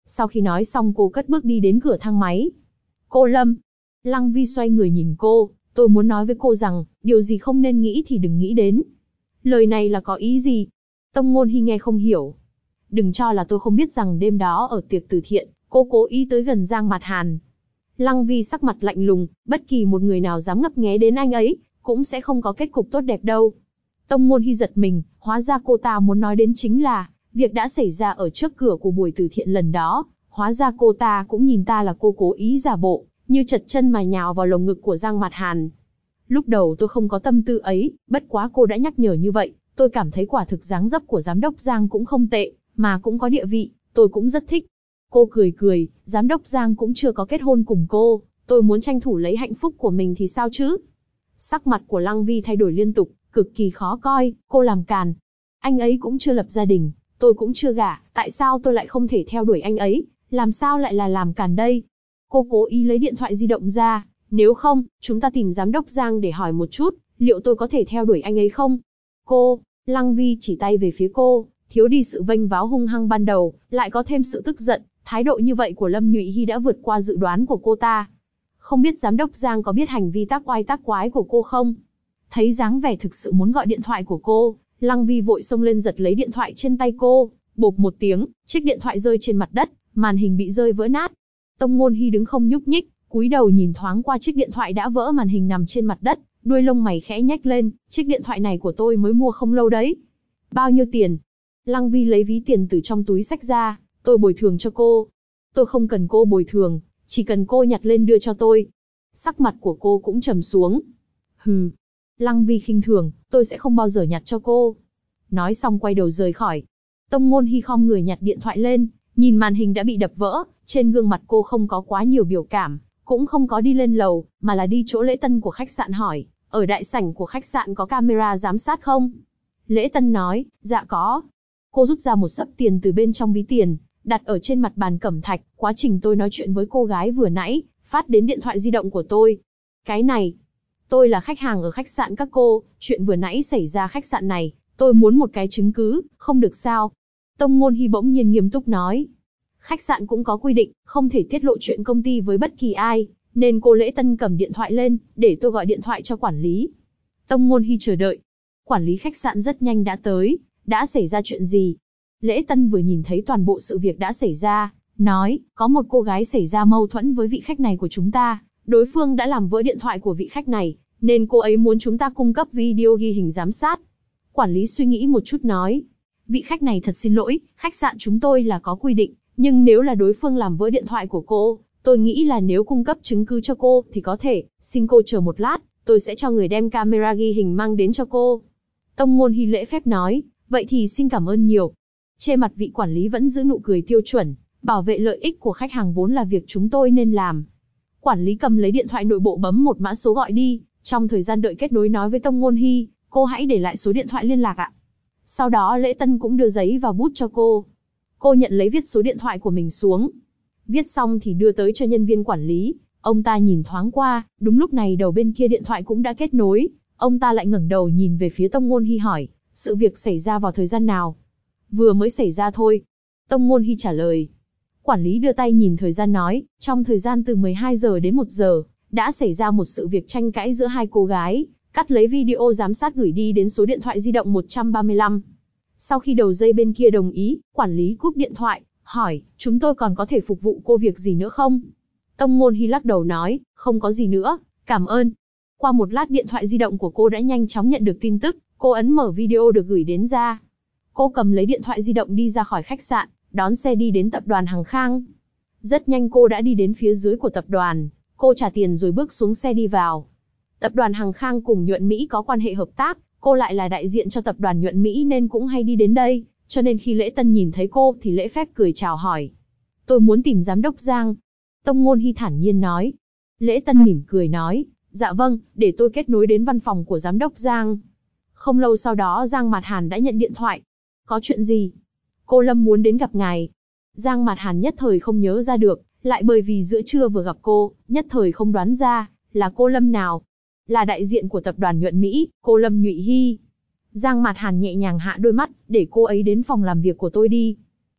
Sau khi nói xong cô cất bước đi đến cửa thang máy. Cô Lâm. Lăng Vi xoay người nhìn cô, tôi muốn nói với cô rằng, điều gì không nên nghĩ thì đừng nghĩ đến. Lời này là có ý gì? Tông Ngôn Hi nghe không hiểu. Đừng cho là tôi không biết rằng đêm đó ở tiệc từ thiện, cô cố ý tới gần Giang Mạt Hàn. Lăng Vi sắc mặt lạnh lùng, bất kỳ một người nào dám ngấp nghé đến anh ấy, cũng sẽ không có kết cục tốt đẹp đâu. Tông Ngôn Hi giật mình, hóa ra cô ta muốn nói đến chính là việc đã xảy ra ở trước cửa của buổi từ thiện lần đó. Hóa ra cô ta cũng nhìn ta là cô cố ý giả bộ, như trật chân mà nhào vào lồng ngực của Giang Mạt Hàn. Lúc đầu tôi không có tâm tư ấy, bất quá cô đã nhắc nhở như vậy, tôi cảm thấy quả thực dáng dấp của giám đốc Giang cũng không tệ, mà cũng có địa vị, tôi cũng rất thích. Cô cười cười, giám đốc Giang cũng chưa có kết hôn cùng cô, tôi muốn tranh thủ lấy hạnh phúc của mình thì sao chứ? Sắc mặt của Lăng Vi thay đổi liên tục, cực kỳ khó coi, cô làm càn. Anh ấy cũng chưa lập gia đình, tôi cũng chưa gả, tại sao tôi lại không thể theo đuổi anh ấy, làm sao lại là làm càn đây? Cô cố ý lấy điện thoại di động ra, nếu không, chúng ta tìm giám đốc Giang để hỏi một chút, liệu tôi có thể theo đuổi anh ấy không? Cô, Lăng Vi chỉ tay về phía cô, thiếu đi sự vênh váo hung hăng ban đầu, lại có thêm sự tức giận, thái độ như vậy của Lâm Nhụy Hi đã vượt qua dự đoán của cô ta. Không biết giám đốc Giang có biết hành vi tác oai tác quái của cô không? Thấy dáng vẻ thực sự muốn gọi điện thoại của cô, Lăng Vi vội xông lên giật lấy điện thoại trên tay cô, bộp một tiếng, chiếc điện thoại rơi trên mặt đất, màn hình bị rơi vỡ nát. Tông Ngôn Hi đứng không nhúc nhích, cúi đầu nhìn thoáng qua chiếc điện thoại đã vỡ màn hình nằm trên mặt đất, đuôi lông mày khẽ nhếch lên, chiếc điện thoại này của tôi mới mua không lâu đấy. Bao nhiêu tiền? Lăng Vi lấy ví tiền từ trong túi xách ra, tôi bồi thường cho cô. Tôi không cần cô bồi thường, chỉ cần cô nhặt lên đưa cho tôi. Sắc mặt của cô cũng trầm xuống. Hừ. Lăng Vi khinh thường, tôi sẽ không bao giờ nhặt cho cô. Nói xong quay đầu rời khỏi. Tông Ngôn Hi khom người nhặt điện thoại lên, nhìn màn hình đã bị đập vỡ, trên gương mặt cô không có quá nhiều biểu cảm, cũng không có đi lên lầu, mà là đi chỗ lễ tân của khách sạn hỏi, ở đại sảnh của khách sạn có camera giám sát không? Lễ tân nói, dạ có. Cô rút ra một xấp tiền từ bên trong ví tiền, đặt ở trên mặt bàn cẩm thạch, quá trình tôi nói chuyện với cô gái vừa nãy, phát đến điện thoại di động của tôi. Cái này, tôi là khách hàng ở khách sạn các cô, chuyện vừa nãy xảy ra khách sạn này, tôi muốn một cái chứng cứ, không được sao? Tông Ngôn Hi bỗng nhiên nghiêm túc nói. Khách sạn cũng có quy định, không thể tiết lộ chuyện công ty với bất kỳ ai, nên cô lễ tân cầm điện thoại lên, để tôi gọi điện thoại cho quản lý. Tông Ngôn Hi chờ đợi. Quản lý khách sạn rất nhanh đã tới, đã xảy ra chuyện gì? Lễ tân vừa nhìn thấy toàn bộ sự việc đã xảy ra, nói, có một cô gái xảy ra mâu thuẫn với vị khách này của chúng ta, đối phương đã làm vỡ điện thoại của vị khách này, nên cô ấy muốn chúng ta cung cấp video ghi hình giám sát. Quản lý suy nghĩ một chút nói, vị khách này thật xin lỗi, khách sạn chúng tôi là có quy định, nhưng nếu là đối phương làm vỡ điện thoại của cô, tôi nghĩ là nếu cung cấp chứng cứ cho cô thì có thể, xin cô chờ một lát, tôi sẽ cho người đem camera ghi hình mang đến cho cô. Tông Ngôn Hi lễ phép nói, vậy thì xin cảm ơn nhiều. Trên mặt vị quản lý vẫn giữ nụ cười tiêu chuẩn, bảo vệ lợi ích của khách hàng vốn là việc chúng tôi nên làm. Quản lý cầm lấy điện thoại nội bộ bấm một mã số gọi đi, trong thời gian đợi kết nối nói với Tông Ngôn Hi, cô hãy để lại số điện thoại liên lạc ạ. Sau đó lễ tân cũng đưa giấy và bút cho cô. Cô nhận lấy viết số điện thoại của mình xuống. Viết xong thì đưa tới cho nhân viên quản lý, ông ta nhìn thoáng qua, đúng lúc này đầu bên kia điện thoại cũng đã kết nối. Ông ta lại ngẩng đầu nhìn về phía Tông Ngôn Hi hỏi, sự việc xảy ra vào thời gian nào? Vừa mới xảy ra thôi. Tông Ngôn Hi trả lời. Quản lý đưa tay nhìn thời gian nói, trong thời gian từ 12 giờ đến 1 giờ, đã xảy ra một sự việc tranh cãi giữa hai cô gái, cắt lấy video giám sát gửi đi đến số điện thoại di động 135. Sau khi đầu dây bên kia đồng ý, quản lý cúp điện thoại, hỏi, chúng tôi còn có thể phục vụ cô việc gì nữa không? Tông Ngôn Hi lắc đầu nói, không có gì nữa, cảm ơn. Qua một lát điện thoại di động của cô đã nhanh chóng nhận được tin tức, cô ấn mở video được gửi đến ra. Cô cầm lấy điện thoại di động đi ra khỏi khách sạn, đón xe đi đến tập đoàn Hằng Khang. Rất nhanh cô đã đi đến phía dưới của tập đoàn, cô trả tiền rồi bước xuống xe đi vào. Tập đoàn Hằng Khang cùng Nhuận Mỹ có quan hệ hợp tác, cô lại là đại diện cho tập đoàn Nhuận Mỹ nên cũng hay đi đến đây, cho nên khi lễ tân nhìn thấy cô thì lễ phép cười chào hỏi. Tôi muốn tìm giám đốc Giang. Tông Ngôn Hi thản nhiên nói. Lễ tân mỉm cười nói, dạ vâng, để tôi kết nối đến văn phòng của giám đốc Giang. Không lâu sau đó Giang Mạt Hàn đã nhận điện thoại. Có chuyện gì? Cô Lâm muốn đến gặp ngài. Giang Mạt Hàn nhất thời không nhớ ra được, lại bởi vì giữa trưa vừa gặp cô, nhất thời không đoán ra, là cô Lâm nào. Là đại diện của tập đoàn Nhuận Mỹ, cô Lâm Nhụy Hi. Giang Mạt Hàn nhẹ nhàng hạ đôi mắt, để cô ấy đến phòng làm việc của tôi đi.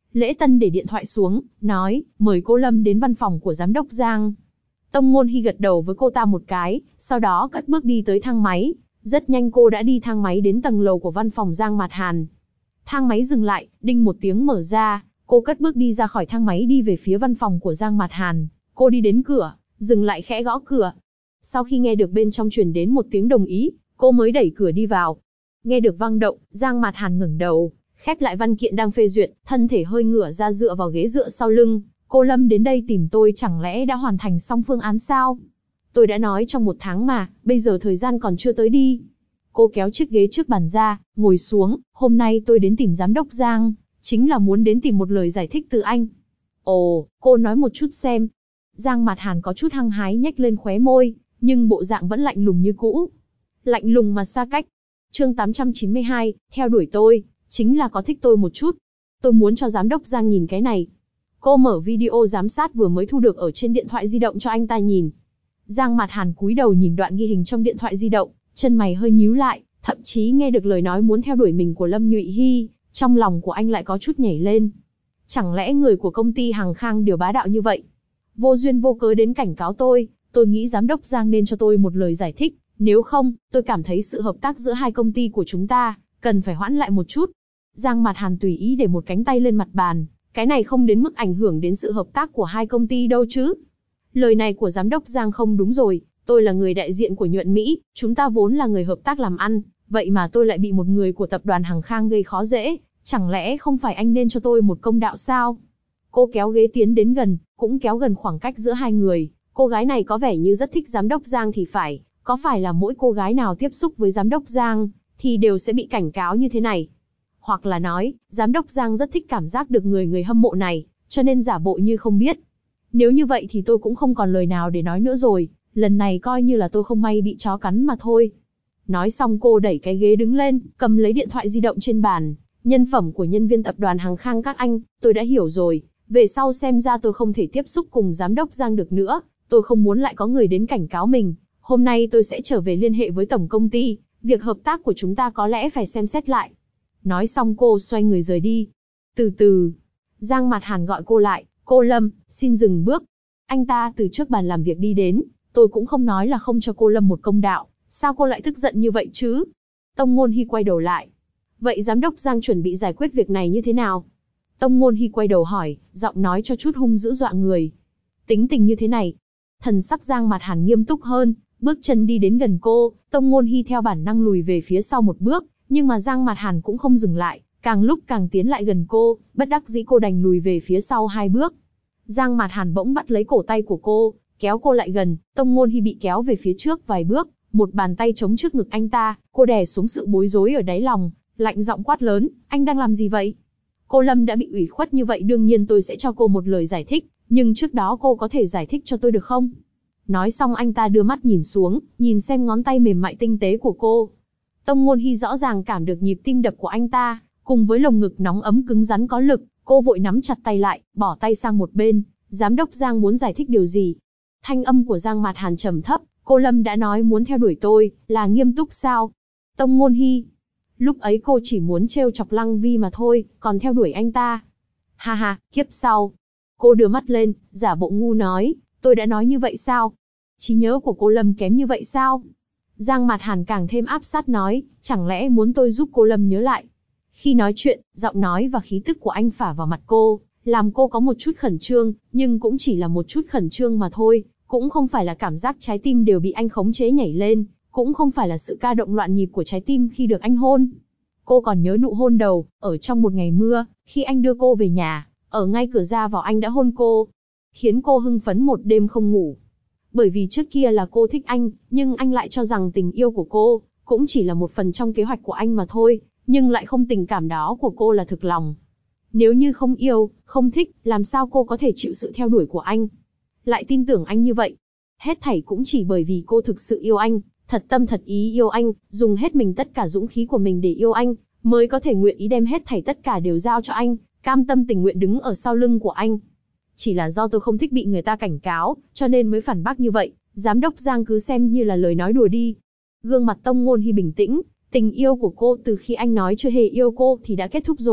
Lễ Tân để điện thoại xuống, nói, mời cô Lâm đến văn phòng của giám đốc Giang. Tông Ngôn Hy gật đầu với cô ta một cái, sau đó cất bước đi tới thang máy. Rất nhanh cô đã đi thang máy đến tầng lầu của văn phòng Giang Mạt Hàn. Thang máy dừng lại, đinh một tiếng mở ra, cô cất bước đi ra khỏi thang máy đi về phía văn phòng của Giang Mạt Hàn. Cô đi đến cửa, dừng lại khẽ gõ cửa. Sau khi nghe được bên trong truyền đến một tiếng đồng ý, cô mới đẩy cửa đi vào. Nghe được vang động, Giang Mạt Hàn ngẩng đầu, khép lại văn kiện đang phê duyệt, thân thể hơi ngửa ra dựa vào ghế dựa sau lưng. Cô Lâm đến đây tìm tôi chẳng lẽ đã hoàn thành xong phương án sao? Tôi đã nói trong 1 tháng mà, bây giờ thời gian còn chưa tới đi. Cô kéo chiếc ghế trước bàn ra, ngồi xuống, hôm nay tôi đến tìm giám đốc Giang, chính là muốn đến tìm một lời giải thích từ anh. Ồ, cô nói một chút xem. Giang Mạt Hàn có chút hăng hái nhếch lên khóe môi, nhưng bộ dạng vẫn lạnh lùng như cũ. Lạnh lùng mà xa cách. Chương 892, theo đuổi tôi, chính là có thích tôi một chút. Tôi muốn cho giám đốc Giang nhìn cái này. Cô mở video giám sát vừa mới thu được ở trên điện thoại di động cho anh ta nhìn. Giang Mạt Hàn cúi đầu nhìn đoạn ghi hình trong điện thoại di động, chân mày hơi nhíu lại, thậm chí nghe được lời nói muốn theo đuổi mình của Lâm Nhụy Hy, trong lòng của anh lại có chút nhảy lên. Chẳng lẽ người của công ty Hằng Khang đều bá đạo như vậy? Vô duyên vô cớ đến cảnh cáo tôi nghĩ giám đốc Giang nên cho tôi một lời giải thích, nếu không, tôi cảm thấy sự hợp tác giữa hai công ty của chúng ta cần phải hoãn lại một chút. Giang Mạt Hàn tùy ý để một cánh tay lên mặt bàn, cái này không đến mức ảnh hưởng đến sự hợp tác của hai công ty đâu chứ. Lời này của giám đốc Giang không đúng rồi, tôi là người đại diện của Nhuận Mỹ, chúng ta vốn là người hợp tác làm ăn, vậy mà tôi lại bị một người của tập đoàn Hằng Khang gây khó dễ, chẳng lẽ không phải anh nên cho tôi một công đạo sao? Cô kéo ghế tiến đến gần, cũng kéo gần khoảng cách giữa hai người, cô gái này có vẻ như rất thích giám đốc Giang thì phải, có phải là mỗi cô gái nào tiếp xúc với giám đốc Giang, thì đều sẽ bị cảnh cáo như thế này? Hoặc là nói, giám đốc Giang rất thích cảm giác được người hâm mộ này, cho nên giả bộ như không biết. Nếu như vậy thì tôi cũng không còn lời nào để nói nữa rồi, lần này coi như là tôi không may bị chó cắn mà thôi. Nói xong cô đẩy cái ghế đứng lên, cầm lấy điện thoại di động trên bàn. Nhân phẩm của nhân viên tập đoàn Hằng Khang các anh, tôi đã hiểu rồi, về sau xem ra tôi không thể tiếp xúc cùng giám đốc Giang được nữa, tôi không muốn lại có người đến cảnh cáo mình. Hôm nay tôi sẽ trở về liên hệ với tổng công ty, việc hợp tác của chúng ta có lẽ phải xem xét lại. Nói xong cô xoay người rời đi. Từ từ, Giang Mạt Hàn gọi cô lại, cô Lâm, xin dừng bước. Anh ta từ trước bàn làm việc đi đến, tôi cũng không nói là không cho cô Lâm một công đạo, sao cô lại tức giận như vậy chứ? Tông Ngôn Hy quay đầu lại. Vậy giám đốc Giang chuẩn bị giải quyết việc này như thế nào? Tông Ngôn Hy quay đầu hỏi, giọng nói cho chút hung dữ dọa người. Tính tình như thế này. Thần sắc Giang Mạt Hàn nghiêm túc hơn, bước chân đi đến gần cô, Tông Ngôn Hy theo bản năng lùi về phía sau một bước, nhưng mà Giang Mạt Hàn cũng không dừng lại, càng lúc càng tiến lại gần cô, bất đắc dĩ cô đành lùi về phía sau 2 bước. Giang Mạt Hàn bỗng bắt lấy cổ tay của cô, kéo cô lại gần, Tông Ngôn Hy bị kéo về phía trước vài bước, một bàn tay chống trước ngực anh ta, cô đè xuống sự bối rối ở đáy lòng, lạnh giọng quát lớn, anh đang làm gì vậy? Cô Lâm đã bị ủy khuất như vậy đương nhiên tôi sẽ cho cô một lời giải thích, nhưng trước đó cô có thể giải thích cho tôi được không? Nói xong anh ta đưa mắt nhìn xuống, nhìn xem ngón tay mềm mại tinh tế của cô. Tông Ngôn Hy rõ ràng cảm được nhịp tim đập của anh ta, cùng với lồng ngực nóng ấm cứng rắn có lực, cô vội nắm chặt tay lại, bỏ tay sang một bên. Giám đốc Giang muốn giải thích điều gì? Thanh âm của Giang Mạt Hàn trầm thấp, cô Lâm đã nói muốn theo đuổi tôi, là nghiêm túc sao? Tông Ngôn Hy. Lúc ấy cô chỉ muốn trêu chọc Lăng Vi mà thôi, còn theo đuổi anh ta. Ha ha, kiếp sau. Cô đưa mắt lên, giả bộ ngu nói, tôi đã nói như vậy sao? Trí nhớ của cô Lâm kém như vậy sao? Giang Mạt Hàn càng thêm áp sát nói, chẳng lẽ muốn tôi giúp cô Lâm nhớ lại? Khi nói chuyện, giọng nói và khí tức của anh phả vào mặt cô, làm cô có một chút khẩn trương, nhưng cũng chỉ là một chút khẩn trương mà thôi, cũng không phải là cảm giác trái tim đều bị anh khống chế nhảy lên, cũng không phải là sự ca động loạn nhịp của trái tim khi được anh hôn. Cô còn nhớ nụ hôn đầu, ở trong một ngày mưa, khi anh đưa cô về nhà, ở ngay cửa ra vào anh đã hôn cô, khiến cô hưng phấn một đêm không ngủ. Bởi vì trước kia là cô thích anh, nhưng anh lại cho rằng tình yêu của cô cũng chỉ là một phần trong kế hoạch của anh mà thôi, nhưng lại không tình cảm đó của cô là thực lòng. Nếu như không yêu, không thích, làm sao cô có thể chịu sự theo đuổi của anh? Lại tin tưởng anh như vậy? Hết thảy cũng chỉ bởi vì cô thực sự yêu anh, thật tâm thật ý yêu anh, dùng hết mình tất cả dũng khí của mình để yêu anh, mới có thể nguyện ý đem hết thảy tất cả đều giao cho anh, cam tâm tình nguyện đứng ở sau lưng của anh. Chỉ là do tôi không thích bị người ta cảnh cáo, cho nên mới phản bác như vậy, giám đốc Giang cứ xem như là lời nói đùa đi. Gương mặt Tông Ngôn Hy bình tĩnh, tình yêu của cô từ khi anh nói chưa hề yêu cô thì đã kết thúc rồi,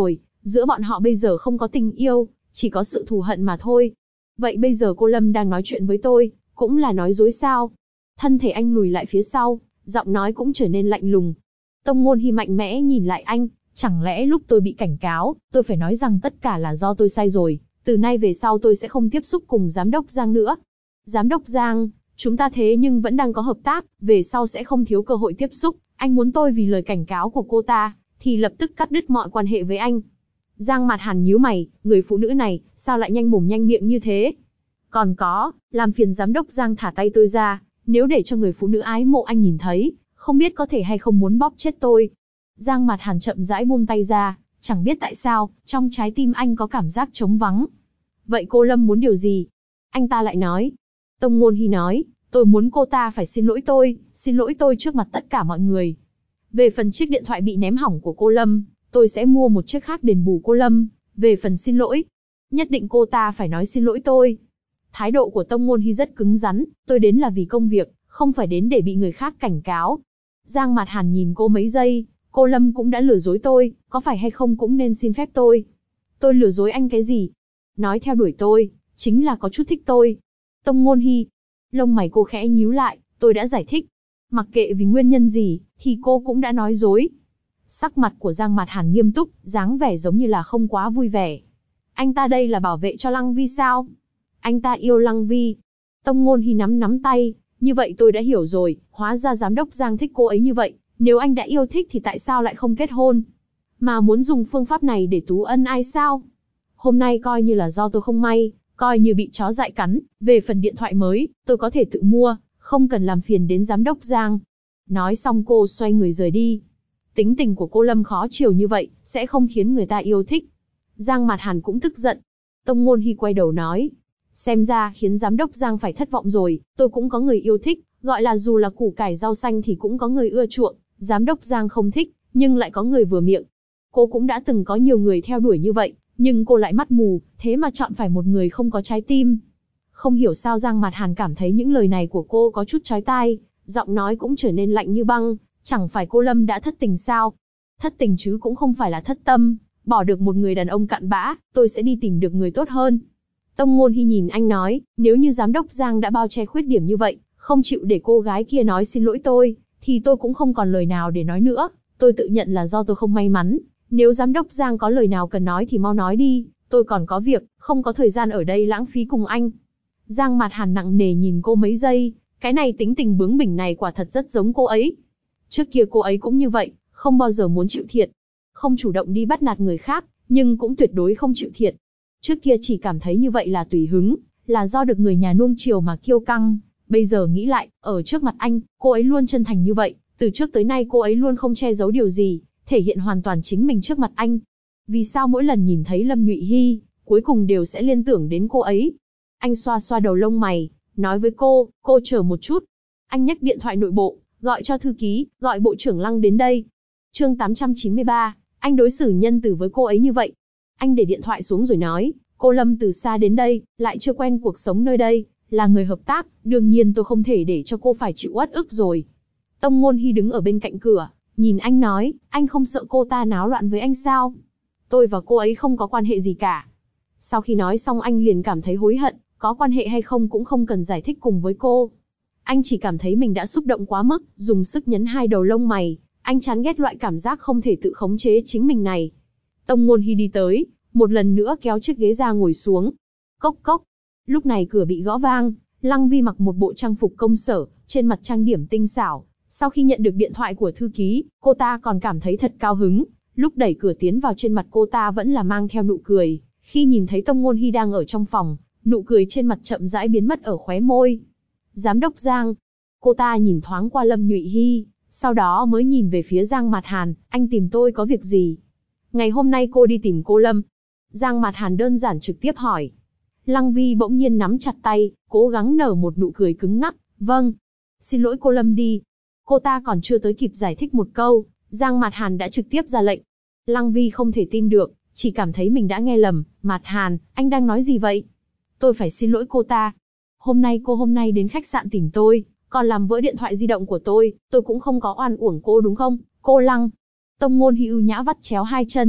Giữa bọn họ bây giờ không có tình yêu, chỉ có sự thù hận mà thôi. Vậy bây giờ cô Lâm đang nói chuyện với tôi, cũng là nói dối sao? Thân thể anh lùi lại phía sau, giọng nói cũng trở nên lạnh lùng. Tông Ngôn Hi mạnh mẽ nhìn lại anh, chẳng lẽ lúc tôi bị cảnh cáo, tôi phải nói rằng tất cả là do tôi sai rồi, từ nay về sau tôi sẽ không tiếp xúc cùng giám đốc Giang nữa. Giám đốc Giang, chúng ta thế nhưng vẫn đang có hợp tác, về sau sẽ không thiếu cơ hội tiếp xúc, anh muốn tôi vì lời cảnh cáo của cô ta, thì lập tức cắt đứt mọi quan hệ với anh. Giang Mạt Hàn nhíu mày, người phụ nữ này, sao lại nhanh mồm nhanh miệng như thế? Còn có, làm phiền giám đốc Giang thả tay tôi ra, nếu để cho người phụ nữ ái mộ anh nhìn thấy, không biết có thể hay không muốn bóp chết tôi. Giang Mạt Hàn chậm rãi buông tay ra, chẳng biết tại sao, trong trái tim anh có cảm giác trống vắng. Vậy cô Lâm muốn điều gì? Anh ta lại nói. Tông Ngôn Hi nói, tôi muốn cô ta phải xin lỗi tôi trước mặt tất cả mọi người. Về phần chiếc điện thoại bị ném hỏng của cô Lâm, tôi sẽ mua một chiếc khác đền bù cô Lâm. Về phần xin lỗi, nhất định cô ta phải nói xin lỗi tôi. Thái độ của Tông Ngôn Hi rất cứng rắn, tôi đến là vì công việc, không phải đến để bị người khác cảnh cáo. Giang Mạt Hàn nhìn cô mấy giây, cô Lâm cũng đã lừa dối tôi, có phải hay không cũng nên xin phép tôi. Tôi lừa dối anh cái gì? Nói theo đuổi tôi, chính là có chút thích tôi. Tông Ngôn Hi, lông mày cô khẽ nhíu lại, tôi đã giải thích. Mặc kệ vì nguyên nhân gì, thì cô cũng đã nói dối. Sắc mặt của Giang Mạt Hàn nghiêm túc, dáng vẻ giống như là không quá vui vẻ. Anh ta đây là bảo vệ cho Lăng Vi sao? Anh ta yêu Lăng Vi. Tông Ngôn Hi nắm tay, như vậy tôi đã hiểu rồi, hóa ra giám đốc Giang thích cô ấy như vậy, nếu anh đã yêu thích thì tại sao lại không kết hôn? Mà muốn dùng phương pháp này để tú ân ai sao? Hôm nay coi như là do tôi không may, coi như bị chó dại cắn, về phần điện thoại mới, tôi có thể tự mua, không cần làm phiền đến giám đốc Giang. Nói xong cô xoay người rời đi. Tính tình của cô Lâm khó chiều như vậy, sẽ không khiến người ta yêu thích. Giang Mạt Hàn cũng tức giận. Tông Ngôn Hi quay đầu nói, xem ra khiến giám đốc Giang phải thất vọng rồi, tôi cũng có người yêu thích, gọi là dù là củ cải rau xanh thì cũng có người ưa chuộng, giám đốc Giang không thích, nhưng lại có người vừa miệng. Cô cũng đã từng có nhiều người theo đuổi như vậy, nhưng cô lại mắt mù, thế mà chọn phải một người không có trái tim. Không hiểu sao Giang Mạt Hàn cảm thấy những lời này của cô có chút chói tai, giọng nói cũng trở nên lạnh như băng, chẳng phải cô Lâm đã thất tình sao? Thất tình chứ cũng không phải là thất tâm, bỏ được một người đàn ông cặn bã, tôi sẽ đi tìm được người tốt hơn. Tông Ngôn Hi nhìn anh nói, nếu như giám đốc Giang đã bao che khuyết điểm như vậy, không chịu để cô gái kia nói xin lỗi tôi, thì tôi cũng không còn lời nào để nói nữa, tôi tự nhận là do tôi không may mắn. Nếu giám đốc Giang có lời nào cần nói thì mau nói đi, tôi còn có việc, không có thời gian ở đây lãng phí cùng anh. Giang Mạt Hàn nặng nề nhìn cô mấy giây, cái này tính tình bướng bỉnh này quả thật rất giống cô ấy. Trước kia cô ấy cũng như vậy, không bao giờ muốn chịu thiệt. Không chủ động đi bắt nạt người khác, nhưng cũng tuyệt đối không chịu thiệt. Trước kia chỉ cảm thấy như vậy là tùy hứng, là do được người nhà nuông chiều mà kiêu căng. Bây giờ nghĩ lại, ở trước mặt anh, cô ấy luôn chân thành như vậy, từ trước tới nay cô ấy luôn không che giấu điều gì, thể hiện hoàn toàn chính mình trước mặt anh. Vì sao mỗi lần nhìn thấy Lâm Nhụy Hi, cuối cùng đều sẽ liên tưởng đến cô ấy? Anh xoa xoa đầu lông mày, nói với cô chờ một chút. Anh nhấc điện thoại nội bộ, gọi cho thư ký, gọi bộ trưởng Lăng đến đây. Chương 893, anh đối xử nhân từ với cô ấy như vậy. Anh để điện thoại xuống rồi nói, cô Lâm từ xa đến đây, lại chưa quen cuộc sống nơi đây, là người hợp tác, đương nhiên tôi không thể để cho cô phải chịu uất ức rồi. Tông Ngôn Hi đứng ở bên cạnh cửa, nhìn anh nói, anh không sợ cô ta náo loạn với anh sao? Tôi và cô ấy không có quan hệ gì cả. Sau khi nói xong anh liền cảm thấy hối hận, có quan hệ hay không cũng không cần giải thích cùng với cô. Anh chỉ cảm thấy mình đã xúc động quá mức, dùng sức nhấn hai đầu lông mày, anh chán ghét loại cảm giác không thể tự khống chế chính mình này. Tông Ngôn Hi đi tới, một lần nữa kéo chiếc ghế ra ngồi xuống. Cốc cốc. Lúc này cửa bị gõ vang, Lăng Vi mặc một bộ trang phục công sở, trên mặt trang điểm tinh xảo. Sau khi nhận được điện thoại của thư ký, cô ta còn cảm thấy thật cao hứng. Lúc đẩy cửa tiến vào trên mặt cô ta vẫn là mang theo nụ cười. Khi nhìn thấy Tông Ngôn Hi đang ở trong phòng, nụ cười trên mặt chậm rãi biến mất ở khóe môi. Giám đốc Giang. Cô ta nhìn thoáng qua Lâm Nhụy Hi, sau đó mới nhìn về phía Giang Mạt Hàn, anh tìm tôi có việc gì? Ngày hôm nay cô đi tìm cô Lâm. Giang Mạt Hàn đơn giản trực tiếp hỏi. Lăng Vi bỗng nhiên nắm chặt tay, cố gắng nở một nụ cười cứng ngắc. Vâng. Xin lỗi cô Lâm đi. Cô ta còn chưa tới kịp giải thích một câu, Giang Mạt Hàn đã trực tiếp ra lệnh. Lăng Vi không thể tin được, chỉ cảm thấy mình đã nghe lầm. Mạt Hàn, anh đang nói gì vậy? Tôi phải xin lỗi cô ta. Hôm nay đến khách sạn tìm tôi, còn làm vỡ điện thoại di động của tôi cũng không có oan uổng cô đúng không, cô Lăng? Tông Ngôn Hi ưu nhã vắt chéo hai chân,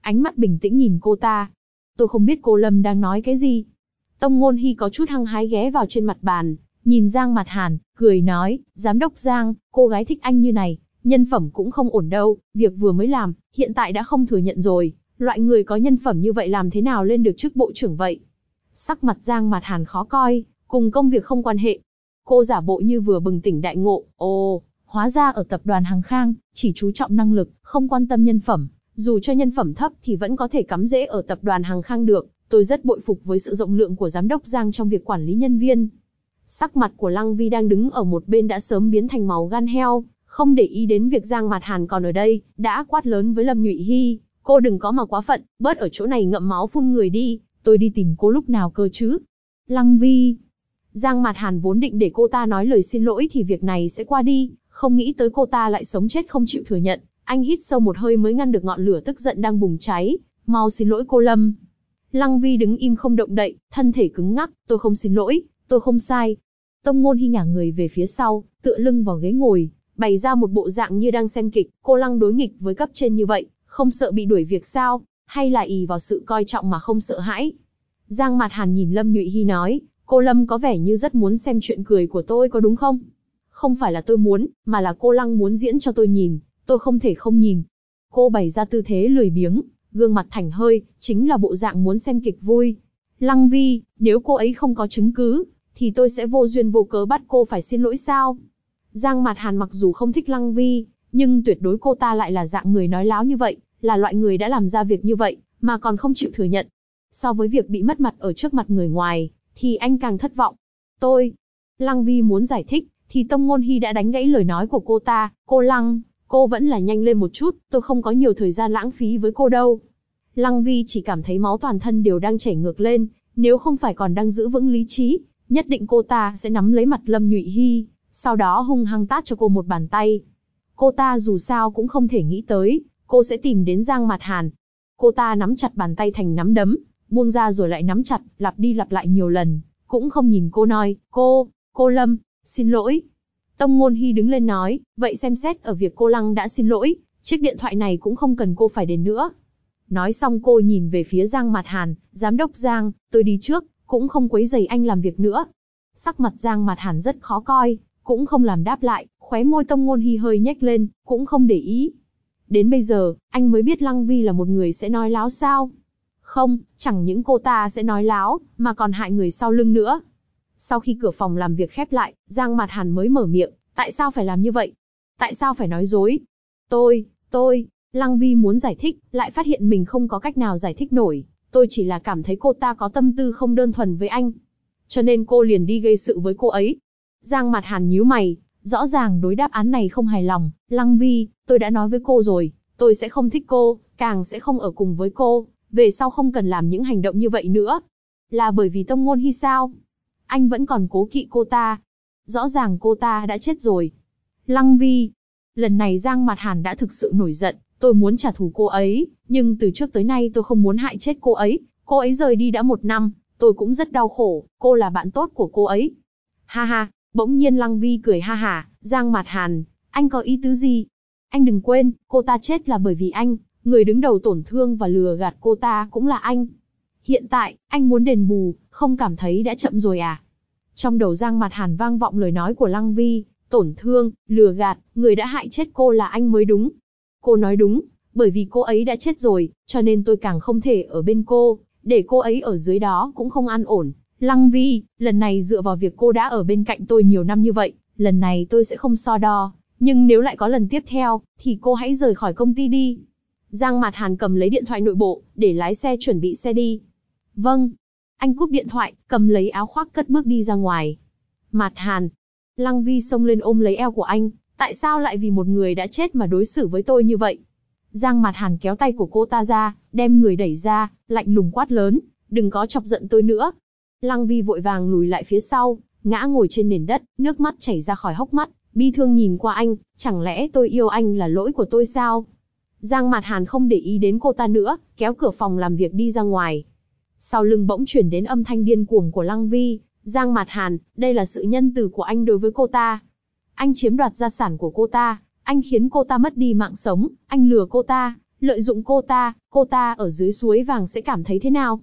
ánh mắt bình tĩnh nhìn cô ta. Tôi không biết cô Lâm đang nói cái gì. Tông Ngôn Hy có chút hăng hái ghé vào trên mặt bàn, nhìn Giang Mạt Hàn, cười nói, giám đốc Giang, cô gái thích anh như này, nhân phẩm cũng không ổn đâu, việc vừa mới làm, hiện tại đã không thừa nhận rồi, loại người có nhân phẩm như vậy làm thế nào lên được chức bộ trưởng vậy? Sắc mặt Giang Mạt Hàn khó coi, cùng công việc không quan hệ. Cô giả bộ như vừa bừng tỉnh đại ngộ, ồ, hóa ra ở tập đoàn Hằng Khang, chỉ chú trọng năng lực, không quan tâm nhân phẩm, dù cho nhân phẩm thấp thì vẫn có thể cắm rễ ở tập đoàn Hằng Khang được, tôi rất bội phục với sự rộng lượng của giám đốc Giang trong việc quản lý nhân viên. Sắc mặt của Lăng Vi đang đứng ở một bên đã sớm biến thành màu gan heo, không để ý đến việc Giang Mạt Hàn còn ở đây, đã quát lớn với Lâm Nhụy Hy, cô đừng có mà quá phận, bớt ở chỗ này ngậm máu phun người đi, tôi đi tìm cô lúc nào cơ chứ? Lăng Vi. Giang Mạt Hàn vốn định để cô ta nói lời xin lỗi thì việc này sẽ qua đi, không nghĩ tới cô ta lại sống chết không chịu thừa nhận. Anh hít sâu một hơi mới ngăn được ngọn lửa tức giận đang bùng cháy. Mau xin lỗi cô Lâm. Lăng Vi đứng im không động đậy, thân thể cứng ngắc. Tôi không xin lỗi, tôi không sai. Tông Ngôn Hy ngả người về phía sau, tựa lưng vào ghế ngồi, bày ra một bộ dạng như đang xem kịch. Cô Lăng đối nghịch với cấp trên như vậy, không sợ bị đuổi việc sao? Hay là ỷ vào sự coi trọng mà không sợ hãi? Giang Mạt Hàn nhìn Lâm Nhụy Hy nói, cô Lâm có vẻ như rất muốn xem chuyện cười của tôi có đúng không? Không phải là tôi muốn, mà là cô Lăng muốn diễn cho tôi nhìn, tôi không thể không nhìn. Cô bày ra tư thế lười biếng, gương mặt thảnh hơi, chính là bộ dạng muốn xem kịch vui. Lăng Vi, nếu cô ấy không có chứng cứ, thì tôi sẽ vô duyên vô cớ bắt cô phải xin lỗi sao? Giang Mạt Hàn mặc dù không thích Lăng Vi, nhưng tuyệt đối cô ta lại là dạng người nói láo như vậy, là loại người đã làm ra việc như vậy, mà còn không chịu thừa nhận. So với việc bị mất mặt ở trước mặt người ngoài, thì anh càng thất vọng. Lăng Vi muốn giải thích, thì Tông Ngôn Hy đã đánh gãy lời nói của cô ta. Cô Lăng, cô vẫn là nhanh lên một chút, tôi không có nhiều thời gian lãng phí với cô đâu. Lăng Vi chỉ cảm thấy máu toàn thân đều đang chảy ngược lên, nếu không phải còn đang giữ vững lý trí, nhất định cô ta sẽ nắm lấy mặt Lâm Nhụy Hy, sau đó hung hăng tát cho cô một bàn tay. Cô ta dù sao cũng không thể nghĩ tới, cô sẽ tìm đến Giang Mạt Hàn. Cô ta nắm chặt bàn tay thành nắm đấm, buông ra rồi lại nắm chặt, lặp đi lặp lại nhiều lần, cũng không nhìn cô nói, cô Lâm, xin lỗi. Tông Ngôn Hy đứng lên nói, vậy xem xét ở việc cô Lăng đã xin lỗi, chiếc điện thoại này cũng không cần cô phải đền nữa. Nói xong cô nhìn về phía Giang Mạt Hàn, giám đốc Giang, tôi đi trước, cũng không quấy rầy anh làm việc nữa. Sắc mặt Giang Mạt Hàn rất khó coi, cũng không làm đáp lại, khóe môi Tông Ngôn Hy hơi nhếch lên, cũng không để ý. Đến bây giờ, anh mới biết Lăng Vi là một người sẽ nói láo sao? Không, chẳng những cô ta sẽ nói láo, mà còn hại người sau lưng nữa. Sau khi cửa phòng làm việc khép lại, Giang Mạt Hàn mới mở miệng, tại sao phải làm như vậy? Tại sao phải nói dối? Lăng Vi muốn giải thích, lại phát hiện mình không có cách nào giải thích nổi. Tôi chỉ là cảm thấy cô ta có tâm tư không đơn thuần với anh. Cho nên cô liền đi gây sự với cô ấy. Giang Mạt Hàn nhíu mày, rõ ràng đối đáp án này không hài lòng. Lăng Vi, tôi đã nói với cô rồi, tôi sẽ không thích cô, càng sẽ không ở cùng với cô. Về sau không cần làm những hành động như vậy nữa. Là bởi vì Tông Ngôn Hy sao? Anh vẫn còn cố kỵ cô ta. Rõ ràng cô ta đã chết rồi. Lăng Vi. Lần này Giang Mạt Hàn đã thực sự nổi giận. Tôi muốn trả thù cô ấy, nhưng từ trước tới nay tôi không muốn hại chết cô ấy. Cô ấy rời đi đã 1 năm, tôi cũng rất đau khổ, cô là bạn tốt của cô ấy. Ha ha, bỗng nhiên Lăng Vi cười ha hả, Giang Mạt Hàn, anh có ý tứ gì? Anh đừng quên, cô ta chết là bởi vì anh, người đứng đầu tổn thương và lừa gạt cô ta cũng là anh. Hiện tại, anh muốn đền bù, không cảm thấy đã chậm rồi à? Trong đầu Giang Mạt Hàn vang vọng lời nói của Lăng Vi, tổn thương, lừa gạt, người đã hại chết cô là anh mới đúng. Cô nói đúng, bởi vì cô ấy đã chết rồi, cho nên tôi càng không thể ở bên cô, để cô ấy ở dưới đó cũng không an ổn. Lăng Vi, lần này dựa vào việc cô đã ở bên cạnh tôi nhiều năm như vậy, lần này tôi sẽ không so đo, nhưng nếu lại có lần tiếp theo, thì cô hãy rời khỏi công ty đi. Giang Mạt Hàn cầm lấy điện thoại nội bộ, để lái xe chuẩn bị xe đi. Vâng. Anh cúp điện thoại, cầm lấy áo khoác cất bước đi ra ngoài. Mạt Hàn. Lăng Vi xông lên ôm lấy eo của anh, tại sao lại vì một người đã chết mà đối xử với tôi như vậy? Giang Mạt Hàn kéo tay của cô ta ra, đem người đẩy ra, lạnh lùng quát lớn, đừng có chọc giận tôi nữa. Lăng Vi vội vàng lùi lại phía sau, ngã ngồi trên nền đất, nước mắt chảy ra khỏi hốc mắt, bi thương nhìn qua anh, chẳng lẽ tôi yêu anh là lỗi của tôi sao? Giang Mạt Hàn không để ý đến cô ta nữa, kéo cửa phòng làm việc đi ra ngoài. Sau lưng bỗng chuyển đến âm thanh điên cuồng của Lăng Vi, Giang Mạt Hàn, đây là sự nhân từ của anh đối với cô ta. Anh chiếm đoạt gia sản của cô ta, anh khiến cô ta mất đi mạng sống, anh lừa cô ta, lợi dụng cô ta ở dưới suối vàng sẽ cảm thấy thế nào?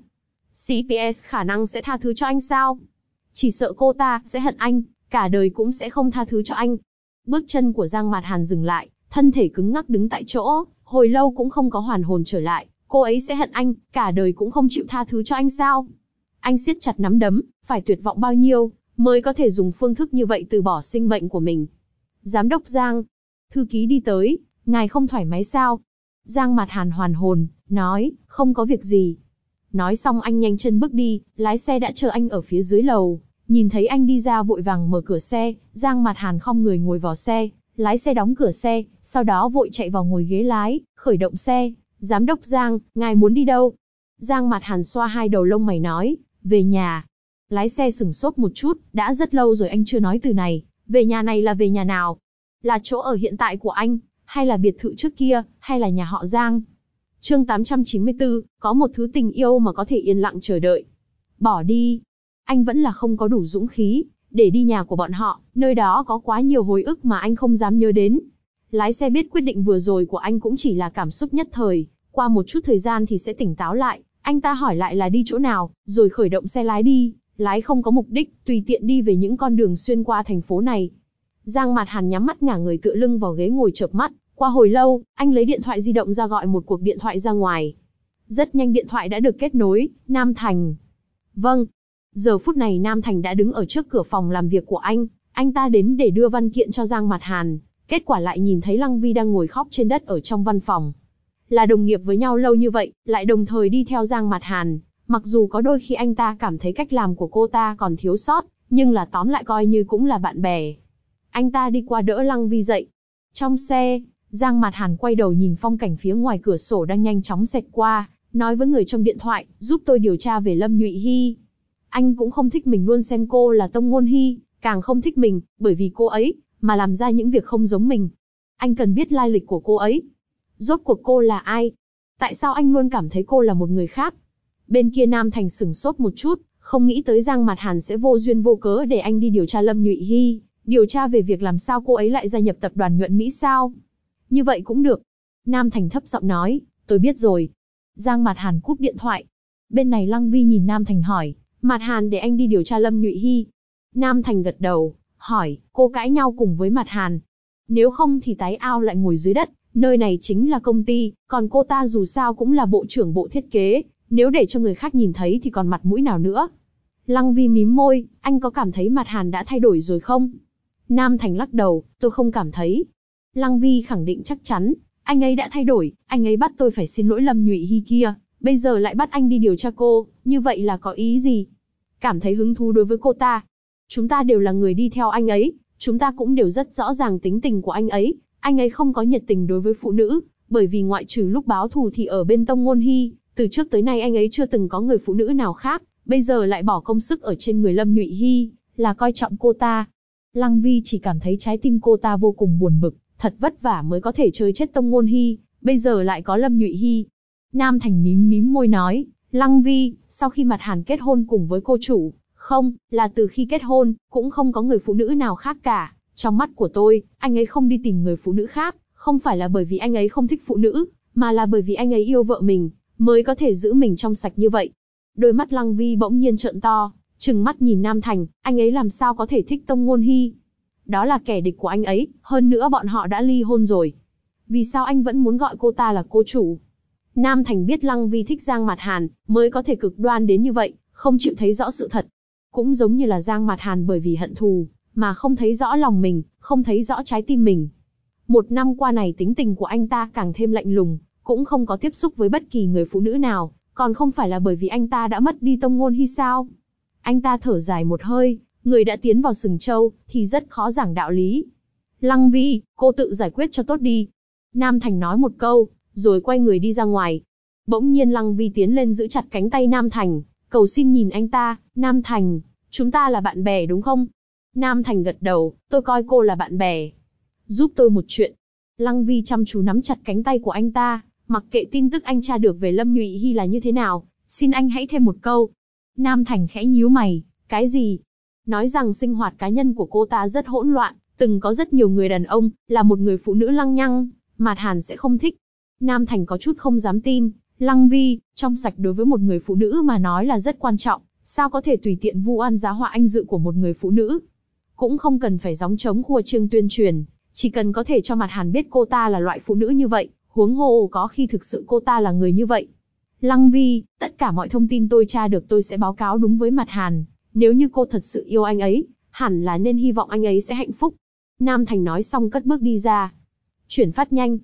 CPS khả năng sẽ tha thứ cho anh sao? Chỉ sợ cô ta sẽ hận anh, cả đời cũng sẽ không tha thứ cho anh. Bước chân của Giang Mạt Hàn dừng lại, thân thể cứng ngắc đứng tại chỗ, hồi lâu cũng không có hoàn hồn trở lại. Cô ấy sẽ hận anh, cả đời cũng không chịu tha thứ cho anh sao? Anh siết chặt nắm đấm, phải tuyệt vọng bao nhiêu, mới có thể dùng phương thức như vậy từ bỏ sinh mệnh của mình. Giám đốc Giang, thư ký đi tới, ngài không thoải mái sao? Giang Mạt Hàn hoàn hồn, nói, không có việc gì. Nói xong anh nhanh chân bước đi, lái xe đã chờ anh ở phía dưới lầu. Nhìn thấy anh đi ra vội vàng mở cửa xe, Giang Mạt Hàn khom người ngồi vào xe, lái xe đóng cửa xe, sau đó vội chạy vào ngồi ghế lái, khởi động xe. Giám đốc Giang, ngài muốn đi đâu? Giang Mạt Hàn xoa hai đầu lông mày nói, về nhà. Lái xe sửng sốt một chút, đã rất lâu rồi anh chưa nói từ này, về nhà này là về nhà nào? Là chỗ ở hiện tại của anh, hay là biệt thự trước kia, hay là nhà họ Giang? Chương 894, có một thứ tình yêu mà có thể yên lặng chờ đợi. Bỏ đi. Anh vẫn là không có đủ dũng khí, để đi nhà của bọn họ, nơi đó có quá nhiều hồi ức mà anh không dám nhớ đến. Lái xe biết quyết định vừa rồi của anh cũng chỉ là cảm xúc nhất thời, qua một chút thời gian thì sẽ tỉnh táo lại. Anh ta hỏi lại là đi chỗ nào, rồi khởi động xe lái đi, lái không có mục đích, tùy tiện đi về những con đường xuyên qua thành phố này. Giang Mạt Hàn nhắm mắt ngả người tựa lưng vào ghế ngồi chợp mắt, qua hồi lâu, anh lấy điện thoại di động ra gọi một cuộc điện thoại ra ngoài. Rất nhanh điện thoại đã được kết nối, Nam Thành. Vâng. Giờ phút này Nam Thành đã đứng ở trước cửa phòng làm việc của anh ta đến để đưa văn kiện cho Giang Mạt Hàn, kết quả lại nhìn thấy Lăng Vi đang ngồi khóc trên đất ở trong văn phòng. Là đồng nghiệp với nhau lâu như vậy, lại đồng thời đi theo Giang Mạt Hàn, mặc dù có đôi khi anh ta cảm thấy cách làm của cô ta còn thiếu sót, nhưng là tóm lại coi như cũng là bạn bè. Anh ta đi qua đỡ Lăng Vi dậy. Trong xe, Giang Mạt Hàn quay đầu nhìn phong cảnh phía ngoài cửa sổ đang nhanh chóng xẹt qua, nói với người trong điện thoại, giúp tôi điều tra về Lâm Nhụy Hy. Anh cũng không thích mình luôn xem cô là Tông Ngôn Hy, càng không thích mình, bởi vì cô ấy, mà làm ra những việc không giống mình. Anh cần biết lai lịch của cô ấy. Rốt cuộc cô là ai? Tại sao anh luôn cảm thấy cô là một người khác? Bên kia Nam Thành sửng sốt một chút, không nghĩ tới Giang Mạt Hàn sẽ vô duyên vô cớ để anh đi điều tra Lâm Nhụy Hy, điều tra về việc làm sao cô ấy lại gia nhập tập đoàn Nhuận Mỹ sao? Như vậy cũng được. Nam Thành thấp giọng nói, tôi biết rồi. Giang Mạt Hàn cúp điện thoại. Bên này Lăng Vi nhìn Nam Thành hỏi, Mạt Hàn để anh đi điều tra Lâm Nhụy Hy. Nam Thành gật đầu, hỏi, cô cãi nhau cùng với Mạt Hàn. Nếu không thì tái ao lại ngồi dưới đất, nơi này chính là công ty, còn cô ta dù sao cũng là bộ trưởng bộ thiết kế, nếu để cho người khác nhìn thấy thì còn mặt mũi nào nữa. Lăng Vi mím môi, anh có cảm thấy Mạt Hàn đã thay đổi rồi không? Nam Thành lắc đầu, tôi không cảm thấy. Lăng Vi khẳng định chắc chắn, anh ấy đã thay đổi, anh ấy bắt tôi phải xin lỗi Lâm Nhụy Hy kia, bây giờ lại bắt anh đi điều tra cô, như vậy là có ý gì? Cảm thấy hứng thú đối với cô ta. Chúng ta đều là người đi theo anh ấy, chúng ta cũng đều rất rõ ràng tính tình của anh ấy không có nhiệt tình đối với phụ nữ, bởi vì ngoại trừ lúc báo thù thì ở bên Tông Ngôn Hy, từ trước tới nay anh ấy chưa từng có người phụ nữ nào khác, bây giờ lại bỏ công sức ở trên người Lâm Nhụy Hy, là coi trọng cô ta. Lăng Vi chỉ cảm thấy trái tim cô ta vô cùng buồn bực, thật vất vả mới có thể chơi chết Tông Ngôn Hy, bây giờ lại có Lâm Nhụy Hy. Nam Thành mím môi nói, Lăng Vi, sau khi Mạt Hàn kết hôn cùng với cô chủ, không, là từ khi kết hôn, cũng không có người phụ nữ nào khác cả. Trong mắt của tôi, anh ấy không đi tìm người phụ nữ khác, không phải là bởi vì anh ấy không thích phụ nữ, mà là bởi vì anh ấy yêu vợ mình, mới có thể giữ mình trong sạch như vậy. Đôi mắt Lăng Vi bỗng nhiên trợn to, trừng mắt nhìn Nam Thành, anh ấy làm sao có thể thích Tông Ngôn Hy? Đó là kẻ địch của anh ấy, hơn nữa bọn họ đã ly hôn rồi. Vì sao anh vẫn muốn gọi cô ta là cô chủ? Nam Thành biết Lăng Vi thích Giang Mạt Hàn, mới có thể cực đoan đến như vậy, không chịu thấy rõ sự thật. Cũng giống như là Giang Mạt Hàn bởi vì hận thù, mà không thấy rõ lòng mình, không thấy rõ trái tim mình. Một năm qua này tính tình của anh ta càng thêm lạnh lùng, cũng không có tiếp xúc với bất kỳ người phụ nữ nào, còn không phải là bởi vì anh ta đã mất đi Tông Ngôn Hy sao? Anh ta thở dài một hơi, người đã tiến vào sừng trâu, thì rất khó giảng đạo lý. Lăng Vi, cô tự giải quyết cho tốt đi. Nam Thành nói một câu, rồi quay người đi ra ngoài. Bỗng nhiên Lăng Vi tiến lên giữ chặt cánh tay Nam Thành, cầu xin nhìn anh ta, Nam Thành, chúng ta là bạn bè đúng không? Nam Thành gật đầu, tôi coi cô là bạn bè. Giúp tôi một chuyện. Lăng Vi chăm chú nắm chặt cánh tay của anh ta, mặc kệ tin tức anh tra được về Lâm Nhụy Hy là như thế nào, xin anh hãy thêm một câu. Nam Thành khẽ nhíu mày, cái gì? Nói rằng sinh hoạt cá nhân của cô ta rất hỗn loạn, từng có rất nhiều người đàn ông, là một người phụ nữ lăng nhăng, Mạt Hàn sẽ không thích. Nam Thành có chút không dám tin, Lăng Vi, trong sạch đối với một người phụ nữ mà nói là rất quan trọng, sao có thể tùy tiện vu oan giá họa anh dự của một người phụ nữ. Cũng không cần phải gióng trống khua trương tuyên truyền, chỉ cần có thể cho Mặt Hàn biết cô ta là loại phụ nữ như vậy, huống hồ có khi thực sự cô ta là người như vậy. Lăng Vi, tất cả mọi thông tin tôi tra được tôi sẽ báo cáo đúng với Mặt Hàn, nếu như cô thật sự yêu anh ấy, hẳn là nên hy vọng anh ấy sẽ hạnh phúc. Nam Thành nói xong cất bước đi ra. Chuyển phát nhanh,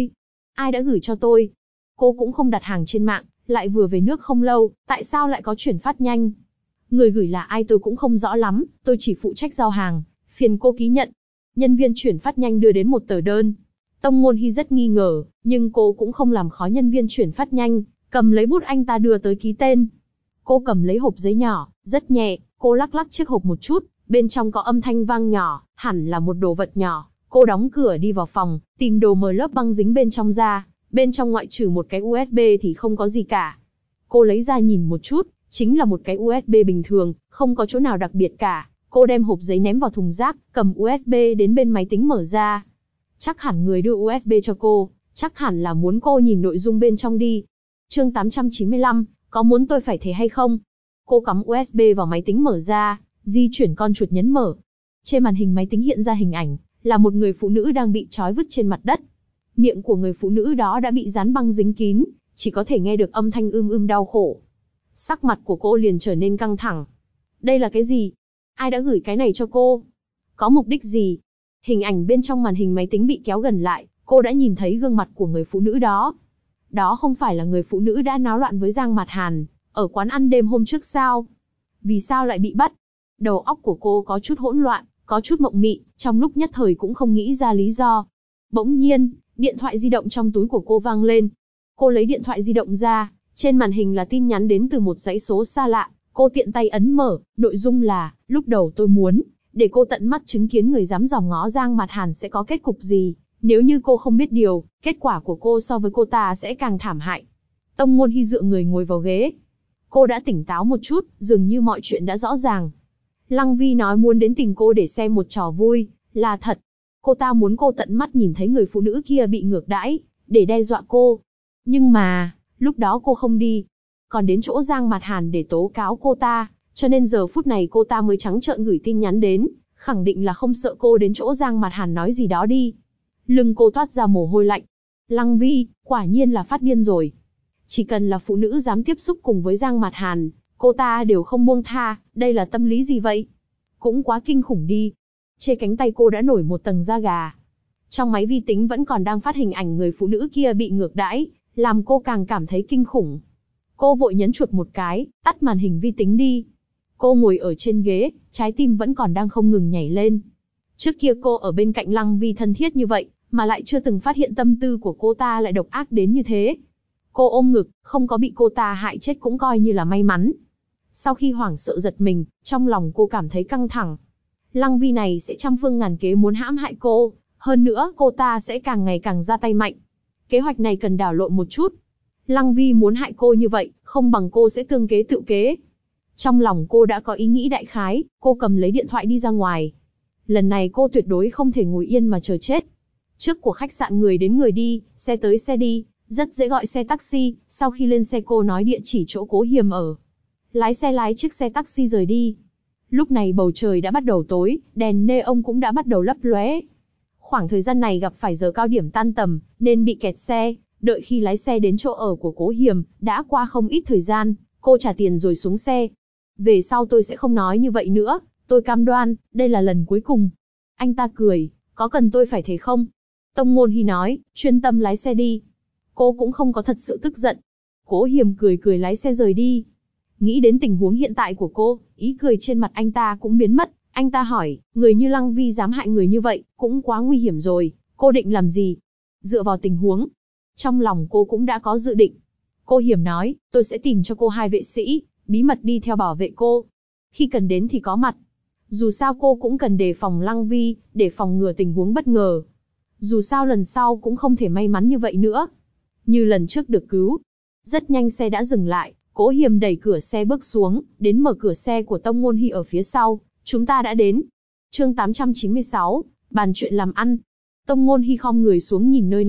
ai đã gửi cho tôi? Cô cũng không đặt hàng trên mạng, lại vừa về nước không lâu, tại sao lại có chuyển phát nhanh? Người gửi là ai tôi cũng không rõ lắm, tôi chỉ phụ trách giao hàng, phiền cô ký nhận. Nhân viên chuyển phát nhanh đưa đến một tờ đơn. Tông Ngôn Hi rất nghi ngờ, nhưng cô cũng không làm khó nhân viên chuyển phát nhanh, cầm lấy bút anh ta đưa tới ký tên. Cô cầm lấy hộp giấy nhỏ, rất nhẹ, cô lắc lắc chiếc hộp một chút, bên trong có âm thanh vang nhỏ, hẳn là một đồ vật nhỏ. Cô đóng cửa đi vào phòng, tìm đồ mở lớp băng dính bên trong ra, bên trong ngoại trừ một cái USB thì không có gì cả. Cô lấy ra nhìn một chút, chính là một cái USB bình thường, không có chỗ nào đặc biệt cả. Cô đem hộp giấy ném vào thùng rác, cầm USB đến bên máy tính mở ra. Chắc hẳn người đưa USB cho cô, chắc hẳn là muốn cô nhìn nội dung bên trong đi. Chương 895, có muốn tôi phải thế hay không? Cô cắm USB vào máy tính mở ra, di chuyển con chuột nhấn mở. Trên màn hình máy tính hiện ra hình ảnh, là một người phụ nữ đang bị trói vứt trên mặt đất. Miệng của người phụ nữ đó đã bị dán băng dính kín, chỉ có thể nghe được âm thanh đau khổ. Sắc mặt của cô liền trở nên căng thẳng. Đây là cái gì? Ai đã gửi cái này cho cô? Có mục đích gì? Hình ảnh bên trong màn hình máy tính bị kéo gần lại, cô đã nhìn thấy gương mặt của người phụ nữ đó. Đó không phải là người phụ nữ đã náo loạn với Giang Mạt Hàn, ở quán ăn đêm hôm trước sao? Vì sao lại bị bắt? Đầu óc của cô có chút hỗn loạn, có chút mộng mị, trong lúc nhất thời cũng không nghĩ ra lý do. Bỗng nhiên, điện thoại di động trong túi của cô vang lên. Cô lấy điện thoại di động ra, trên màn hình là tin nhắn đến từ một dãy số xa lạ. Cô tiện tay ấn mở, nội dung là, lúc đầu tôi muốn, để cô tận mắt chứng kiến người dám dòm ngó Giang Mạt Hàn sẽ có kết cục gì. Nếu như cô không biết điều, kết quả của cô so với cô ta sẽ càng thảm hại. Tông Ngôn Hi dựa người ngồi vào ghế. Cô đã tỉnh táo một chút, dường như mọi chuyện đã rõ ràng. Lăng Vi nói muốn đến tìm cô để xem một trò vui, là thật. Cô ta muốn cô tận mắt nhìn thấy người phụ nữ kia bị ngược đãi, để đe dọa cô. Nhưng mà, lúc đó cô không đi, còn đến chỗ Giang Mạt Hàn để tố cáo cô ta, cho nên giờ phút này cô ta mới trắng trợn gửi tin nhắn đến, khẳng định là không sợ cô đến chỗ Giang Mạt Hàn nói gì đó đi. Lưng cô toát ra mồ hôi lạnh. Lăng Vi, quả nhiên là phát điên rồi. Chỉ cần là phụ nữ dám tiếp xúc cùng với Giang Mạt Hàn, cô ta đều không buông tha, đây là tâm lý gì vậy? Cũng quá kinh khủng đi. Trên cánh tay cô đã nổi một tầng da gà. Trong máy vi tính vẫn còn đang phát hình ảnh người phụ nữ kia bị ngược đãi, làm cô càng cảm thấy kinh khủng. Cô vội nhấn chuột một cái, tắt màn hình vi tính đi. Cô ngồi ở trên ghế, trái tim vẫn còn đang không ngừng nhảy lên. Trước kia cô ở bên cạnh Lăng Vi thân thiết như vậy, mà lại chưa từng phát hiện tâm tư của cô ta lại độc ác đến như thế. Cô ôm ngực, không có bị cô ta hại chết cũng coi như là may mắn. Sau khi hoảng sợ giật mình, trong lòng cô cảm thấy căng thẳng. Lăng Vi này sẽ trăm phương ngàn kế muốn hãm hại cô, hơn nữa cô ta sẽ càng ngày càng ra tay mạnh. Kế hoạch này cần đảo lộn một chút. Lăng Vi muốn hại cô như vậy, không bằng cô sẽ tương kế tự kế. Trong lòng cô đã có ý nghĩ đại khái, cô cầm lấy điện thoại đi ra ngoài. Lần này cô tuyệt đối không thể ngồi yên mà chờ chết. Trước của khách sạn người đến người đi, xe tới xe đi, rất dễ gọi xe taxi. Sau khi lên xe cô nói địa chỉ chỗ Cố Hiềm ở. Lái xe lái chiếc xe taxi rời đi. Lúc này bầu trời đã bắt đầu tối, đèn neon cũng đã bắt đầu lấp lóe. Khoảng thời gian này gặp phải giờ cao điểm tan tầm, nên bị kẹt xe. Đợi khi lái xe đến chỗ ở của Cố Hiềm, đã qua không ít thời gian, cô trả tiền rồi xuống xe. Về sau tôi sẽ không nói như vậy nữa, tôi cam đoan, đây là lần cuối cùng. Anh ta cười, có cần tôi phải thế không? Tông Ngôn Hi nói, chuyên tâm lái xe đi. Cô cũng không có thật sự tức giận. Cố Hiềm cười cười lái xe rời đi. Nghĩ đến tình huống hiện tại của cô, ý cười trên mặt anh ta cũng biến mất. Anh ta hỏi, người như Lăng Vi dám hại người như vậy, cũng quá nguy hiểm rồi, cô định làm gì? Dựa vào tình huống, trong lòng cô cũng đã có dự định. Cô Hiềm nói, tôi sẽ tìm cho cô 2 vệ sĩ, bí mật đi theo bảo vệ cô. Khi cần đến thì có mặt. Dù sao cô cũng cần đề phòng Lăng Vi, để phòng ngừa tình huống bất ngờ. Dù sao lần sau cũng không thể may mắn như vậy nữa. Như lần trước được cứu. Rất nhanh xe đã dừng lại, Cố Hiềm đẩy cửa xe bước xuống, đến mở cửa xe của Tông Ngôn Hi ở phía sau. Chúng ta đã đến. Chương 896, bàn chuyện làm ăn. Tông Ngôn Hi khom người xuống nhìn nơi này,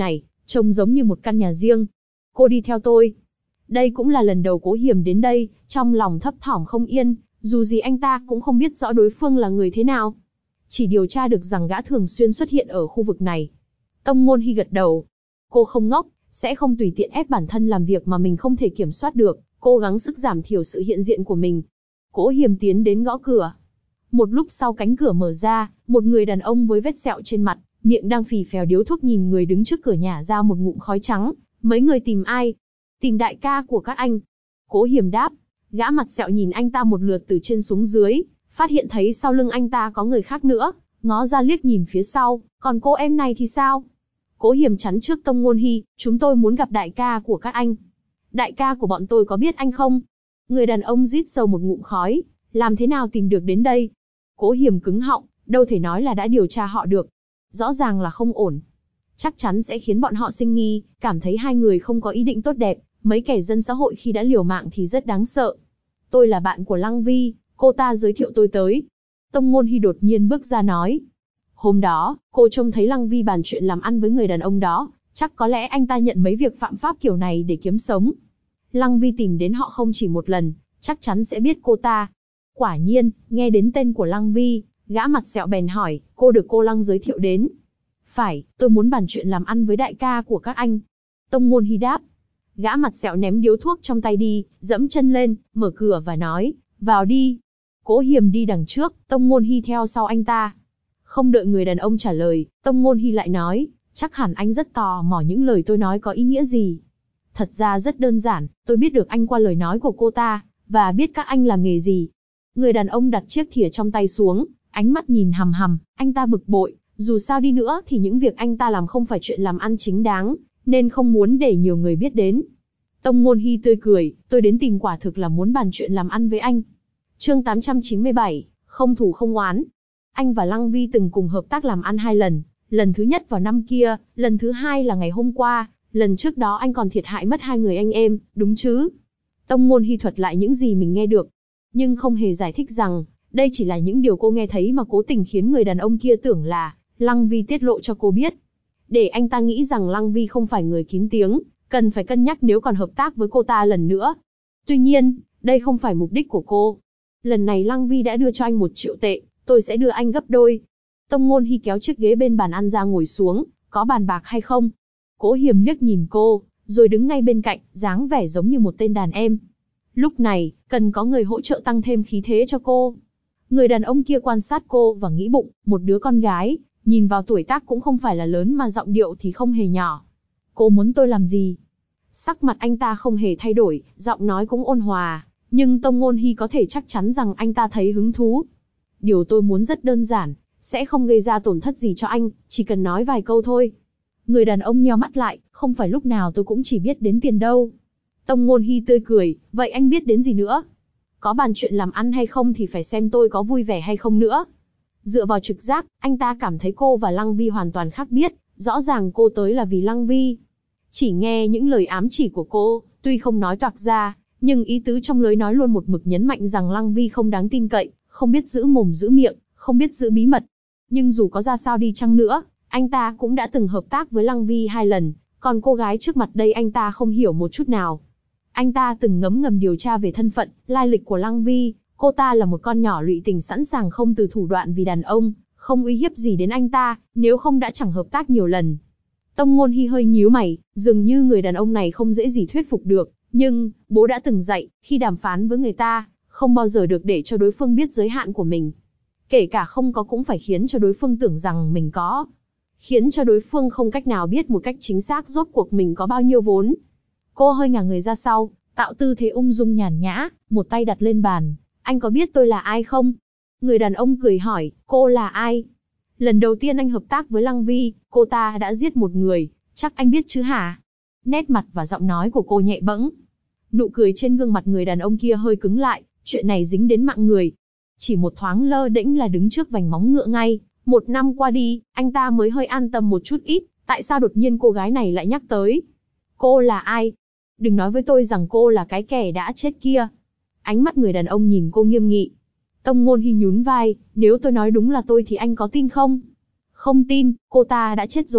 trông giống như một căn nhà riêng. Cô đi theo tôi. Đây cũng là lần đầu Cố Hiềm đến đây, trong lòng thấp thỏm không yên, dù gì anh ta cũng không biết rõ đối phương là người thế nào. Chỉ điều tra được rằng gã thường xuyên xuất hiện ở khu vực này. Tông Ngôn Hy gật đầu. Cô không ngốc, sẽ không tùy tiện ép bản thân làm việc mà mình không thể kiểm soát được, cố gắng sức giảm thiểu sự hiện diện của mình. Cố Hiềm tiến đến gõ cửa. Một lúc sau cánh cửa mở ra, một người đàn ông với vết sẹo trên mặt, miệng đang phì phèo điếu thuốc nhìn người đứng trước cửa nhả ra một ngụm khói trắng. Mấy người tìm ai? Tìm đại ca của các anh. Cố Hiềm đáp. Gã mặt sẹo nhìn anh ta một lượt từ trên xuống dưới, phát hiện thấy sau lưng anh ta có người khác nữa, ngó ra liếc nhìn phía sau, còn cô em này thì sao? Cố Hiềm chắn trước Tông Ngôn Hy, chúng tôi muốn gặp đại ca của các anh. Đại ca của bọn tôi có biết anh không? Người đàn ông rít sâu một ngụm khói, làm thế nào tìm được đến đây? Cố Hiềm cứng họng, đâu thể nói là đã điều tra họ được. Rõ ràng là không ổn. Chắc chắn sẽ khiến bọn họ sinh nghi, cảm thấy hai người không có ý định tốt đẹp, mấy kẻ dân xã hội khi đã liều mạng thì rất đáng sợ. Tôi là bạn của Lăng Vi, cô ta giới thiệu tôi tới. Tông Ngôn Hy đột nhiên bước ra nói. Hôm đó, cô trông thấy Lăng Vi bàn chuyện làm ăn với người đàn ông đó, chắc có lẽ anh ta nhận mấy việc phạm pháp kiểu này để kiếm sống. Lăng Vi tìm đến họ không chỉ một lần, chắc chắn sẽ biết cô ta. Quả nhiên, nghe đến tên của Lăng Vi, gã mặt sẹo bèn hỏi, cô được cô Lăng giới thiệu đến. Phải, tôi muốn bàn chuyện làm ăn với đại ca của các anh. Tông Ngôn Hy đáp. Gã mặt sẹo ném điếu thuốc trong tay đi, dẫm chân lên, mở cửa và nói, vào đi. Cố Hiềm đi đằng trước, Tông Ngôn Hy theo sau anh ta. Không đợi người đàn ông trả lời, Tông Ngôn Hy lại nói, chắc hẳn anh rất tò mò những lời tôi nói có ý nghĩa gì. Thật ra rất đơn giản, tôi biết được anh qua lời nói của cô ta, và biết các anh làm nghề gì. Người đàn ông đặt chiếc thìa trong tay xuống, ánh mắt nhìn hằm hằm, anh ta bực bội, dù sao đi nữa thì những việc anh ta làm không phải chuyện làm ăn chính đáng, nên không muốn để nhiều người biết đến. Tông Ngôn Hy tươi cười, tôi đến tìm quả thực là muốn bàn chuyện làm ăn với anh. Chương 897, không thù không oán. Anh và Lăng Vi từng cùng hợp tác làm ăn 2 lần, lần thứ nhất vào năm kia, lần thứ hai là ngày hôm qua, lần trước đó anh còn thiệt hại mất 2 người anh em, đúng chứ? Tông Ngôn Hy thuật lại những gì mình nghe được, nhưng không hề giải thích rằng, đây chỉ là những điều cô nghe thấy mà cố tình khiến người đàn ông kia tưởng là Lăng Vi tiết lộ cho cô biết. Để anh ta nghĩ rằng Lăng Vi không phải người kín tiếng, cần phải cân nhắc nếu còn hợp tác với cô ta lần nữa. Tuy nhiên, đây không phải mục đích của cô. Lần này Lăng Vi đã đưa cho anh 1 triệu tệ, tôi sẽ đưa anh gấp đôi. Tông Ngôn Hy kéo chiếc ghế bên bàn ăn ra ngồi xuống, có bàn bạc hay không? Cố Hiềm liếc nhìn cô, rồi đứng ngay bên cạnh, dáng vẻ giống như một tên đàn em. Lúc này, cần có người hỗ trợ tăng thêm khí thế cho cô. Người đàn ông kia quan sát cô và nghĩ bụng, một đứa con gái, nhìn vào tuổi tác cũng không phải là lớn mà giọng điệu thì không hề nhỏ. Cô muốn tôi làm gì? Sắc mặt anh ta không hề thay đổi, giọng nói cũng ôn hòa, nhưng Tông Ngôn Hy có thể chắc chắn rằng anh ta thấy hứng thú. Điều tôi muốn rất đơn giản, sẽ không gây ra tổn thất gì cho anh, chỉ cần nói vài câu thôi. Người đàn ông nheo mắt lại, không phải lúc nào tôi cũng chỉ biết đến tiền đâu. Tông Ngôn Hy tươi cười, vậy anh biết đến gì nữa? Có bàn chuyện làm ăn hay không thì phải xem tôi có vui vẻ hay không nữa. Dựa vào trực giác, anh ta cảm thấy cô và Lăng Vi hoàn toàn khác biết, rõ ràng cô tới là vì Lăng Vi. Chỉ nghe những lời ám chỉ của cô, tuy không nói toạc ra, nhưng ý tứ trong lời nói luôn một mực nhấn mạnh rằng Lăng Vi không đáng tin cậy, không biết giữ mồm giữ miệng, không biết giữ bí mật. Nhưng dù có ra sao đi chăng nữa, anh ta cũng đã từng hợp tác với Lăng Vi 2 lần, còn cô gái trước mặt đây anh ta không hiểu một chút nào. Anh ta từng ngấm ngầm điều tra về thân phận, lai lịch của Lăng Vi, cô ta là một con nhỏ lụy tình sẵn sàng không từ thủ đoạn vì đàn ông, không uy hiếp gì đến anh ta, nếu không đã chẳng hợp tác nhiều lần. Tông Ngôn Hy hơi nhíu mày, dường như người đàn ông này không dễ gì thuyết phục được, nhưng bố đã từng dạy, khi đàm phán với người ta, không bao giờ được để cho đối phương biết giới hạn của mình. Kể cả không có cũng phải khiến cho đối phương tưởng rằng mình có. Khiến cho đối phương không cách nào biết một cách chính xác rốt cuộc mình có bao nhiêu vốn. Cô hơi ngả người ra sau, tạo tư thế ung dung nhàn nhã, một tay đặt lên bàn. Anh có biết tôi là ai không? Người đàn ông cười hỏi, cô là ai? Lần đầu tiên anh hợp tác với Lăng Vi, cô ta đã giết một người, chắc anh biết chứ hả? Nét mặt và giọng nói của cô nhẹ bẫng. Nụ cười trên gương mặt người đàn ông kia hơi cứng lại, chuyện này dính đến mạng người. Chỉ một thoáng lơ đễnh là đứng trước vành móng ngựa ngay. 1 năm qua đi, anh ta mới hơi an tâm một chút ít, tại sao đột nhiên cô gái này lại nhắc tới? Cô là ai? Đừng nói với tôi rằng cô là cái kẻ đã chết kia. Ánh mắt người đàn ông nhìn cô nghiêm nghị. Tông Ngôn Hy nhún vai, nếu tôi nói đúng là tôi thì anh có tin không? Không tin, cô ta đã chết rồi,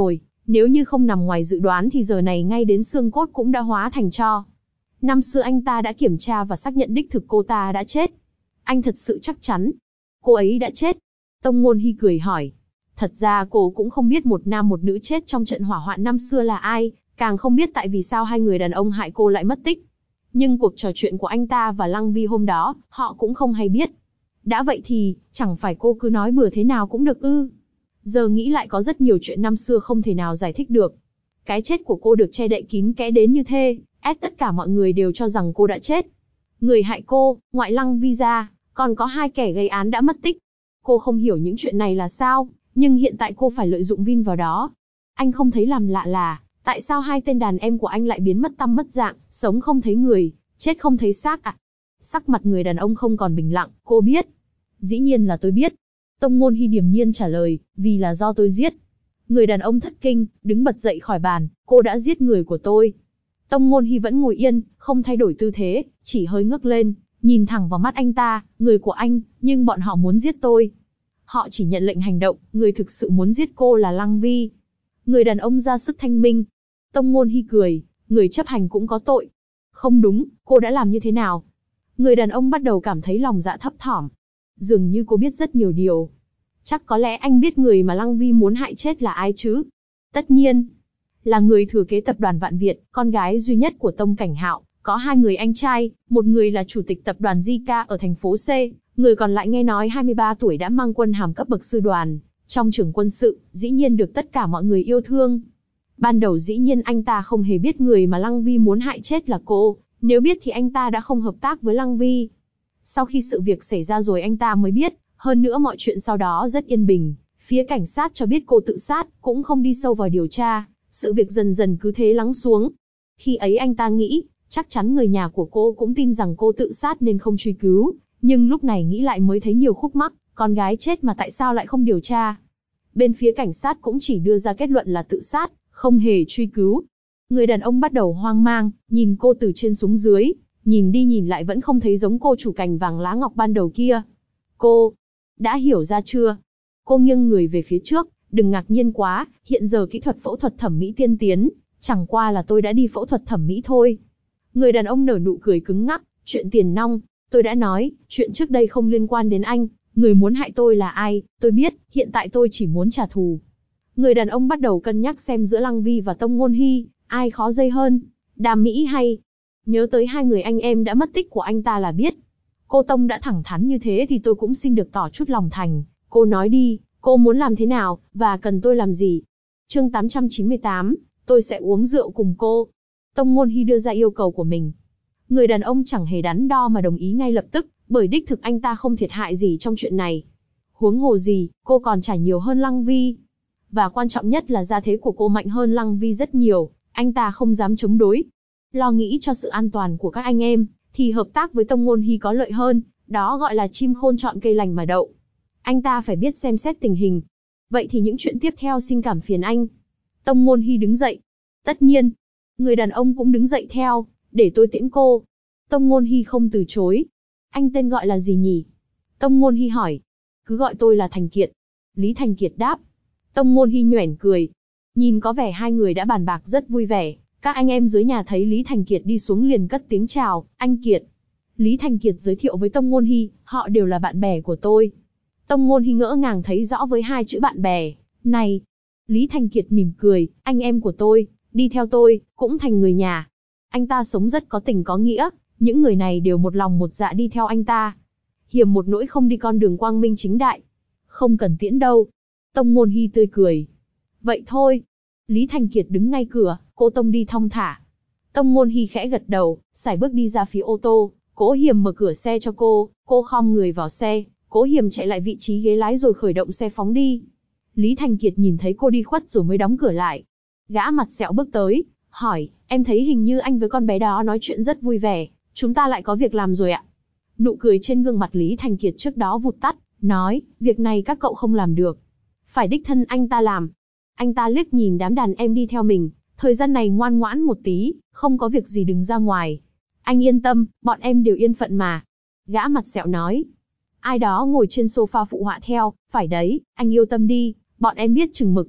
Nếu như không nằm ngoài dự đoán thì giờ này ngay đến xương cốt cũng đã hóa thành tro. Năm xưa anh ta đã kiểm tra và xác nhận đích thực cô ta đã chết. Anh thật sự chắc chắn. Cô ấy đã chết. Tông Ngôn Hy cười hỏi. Thật ra cô cũng không biết một nam một nữ chết trong trận hỏa hoạn năm xưa là ai, càng không biết tại vì sao hai người đàn ông hại cô lại mất tích. Nhưng cuộc trò chuyện của anh ta và Lăng Vi hôm đó, họ cũng không hay biết. Đã vậy thì, chẳng phải cô cứ nói bừa thế nào cũng được ư. Giờ nghĩ lại có rất nhiều chuyện năm xưa không thể nào giải thích được. Cái chết của cô được che đậy kín kẽ đến như thế, ép tất cả mọi người đều cho rằng cô đã chết. Người hại cô, ngoại Lăng Vi ra, còn có hai kẻ gây án đã mất tích. Cô không hiểu những chuyện này là sao, nhưng hiện tại cô phải lợi dụng Vin vào đó. Anh không thấy làm lạ là, tại sao hai tên đàn em của anh lại biến mất tăm mất dạng, sống không thấy người, chết không thấy xác ạ? Sắc mặt người đàn ông không còn bình lặng, cô biết. Dĩ nhiên là tôi biết. Tông Ngôn Hy điềm nhiên trả lời, vì là do tôi giết. Người đàn ông thất kinh, đứng bật dậy khỏi bàn, cô đã giết người của tôi. Tông Ngôn Hy vẫn ngồi yên, không thay đổi tư thế, chỉ hơi ngước lên, nhìn thẳng vào mắt anh ta, người của anh, nhưng bọn họ muốn giết tôi. Họ chỉ nhận lệnh hành động, người thực sự muốn giết cô là Lăng Vi. Người đàn ông ra sức thanh minh. Tông Ngôn Hy cười, người chấp hành cũng có tội. Không đúng, cô đã làm như thế nào? Người đàn ông bắt đầu cảm thấy lòng dạ thấp thỏm. Dường như cô biết rất nhiều điều. Chắc có lẽ anh biết người mà Lăng Vi muốn hại chết là ai chứ? Tất nhiên, là người thừa kế tập đoàn Vạn Việt, con gái duy nhất của Tông Cảnh Hạo, có hai người anh trai, một người là chủ tịch tập đoàn JICA ở thành phố C, người còn lại nghe nói 23 tuổi đã mang quân hàm cấp bậc sư đoàn, trong trường quân sự, dĩ nhiên được tất cả mọi người yêu thương. Ban đầu dĩ nhiên anh ta không hề biết người mà Lăng Vi muốn hại chết là cô, nếu biết thì anh ta đã không hợp tác với Lăng Vi. Sau khi sự việc xảy ra rồi anh ta mới biết, hơn nữa mọi chuyện sau đó rất yên bình, phía cảnh sát cho biết cô tự sát, cũng không đi sâu vào điều tra, sự việc dần dần cứ thế lắng xuống. Khi ấy anh ta nghĩ, chắc chắn người nhà của cô cũng tin rằng cô tự sát nên không truy cứu, nhưng lúc này nghĩ lại mới thấy nhiều khúc mắc, con gái chết mà tại sao lại không điều tra. Bên phía cảnh sát cũng chỉ đưa ra kết luận là tự sát, không hề truy cứu. Người đàn ông bắt đầu hoang mang, nhìn cô từ trên xuống dưới, nhìn đi nhìn lại vẫn không thấy giống cô chủ cành vàng lá ngọc ban đầu kia. Cô đã hiểu ra chưa? Cô nghiêng người về phía trước, đừng ngạc nhiên quá, hiện giờ kỹ thuật phẫu thuật thẩm mỹ tiên tiến, chẳng qua là tôi đã đi phẫu thuật thẩm mỹ thôi. Người đàn ông nở nụ cười cứng ngắc, chuyện tiền nong, tôi đã nói, chuyện trước đây không liên quan đến anh, người muốn hại tôi là ai, tôi biết, hiện tại tôi chỉ muốn trả thù. Người đàn ông bắt đầu cân nhắc xem giữa Lăng Vi và Tông Ngôn Hy, ai khó dây hơn, Đàm Mỹ hay. Nhớ tới hai người anh em đã mất tích của anh ta là biết. Cô Tông đã thẳng thắn như thế thì tôi cũng xin được tỏ chút lòng thành, cô nói đi, cô muốn làm thế nào, và cần tôi làm gì? Chương 898, tôi sẽ uống rượu cùng cô. Tông Ngôn Hy đưa ra yêu cầu của mình. Người đàn ông chẳng hề đắn đo mà đồng ý ngay lập tức, bởi đích thực anh ta không thiệt hại gì trong chuyện này. Huống hồ gì, cô còn trả nhiều hơn Lăng Vi. Và quan trọng nhất là gia thế của cô mạnh hơn Lăng Vi rất nhiều, anh ta không dám chống đối. Lo nghĩ cho sự an toàn của các anh em, thì hợp tác với Tông Ngôn Hy có lợi hơn, đó gọi là chim khôn chọn cây lành mà đậu. Anh ta phải biết xem xét tình hình. Vậy thì những chuyện tiếp theo xin cảm phiền anh. Tông Ngôn Hy đứng dậy. Tất nhiên. Người đàn ông cũng đứng dậy theo, để tôi tiễn cô. Tông Ngôn Hy không từ chối. Anh tên gọi là gì nhỉ? Tông Ngôn Hy hỏi. Cứ gọi tôi là Thành Kiệt. Lý Thành Kiệt đáp. Tông Ngôn Hy nhoẻn cười. Nhìn có vẻ hai người đã bàn bạc rất vui vẻ. Các anh em dưới nhà thấy Lý Thành Kiệt đi xuống liền cất tiếng chào, anh Kiệt. Lý Thành Kiệt giới thiệu với Tông Ngôn Hy, họ đều là bạn bè của tôi. Tông Ngôn Hy ngỡ ngàng thấy rõ với hai chữ bạn bè. Này! Lý Thành Kiệt mỉm cười, anh em của tôi, đi theo tôi, cũng thành người nhà. Anh ta sống rất có tình có nghĩa, những người này đều một lòng một dạ đi theo anh ta. Hiềm một nỗi không đi con đường quang minh chính đại. Không cần tiễn đâu. Tông Ngôn Hy tươi cười. Vậy thôi. Lý Thành Kiệt đứng ngay cửa, cô Tông đi thong thả. Tông Ngôn Hy khẽ gật đầu, sải bước đi ra phía ô tô, Cố Hiềm mở cửa xe cho cô khom người vào xe, Cố Hiềm chạy lại vị trí ghế lái rồi khởi động xe phóng đi. Lý Thành Kiệt nhìn thấy cô đi khuất rồi mới đóng cửa lại. Gã mặt sẹo bước tới, hỏi, em thấy hình như anh với con bé đó nói chuyện rất vui vẻ, chúng ta lại có việc làm rồi ạ. Nụ cười trên gương mặt Lý Thành Kiệt trước đó vụt tắt, nói, việc này các cậu không làm được. Phải đích thân anh ta làm. Anh ta liếc nhìn đám đàn em đi theo mình, thời gian này ngoan ngoãn một tí, không có việc gì đừng ra ngoài. Anh yên tâm, bọn em đều yên phận mà. Gã mặt sẹo nói. Ai đó ngồi trên sofa phụ họa theo, phải đấy, anh yêu tâm đi, bọn em biết chừng mực.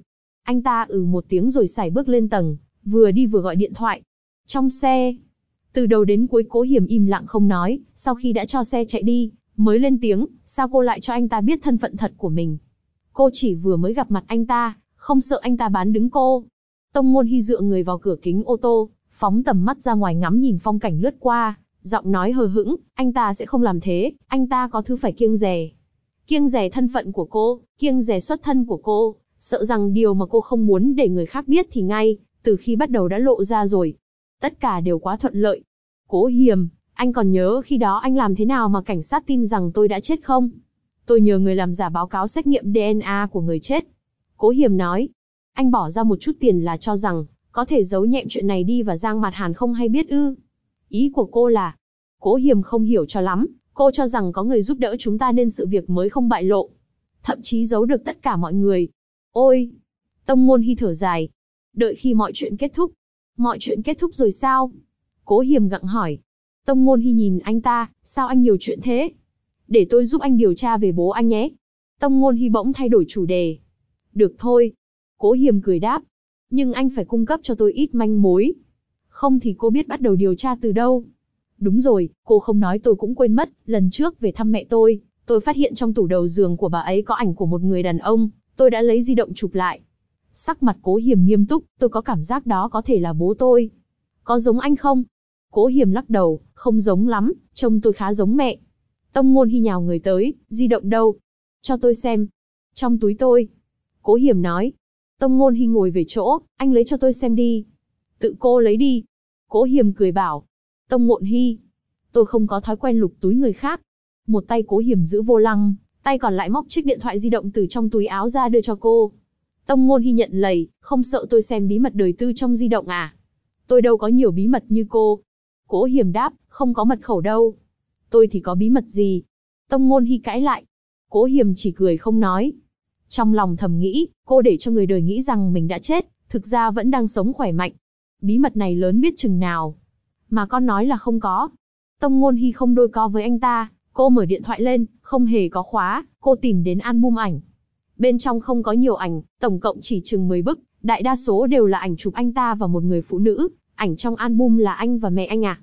Anh ta một tiếng rồi sải bước lên tầng, vừa đi vừa gọi điện thoại. Trong xe, từ đầu đến cuối Cố Hiềm im lặng không nói, sau khi đã cho xe chạy đi, mới lên tiếng, sao cô lại cho anh ta biết thân phận thật của mình? Cô chỉ vừa mới gặp mặt anh ta, không sợ anh ta bán đứng cô. Tông Ngôn Hy dựa người vào cửa kính ô tô, phóng tầm mắt ra ngoài ngắm nhìn phong cảnh lướt qua, giọng nói hờ hững, anh ta sẽ không làm thế, anh ta có thứ phải kiêng dè. Kiêng dè thân phận của cô, kiêng dè xuất thân của cô, sợ rằng điều mà cô không muốn để người khác biết thì ngay, từ khi bắt đầu đã lộ ra rồi. Tất cả đều quá thuận lợi. Cố Hiềm, anh còn nhớ khi đó anh làm thế nào mà cảnh sát tin rằng tôi đã chết không? Tôi nhờ người làm giả báo cáo xét nghiệm DNA của người chết. Cố Hiềm nói, anh bỏ ra một chút tiền là cho rằng, có thể giấu nhẹm chuyện này đi và Giang Mạt Hàn không hay biết ư? Ý của cô là, Cố Hiềm không hiểu cho lắm, cô cho rằng có người giúp đỡ chúng ta nên sự việc mới không bại lộ. Thậm chí giấu được tất cả mọi người. Ôi! Tông Ngôn Hy thở dài. Đợi khi mọi chuyện kết thúc. Mọi chuyện kết thúc rồi sao? Cố Hiềm gặng hỏi. Tông Ngôn Hy nhìn anh ta, sao anh nhiều chuyện thế? Để tôi giúp anh điều tra về bố anh nhé. Tông Ngôn Hy bỗng thay đổi chủ đề. Được thôi. Cố Hiềm cười đáp. Nhưng anh phải cung cấp cho tôi ít manh mối. Không thì cô biết bắt đầu điều tra từ đâu. Đúng rồi, cô không nói tôi cũng quên mất, lần trước về thăm mẹ tôi phát hiện trong tủ đầu giường của bà ấy có ảnh của một người đàn ông, tôi đã lấy di động chụp lại. Sắc mặt Cố Hiềm nghiêm túc, tôi có cảm giác đó có thể là bố tôi. Có giống anh không? Cố Hiềm lắc đầu, không giống lắm, trông tôi khá giống mẹ. Tông Ngôn Hy nhào người tới, di động đâu? Cho tôi xem. Trong túi tôi. Cố Hiềm nói. Tông Ngôn Hy ngồi về chỗ, anh lấy cho tôi xem đi. Tự cô lấy đi. Cố Hiềm cười bảo. Tông Ngôn Hy, tôi không có thói quen lục túi người khác. Một tay Cố Hiềm giữ vô lăng, tay còn lại móc chiếc điện thoại di động từ trong túi áo ra đưa cho cô. Tông Ngôn Hy nhận lầy, không sợ tôi xem bí mật đời tư trong di động à? Tôi đâu có nhiều bí mật như cô. Cố Hiềm đáp, không có mật khẩu đâu. Tôi thì có bí mật gì? Tông Ngôn Hy cãi lại. Cố Hiềm chỉ cười không nói. Trong lòng thầm nghĩ, cô để cho người đời nghĩ rằng mình đã chết, thực ra vẫn đang sống khỏe mạnh. Bí mật này lớn biết chừng nào. Mà con nói là không có. Tông Ngôn Hy không đôi co với anh ta, cô mở điện thoại lên, không hề có khóa, cô tìm đến album ảnh. Bên trong không có nhiều ảnh, tổng cộng chỉ chừng 10 bức, đại đa số đều là ảnh chụp anh ta và một người phụ nữ, ảnh trong album là anh và mẹ anh à?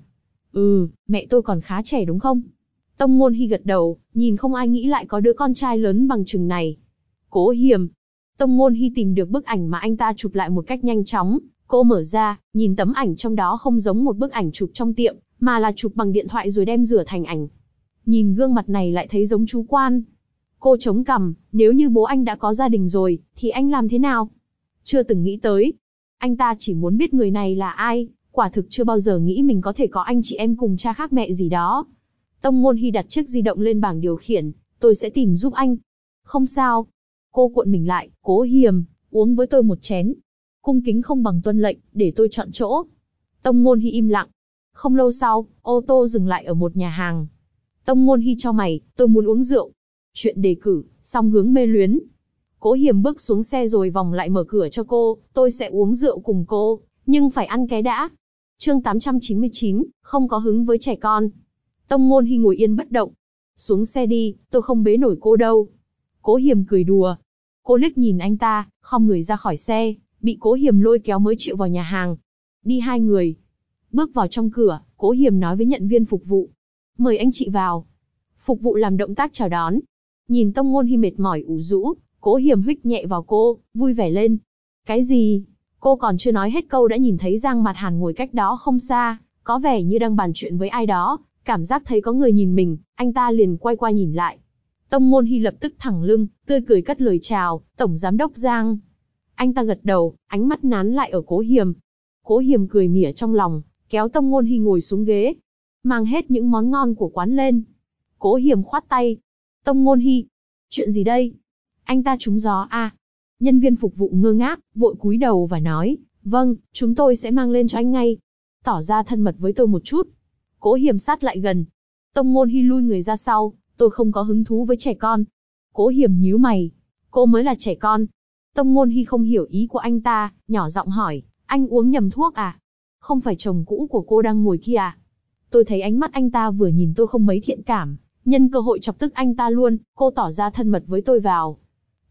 Mẹ tôi còn khá trẻ đúng không? Tông Ngôn Hy gật đầu, nhìn không ai nghĩ lại có đứa con trai lớn bằng chừng này. Cố Hiềm. Tông Ngôn Hy tìm được bức ảnh mà anh ta chụp lại một cách nhanh chóng, cô mở ra, nhìn tấm ảnh trong đó không giống một bức ảnh chụp trong tiệm, mà là chụp bằng điện thoại rồi đem rửa thành ảnh. Nhìn gương mặt này lại thấy giống chú Quan. Cô chống cằm, nếu như bố anh đã có gia đình rồi, thì anh làm thế nào? Chưa từng nghĩ tới. Anh ta chỉ muốn biết người này là ai, quả thực chưa bao giờ nghĩ mình có thể có anh chị em cùng cha khác mẹ gì đó. Tông Ngôn Hy đặt chiếc di động lên bảng điều khiển, tôi sẽ tìm giúp anh. Không sao. Cô cuộn mình lại, Cố Hiềm, uống với tôi một chén. Cung kính không bằng tuân lệnh, để tôi chọn chỗ. Tông Ngôn Hy im lặng. Không lâu sau, ô tô dừng lại ở một nhà hàng. Tông Ngôn Hy chau mày, tôi muốn uống rượu. Chuyện đề cử, song hướng mê luyến. Cố Hiềm bước xuống xe rồi vòng lại mở cửa cho cô, tôi sẽ uống rượu cùng cô, nhưng phải ăn cái đã. Chương 899, không có hứng với trẻ con. Tông Ngôn Hy ngồi yên bất động. Xuống xe đi, tôi không bế nổi cô đâu. Cố Hiềm cười đùa. Cô liếc nhìn anh ta, khom người ra khỏi xe, bị Cố Hiềm lôi kéo mới chịu vào nhà hàng. Đi hai người. Bước vào trong cửa, Cố Hiềm nói với nhận viên phục vụ. Mời anh chị vào. Phục vụ làm động tác chào đón. Nhìn Tông Ngôn Hy mệt mỏi ủ rũ, Cố Hiềm huých nhẹ vào cô, vui vẻ lên. Cái gì? Cô còn chưa nói hết câu đã nhìn thấy Giang Mạt Hàn ngồi cách đó không xa, có vẻ như đang bàn chuyện với ai đó, cảm giác thấy có người nhìn mình, anh ta liền quay qua nhìn lại. Tông Ngôn Hy lập tức thẳng lưng, tươi cười cất lời chào, Tổng Giám đốc Giang. Anh ta gật đầu, ánh mắt nán lại ở Cố Hiềm. Cố Hiềm cười mỉa trong lòng, kéo Tông Ngôn Hy ngồi xuống ghế, mang hết những món ngon của quán lên. Cố Hiềm khoát tay. Tông Ngôn Hy, chuyện gì đây? Anh ta trúng gió à? Nhân viên phục vụ ngơ ngác, vội cúi đầu và nói, vâng, chúng tôi sẽ mang lên cho anh ngay. Tỏ ra thân mật với tôi một chút. Cố Hiềm sát lại gần. Tông Ngôn Hy lui người ra sau, tôi không có hứng thú với trẻ con. Cố Hiềm nhíu mày. Cô mới là trẻ con. Tông Ngôn Hy không hiểu ý của anh ta, nhỏ giọng hỏi, anh uống nhầm thuốc à? Không phải chồng cũ của cô đang ngồi kia à? Tôi thấy ánh mắt anh ta vừa nhìn tôi không mấy thiện cảm, nhân cơ hội chọc tức anh ta luôn, cô tỏ ra thân mật với tôi vào.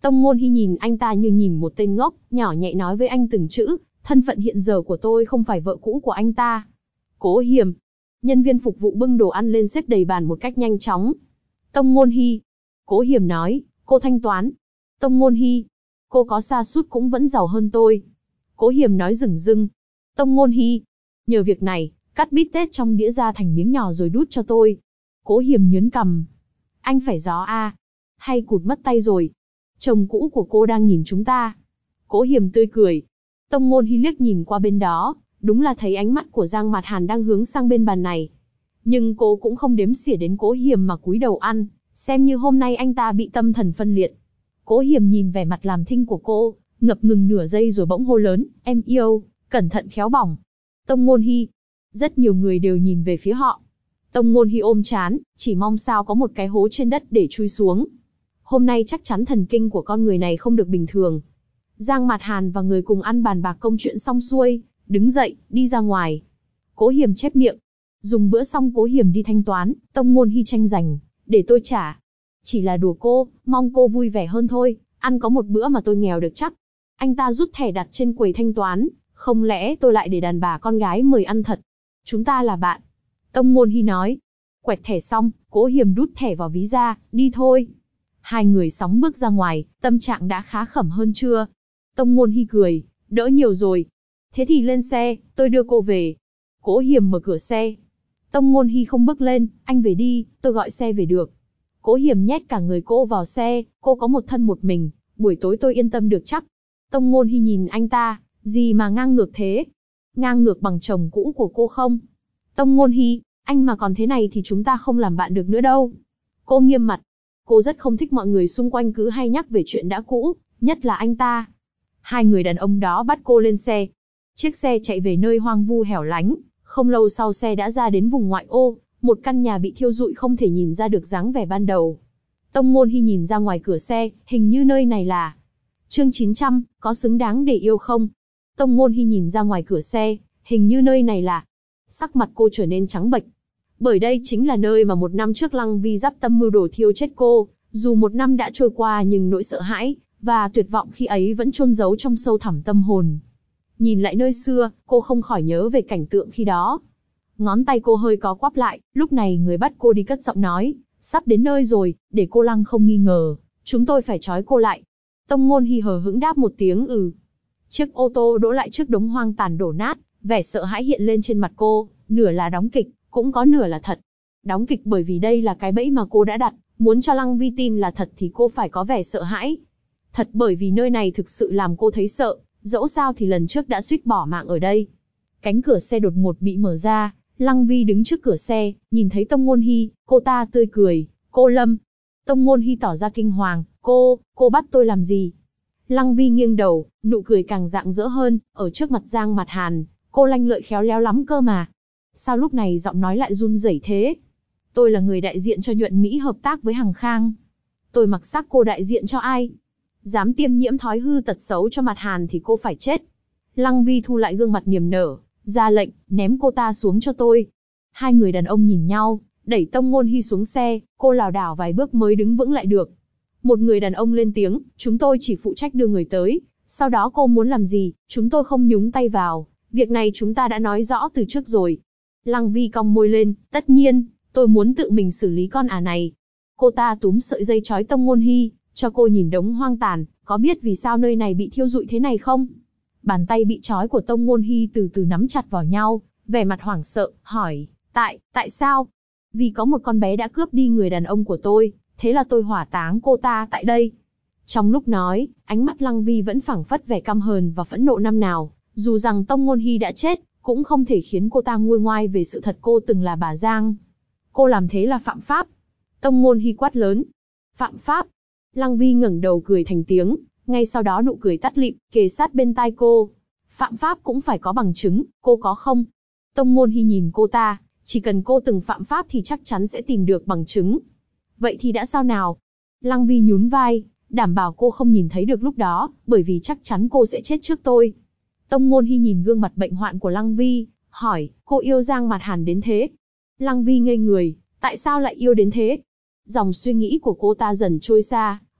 Tông Ngôn Hi nhìn anh ta như nhìn một tên ngốc, nhỏ nhẹ nói với anh từng chữ, thân phận hiện giờ của tôi không phải vợ cũ của anh ta. Cố Hiềm. Nhân viên phục vụ bưng đồ ăn lên xếp đầy bàn một cách nhanh chóng. Tông Ngôn Hi. Cố Hiềm nói, cô thanh toán. Tông Ngôn Hi. Cô có sa sút cũng vẫn giàu hơn tôi. Cố Hiềm nói dửng dưng. Tông Ngôn Hi. Nhờ việc này, cắt bít tết trong đĩa ra thành miếng nhỏ rồi đút cho tôi. Cố Hiềm nhớn cằm. Anh phải gió à? Hay cụt mất tay rồi? Chồng cũ của cô đang nhìn chúng ta. Cố Hiềm tươi cười. Tông Ngôn Hi liếc nhìn qua bên đó, đúng là thấy ánh mắt của Giang Mạt Hàn đang hướng sang bên bàn này. Nhưng cô cũng không đếm xỉa đến Cố Hiềm mà cúi đầu ăn, xem như hôm nay anh ta bị tâm thần phân liệt. Cố Hiềm nhìn vẻ mặt làm thinh của cô, ngập ngừng nửa giây rồi bỗng hô lớn, em yêu, cẩn thận khéo bỏng. Tông Ngôn Hi. Rất nhiều người đều nhìn về phía họ. Tông Ngôn Hi ôm trán, chỉ mong sao có một cái hố trên đất để chui xuống. Hôm nay chắc chắn thần kinh của con người này không được bình thường. Giang Mạt Hàn và người cùng ăn bàn bạc công chuyện xong xuôi, đứng dậy, đi ra ngoài. Cố Hiềm chép miệng. Dùng bữa xong Cố Hiềm đi thanh toán, Tông Ngôn Hi tranh giành, để tôi trả. Chỉ là đùa cô, mong cô vui vẻ hơn thôi, ăn có một bữa mà tôi nghèo được chắc. Anh ta rút thẻ đặt trên quầy thanh toán, không lẽ tôi lại để đàn bà con gái mời ăn thật? Chúng ta là bạn. Tông Ngôn Hi nói. Quẹt thẻ xong, Cố Hiềm đút thẻ vào ví ra, đi thôi. Hai người sóng bước ra ngoài, tâm trạng đã khá khẩm hơn chưa? Tông Ngôn Hi cười, đỡ nhiều rồi. Thế thì lên xe, tôi đưa cô về. Cố Hiềm mở cửa xe. Tông Ngôn Hi không bước lên, anh về đi, tôi gọi xe về được. Cố Hiềm nhét cả người cô vào xe, cô có một thân một mình, buổi tối tôi yên tâm được chắc. Tông Ngôn Hi nhìn anh ta, gì mà ngang ngược thế? Ngang ngược bằng chồng cũ của cô không? Tông Ngôn Hi, anh mà còn thế này thì chúng ta không làm bạn được nữa đâu. Cô nghiêm mặt. Cô rất không thích mọi người xung quanh cứ hay nhắc về chuyện đã cũ, nhất là anh ta. Hai người đàn ông đó bắt cô lên xe. Chiếc xe chạy về nơi hoang vu hẻo lánh, không lâu sau xe đã ra đến vùng ngoại ô, một căn nhà bị thiêu rụi không thể nhìn ra được dáng vẻ ban đầu. Tông Ngôn Hi nhìn ra ngoài cửa xe, hình như nơi này là... Chương 900, có xứng đáng để yêu không? Tông Ngôn Hi nhìn ra ngoài cửa xe, hình như nơi này là... Sắc mặt cô trở nên trắng bệch. Bởi đây chính là nơi mà một năm trước Lăng Vi dắp tâm mưu đồ thiêu chết cô, dù một năm đã trôi qua nhưng nỗi sợ hãi và tuyệt vọng khi ấy vẫn chôn giấu trong sâu thẳm tâm hồn. Nhìn lại nơi xưa, cô không khỏi nhớ về cảnh tượng khi đó. Ngón tay cô hơi có quắp lại, lúc này người bắt cô đi cất giọng nói, sắp đến nơi rồi, để cô Lăng không nghi ngờ, chúng tôi phải trói cô lại. Tông Ngôn Hi hờ hững đáp một tiếng ừ. Chiếc ô tô đỗ lại trước đống hoang tàn đổ nát, vẻ sợ hãi hiện lên trên mặt cô, nửa là đóng kịch, cũng có nửa là thật. Đóng kịch bởi vì đây là cái bẫy mà cô đã đặt, muốn cho Lăng Vi tin là thật thì cô phải có vẻ sợ hãi. Thật bởi vì nơi này thực sự làm cô thấy sợ, dẫu sao thì lần trước đã suýt bỏ mạng ở đây. Cánh cửa xe đột ngột bị mở ra, Lăng Vi đứng trước cửa xe, nhìn thấy Tông Ngôn Hi, cô ta tươi cười, cô Lâm. Tông Ngôn Hi tỏ ra kinh hoàng, cô bắt tôi làm gì? Lăng Vi nghiêng đầu, nụ cười càng rạng rỡ hơn, ở trước mặt Giang Mạt Hàn, cô lanh lợi khéo léo lắm cơ mà. Sao lúc này giọng nói lại run rẩy thế? Tôi là người đại diện cho Nhuận Mỹ hợp tác với Hằng Khang. Tôi mặc sắc cô đại diện cho ai? Dám tiêm nhiễm thói hư tật xấu cho Mạt Hàn thì cô phải chết. Lăng Vi thu lại gương mặt niềm nở, ra lệnh, ném cô ta xuống cho tôi. Hai người đàn ông nhìn nhau, đẩy Tông Ngôn Hi xuống xe, cô lảo đảo vài bước mới đứng vững lại được. Một người đàn ông lên tiếng, chúng tôi chỉ phụ trách đưa người tới, sau đó cô muốn làm gì, chúng tôi không nhúng tay vào, việc này chúng ta đã nói rõ từ trước rồi. Lăng Vi cong môi lên, tất nhiên, tôi muốn tự mình xử lý con ả này. Cô ta túm sợi dây trói Tông Ngôn Hi, cho cô nhìn đống hoang tàn, có biết vì sao nơi này bị thiêu rụi thế này không? Bàn tay bị trói của Tông Ngôn Hi từ từ nắm chặt vào nhau, vẻ mặt hoảng sợ, hỏi, tại sao? Vì có một con bé đã cướp đi người đàn ông của tôi, thế là tôi hỏa táng cô ta tại đây. Trong lúc nói, ánh mắt Lăng Vi vẫn phảng phất vẻ căm hờn và phẫn nộ năm nào, dù rằng Tông Ngôn Hi đã chết, cũng không thể khiến cô ta nguôi ngoai về sự thật cô từng là bà Giang. Cô làm thế là phạm pháp. Tông Ngôn Hi quát lớn. Phạm pháp? Lăng Vi ngẩng đầu cười thành tiếng, ngay sau đó nụ cười tắt lịm, kề sát bên tai cô. Phạm pháp cũng phải có bằng chứng, cô có không? Tông Ngôn Hi nhìn cô ta, chỉ cần cô từng phạm pháp thì chắc chắn sẽ tìm được bằng chứng. Vậy thì đã sao nào? Lăng Vi nhún vai, đảm bảo cô không nhìn thấy được lúc đó, bởi vì chắc chắn cô sẽ chết trước tôi. Tông Ngôn Hi nhìn gương mặt bệnh hoạn của Lăng Vi, hỏi, cô yêu Giang Mạt Hàn đến thế? Lăng Vi ngây người, tại sao lại yêu đến thế? Dòng suy nghĩ của cô ta dần trôi xa,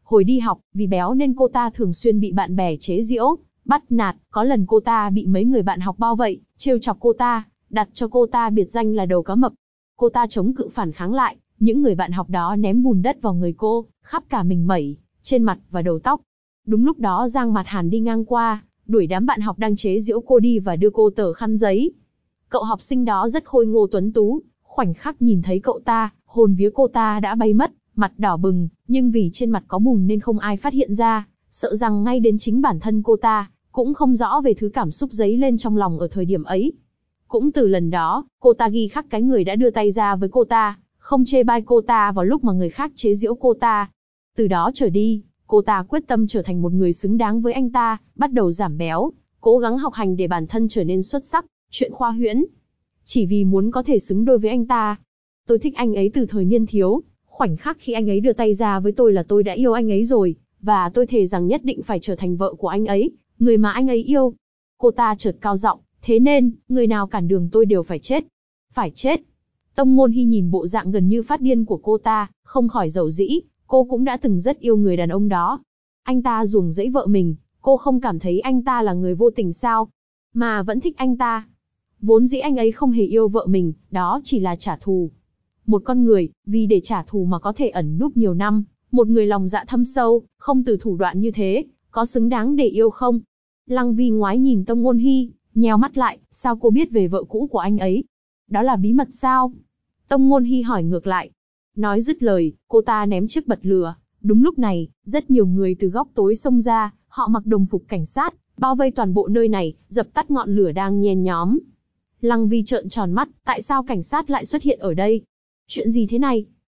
Hồi đi học, vì béo nên cô ta thường xuyên bị bạn bè chế giễu, bắt nạt, có lần cô ta bị mấy người bạn học bao vây, trêu chọc cô ta, đặt cho cô ta biệt danh là đầu cá mập. Cô ta chống cự phản kháng lại, những người bạn học đó ném bùn đất vào người cô, khắp cả mình mẩy, trên mặt và đầu tóc. Đúng lúc đó Giang Mạt Hàn đi ngang qua, đuổi đám bạn học đang chế giễu cô đi và đưa cô tờ khăn giấy. Cậu học sinh đó rất khôi ngô tuấn tú, khoảnh khắc nhìn thấy cậu ta, hồn vía cô ta đã bay mất, mặt đỏ bừng, nhưng vì trên mặt có bùn nên không ai phát hiện ra, sợ rằng ngay đến chính bản thân cô ta cũng không rõ về thứ cảm xúc dấy lên trong lòng ở thời điểm ấy. Cũng từ lần đó, cô ta ghi khắc cái người đã đưa tay ra với cô ta, không chê bai cô ta vào lúc mà người khác chế giễu cô ta. Từ đó trở đi, cô ta quyết tâm trở thành một người xứng đáng với anh ta, bắt đầu giảm béo, cố gắng học hành để bản thân trở nên xuất sắc, chuyện khoa huyễn. Chỉ vì muốn có thể xứng đôi với anh ta. Tôi thích anh ấy từ thời niên thiếu, khoảnh khắc khi anh ấy đưa tay ra với tôi là tôi đã yêu anh ấy rồi, và tôi thề rằng nhất định phải trở thành vợ của anh ấy, người mà anh ấy yêu. Cô ta chợt cao giọng, thế nên, người nào cản đường tôi đều phải chết. Phải chết. Tông Ngôn Hy nhìn bộ dạng gần như phát điên của cô ta, không khỏi dầu dĩ, cô cũng đã từng rất yêu người đàn ông đó. Anh ta ruồng rẫy vợ mình, cô không cảm thấy anh ta là người vô tình sao? Mà vẫn thích anh ta. Vốn dĩ anh ấy không hề yêu vợ mình, đó chỉ là trả thù. Một con người, vì để trả thù mà có thể ẩn núp nhiều năm, một người lòng dạ thâm sâu, không từ thủ đoạn như thế, có xứng đáng để yêu không? Lăng Vi ngoái nhìn Tông Ngôn Hy, nheo mắt lại, sao cô biết về vợ cũ của anh ấy? Đó là bí mật sao? Tông Ngôn Hy hỏi ngược lại. Nói dứt lời, cô ta ném chiếc bật lửa. Đúng lúc này, rất nhiều người từ góc tối xông ra, họ mặc đồng phục cảnh sát, bao vây toàn bộ nơi này, dập tắt ngọn lửa đang nhen nhóm. Lăng Vi trợn tròn mắt, tại sao cảnh sát lại xuất hiện ở đây? Chuyện gì thế này?